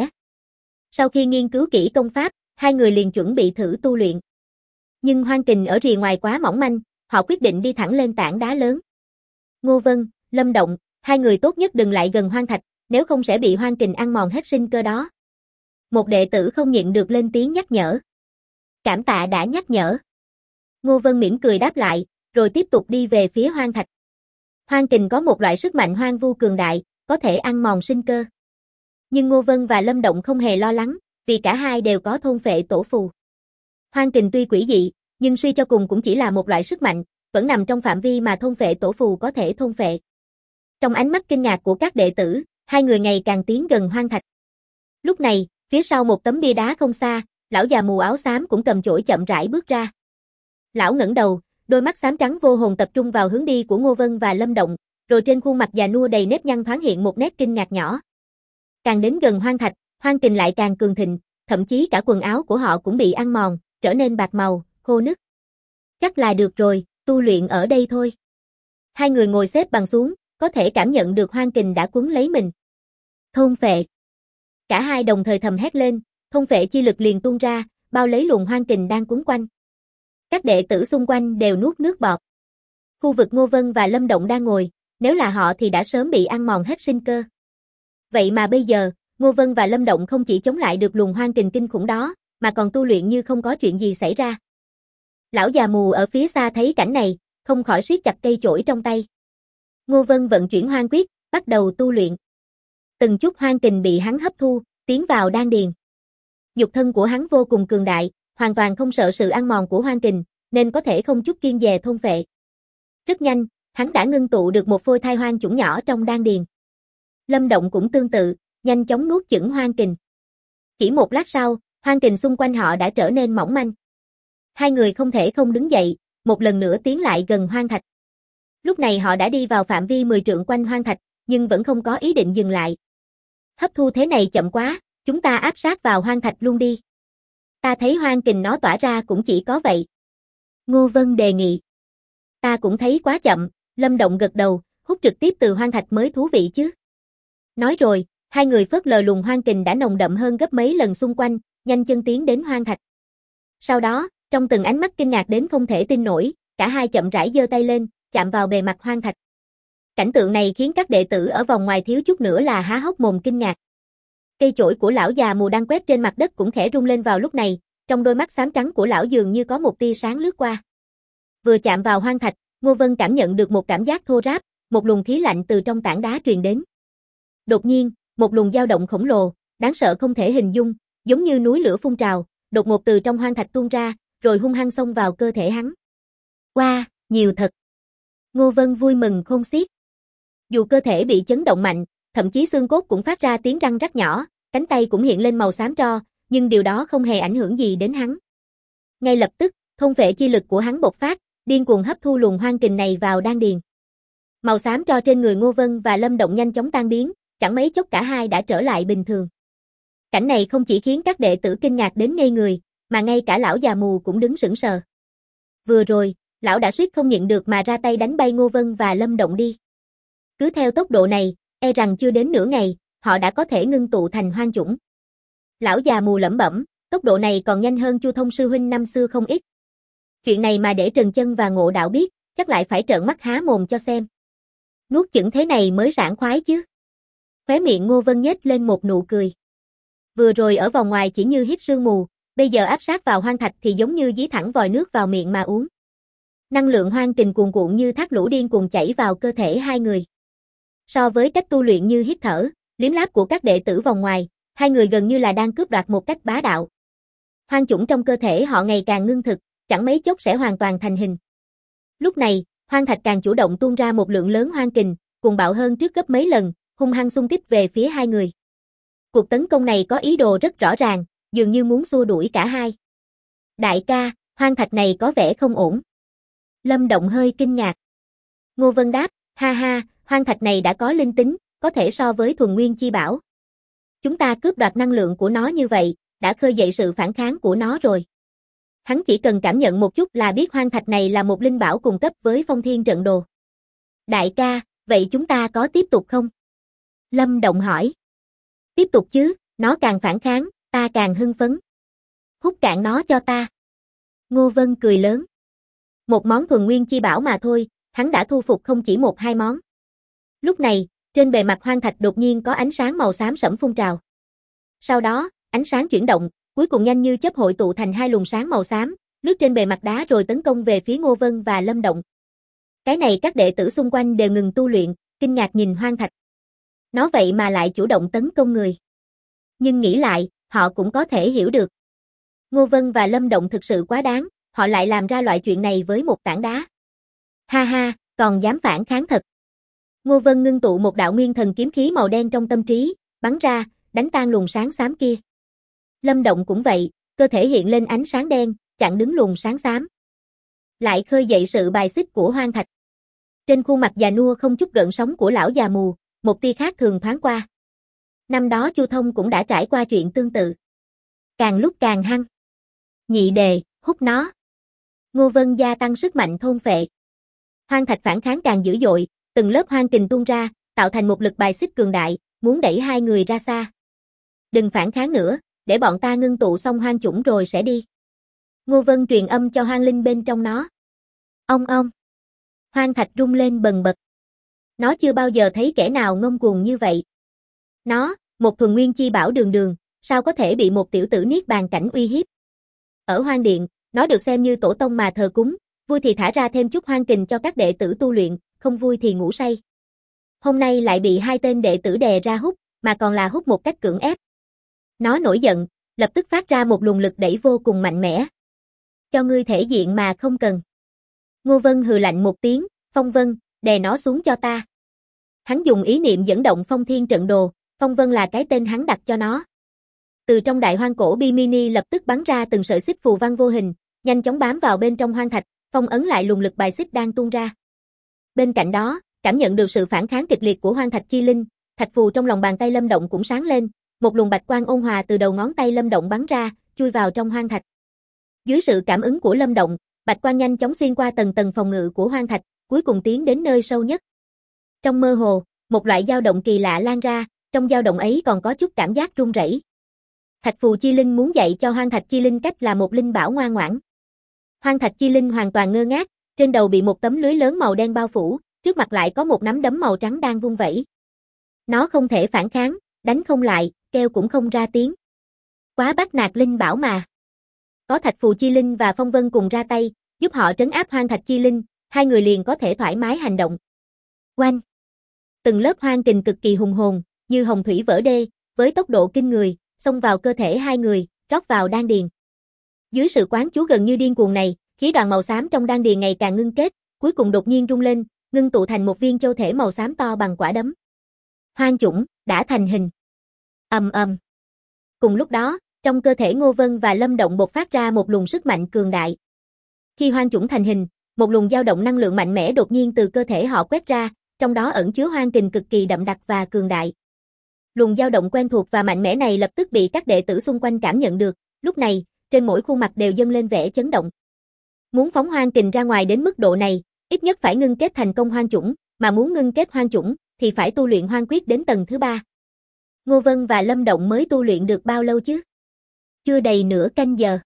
Sau khi nghiên cứu kỹ công pháp, hai người liền chuẩn bị thử tu luyện. Nhưng hoang kình ở rìa ngoài quá mỏng manh, họ quyết định đi thẳng lên tảng đá lớn. Ngô Vân, Lâm Động, hai người tốt nhất đừng lại gần hoang thạch, nếu không sẽ bị hoang kình ăn mòn hết sinh cơ đó. Một đệ tử không nhịn được lên tiếng nhắc nhở. Cảm tạ đã nhắc nhở. Ngô Vân mỉm cười đáp lại, rồi tiếp tục đi về phía hoang thạch. Hoang kình có một loại sức mạnh hoang vu cường đại, có thể ăn mòn sinh cơ. Nhưng Ngô Vân và Lâm Động không hề lo lắng, vì cả hai đều có thôn phệ tổ phù. Hoang kình tuy quỷ dị, nhưng suy cho cùng cũng chỉ là một loại sức mạnh, vẫn nằm trong phạm vi mà thôn phệ tổ phù có thể thôn phệ. Trong ánh mắt kinh ngạc của các đệ tử, hai người ngày càng tiến gần hoang thạch. Lúc này, phía sau một tấm bia đá không xa, lão già mù áo xám cũng cầm chổi chậm rãi bước ra. Lão ngẩng đầu, đôi mắt xám trắng vô hồn tập trung vào hướng đi của Ngô Vân và Lâm Động, rồi trên khuôn mặt già nua đầy nếp nhăn thoáng hiện một nét kinh ngạc nhỏ. Càng đến gần hoang thạch, hoang kình lại càng cường thịnh, thậm chí cả quần áo của họ cũng bị ăn mòn, trở nên bạc màu, khô nứt. Chắc là được rồi, tu luyện ở đây thôi. Hai người ngồi xếp bằng xuống, có thể cảm nhận được hoang kình đã cuốn lấy mình. Thôn phệ. Cả hai đồng thời thầm hét lên, thôn phệ chi lực liền tuôn ra, bao lấy luồng hoang kình đang cuốn quanh. Các đệ tử xung quanh đều nuốt nước bọt. Khu vực Ngô Vân và Lâm Động đang ngồi, nếu là họ thì đã sớm bị ăn mòn hết sinh cơ. Vậy mà bây giờ, Ngô Vân và Lâm Động không chỉ chống lại được luồng hoang kình kinh khủng đó, mà còn tu luyện như không có chuyện gì xảy ra. Lão già mù ở phía xa thấy cảnh này, không khỏi siết chặt cây chổi trong tay. Ngô Vân vận chuyển hoang quyết, bắt đầu tu luyện. Từng chút hoang kình bị hắn hấp thu, tiến vào đan điền. Nhục thân của hắn vô cùng cường đại, hoàn toàn không sợ sự ăn mòn của hoang kình, nên có thể không chút kiêng dè thôn phệ. Rất nhanh, hắn đã ngưng tụ được một phôi thai hoang chủng nhỏ trong đan điền. Lâm Động cũng tương tự, nhanh chóng nuốt chửng hoang kình. Chỉ một lát sau, hoang kình xung quanh họ đã trở nên mỏng manh. Hai người không thể không đứng dậy, một lần nữa tiến lại gần hoang thạch. Lúc này họ đã đi vào phạm vi 10 trượng quanh hoang thạch, nhưng vẫn không có ý định dừng lại. Hấp thu thế này chậm quá, chúng ta áp sát vào hoang thạch luôn đi. Ta thấy hoang kình nó tỏa ra cũng chỉ có vậy. Ngô Vân đề nghị. Ta cũng thấy quá chậm, Lâm Động gật đầu, hút trực tiếp từ hoang thạch mới thú vị chứ. Nói rồi, hai người phớt lờ luồng hoang kình đã nồng đậm hơn gấp mấy lần xung quanh, nhanh chân tiến đến hoang thạch. Sau đó, trong từng ánh mắt kinh ngạc đến không thể tin nổi, cả hai chậm rãi giơ tay lên, chạm vào bề mặt hoang thạch. Cảnh tượng này khiến các đệ tử ở vòng ngoài thiếu chút nữa là há hốc mồm kinh ngạc. Cây chổi của lão già mù đang quét trên mặt đất cũng khẽ rung lên vào lúc này, trong đôi mắt xám trắng của lão dường như có một tia sáng lướt qua. Vừa chạm vào hoang thạch, Ngô Vân cảm nhận được một cảm giác thô ráp, một luồng khí lạnh từ trong tảng đá truyền đến. Đột nhiên, một luồng dao động khổng lồ, đáng sợ không thể hình dung, giống như núi lửa phun trào, đột ngột từ trong hoang thạch tuôn ra, rồi hung hăng xông vào cơ thể hắn. Wow, nhiều thật. Ngô Vân vui mừng khôn xiết. Dù cơ thể bị chấn động mạnh, thậm chí xương cốt cũng phát ra tiếng răng rắc nhỏ, cánh tay cũng hiện lên màu xám tro, nhưng điều đó không hề ảnh hưởng gì đến hắn. Ngay lập tức, thôn phệ chi lực của hắn bộc phát, điên cuồng hấp thu luồng hoang kình này vào đan điền. Màu xám tro trên người Ngô Vân và Lâm Động nhanh chóng tan biến, chẳng mấy chốc cả hai đã trở lại bình thường. Cảnh này không chỉ khiến các đệ tử kinh ngạc đến ngây người, mà ngay cả lão già mù cũng đứng sững sờ. Vừa rồi, lão đã suýt không nhịn được mà ra tay đánh bay Ngô Vân và Lâm Động đi. Cứ theo tốc độ này, e rằng chưa đến nửa ngày, họ đã có thể ngưng tụ thành hoang chủng. Lão già mù lẩm bẩm, tốc độ này còn nhanh hơn Chu Thông sư huynh năm xưa không ít. Chuyện này mà để Trần Chân và Ngộ Đạo biết, chắc lại phải trợn mắt há mồm cho xem. Nuốt chửng thế này mới sảng khoái chứ. Khóe miệng Ngô Vân nhếch lên một nụ cười. Vừa rồi ở vòng ngoài chỉ như hít sương mù, bây giờ áp sát vào hoang thạch thì giống như dí thẳng vòi nước vào miệng mà uống. Năng lượng hoang kình cuồn cuộn như thác lũ điên cuồng chảy vào cơ thể hai người. So với cách tu luyện như hít thở, liếm láp của các đệ tử vòng ngoài, hai người gần như là đang cướp đoạt một cách bá đạo. Hoang chủng trong cơ thể họ ngày càng ngưng thực, chẳng mấy chốc sẽ hoàn toàn thành hình. Lúc này, hoang thạch càng chủ động tuôn ra một lượng lớn hoang kình, cuồng bạo hơn trước gấp mấy lần, hung hăng xung kích về phía hai người. Cuộc tấn công này có ý đồ rất rõ ràng, dường như muốn xua đuổi cả hai. Đại ca, hoang thạch này có vẻ không ổn. Lâm Động hơi kinh ngạc. Ngô Vân đáp, ha ha, hoang thạch này đã có linh tính, có thể so với thuần nguyên chi bảo. Chúng ta cướp đoạt năng lượng của nó như vậy, đã khơi dậy sự phản kháng của nó rồi. Hắn chỉ cần cảm nhận một chút là biết hoang thạch này là một linh bảo cùng cấp với phong thiên trận đồ. Đại ca, vậy chúng ta có tiếp tục không? Lâm Động hỏi. Tiếp tục chứ, nó càng phản kháng, ta càng hưng phấn. Hút cạn nó cho ta. Ngô Vân cười lớn. Một món thuần nguyên chi bảo mà thôi, hắn đã thu phục không chỉ một hai món. Lúc này, trên bề mặt hoang thạch đột nhiên có ánh sáng màu xám sẫm phun trào. Sau đó, ánh sáng chuyển động, cuối cùng nhanh như chớp hội tụ thành hai luồng sáng màu xám, lướt trên bề mặt đá rồi tấn công về phía Ngô Vân và Lâm Động. Cái này các đệ tử xung quanh đều ngừng tu luyện, kinh ngạc nhìn hoang thạch. Nó vậy mà lại chủ động tấn công người. Nhưng nghĩ lại, họ cũng có thể hiểu được. Ngô Vân và Lâm Động thực sự quá đáng, họ lại làm ra loại chuyện này với một tảng đá. Ha ha, còn dám phản kháng thật. Ngô Vân ngưng tụ một đạo nguyên thần kiếm khí màu đen trong tâm trí, bắn ra, đánh tan luồng sáng xám kia. Lâm Động cũng vậy, cơ thể hiện lên ánh sáng đen, chặn đứng luồng sáng xám. Lại khơi dậy sự bài xích của hoang thạch. Trên khuôn mặt già nua không chút gợn sóng của lão già mù, một tia khác thường thoáng qua. Năm đó Chu Thông cũng đã trải qua chuyện tương tự. Càng lúc càng hăng. Nhị đề, hút nó. Ngô Vân gia tăng sức mạnh thôn phệ. Hoang thạch phản kháng càng dữ dội, từng lớp hoang kình tuôn ra, tạo thành một lực bài xích cường đại, muốn đẩy hai người ra xa. Đừng phản kháng nữa, để bọn ta ngưng tụ xong hoang chủng rồi sẽ đi. Ngô Vân truyền âm cho hoang linh bên trong nó. Ong ong. Hoang thạch rung lên bần bật. Nó chưa bao giờ thấy kẻ nào ngông cuồng như vậy. Nó, một thuần nguyên chi bảo đường đường, sao có thể bị một tiểu tử niết bàn cảnh uy hiếp. Ở hoang điện, nó được xem như tổ tông mà thờ cúng, vui thì thả ra thêm chút hoang kình cho các đệ tử tu luyện, không vui thì ngủ say. Hôm nay lại bị hai tên đệ tử đè ra hút, mà còn là hút một cách cưỡng ép. Nó nổi giận, lập tức phát ra một luồng lực đẩy vô cùng mạnh mẽ. Cho ngươi thể diện mà không cần. Ngô Vân hừ lạnh một tiếng, Phong Vân, đè nó xuống cho ta. Hắn dùng ý niệm dẫn động phong thiên trận đồ, Phong Vân là cái tên hắn đặt cho nó. Từ trong đại hoang cổ Bimini lập tức bắn ra từng sợi xích phù văn vô hình, nhanh chóng bám vào bên trong hoang thạch, phong ấn lại luồng lực bài xích đang tuôn ra. Bên cạnh đó, cảm nhận được sự phản kháng kịch liệt của hoang thạch chi linh, thạch phù trong lòng bàn tay Lâm Động cũng sáng lên, một luồng bạch quang ôn hòa từ đầu ngón tay Lâm Động bắn ra, chui vào trong hoang thạch. Dưới sự cảm ứng của Lâm Động, bạch quang nhanh chóng xuyên qua tầng tầng phòng ngự của hoang thạch, cuối cùng tiến đến nơi sâu nhất. Trong mơ hồ, một loại dao động kỳ lạ lan ra, trong dao động ấy còn có chút cảm giác run rẩy. Thạch phù chi linh muốn dạy cho hoang thạch chi linh cách là một linh bảo ngoan ngoãn. Hoang thạch chi linh hoàn toàn ngơ ngác, trên đầu bị một tấm lưới lớn màu đen bao phủ, trước mặt lại có một nắm đấm màu trắng đang vung vẩy. Nó không thể phản kháng, đánh không lại, kêu cũng không ra tiếng. Quá bắt nạt linh bảo mà. Có thạch phù chi linh và Phong Vân cùng ra tay, giúp họ trấn áp hoang thạch chi linh, hai người liền có thể thoải mái hành động. Oanh! Từng lớp hoang kình cực kỳ hùng hồn, như hồng thủy vỡ đê, với tốc độ kinh người, xông vào cơ thể hai người, rót vào đan điền. Dưới sự quán chú gần như điên cuồng này, khí đoàn màu xám trong đan điền ngày càng ngưng kết, cuối cùng đột nhiên rung lên, ngưng tụ thành một viên châu thể màu xám to bằng quả đấm. Hoang chủng đã thành hình. Ầm ầm. Cùng lúc đó, trong cơ thể Ngô Vân và Lâm Động bộc phát ra một luồng sức mạnh cường đại. Khi hoang chủng thành hình, một luồng dao động năng lượng mạnh mẽ đột nhiên từ cơ thể họ quét ra, trong đó ẩn chứa hoang kình cực kỳ đậm đặc và cường đại. Luồng dao động quen thuộc và mạnh mẽ này lập tức bị các đệ tử xung quanh cảm nhận được, lúc này, trên mỗi khuôn mặt đều dâng lên vẻ chấn động. Muốn phóng hoang kình ra ngoài đến mức độ này, ít nhất phải ngưng kết thành công hoang chủng, mà muốn ngưng kết hoang chủng thì phải tu luyện hoang quyết đến tầng thứ 3. Ngô Vân và Lâm Động mới tu luyện được bao lâu chứ? Chưa đầy nửa canh giờ.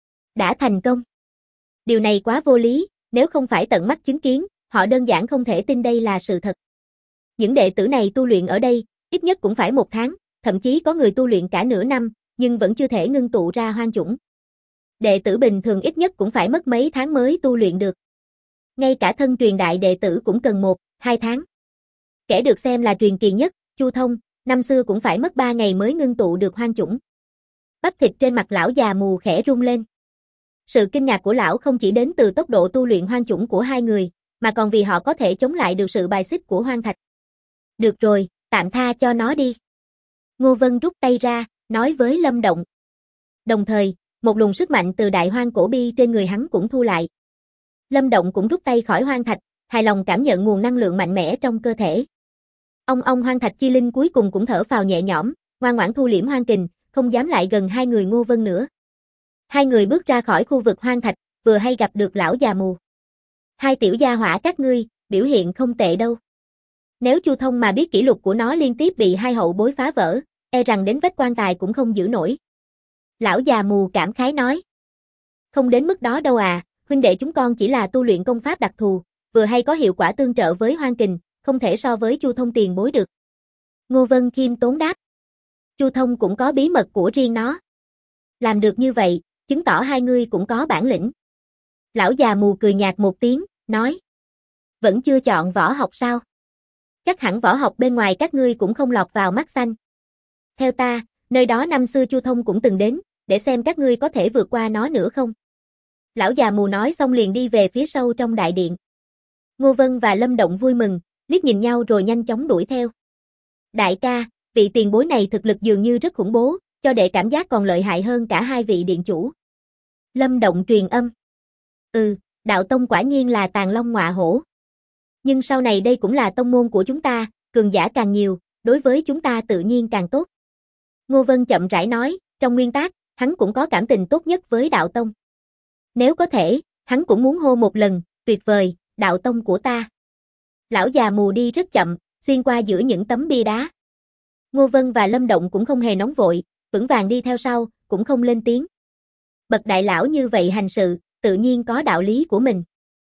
Đã thành công. Điều này quá vô lý, nếu không phải tận mắt chứng kiến, họ đơn giản không thể tin đây là sự thật. Những đệ tử này tu luyện ở đây, ít nhất cũng phải 1 tháng, thậm chí có người tu luyện cả nửa năm, nhưng vẫn chưa thể ngưng tụ ra hoang chủng. Đệ tử bình thường ít nhất cũng phải mất mấy tháng mới tu luyện được. Ngay cả thân truyền đại đệ tử cũng cần 1-2 tháng. Kẻ được xem là truyền kỳ nhất, Chu Thông, năm xưa cũng phải mất 3 ngày mới ngưng tụ được hoang chủng. Bắp thịt trên mặt lão già mù khẽ rung lên. Sự kinh ngạc của lão không chỉ đến từ tốc độ tu luyện hoang chủng của hai người, mà còn vì họ có thể chống lại được sự bài xích của hoang thạch. Được rồi, tạm tha cho nó đi. Ngô Vân rút tay ra, nói với Lâm Động. Đồng thời, một luồng sức mạnh từ đại hoang cổ bi trên người hắn cũng thu lại. Lâm Động cũng rút tay khỏi hoang thạch, hài lòng cảm nhận nguồn năng lượng mạnh mẽ trong cơ thể. Ông hoang thạch chi linh cuối cùng cũng thở phào nhẹ nhõm, ngoan ngoãn thu liễm hoang kình, không dám lại gần hai người Ngô Vân nữa. Hai người bước ra khỏi khu vực hoang thạch, vừa hay gặp được lão già mù. Hai tiểu gia hỏa các ngươi, biểu hiện không tệ đâu. Nếu Chu Thông mà biết kỷ lục của nó liên tiếp bị hai hậu bối phá vỡ, e rằng đến vết quan tài cũng không giữ nổi. Lão già mù cảm khái nói. Không đến mức đó đâu à, huynh đệ chúng con chỉ là tu luyện công pháp đặc thù, vừa hay có hiệu quả tương trợ với hoang kình, không thể so với Chu Thông tiền bối được. Ngô Vân khiêm tốn đáp. Chu Thông cũng có bí mật của riêng nó. Làm được như vậy, chứng tỏ hai ngươi cũng có bản lĩnh. Lão già mù cười nhạt một tiếng, nói. Vẫn chưa chọn võ học sao? Chắc hẳn võ học bên ngoài các ngươi cũng không lọt vào mắt xanh. Theo ta, nơi đó năm xưa Chu Thông cũng từng đến, để xem các ngươi có thể vượt qua nó nữa không. Lão già mù nói xong liền đi về phía sâu trong đại điện. Ngô Vân và Lâm Động vui mừng, liếc nhìn nhau rồi nhanh chóng đuổi theo. Đại ca, vị tiền bối này thực lực dường như rất khủng bố, cho đệ cảm giác còn lợi hại hơn cả hai vị điện chủ. Lâm Động truyền âm. Đạo tông quả nhiên là tàn long ngọa hổ. Nhưng sau này đây cũng là tông môn của chúng ta, cường giả càng nhiều, đối với chúng ta tự nhiên càng tốt. Ngô Vân chậm rãi nói, trong nguyên tắc, hắn cũng có cảm tình tốt nhất với đạo tông. Nếu có thể, hắn cũng muốn hô một lần, tuyệt vời, đạo tông của ta. Lão già mù đi rất chậm, xuyên qua giữa những tấm bia đá. Ngô Vân và Lâm Động cũng không hề nóng vội, vững vàng đi theo sau, cũng không lên tiếng. Bậc đại lão như vậy hành sự, tự nhiên có đạo lý của mình.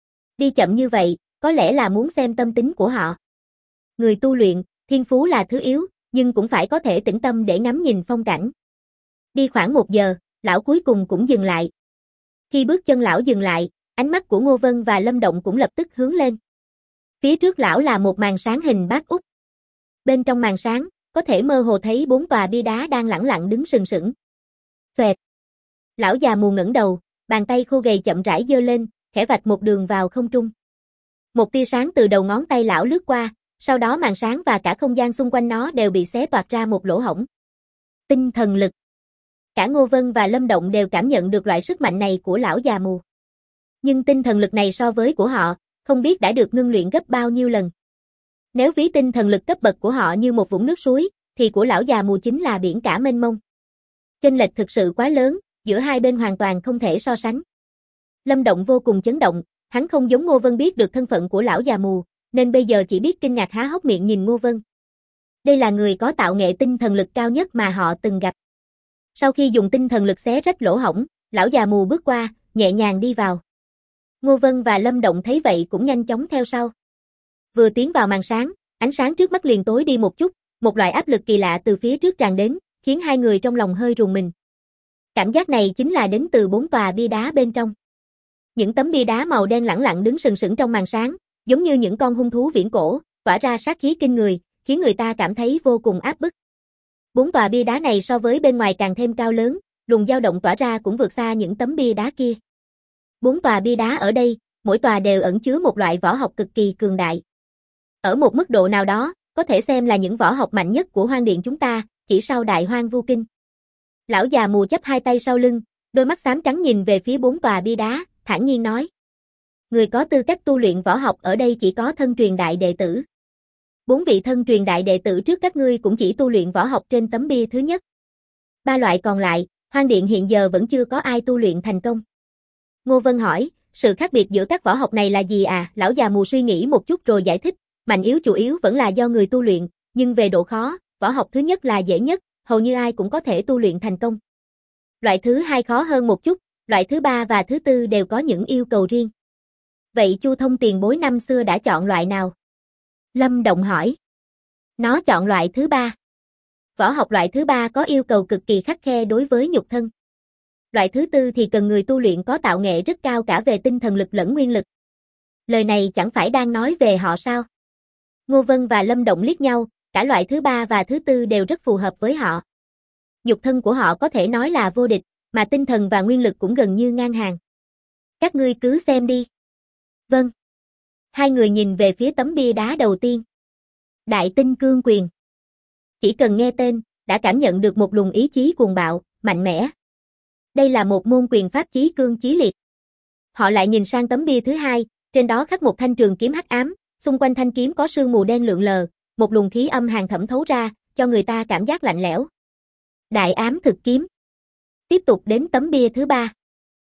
Đi chậm như vậy, có lẽ là muốn xem tâm tính của họ. Người tu luyện, thiên phú là thứ yếu, nhưng cũng phải có thể tĩnh tâm để ngắm nhìn phong cảnh. Đi khoảng 1 giờ, lão cuối cùng cũng dừng lại. Khi bước chân lão dừng lại, ánh mắt của Ngô Vân và Lâm Động cũng lập tức hướng lên. Phía trước lão là một màn sáng hình bát úp. Bên trong màn sáng, có thể mơ hồ thấy 4 tòa bia đá đang lẳng lặng đứng sừng sững. Xoẹt. Lão già mù ngẩng đầu, bàn tay khô gầy chậm rãi giơ lên, khẽ vạch một đường vào không trung. Một tia sáng từ đầu ngón tay lão lướt qua, sau đó màn sáng và cả không gian xung quanh nó đều bị xé toạc ra một lỗ hổng. Tinh thần lực. Cả Ngô Vân và Lâm Động đều cảm nhận được loại sức mạnh này của lão già mù. Nhưng tinh thần lực này so với của họ, không biết đã được ngưng luyện gấp bao nhiêu lần. Nếu ví tinh thần lực cấp bậc của họ như một vũng nước suối, thì của lão già mù chính là biển cả mênh mông. Chênh lệch thực sự quá lớn, giữa hai bên hoàn toàn không thể so sánh. Lâm Động vô cùng chấn động, hắn không giống Ngô Vân biết được thân phận của lão già mù, nên bây giờ chỉ biết kinh ngạc há hốc miệng nhìn Ngô Vân. Đây là người có tạo nghệ tinh thần lực cao nhất mà họ từng gặp. Sau khi dùng tinh thần lực xé rách lỗ hổng, lão già mù bước qua, nhẹ nhàng đi vào. Ngô Vân và Lâm Động thấy vậy cũng nhanh chóng theo sau. Vừa tiến vào màn sáng, ánh sáng trước mắt liền tối đi một chút, một loại áp lực kỳ lạ từ phía trước tràn đến, khiến hai người trong lòng hơi rùng mình. Cảm giác này chính là đến từ 4 tòa bia đá bên trong. Những tấm bia đá màu đen lẳng lặng đứng sừng sững trong màn sáng, giống như những con hung thú viễn cổ, tỏa ra sát khí kinh người, khiến người ta cảm thấy vô cùng áp bức. 4 tòa bia đá này so với bên ngoài càng thêm cao lớn, luồng dao động tỏa ra cũng vượt xa những tấm bia đá kia. 4 tòa bia đá ở đây, mỗi tòa đều ẩn chứa một loại võ học cực kỳ cường đại. Ở một mức độ nào đó, có thể xem là những võ học mạnh nhất của hoang điện chúng ta, chỉ sau Đại Hoang Vu Kinh. Lão già mù chắp hai tay sau lưng, đôi mắt xám trắng nhìn về phía 4 tòa bia đá, thản nhiên nói. Người có tư cách tu luyện võ học ở đây chỉ có thân truyền đại đệ tử. 4 vị thân truyền đại đệ tử trước các ngươi cũng chỉ tu luyện võ học trên tấm bia thứ nhất. 3 loại còn lại, hoang điện hiện giờ vẫn chưa có ai tu luyện thành công. Ngô Vân hỏi, sự khác biệt giữa các võ học này là gì à? Lão già mù suy nghĩ một chút rồi giải thích, mạnh yếu chủ yếu vẫn là do người tu luyện, nhưng về độ khó, võ học thứ nhất là dễ nhất, hầu như ai cũng có thể tu luyện thành công. Loại thứ hai khó hơn một chút, loại thứ ba và thứ tư đều có những yêu cầu riêng. Vậy Chu Thông tiền bối năm xưa đã chọn loại nào? Lâm Động hỏi. Nó chọn loại thứ ba. Võ học loại thứ ba có yêu cầu cực kỳ khắt khe đối với nhục thân. Loại thứ tư thì cần người tu luyện có tạo nghệ rất cao cả về tinh thần lực lẫn nguyên lực. Lời này chẳng phải đang nói về họ sao? Ngô Vân và Lâm Động liếc nhau, cả loại thứ ba và thứ tư đều rất phù hợp với họ. Nhục thân của họ có thể nói là vô địch, mà tinh thần và nguyên lực cũng gần như ngang hàng. Các ngươi cứ xem đi. Vâng. Hai người nhìn về phía tấm bia đá đầu tiên. Đại Tinh Cương Quyền. Chỉ cần nghe tên, đã cảm nhận được một luồng ý chí cuồng bạo, mạnh mẽ. Đây là một môn quyền pháp chí cương chí liệt. Họ lại nhìn sang tấm bia thứ hai, trên đó khắc một thanh trường kiếm hắc ám, xung quanh thanh kiếm có sương mù đen lượn lờ, một luồng khí âm hàn thẩm thấu ra, cho người ta cảm giác lạnh lẽo. Đại Ám Thực Kiếm. Tiếp tục đến tấm bia thứ ba.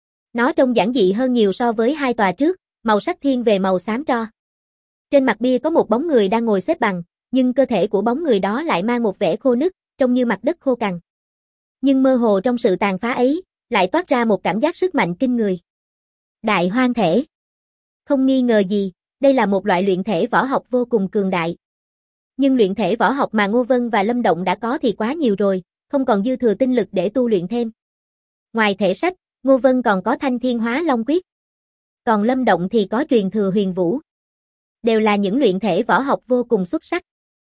Nó trông giản dị hơn nhiều so với hai tòa trước, màu sắc thiên về màu xám tro. Trên mặt bia có một bóng người đang ngồi xếp bằng, nhưng cơ thể của bóng người đó lại mang một vẻ khô nứt, trông như mặt đất khô cằn. Nhưng mơ hồ trong sự tàn phá ấy, lại toát ra một cảm giác sức mạnh kinh người. Đại Hoang Thể. Không nghi ngờ gì, đây là một loại luyện thể võ học vô cùng cường đại. Nhưng luyện thể võ học mà Ngô Vân và Lâm Động đã có thì quá nhiều rồi, không còn dư thừa tinh lực để tu luyện thêm. Ngoài thể sách, Ngô Vân còn có Thanh Thiên Hóa Long Quyết. Còn Lâm Động thì có truyền thừa Huyền Vũ. Đều là những luyện thể võ học vô cùng xuất sắc.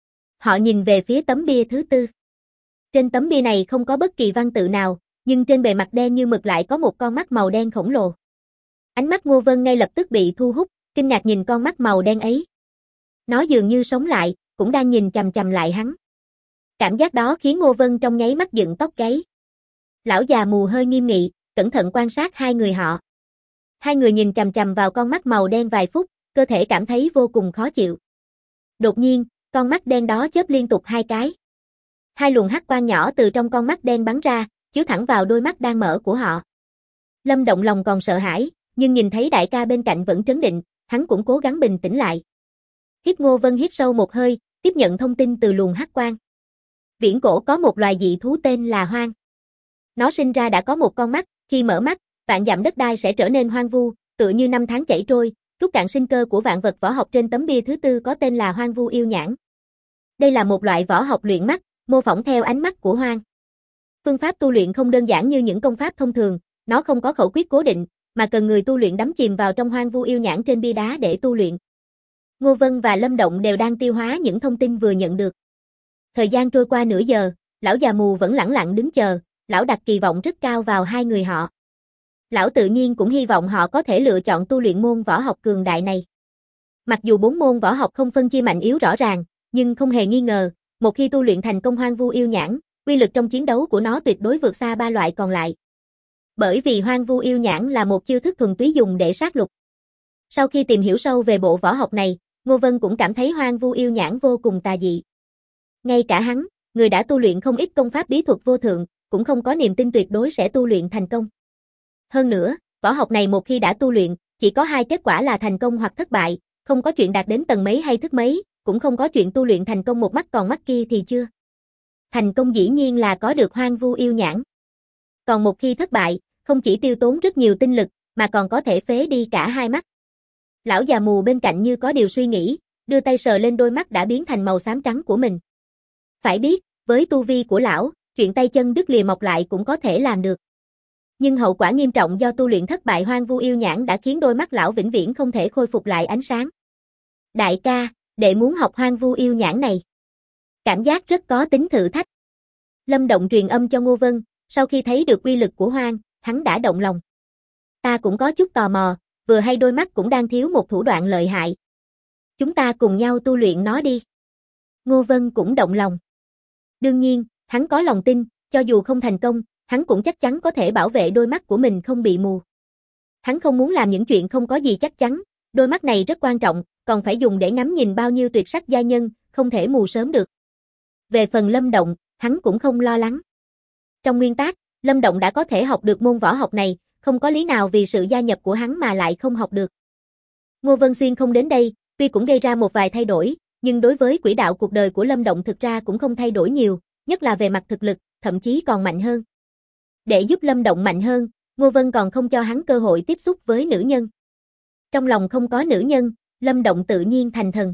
Họ nhìn về phía tấm bia thứ tư. Trên tấm bia này không có bất kỳ văn tự nào, nhưng trên bề mặt đen như mực lại có một con mắt màu đen khổng lồ. Ánh mắt Ngô Vân ngay lập tức bị thu hút, kinh ngạc nhìn con mắt màu đen ấy. Nó dường như sống lại, cũng đang nhìn chằm chằm lại hắn. Cảm giác đó khiến Ngô Vân trong nháy mắt dựng tóc gáy. Lão già mù hơi nghiêm nghị, cẩn thận quan sát hai người họ. Hai người nhìn chằm chằm vào con mắt màu đen vài phút, cơ thể cảm thấy vô cùng khó chịu. Đột nhiên, con mắt đen đó chớp liên tục hai cái. Hai luồng hắc quang nhỏ từ trong con mắt đen bắn ra, chiếu thẳng vào đôi mắt đang mở của họ. Lâm Động lòng còn sợ hãi, nhưng nhìn thấy đại ca bên cạnh vẫn trấn định, hắn cũng cố gắng bình tĩnh lại. Ngô Vân hít sâu một hơi, tiếp nhận thông tin từ luồng hắc quang. Viễn cổ có một loài dị thú tên là hoang. Nó sinh ra đã có một con mắt, khi mở mắt, vạn dặm đất đai sẽ trở nên hoang vu, tựa như năm tháng chảy trôi, rút cạn sinh cơ của vạn vật võ học. Trên tấm bia thứ tư có tên là Hoang Vu Yêu Nhãn. Đây là một loại võ học luyện mắt, mô phỏng theo ánh mắt của hoang. Phương pháp tu luyện không đơn giản như những công pháp thông thường, nó không có khẩu quyết cố định, mà cần người tu luyện đắm chìm vào trong Hoang Vu Yêu Nhãn trên bia đá để tu luyện. Ngô Vân và Lâm Động đều đang tiêu hóa những thông tin vừa nhận được. Thời gian trôi qua nửa giờ, lão già mù vẫn lẳng lặng đứng chờ, lão đặt kỳ vọng rất cao vào hai người họ. Lão tự nhiên cũng hy vọng họ có thể lựa chọn tu luyện môn võ học cường đại này. Mặc dù bốn môn võ học không phân chia mạnh yếu rõ ràng, nhưng không hề nghi ngờ, một khi tu luyện thành công Hoang Vu Yêu Nhãn, uy lực trong chiến đấu của nó tuyệt đối vượt xa ba loại còn lại. Bởi vì Hoang Vu Yêu Nhãn là một chiêu thức thuần túy dùng để sát lục. Sau khi tìm hiểu sâu về bộ võ học này, Ngô Vân cũng cảm thấy Hoang Vu Yêu Nhãn vô cùng tà dị. Ngay cả hắn, người đã tu luyện không ít công pháp bí thuật vô thượng, cũng không có niềm tin tuyệt đối sẽ tu luyện thành công. Hơn nữa, võ học này một khi đã tu luyện, chỉ có hai kết quả là thành công hoặc thất bại, không có chuyện đạt đến tầng mấy hay thức mấy, cũng không có chuyện tu luyện thành công một mắt còn mắt kia thì chưa. Thành công dĩ nhiên là có được Hoang Vu Yêu Nhãn. Còn một khi thất bại, không chỉ tiêu tốn rất nhiều tinh lực, mà còn có thể phế đi cả hai mắt. Lão già mù bên cạnh như có điều suy nghĩ, đưa tay sờ lên đôi mắt đã biến thành màu xám trắng của mình. Phải biết, với tu vi của lão, chuyện tay chân đứt lìa mọc lại cũng có thể làm được. Nhưng hậu quả nghiêm trọng do tu luyện thất bại Hoang Vu Yêu Nhãn đã khiến đôi mắt lão vĩnh viễn không thể khôi phục lại ánh sáng. Đại ca, đệ muốn học Hoang Vu Yêu Nhãn này. Cảm giác rất có tính thử thách. Lâm Động truyền âm cho Ngô Vân, sau khi thấy được uy lực của hoang, hắn đã động lòng. Ta cũng có chút tò mò, vừa hay đôi mắt cũng đang thiếu một thủ đoạn lợi hại. Chúng ta cùng nhau tu luyện nó đi. Ngô Vân cũng động lòng. Đương nhiên, hắn có lòng tin, cho dù không thành công, hắn cũng chắc chắn có thể bảo vệ đôi mắt của mình không bị mù. Hắn không muốn làm những chuyện không có gì chắc chắn, đôi mắt này rất quan trọng, còn phải dùng để ngắm nhìn bao nhiêu tuyệt sắc giai nhân, không thể mù sớm được. Về phần Lâm Động, hắn cũng không lo lắng. Trong nguyên tắc, Lâm Động đã có thể học được môn võ học này, không có lý nào vì sự gia nhập của hắn mà lại không học được. Ngô Vân Xuyên không đến đây, tuy cũng gây ra một vài thay đổi, nhưng đối với quỹ đạo cuộc đời của Lâm Động thực ra cũng không thay đổi nhiều, nhất là về mặt thực lực, thậm chí còn mạnh hơn. Để giúp Lâm Động mạnh hơn, Ngô Vân còn không cho hắn cơ hội tiếp xúc với nữ nhân. Trong lòng không có nữ nhân, Lâm Động tự nhiên thành thần.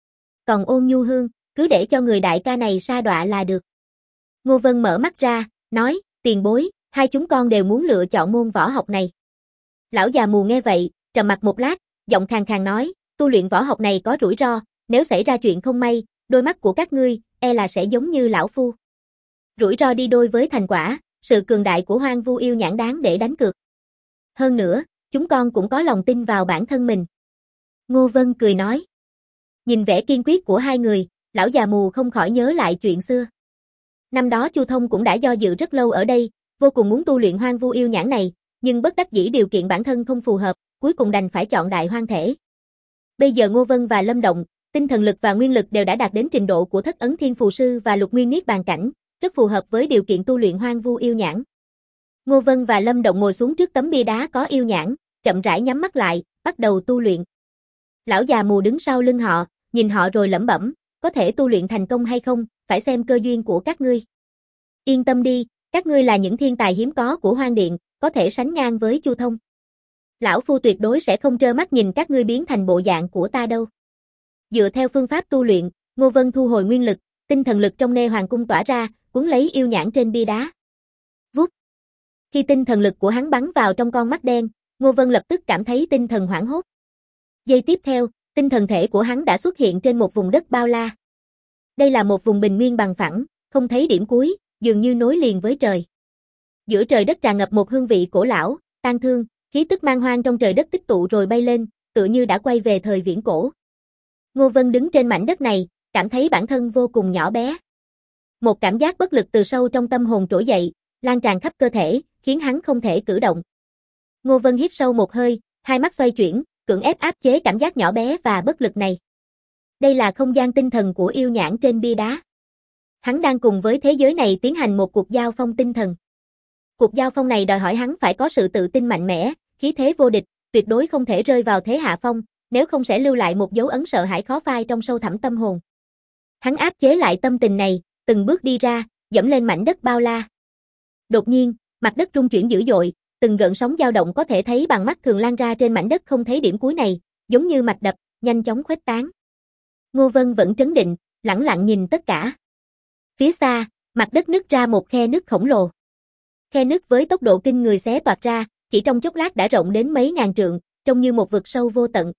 Còn Ôn Nhu Hương, cứ để cho người đại ca này sa đọa là được. Ngô Vân mở mắt ra, nói, tiền bối, hai chúng con đều muốn lựa chọn môn võ học này. Lão già mù nghe vậy, trầm mặt một lát, giọng khàn khàn nói, tu luyện võ học này có rủi ro, nếu xảy ra chuyện không may, đôi mắt của các ngươi, e là sẽ giống như lão phu. Rủi ro đi đôi với thành quả, sự cường đại của Hoang Vu Yêu Nhãn đáng để đánh cược. Hơn nữa, chúng con cũng có lòng tin vào bản thân mình. Ngô Vân cười nói. Nhìn vẻ kiên quyết của hai người, lão già mù không khỏi nhớ lại chuyện xưa. Năm đó Chu Thông cũng đã do dự rất lâu ở đây, vô cùng muốn tu luyện Hoang Vu Yêu Nhãn này, nhưng bất đắc dĩ điều kiện bản thân không phù hợp, cuối cùng đành phải chọn Đại Hoang Thể. Bây giờ Ngô Vân và Lâm Động, tinh thần lực và nguyên lực đều đã đạt đến trình độ của Thất Ấn Thiên Phù Sư và Lục Nguyên Niết Bàn Cảnh, rất phù hợp với điều kiện tu luyện Hoang Vu Yêu Nhãn. Ngô Vân và Lâm Động ngồi xuống trước tấm bia đá có yêu nhãn, chậm rãi nhắm mắt lại, bắt đầu tu luyện. Lão già mù đứng sau lưng họ, nhìn họ rồi lẩm bẩm, có thể tu luyện thành công hay không, phải xem cơ duyên của các ngươi. Yên tâm đi, các ngươi là những thiên tài hiếm có của Hoang Điện, có thể sánh ngang với Chu Thông. Lão phu tuyệt đối sẽ không trơ mắt nhìn các ngươi biến thành bộ dạng của ta đâu. Dựa theo phương pháp tu luyện, Ngô Vân thu hồi nguyên lực, tinh thần lực trong Nê Hoàng cung tỏa ra, cuốn lấy yêu nhãn trên bia đá. Vút. Khi tinh thần lực của hắn bắn vào trong con mắt đen, Ngô Vân lập tức cảm thấy tinh thần hoảng hốt. Giây tiếp theo, tinh thần thể của hắn đã xuất hiện trên một vùng đất bao la. Đây là một vùng bình nguyên bằng phẳng, không thấy điểm cuối, dường như nối liền với trời. Giữa trời đất tràn ngập một hương vị cổ lão, tang thương, khí tức man hoang trong trời đất tích tụ rồi bay lên, tựa như đã quay về thời viễn cổ. Ngô Vân đứng trên mảnh đất này, cảm thấy bản thân vô cùng nhỏ bé. Một cảm giác bất lực từ sâu trong tâm hồn trỗi dậy, lan tràn khắp cơ thể, khiến hắn không thể cử động. Ngô Vân hít sâu một hơi, hai mắt xoay chuyển, cưỡng ép áp chế cảm giác nhỏ bé và bất lực này. Đây là không gian tinh thần của yêu nhãn trên bia đá. Hắn đang cùng với thế giới này tiến hành một cuộc giao phong tinh thần. Cuộc giao phong này đòi hỏi hắn phải có sự tự tin mạnh mẽ, khí thế vô địch, tuyệt đối không thể rơi vào thế hạ phong, nếu không sẽ lưu lại một dấu ấn sợ hãi khó phai trong sâu thẳm tâm hồn. Hắn áp chế lại tâm tình này, từng bước đi ra, dẫm lên mảnh đất bao la. Đột nhiên, mặt đất rung chuyển dữ dội, từng gợn sóng dao động có thể thấy bằng mắt thường lan ra trên mảnh đất không thấy điểm cuối này, giống như mạch đập, nhanh chóng khuếch tán. Ngô Vân vẫn trấn định, lẳng lặng nhìn tất cả. Phía xa, mặt đất nứt ra một khe nứt khổng lồ. Khe nứt với tốc độ kinh người xé toạc ra, chỉ trong chốc lát đã rộng đến mấy ngàn trượng, trông như một vực sâu vô tận.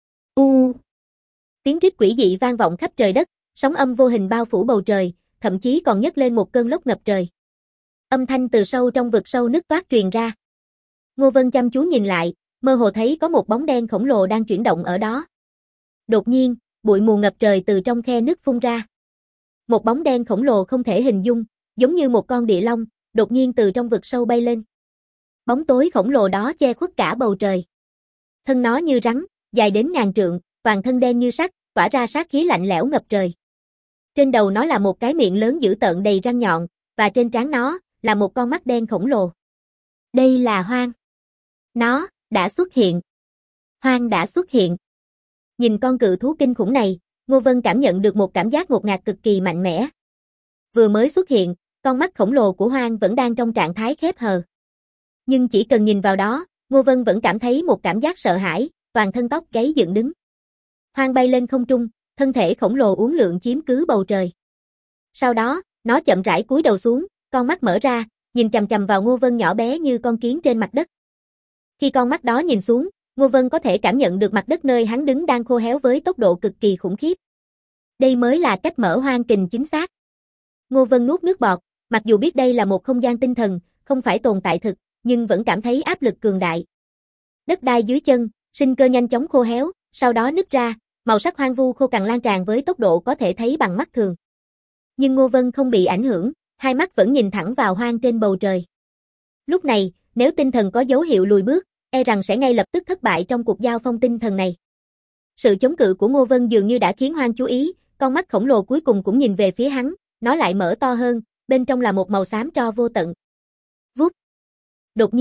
Tiếng rít quỷ dị vang vọng khắp trời đất, sóng âm vô hình bao phủ bầu trời, thậm chí còn nhấc lên một cơn lốc ngập trời. Âm thanh từ sâu trong vực sâu nứt toát truyền ra. Ngô Vân chăm chú nhìn lại, mơ hồ thấy có một bóng đen khổng lồ đang chuyển động ở đó. Đột nhiên, bụi mù ngập trời từ trong khe nứt phun ra. Một bóng đen khổng lồ không thể hình dung, giống như một con địa long, đột nhiên từ trong vực sâu bay lên. Bóng tối khổng lồ đó che khuất cả bầu trời. Thân nó như rắn, dài đến ngàn trượng, toàn thân đen như sắt, tỏa ra sát khí lạnh lẽo ngập trời. Trên đầu nó là một cái miệng lớn dữ tợn đầy răng nhọn, và trên trán nó là một con mắt đen khổng lồ. Đây là Hoang. Nó đã xuất hiện. Hoang đã xuất hiện. Nhìn con cự thú kinh khủng này, Ngô Vân cảm nhận được một cảm giác ngột ngạt cực kỳ mạnh mẽ. Vừa mới xuất hiện, con mắt khổng lồ của Hoang vẫn đang trong trạng thái khép hờ. Nhưng chỉ cần nhìn vào đó, Ngô Vân vẫn cảm thấy một cảm giác sợ hãi, toàn thân tóc gáy dựng đứng. Hoang bay lên không trung, thân thể khổng lồ uốn lượn chiếm cứ bầu trời. Sau đó, nó chậm rãi cúi đầu xuống, con mắt mở ra, nhìn chằm chằm vào Ngô Vân nhỏ bé như con kiến trên mặt đất. Khi con mắt đó nhìn xuống, Ngô Vân có thể cảm nhận được mặt đất nơi hắn đứng đang khô héo với tốc độ cực kỳ khủng khiếp. Đây mới là cách mở Hoang kình chính xác. Ngô Vân nuốt nước bọt, mặc dù biết đây là một không gian tinh thần, không phải tồn tại thực, nhưng vẫn cảm thấy áp lực cường đại. Đất đai dưới chân, sinh cơ nhanh chóng khô héo, sau đó nứt ra, màu sắc hoang vu khô cằn lan tràn với tốc độ có thể thấy bằng mắt thường. Nhưng Ngô Vân không bị ảnh hưởng, hai mắt vẫn nhìn thẳng vào Hoang trên bầu trời. Lúc này, nếu tinh thần có dấu hiệu lùi bước, e rằng sẽ ngay lập tức thất bại trong cuộc giao phong tinh thần này. Sự chống cự của Ngô Vân dường như đã khiến Hoang chú ý, con mắt khổng lồ cuối cùng cũng nhìn về phía hắn, nó lại mở to hơn, bên trong là một màu xám tro vô tận. Vút. Đột nhiên,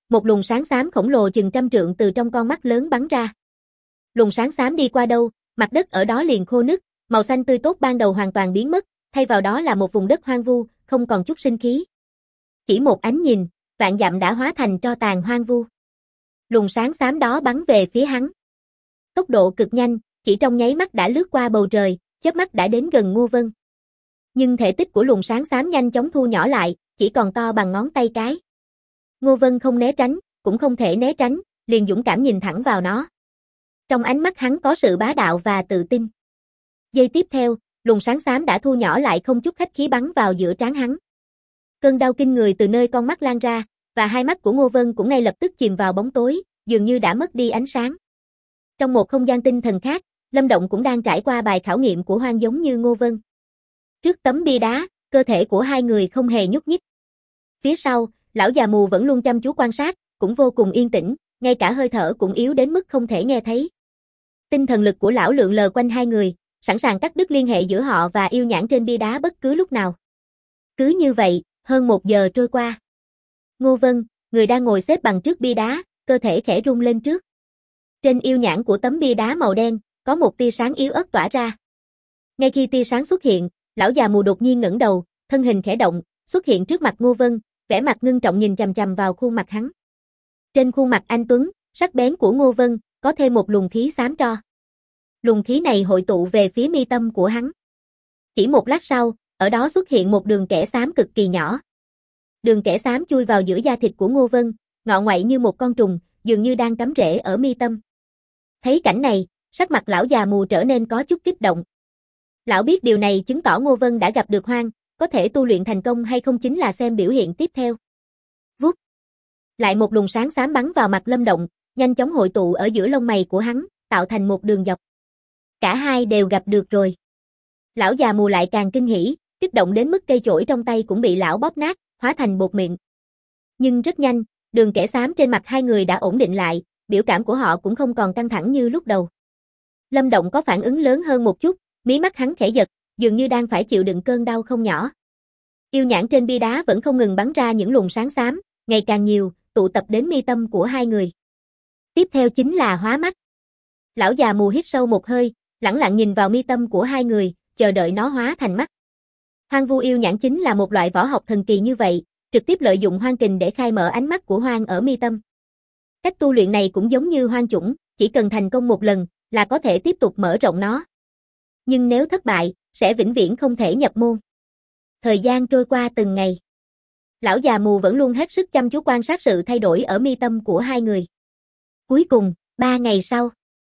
một luồng sáng xám khổng lồ chừng 100 trượng từ trong con mắt lớn bắn ra. Luồng sáng xám đi qua đâu, mặt đất ở đó liền khô nứt, màu xanh tươi tốt ban đầu hoàn toàn biến mất, thay vào đó là một vùng đất hoang vu, không còn chút sinh khí. Chỉ một ánh nhìn, vạn dặm đã hóa thành tro tàn hoang vu. Luồng sáng xám đó bắn về phía hắn. Tốc độ cực nhanh, chỉ trong nháy mắt đã lướt qua bầu trời, chớp mắt đã đến gần Ngô Vân. Nhưng thể tích của luồng sáng xám nhanh chóng thu nhỏ lại, chỉ còn to bằng ngón tay cái. Ngô Vân không né tránh, cũng không thể né tránh, liền dũng cảm nhìn thẳng vào nó. Trong ánh mắt hắn có sự bá đạo và tự tin. Giây tiếp theo, luồng sáng xám đã thu nhỏ lại không chút khách khí bắn vào giữa trán hắn. Cơn đau kinh người từ nơi con mắt lan ra, và hai mắt của Ngô Vân cũng ngay lập tức chìm vào bóng tối, dường như đã mất đi ánh sáng. Trong một không gian tinh thần khác, Lâm Động cũng đang trải qua bài khảo nghiệm của hoang giống như Ngô Vân. Trước tấm bia đá, cơ thể của hai người không hề nhúc nhích. Phía sau, lão già mù vẫn luôn chăm chú quan sát, cũng vô cùng yên tĩnh, ngay cả hơi thở cũng yếu đến mức không thể nghe thấy. Tinh thần lực của lão lượn lờ quanh hai người, sẵn sàng cắt đứt liên hệ giữa họ và yêu nhãn trên bia đá bất cứ lúc nào. Cứ như vậy, hơn 1 giờ trôi qua. Ngô Vân, người đang ngồi xếp bằng trước bia đá, cơ thể khẽ rung lên trước. Trên yêu nhãn của tấm bia đá màu đen, có một tia sáng yếu ớt tỏa ra. Ngay khi tia sáng xuất hiện, lão già mù đột nhiên ngẩng đầu, thân hình khẽ động, xuất hiện trước mặt Ngô Vân, vẻ mặt ngưng trọng nhìn chằm chằm vào khuôn mặt hắn. Trên khuôn mặt anh tuấn, sắc bén của Ngô Vân, có thêm một luồng khí xám tro. Luồng khí này hội tụ về phía mi tâm của hắn. Chỉ một lát sau, ở đó xuất hiện một đường kẽ xám cực kỳ nhỏ. Đường kẽ xám chui vào giữa da thịt của Ngô Vân, ngọ ngoại như một con trùng, dường như đang cắm rễ ở mi tâm. Thấy cảnh này, sắc mặt lão già mù trở nên có chút kích động. Lão biết điều này chứng tỏ Ngô Vân đã gặp được hoang, có thể tu luyện thành công hay không chính là xem biểu hiện tiếp theo. Vút. Lại một luồng sáng xám bắn vào mặt Lâm Động, nhanh chóng hội tụ ở giữa lông mày của hắn, tạo thành một đường dọc. Cả hai đều gặp được rồi. Lão già mù lại càng kinh hỉ, kích động đến mức cây chổi trong tay cũng bị lão bóp nát, hóa thành bột mịn. Nhưng rất nhanh, đường kẻ xám trên mặt hai người đã ổn định lại, biểu cảm của họ cũng không còn căng thẳng như lúc đầu. Lâm Động có phản ứng lớn hơn một chút, mí mắt hắn khẽ giật, dường như đang phải chịu đựng cơn đau không nhỏ. Yêu nhãn trên bia đá vẫn không ngừng bắn ra những luồng sáng xám, ngày càng nhiều, tụ tập đến mi tâm của hai người. Tiếp theo chính là hóa mắt. Lão già mù hít sâu một hơi, lẳng lặng nhìn vào mi tâm của hai người, chờ đợi nó hóa thành mắt. Hoang vu yêu nhãn chính là một loại võ học thần kỳ như vậy, trực tiếp lợi dụng hoang kình để khai mở ánh mắt của hoang ở mi tâm. Cách tu luyện này cũng giống như hoang chủng, chỉ cần thành công một lần là có thể tiếp tục mở rộng nó. Nhưng nếu thất bại, sẽ vĩnh viễn không thể nhập môn. Thời gian trôi qua từng ngày. Lão già mù vẫn luôn hết sức chăm chú quan sát sự thay đổi ở mi tâm của hai người. Cuối cùng, 3 ngày sau,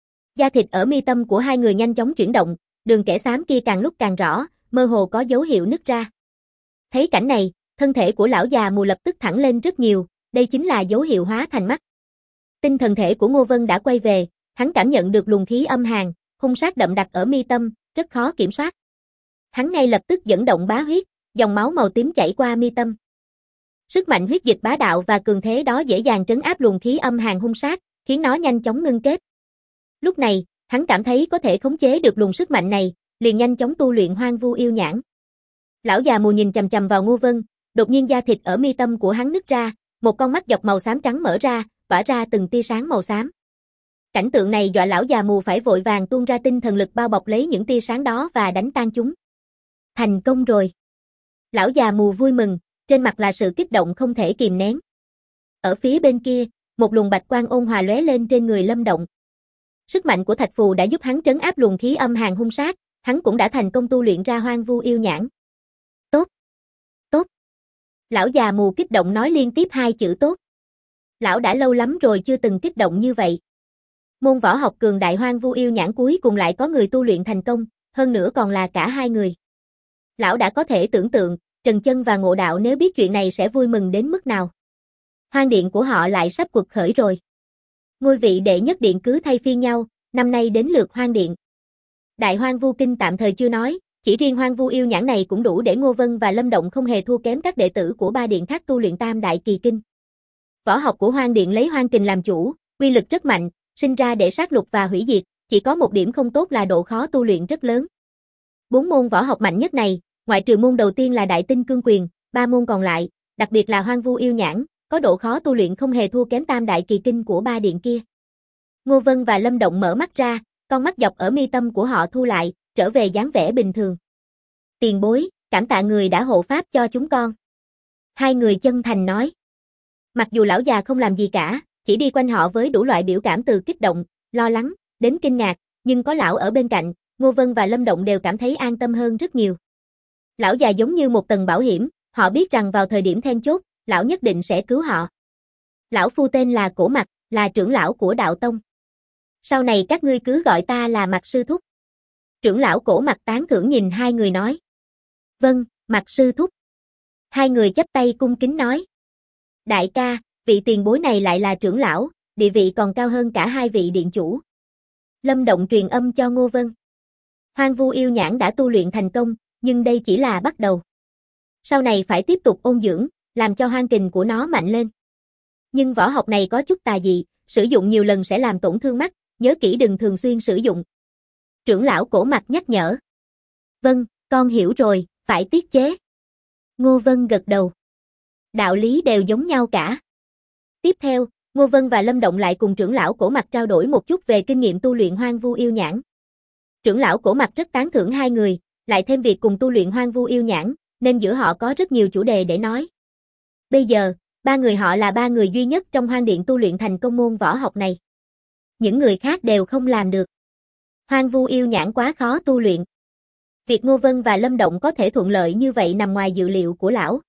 da thịt ở mi tâm của hai người nhanh chóng chuyển động, đường kẻ xám kia càng lúc càng rõ, mơ hồ có dấu hiệu nứt ra. Thấy cảnh này, thân thể của lão già mù lập tức thẳng lên rất nhiều, đây chính là dấu hiệu hóa thành mắt. Tinh thần thể của Ngô Vân đã quay về, hắn cảm nhận được luồng khí âm hàn, hung sát đậm đặc ở mi tâm, rất khó kiểm soát. Hắn ngay lập tức dẫn động bá huyết, dòng máu màu tím chảy qua mi tâm. Sức mạnh huyết dịch bá đạo và cường thế đó dễ dàng trấn áp luồng khí âm hàn hung sát, khiến nó nhanh chóng ngưng kết. Lúc này, hắn cảm thấy có thể khống chế được luồng sức mạnh này, liền nhanh chóng tu luyện hoang vu yêu nhãn. Lão già mù nhìn chằm chằm vào Ngô Vân, đột nhiên da thịt ở mi tâm của hắn nứt ra, một con mắt dọc màu xám trắng mở ra, tỏa ra từng tia sáng màu xám. Cảnh tượng này dọa lão già mù phải vội vàng tuôn ra tinh thần lực bao bọc lấy những tia sáng đó và đánh tan chúng. Thành công rồi. Lão già mù vui mừng, trên mặt là sự kích động không thể kìm nén. Ở phía bên kia, một luồng bạch quang ôn hòa lóe lên trên người Lâm Động. Sức mạnh của thạch phù đã giúp hắn trấn áp luồng khí âm hàn hung sát, hắn cũng đã thành công tu luyện ra hoang vu yêu nhãn. Tốt, tốt. Lão già mù kích động nói liên tiếp 2 chữ tốt. Lão đã lâu lắm rồi chưa từng kích động như vậy. Môn võ học cường đại hoang vu yêu nhãn cuối cùng lại có người tu luyện thành công, hơn nữa còn là cả hai người. Lão đã có thể tưởng tượng, Trần Chân và Ngộ Đạo nếu biết chuyện này sẽ vui mừng đến mức nào. Hoang điện của họ lại sắp quật khởi rồi. Ngôi vị đệ nhất điện cứ thay phiên nhau, năm nay đến lượt hoang điện. Đại hoang vu kinh tạm thời chưa nói, chỉ riêng hoang vu yêu nhãn này cũng đủ để Ngô Vân và Lâm Động không hề thua kém các đệ tử của 3 điện khác tu luyện tam đại kỳ kinh. Võ học của hoang điện lấy hoang kình làm chủ, uy lực rất mạnh, sinh ra để sát lục và hủy diệt, chỉ có một điểm không tốt là độ khó tu luyện rất lớn. 4 môn võ học mạnh nhất này, ngoại trừ môn đầu tiên là Đại Tinh Cương Quyền, 3 môn còn lại, đặc biệt là hoang vu yêu nhãn, có độ khó tu luyện không hề thua kém tam đại kỳ kinh của ba điện kia. Ngô Vân và Lâm Động mở mắt ra, con mắt dọc ở mi tâm của họ thu lại, trở về dáng vẻ bình thường. Tiền bối, cảm tạ người đã hộ pháp cho chúng con. Hai người chân thành nói. Mặc dù lão già không làm gì cả, chỉ đi quanh họ với đủ loại biểu cảm từ kích động, lo lắng, đến kinh ngạc, nhưng có lão ở bên cạnh, Ngô Vân và Lâm Động đều cảm thấy an tâm hơn rất nhiều. Lão già giống như một tầng bảo hiểm, họ biết rằng vào thời điểm then chốt, lão nhất định sẽ cứu họ. Lão phu tên là Cổ Mặc, là trưởng lão của đạo tông. Sau này các ngươi cứ gọi ta là Mặc sư thúc. Trưởng lão Cổ Mặc tán thưởng nhìn hai người nói. Vâng, Mặc sư thúc. Hai người chắp tay cung kính nói. Đại ca, vị tiền bối này lại là trưởng lão, địa vị còn cao hơn cả hai vị điện chủ. Lâm Động truyền âm cho Ngô Vân. Hoang Vu Yêu Nhãn đã tu luyện thành công, nhưng đây chỉ là bắt đầu. Sau này phải tiếp tục ôn dưỡng, làm cho hoang kình của nó mạnh lên. Nhưng võ học này có chút tà dị, sử dụng nhiều lần sẽ làm tổn thương mắt, nhớ kỹ đừng thường xuyên sử dụng. Trưởng lão Cổ Mặc nhắc nhở. Vâng, con hiểu rồi, phải tiết chế. Ngô Vân gật đầu. Đạo lý đều giống nhau cả. Tiếp theo, Ngô Vân và Lâm Động lại cùng trưởng lão Cổ Mặc trao đổi một chút về kinh nghiệm tu luyện Hoang Vu Yêu Nhãn. Trưởng lão Cổ Mặc rất tán thưởng hai người, lại thêm việc cùng tu luyện Hoang Vu Yêu Nhãn, nên giữa họ có rất nhiều chủ đề để nói. Bây giờ, ba người họ là ba người duy nhất trong Hoang Điện tu luyện thành công môn võ học này. Những người khác đều không làm được. Hoang Vu Yêu Nhãn quá khó tu luyện. Việc Ngô Vân và Lâm Động có thể thuận lợi như vậy nằm ngoài dự liệu của lão.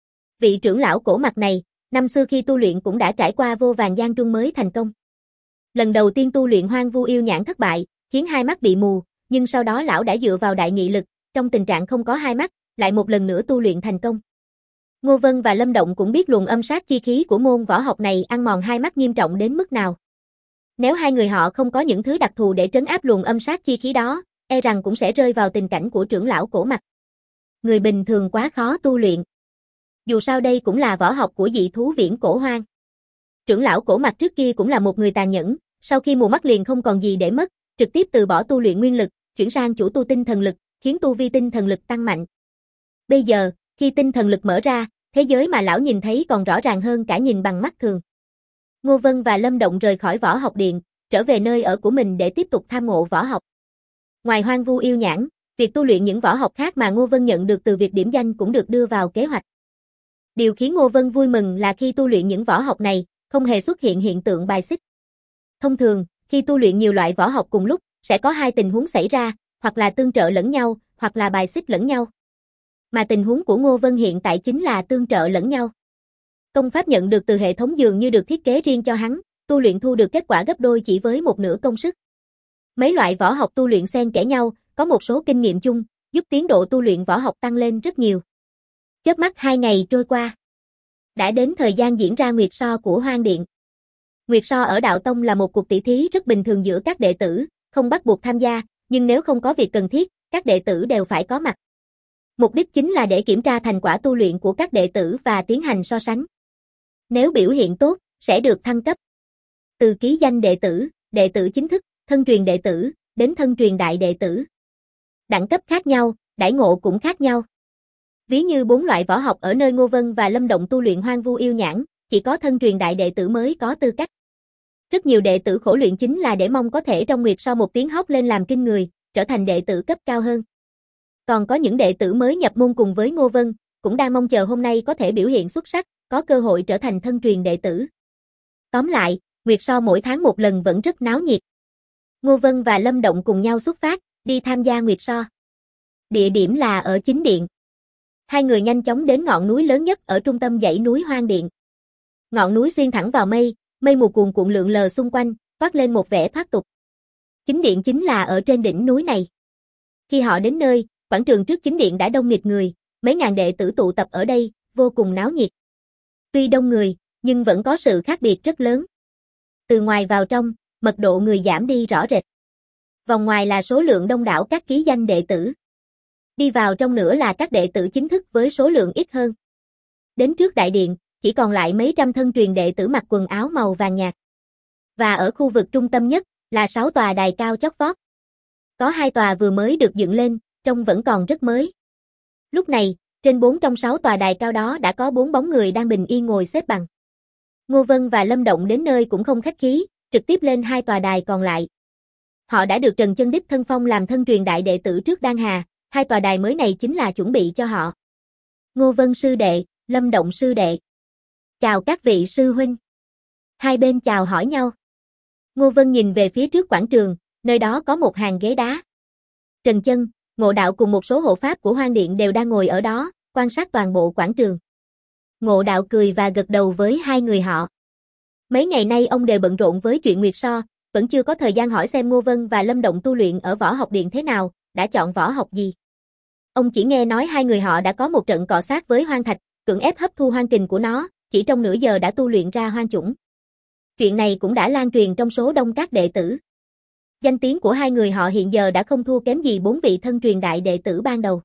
Vị trưởng lão Cổ Mặc này, năm xưa khi tu luyện cũng đã trải qua vô vàn gian truân mới thành công. Lần đầu tiên tu luyện Hoang Vu Yêu Nhãn thất bại, khiến hai mắt bị mù, nhưng sau đó lão đã dựa vào đại nghị lực, trong tình trạng không có hai mắt, lại một lần nữa tu luyện thành công. Ngô Vân và Lâm Động cũng biết luồng âm sát chi khí của môn võ học này ăn mòn hai mắt nghiêm trọng đến mức nào. Nếu hai người họ không có những thứ đặc thù để trấn áp luồng âm sát chi khí đó, e rằng cũng sẽ rơi vào tình cảnh của trưởng lão Cổ Mặc. Người bình thường quá khó tu luyện. Dù sao đây cũng là võ học của dị thú viễn cổ hoang. Trưởng lão Cổ Mặc trước kia cũng là một người tàn nhẫn, sau khi mù mắt liền không còn gì để mất, trực tiếp từ bỏ tu luyện nguyên lực, chuyển sang chủ tu tinh thần lực, khiến tu vi tinh thần lực tăng mạnh. Bây giờ, khi tinh thần lực mở ra, thế giới mà lão nhìn thấy còn rõ ràng hơn cả nhìn bằng mắt thường. Ngô Vân và Lâm Động rời khỏi võ học điện, trở về nơi ở của mình để tiếp tục tham ngộ võ học. Ngoài Hoang Vu Yêu Nhãn, việc tu luyện những võ học khác mà Ngô Vân nhận được từ việc điểm danh cũng được đưa vào kế hoạch. Điều khiến Ngô Vân vui mừng là khi tu luyện những võ học này, không hề xuất hiện hiện tượng bài xích. Thông thường, khi tu luyện nhiều loại võ học cùng lúc, sẽ có hai tình huống xảy ra, hoặc là tương trợ lẫn nhau, hoặc là bài xích lẫn nhau. Mà tình huống của Ngô Vân hiện tại chính là tương trợ lẫn nhau. Công pháp nhận được từ hệ thống dường như được thiết kế riêng cho hắn, tu luyện thu được kết quả gấp đôi chỉ với một nửa công sức. Mấy loại võ học tu luyện xen kẽ nhau, có một số kinh nghiệm chung, giúp tiến độ tu luyện võ học tăng lên rất nhiều. Chớp mắt 2 ngày trôi qua. Đã đến thời gian diễn ra Nguyệt So của Hoang Điện. Nguyệt So ở Đạo Tông là một cuộc tỷ thí rất bình thường giữa các đệ tử, không bắt buộc tham gia, nhưng nếu không có việc cần thiết, các đệ tử đều phải có mặt. Mục đích chính là để kiểm tra thành quả tu luyện của các đệ tử và tiến hành so sánh. Nếu biểu hiện tốt, sẽ được thăng cấp. Từ ký danh đệ tử chính thức, thân truyền đệ tử, đến thân truyền đại đệ tử. Đẳng cấp khác nhau, đãi ngộ cũng khác nhau. Ví như 4 loại võ học ở nơi Ngô Vân và Lâm Động tu luyện Hoang Vu Yêu Nhãn, chỉ có thân truyền đại đệ tử mới có tư cách. Rất nhiều đệ tử khổ luyện chính là để mong có thể trong Nguyệt So một tiếng hót lên làm kinh người, trở thành đệ tử cấp cao hơn. Còn có những đệ tử mới nhập môn cùng với Ngô Vân, cũng đang mong chờ hôm nay có thể biểu hiện xuất sắc, có cơ hội trở thành thân truyền đệ tử. Tóm lại, Nguyệt So mỗi tháng một lần vẫn rất náo nhiệt. Ngô Vân và Lâm Động cùng nhau xuất phát, đi tham gia Nguyệt So. Địa điểm là ở chính điện. Hai người nhanh chóng đến ngọn núi lớn nhất ở trung tâm dãy núi Hoang Điện. Ngọn núi xuyên thẳng vào mây, mây mù cuồn cuộn lượn lờ xung quanh, toát lên một vẻ thoát tục. Chính điện chính là ở trên đỉnh núi này. Khi họ đến nơi, quảng trường trước chính điện đã đông nghịt người, mấy ngàn đệ tử tụ tập ở đây, vô cùng náo nhiệt. Tuy đông người, nhưng vẫn có sự khác biệt rất lớn. Từ ngoài vào trong, mật độ người giảm đi rõ rệt. Vòng ngoài là số lượng đông đảo các ký danh đệ tử. Đi vào trong nữa là các đệ tử chính thức với số lượng ít hơn. Đến trước đại điện, chỉ còn lại mấy trăm thân truyền đệ tử mặc quần áo màu vàng nhạt. Và ở khu vực trung tâm nhất, là 6 tòa đài cao chót vót. Có 2 tòa vừa mới được dựng lên, trông vẫn còn rất mới. Lúc này, trên 4 trong 6 tòa đài cao đó đã có 4 bóng người đang bình yên ngồi xếp bằng. Ngô Vân và Lâm Động đến nơi cũng không khách khí, trực tiếp lên hai tòa đài còn lại. Họ đã được Trần Chân đích thân phong làm thân truyền đại đệ tử trước Đan Hà, hai tòa đài mới này chính là chuẩn bị cho họ. Ngô Vân sư đệ, Lâm Động sư đệ. Chào các vị sư huynh. Hai bên chào hỏi nhau. Ngô Vân nhìn về phía trước quảng trường, nơi đó có một hàng ghế đá. Trần Chân, Ngộ Đạo cùng một số hộ pháp của Hoang Điện đều đang ngồi ở đó, quan sát toàn bộ quảng trường. Ngộ Đạo cười và gật đầu với hai người họ. Mấy ngày nay ông đều bận rộn với chuyện Nguyệt So, vẫn chưa có thời gian hỏi xem Ngô Vân và Lâm Động tu luyện ở Võ Học Điện thế nào, đã chọn võ học gì. Ông chỉ nghe nói hai người họ đã có một trận cọ sát với hoang thạch, cưỡng ép hấp thu hoang kình của nó, chỉ trong nửa giờ đã tu luyện ra hoang chủng. Chuyện này cũng đã lan truyền trong số đông các đệ tử. Danh tiếng của hai người họ hiện giờ đã không thua kém gì bốn vị thân truyền đại đệ tử ban đầu.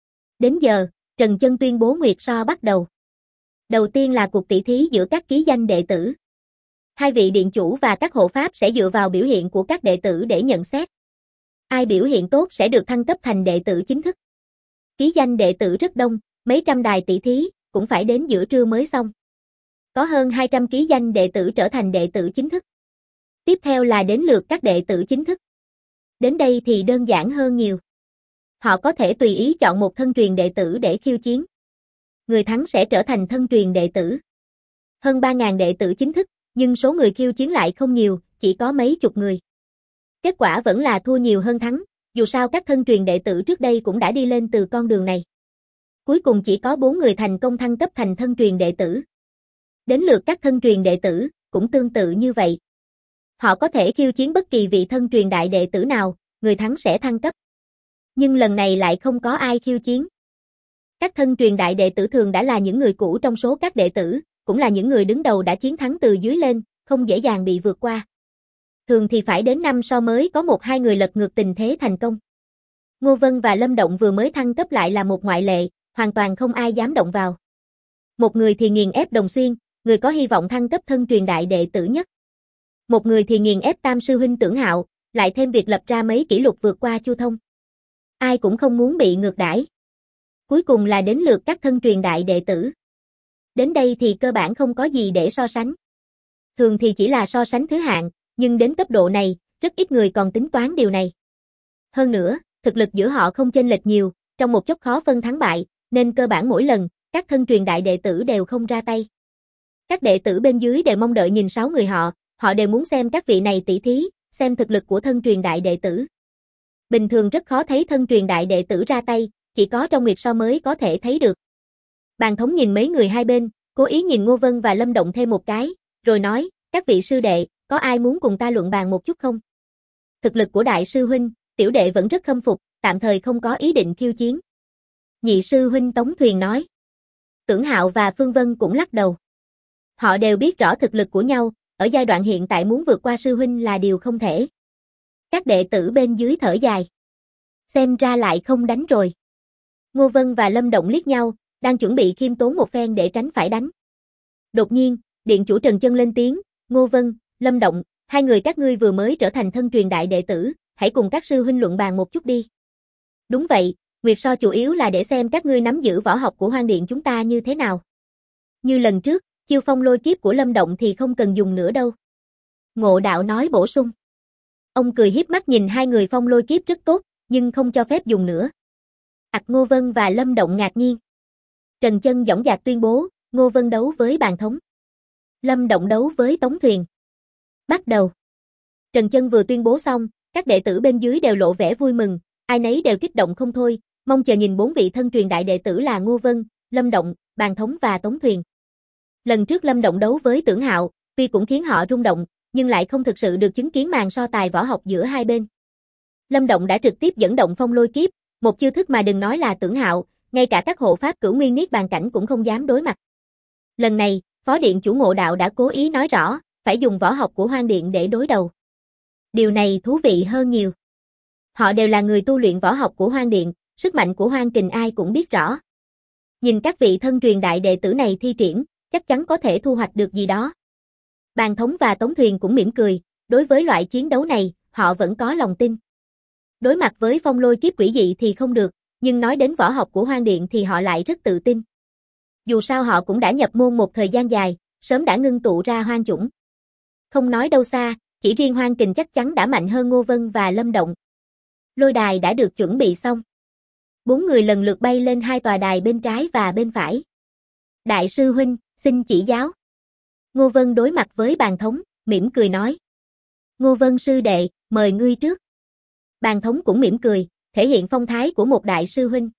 Đến giờ, Trần Chân tuyên bố Nguyệt So bắt đầu. Đầu tiên là cuộc tỷ thí giữa các ký danh đệ tử. Hai vị điện chủ và các hộ pháp sẽ dựa vào biểu hiện của các đệ tử để nhận xét. Ai biểu hiện tốt sẽ được thăng cấp thành đệ tử chính thức. Ký danh đệ tử rất đông, mấy trăm đài tỷ thí, cũng phải đến giữa trưa mới xong. Có hơn 200 ký danh đệ tử trở thành đệ tử chính thức. Tiếp theo là đến lượt các đệ tử chính thức. Đến đây thì đơn giản hơn nhiều. Họ có thể tùy ý chọn một thân truyền đệ tử để khiêu chiến. Người thắng sẽ trở thành thân truyền đệ tử. Hơn 3.000 đệ tử chính thức, nhưng số người khiêu chiến lại không nhiều, chỉ có mấy chục người. Kết quả vẫn là thua nhiều hơn thắng, dù sao các thân truyền đệ tử trước đây cũng đã đi lên từ con đường này. Cuối cùng chỉ có 4 người thành công thăng cấp thành thân truyền đệ tử. Đến lượt các thân truyền đệ tử, cũng tương tự như vậy. Họ có thể khiêu chiến bất kỳ vị thân truyền đại đệ tử nào, người thắng sẽ thăng cấp. Nhưng lần này lại không có ai khiêu chiến. Các thân truyền đại đệ tử thường đã là những người cũ trong số các đệ tử, cũng là những người đứng đầu đã chiến thắng từ dưới lên, không dễ dàng bị vượt qua. Thường thì phải đến năm sau mới có 1-2 người lật ngược tình thế thành công. Ngô Vân và Lâm Động vừa mới thăng cấp lại là một ngoại lệ, hoàn toàn không ai dám động vào. Một người thì nghiền ép Đồng Xuyên, người có hy vọng thăng cấp thân truyền đại đệ tử nhất. Một người thì nghiền ép Tam sư huynh Tưởng Hạo, lại thêm việc lập ra mấy kỷ lục vượt qua Chu Thông. Ai cũng không muốn bị ngược đãi. Cuối cùng là đến lượt các thân truyền đại đệ tử. Đến đây thì cơ bản không có gì để so sánh. Thường thì chỉ là so sánh thứ hạng, nhưng đến cấp độ này, rất ít người còn tính toán điều này. Hơn nữa, thực lực giữa họ không chênh lệch nhiều, trong một chốc khó phân thắng bại, nên cơ bản mỗi lần, các thân truyền đại đệ tử đều không ra tay. Các đệ tử bên dưới đều mong đợi nhìn 6 người họ đều muốn xem các vị này tỷ thí, xem thực lực của thân truyền đại đệ tử. Bình thường rất khó thấy thân truyền đại đệ tử ra tay, chỉ có trong Nguyệt So mới có thể thấy được. Bàn thống nhìn mấy người hai bên, cố ý nhìn Ngô Vân và Lâm Động thêm một cái, rồi nói, các vị sư đệ, có ai muốn cùng ta luận bàn một chút không? Thực lực của đại sư huynh, tiểu đệ vẫn rất khâm phục, tạm thời không có ý định khiêu chiến. Nhị sư huynh Tống Thuyền nói. Tưởng Hạo và Phương Vân cũng lắc đầu. Họ đều biết rõ thực lực của nhau, ở giai đoạn hiện tại muốn vượt qua sư huynh là điều không thể. Các đệ tử bên dưới thở dài. Xem ra lại không đánh rồi. Ngô Vân và Lâm Động liếc nhau, đang chuẩn bị khiêm tốn một phen để tránh phải đánh. Đột nhiên, điện chủ Trần Chân lên tiếng, Ngô Vân, Lâm Động, hai người các ngươi vừa mới trở thành thân truyền đại đệ tử, hãy cùng các sư huynh luận bàn một chút đi. Đúng vậy, Nguyệt So chủ yếu là để xem các ngươi nắm giữ võ học của Hoang Điện chúng ta như thế nào. Như lần trước, chiêu phong lôi kiếp của Lâm Động thì không cần dùng nữa đâu. Ngộ Đạo nói bổ sung. Ông cười hiếp mắt nhìn hai người phong lôi kiếp rất tốt, nhưng không cho phép dùng nữa. Ngô Vân và Lâm Động ngạc nhiên. Trần Chân dõng dạc tuyên bố, Ngô Vân đấu với Bàn Thống. Lâm Động đấu với Tống Thuyền. Bắt đầu. Trần Chân vừa tuyên bố xong, các đệ tử bên dưới đều lộ vẻ vui mừng, ai nấy đều kích động không thôi, mong chờ nhìn 4 vị thân truyền đại đệ tử là Ngô Vân, Lâm Động, Bàn Thống và Tống Thuyền. Lần trước Lâm Động đấu với Tưởng Hạo, tuy cũng khiến họ rung động, nhưng lại không thực sự được chứng kiến màn so tài võ học giữa hai bên. Lâm Động đã trực tiếp dẫn động phong lôi kiếp, một chiêu thức mà đừng nói là Tưởng Hạo, ngay cả các hộ pháp Cửu Nguyên Niết Bàn cảnh cũng không dám đối mặt. Lần này, Phó Điện chủ Ngộ Đạo đã cố ý nói rõ, phải dùng võ học của Hoang Điện để đối đầu. Điều này thú vị hơn nhiều. Họ đều là người tu luyện võ học của Hoang Điện, sức mạnh của Hoang Kình ai cũng biết rõ. Nhìn các vị thân truyền đại đệ tử này thi triển, chắc chắn có thể thu hoạch được gì đó. Bàn Thống và Tống Thuyền cũng mỉm cười, đối với loại chiến đấu này, họ vẫn có lòng tin. Đối mặt với phong lôi kiếp quỷ dị thì không được, nhưng nói đến võ học của Hoang Điện thì họ lại rất tự tin. Dù sao họ cũng đã nhập môn một thời gian dài, sớm đã ngưng tụ ra hoang chủng. Không nói đâu xa, chỉ riêng Hoang Kình chắc chắn đã mạnh hơn Ngô Vân và Lâm Động. Lôi đài đã được chuẩn bị xong. 4 người lần lượt bay lên 2 tòa đài bên trái và bên phải. Đại sư huynh, xin chỉ giáo. Ngô Vân đối mặt với Bàn Thống, mỉm cười nói. Ngô Vân sư đệ, mời ngươi trước. Bàn Thống cũng mỉm cười, thể hiện phong thái của một đại sư huynh.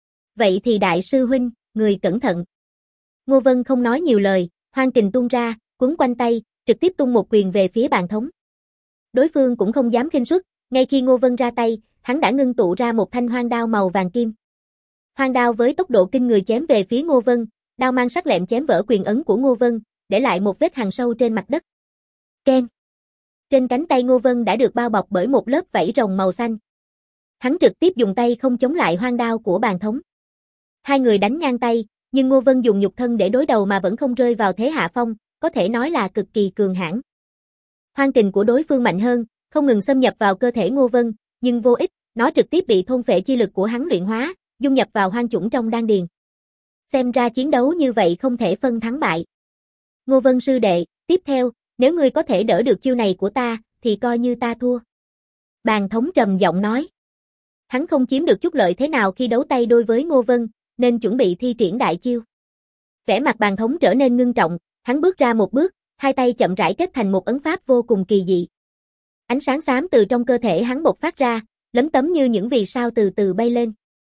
Vậy thì đại sư huynh, người cẩn thận. Ngô Vân không nói nhiều lời, Hoang Kình tung ra, quấn quanh tay, trực tiếp tung một quyền về phía Bàn Thống. Đối phương cũng không dám khinh suất, ngay khi Ngô Vân ra tay, hắn đã ngưng tụ ra một thanh hoang đao màu vàng kim. Hoang đao với tốc độ kinh người chém về phía Ngô Vân, đao mang sắc lẹm chém vỡ quyền ấn của Ngô Vân, để lại một vết hằn sâu trên mặt đất. Keng. Trên cánh tay Ngô Vân đã được bao bọc bởi một lớp vảy rồng màu xanh. Hắn trực tiếp dùng tay không chống lại hoang đao của Bàn Thống. Hai người đánh ngang tay, nhưng Ngô Vân dùng nhục thân để đối đầu mà vẫn không rơi vào thế hạ phong, có thể nói là cực kỳ cường hãn. Hoang kình của đối phương mạnh hơn, không ngừng xâm nhập vào cơ thể Ngô Vân, nhưng vô ích, nó trực tiếp bị thôn phệ chi lực của hắn luyện hóa, dung nhập vào hoang chủng trong đan điền. Xem ra chiến đấu như vậy không thể phân thắng bại. Ngô Vân sư đệ, tiếp theo, nếu ngươi có thể đỡ được chiêu này của ta, thì coi như ta thua. Bàn Thống trầm giọng nói. Hắn không chiếm được chút lợi thế nào khi đấu tay đôi với Ngô Vân, nên chuẩn bị thi triển đại chiêu. Vẻ mặt Bàn Thống trở nên ngưng trọng, hắn bước ra một bước, hai tay chậm rãi kết thành một ấn pháp vô cùng kỳ dị. Ánh sáng xám từ trong cơ thể hắn bộc phát ra, lấm tấm như những vì sao từ từ bay lên.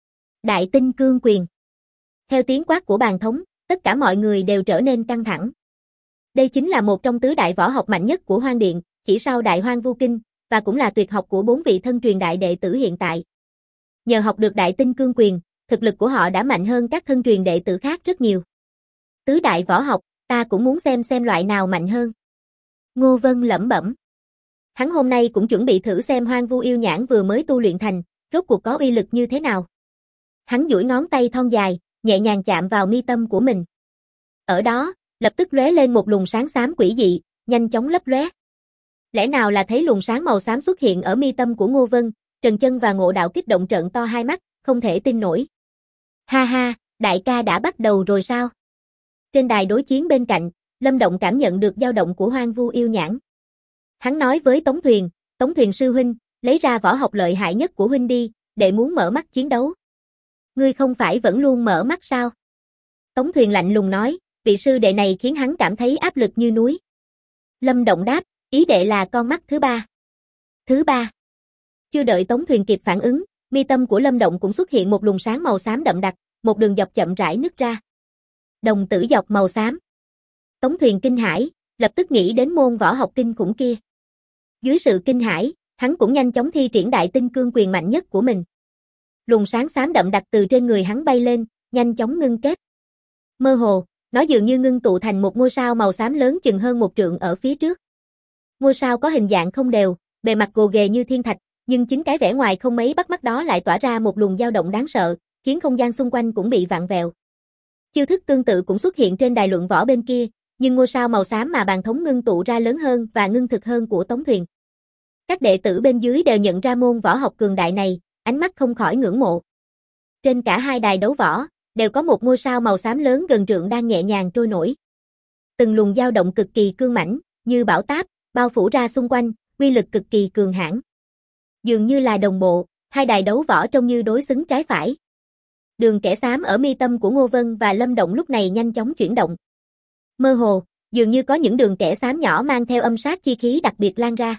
Đại Tinh Cương Quyền. Theo tiếng quát của Bàn Thống, tất cả mọi người đều trở nên căng thẳng. Đây chính là một trong tứ đại võ học mạnh nhất của Hoang Điện, chỉ sau Đại Hoang Vu Kinh, và cũng là tuyệt học của 4 vị thân truyền đại đệ tử hiện tại. Nhờ học được Đại Tinh Cương Quyền, thực lực của họ đã mạnh hơn các thân truyền đệ tử khác rất nhiều. Tứ đại võ học, ta cũng muốn xem loại nào mạnh hơn. Ngô Vân lẩm bẩm. Hắn hôm nay cũng chuẩn bị thử xem Hoang Vu Yêu Nhãn vừa mới tu luyện thành, rốt cuộc có uy lực như thế nào. Hắn duỗi ngón tay thon dài, nhẹ nhàng chạm vào mi tâm của mình. Ở đó, lập tức lóe lên một luồng sáng xám quỷ dị, nhanh chóng lấp lóe. Lẽ nào là thấy luồng sáng màu xám xuất hiện ở mi tâm của Ngô Vân, Trần Chân và Ngộ Đạo kích động trợn to hai mắt, không thể tin nổi. Ha ha, đại ca đã bắt đầu rồi sao? Trên đài đối chiến bên cạnh, Lâm Động cảm nhận được dao động của Hoang Vu Yêu Nhãn. Hắn nói với Tống Thuyền sư huynh, lấy ra võ học lợi hại nhất của huynh đi, để muốn mở mắt chiến đấu. Ngươi không phải vẫn luôn mở mắt sao? Tống Thuyền lạnh lùng nói, vị sư đệ này khiến hắn cảm thấy áp lực như núi. Lâm Động đáp, ý đệ là con mắt thứ ba. Thứ ba. Chưa đợi Tống Thuyền kịp phản ứng, mi tâm của Lâm Động cũng xuất hiện một luồng sáng màu xám đậm đặc, một đường dọc chậm rãi nứt ra. Đồng tử dọc màu xám. Tống Thuyền kinh hãi, lập tức nghĩ đến môn võ học kinh khủng kia. Dưới sự kinh hãi, hắn cũng nhanh chóng thi triển Đại Tinh Cương Quyền mạnh nhất của mình. Luồng sáng xám đậm đặc từ trên người hắn bay lên, nhanh chóng ngưng kết. Mơ hồ, nó dường như ngưng tụ thành một ngôi sao màu xám lớn chừng hơn 1 trượng ở phía trước. Ngôi sao có hình dạng không đều, bề mặt gồ ghề như thiên thạch, nhưng chính cái vẻ ngoài không mấy bắt mắt đó lại tỏa ra một luồng dao động đáng sợ, khiến không gian xung quanh cũng bị vặn vẹo. Chiêu thức tương tự cũng xuất hiện trên đài luận võ bên kia, nhưng ngôi sao màu xám mà Bàn Thống ngưng tụ ra lớn hơn và ngưng thực hơn của Tống Thuyền. Các đệ tử bên dưới đều nhận ra môn võ học cường đại này, ánh mắt không khỏi ngưỡng mộ. Trên cả hai đài đấu võ, đều có một ngôi sao màu xám lớn gần trượng đang nhẹ nhàng trôi nổi. Từng luồng dao động cực kỳ cương mãnh, như bão táp, bao phủ ra xung quanh, uy lực cực kỳ cường hãn. Dường như là đồng bộ, hai đài đấu võ trông như đối xứng trái phải. Đường kẻ xám ở mi tâm của Ngô Vân và Lâm Động lúc này nhanh chóng chuyển động. Mơ hồ, dường như có những đường kẻ xám nhỏ mang theo âm sát chi khí đặc biệt lan ra.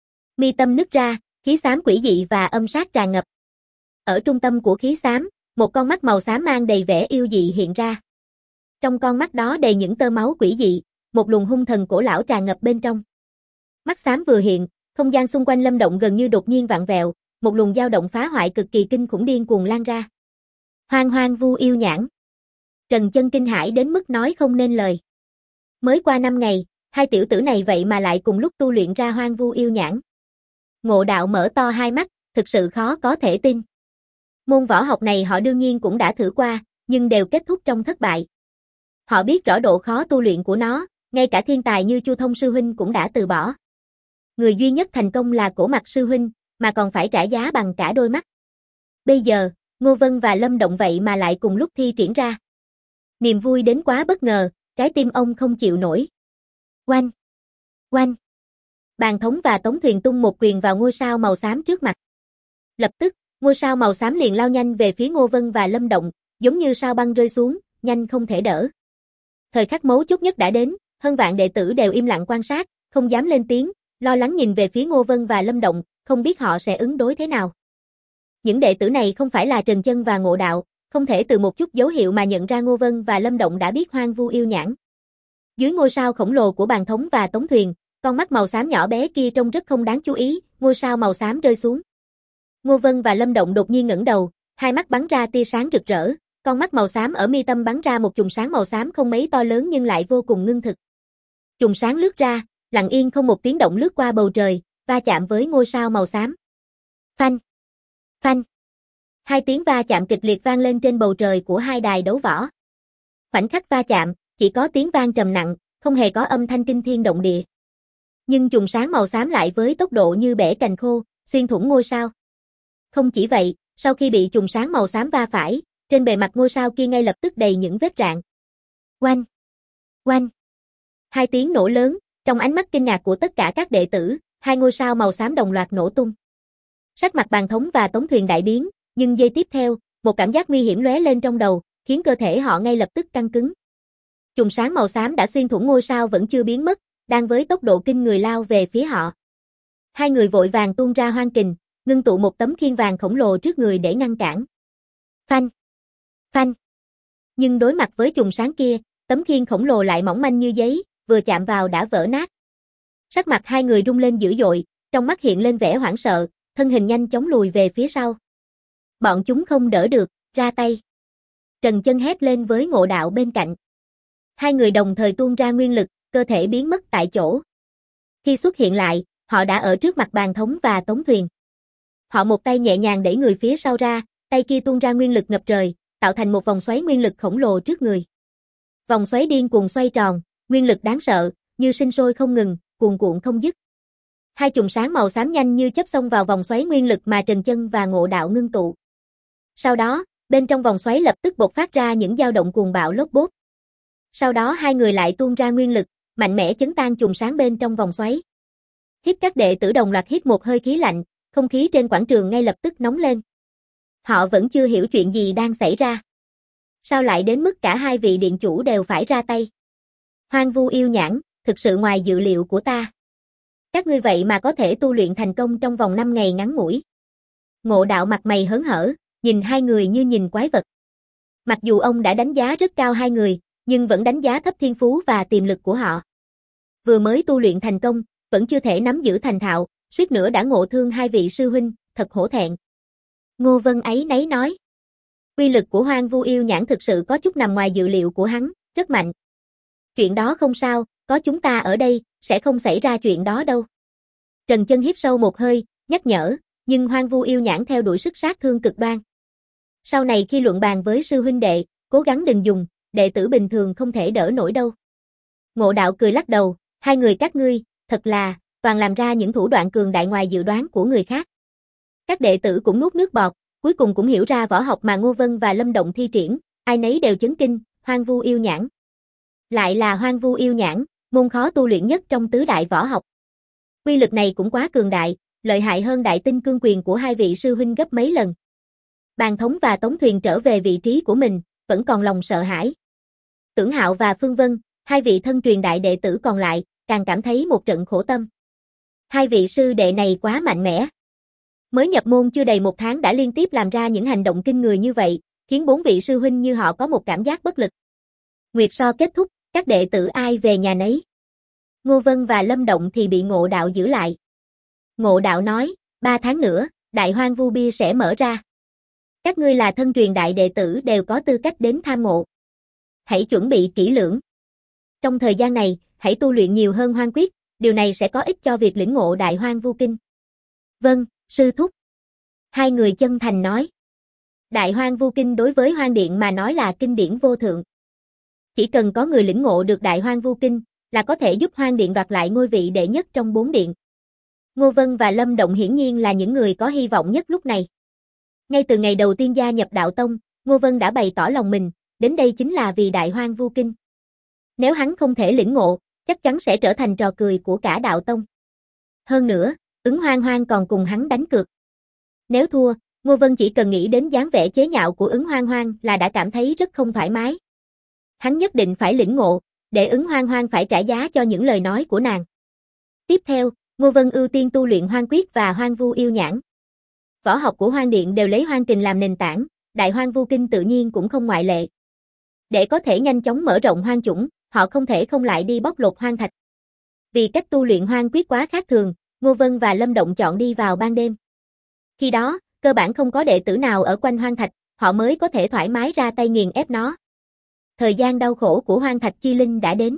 Mi tâm nứt ra, khí xám quỷ dị và âm sát tràn ngập. Ở trung tâm của khí xám, một con mắt màu xám mang đầy vẻ yêu dị hiện ra. Trong con mắt đó đầy những tơ máu quỷ dị, một luồng hung thần cổ lão tràn ngập bên trong. Mắt xám vừa hiện, không gian xung quanh Lâm Động gần như đột nhiên vặn vẹo, một luồng dao động phá hoại cực kỳ kinh khủng điên cuồng lan ra. Hoang Vu Yêu Nhãn. Trần Chân kinh hãi đến mức nói không nên lời. Mới qua 5 ngày, hai tiểu tử này vậy mà lại cùng lúc tu luyện ra Hoang Vu Yêu Nhãn. Ngộ Đạo mở to hai mắt, thực sự khó có thể tin. Môn võ học này họ đương nhiên cũng đã thử qua, nhưng đều kết thúc trong thất bại. Họ biết rõ độ khó tu luyện của nó, ngay cả thiên tài như Chu Thông sư huynh cũng đã từ bỏ. Người duy nhất thành công là Cổ Mặc sư huynh, mà còn phải trả giá bằng cả đôi mắt. Bây giờ, Ngô Vân và Lâm Động vậy mà lại cùng lúc thi triển ra. Niềm vui đến quá bất ngờ, trái tim ông không chịu nổi. Oanh! Oanh! Bàn thống và Tống Thuyền tung một quyền vào ngôi sao màu xám trước mặt. Lập tức, ngôi sao màu xám liền lao nhanh về phía Ngô Vân và Lâm Động, giống như sao băng rơi xuống, nhanh không thể đỡ. Thời khắc mấu chốt nhất đã đến, hơn vạn đệ tử đều im lặng quan sát, không dám lên tiếng, lo lắng nhìn về phía Ngô Vân và Lâm Động, không biết họ sẽ ứng đối thế nào. Những đệ tử này không phải là Trần Chân và Ngộ Đạo, không thể từ một chút dấu hiệu mà nhận ra Ngô Vân và Lâm Động đã biết Hoang Vu Yêu Nhãn. Dưới ngôi sao khổng lồ của Bàn thống và Tống Thuyền, con mắt màu xám nhỏ bé kia trông rất không đáng chú ý, ngôi sao màu xám rơi xuống. Ngô Vân và Lâm Động đột nhiên ngẩng đầu, hai mắt bắn ra tia sáng rực rỡ, con mắt màu xám ở mi tâm bắn ra một chùm sáng màu xám không mấy to lớn nhưng lại vô cùng ngưng thực. Chùm sáng lướt ra, lặng yên không một tiếng động lướt qua bầu trời, va chạm với ngôi sao màu xám. Phanh! Phanh! Hai tiếng va chạm kịch liệt vang lên trên bầu trời của hai đài đấu võ. Khoảnh khắc va chạm, chỉ có tiếng vang trầm nặng, không hề có âm thanh kinh thiên động địa. Nhưng chùm sáng màu xám lại với tốc độ như bẻ cành khô, xuyên thủng ngôi sao. Không chỉ vậy, sau khi bị chùm sáng màu xám va phải, trên bề mặt ngôi sao kia ngay lập tức đầy những vết rạn. Oanh! Oanh! Hai tiếng nổ lớn, trong ánh mắt kinh ngạc của tất cả các đệ tử, hai ngôi sao màu xám đồng loạt nổ tung. Sắc mặt Bàn thống và Tống Thuyền đại biến, nhưng giây tiếp theo, một cảm giác nguy hiểm lóe lên trong đầu, khiến cơ thể họ ngay lập tức căng cứng. Chùm sáng màu xám đã xuyên thủng ngôi sao vẫn chưa biến mất, đang với tốc độ kinh người lao về phía họ. Hai người vội vàng tuôn ra hoang kình, ngưng tụ một tấm khiên vàng khổng lồ trước người để ngăn cản. Phanh! Phanh! Nhưng đối mặt với chùm sáng kia, tấm khiên khổng lồ lại mỏng manh như giấy, vừa chạm vào đã vỡ nát. Sắc mặt hai người rung lên dữ dội, trong mắt hiện lên vẻ hoảng sợ, thân hình nhanh chóng lùi về phía sau. Bọn chúng không đỡ được, ra tay. Trần Chân hét lên với Ngộ Đạo bên cạnh. Hai người đồng thời tuôn ra nguyên lực, cơ thể biến mất tại chỗ. Khi xuất hiện lại, họ đã ở trước mặt Bàn thống và Tống Thuyền. Họ một tay nhẹ nhàng đẩy người phía sau ra, tay kia tuôn ra nguyên lực ngập trời, tạo thành một vòng xoáy nguyên lực khổng lồ trước người. Vòng xoáy điên cuồng xoay tròn, nguyên lực đáng sợ, như sinh sôi không ngừng, cuồn cuộn không dứt. Hai chùm sáng màu xám nhanh như chớp xông vào vòng xoáy nguyên lực mà Trần Chân và Ngộ Đạo ngưng tụ. Sau đó, bên trong vòng xoáy lập tức bộc phát ra những dao động cuồng bạo lốp bốp. Sau đó hai người lại tuôn ra nguyên lực, mạnh mẽ chấn tan chùm sáng bên trong vòng xoáy. Các đệ tử đồng loạt hít một hơi khí lạnh, không khí trên quảng trường ngay lập tức nóng lên. Họ vẫn chưa hiểu chuyện gì đang xảy ra. Sao lại đến mức cả hai vị điện chủ đều phải ra tay? Hoang Vu Yêu Nhãn, thực sự ngoài dự liệu của ta. Các ngươi vậy mà có thể tu luyện thành công trong vòng 5 ngày ngắn ngủi. Ngộ Đạo mặt mày hớn hở, nhìn hai người như nhìn quái vật. Mặc dù ông đã đánh giá rất cao hai người, nhưng vẫn đánh giá thấp thiên phú và tiềm lực của họ. Vừa mới tu luyện thành công, vẫn chưa thể nắm giữ thành thạo, suýt nữa đã ngộ thương hai vị sư huynh, thật hổ thẹn. Ngô Vân áy náy nói. Uy lực của Hoang Vu Yêu Nhãn thực sự có chút nằm ngoài dự liệu của hắn, rất mạnh. Chuyện đó không sao, có chúng ta ở đây, sẽ không xảy ra chuyện đó đâu. Trần Chân hít sâu một hơi, nhắc nhở, nhưng Hoang Vu Yêu Nhãn theo đuổi sức sát thương cực đoan. Sau này khi luận bàn với sư huynh đệ, cố gắng đừng dùng, đệ tử bình thường không thể đỡ nổi đâu. Ngộ Đạo cười lắc đầu, hai người các ngươi, thật là, toàn làm ra những thủ đoạn cường đại ngoài dự đoán của người khác. Các đệ tử cũng nuốt nước bọt, cuối cùng cũng hiểu ra võ học mà Ngô Vân và Lâm Động thi triển, ai nấy đều chấn kinh, Hoang Vu Yêu Nhãn. Lại là Hoang Vu Yêu Nhãn, môn khó tu luyện nhất trong tứ đại võ học. Uy lực này cũng quá cường đại, lợi hại hơn Đại Tinh Cương Quyền của hai vị sư huynh gấp mấy lần. Bàn thống và Tống Thuyền trở về vị trí của mình, vẫn còn lòng sợ hãi. Tưởng Hạo và Phương Vân, hai vị thân truyền đại đệ tử còn lại, càng cảm thấy một trận khổ tâm. Hai vị sư đệ này quá mạnh mẽ. Mới nhập môn chưa đầy 1 tháng đã liên tiếp làm ra những hành động kinh người như vậy, khiến 4 vị sư huynh như họ có một cảm giác bất lực. Nguyệt so kết thúc, các đệ tử ai về nhà nấy. Ngô Vân và Lâm Động thì bị Ngộ Đạo giữ lại. Ngộ Đạo nói, 3 tháng nữa, Đại Hoang Vu Bia sẽ mở ra. Các ngươi là thân truyền đại đệ tử đều có tư cách đến tham ngộ. Hãy chuẩn bị kỹ lưỡng. Trong thời gian này, hãy tu luyện nhiều hơn Hoang Quyết, điều này sẽ có ích cho việc lĩnh ngộ Đại Hoang Vu Kinh. Vâng, sư thúc. Hai người chân thành nói. Đại Hoang Vu Kinh đối với Hoang Điện mà nói là kinh điển vô thượng. Chỉ cần có người lĩnh ngộ được Đại Hoang Vu Kinh, là có thể giúp Hoang Điện đoạt lại ngôi vị đệ nhất trong 4 điện. Ngô Vân và Lâm Động hiển nhiên là những người có hy vọng nhất lúc này. Ngay từ ngày đầu tiên gia nhập đạo tông, Ngô Vân đã bày tỏ lòng mình, đến đây chính là vì Đại Hoang Vu Kinh. Nếu hắn không thể lĩnh ngộ, chắc chắn sẽ trở thành trò cười của cả đạo tông. Hơn nữa, Ứng Hoang Hoang còn cùng hắn đánh cược. Nếu thua, Ngô Vân chỉ cần nghĩ đến dáng vẻ chế nhạo của Ứng Hoang Hoang là đã cảm thấy rất không thoải mái. Hắn nhất định phải lĩnh ngộ, để Ứng Hoang Hoang phải trả giá cho những lời nói của nàng. Tiếp theo, Ngô Vân ưu tiên tu luyện Hoang Quyết và Hoang Vu Yêu Nhãn. Võ học của Hoang Điện đều lấy Hoang Kình làm nền tảng, Đại Hoang Vu Kinh tự nhiên cũng không ngoại lệ. Để có thể nhanh chóng mở rộng hoang chủng, họ không thể không lại đi bóc lột hoang thạch. Vì cách tu luyện Hoang Quyết quá khác thường, Ngô Vân và Lâm Động chọn đi vào ban đêm. Khi đó, cơ bản không có đệ tử nào ở quanh hoang thạch, họ mới có thể thoải mái ra tay nghiền ép nó. Thời gian đau khổ của hoang thạch chi linh đã đến.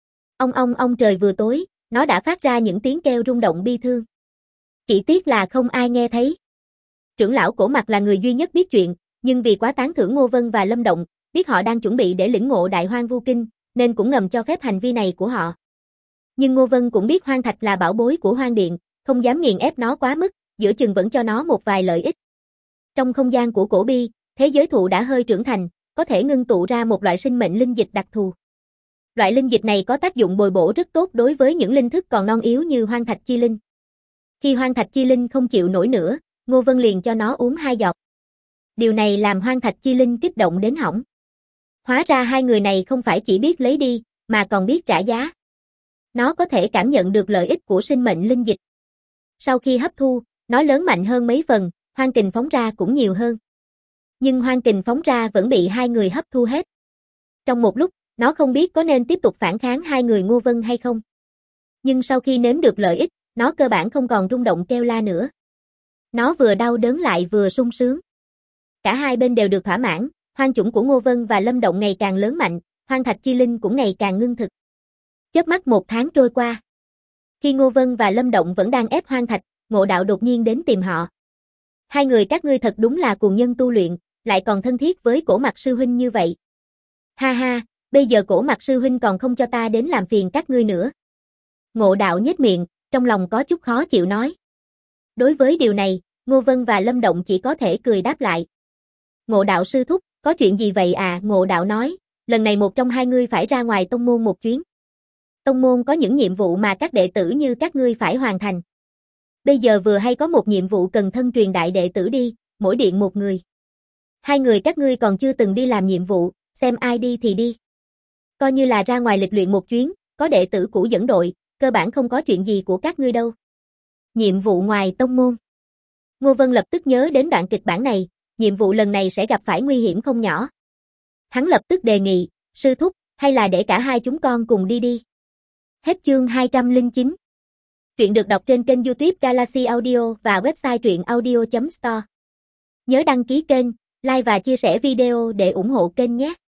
Ông trời vừa tối, nó đã phát ra những tiếng kêu rung động bi thương. Chỉ tiếc là không ai nghe thấy. Trưởng lão Cổ Mặc là người duy nhất biết chuyện, nhưng vì quá tán thưởng Ngô Vân và Lâm Động, biết họ đang chuẩn bị để lĩnh ngộ Đại Hoang Vu Kinh, nên cũng ngầm cho phép hành vi này của họ. Nhưng Ngô Vân cũng biết hoang thạch là bảo bối của Hoang Điện, không dám nghiền ép nó quá mức, giữa chừng vẫn cho nó một vài lợi ích. Trong không gian của cổ bi, thế giới thụ đã hơi trưởng thành, có thể ngưng tụ ra một loại sinh mệnh linh dịch đặc thù. Loại linh dịch này có tác dụng bồi bổ rất tốt đối với những linh thức còn non yếu như hoang thạch chi linh. Khi hoang thạch chi linh không chịu nổi nữa, Ngô Vân liền cho nó uống 2 giọt. Điều này làm hoang thạch chi linh kích động đến hỏng. Hóa ra hai người này không phải chỉ biết lấy đi, mà còn biết trả giá. Nó có thể cảm nhận được lợi ích của sinh mệnh linh dịch. Sau khi hấp thu, nó lớn mạnh hơn mấy phần, hoang kình phóng ra cũng nhiều hơn. Nhưng hoang kình phóng ra vẫn bị hai người hấp thu hết. Trong một lúc, nó không biết có nên tiếp tục phản kháng hai người Ngô Vân hay không. Nhưng sau khi nếm được lợi ích, nó cơ bản không còn rung động kêu la nữa. Nó vừa đau đớn lại vừa sung sướng. Cả hai bên đều được thỏa mãn, hoang chủng của Ngô Vân và Lâm Động ngày càng lớn mạnh, hoang thạch chi linh cũng ngày càng ngưng thực. Chớp mắt 1 tháng trôi qua. Khi Ngô Vân và Lâm Động vẫn đang ép hoang thạch, Ngộ Đạo đột nhiên đến tìm họ. Hai người các ngươi thật đúng là cuồng nhân tu luyện, lại còn thân thiết với Cổ Mặc sư huynh như vậy. Ha ha, bây giờ Cổ Mặc sư huynh còn không cho ta đến làm phiền các ngươi nữa. Ngộ Đạo nhếch miệng, trong lòng có chút khó chịu nói. Đối với điều này, Ngô Vân và Lâm Động chỉ có thể cười đáp lại. Ngộ Đạo sư thúc, có chuyện gì vậy à? Ngộ Đạo nói, lần này một trong hai ngươi phải ra ngoài tông môn một chuyến. Tông môn có những nhiệm vụ mà các đệ tử như các ngươi phải hoàn thành. Bây giờ vừa hay có một nhiệm vụ cần thân truyền đại đệ tử đi, mỗi điện một người. Hai người các ngươi còn chưa từng đi làm nhiệm vụ, xem ai đi thì đi. Coi như là ra ngoài lịch luyện một chuyến, có đệ tử cũ dẫn đội, cơ bản không có chuyện gì của các ngươi đâu. Nhiệm vụ ngoài tông môn. Ngô Vân lập tức nhớ đến đoạn kịch bản này, nhiệm vụ lần này sẽ gặp phải nguy hiểm không nhỏ. Hắn lập tức đề nghị, sư thúc, hay là để cả hai chúng con cùng đi đi. Hết chương 209. Truyện được đọc trên kênh YouTube Galaxy Audio và website truyệnaudio.store. Nhớ đăng ký kênh, like và chia sẻ video để ủng hộ kênh nhé.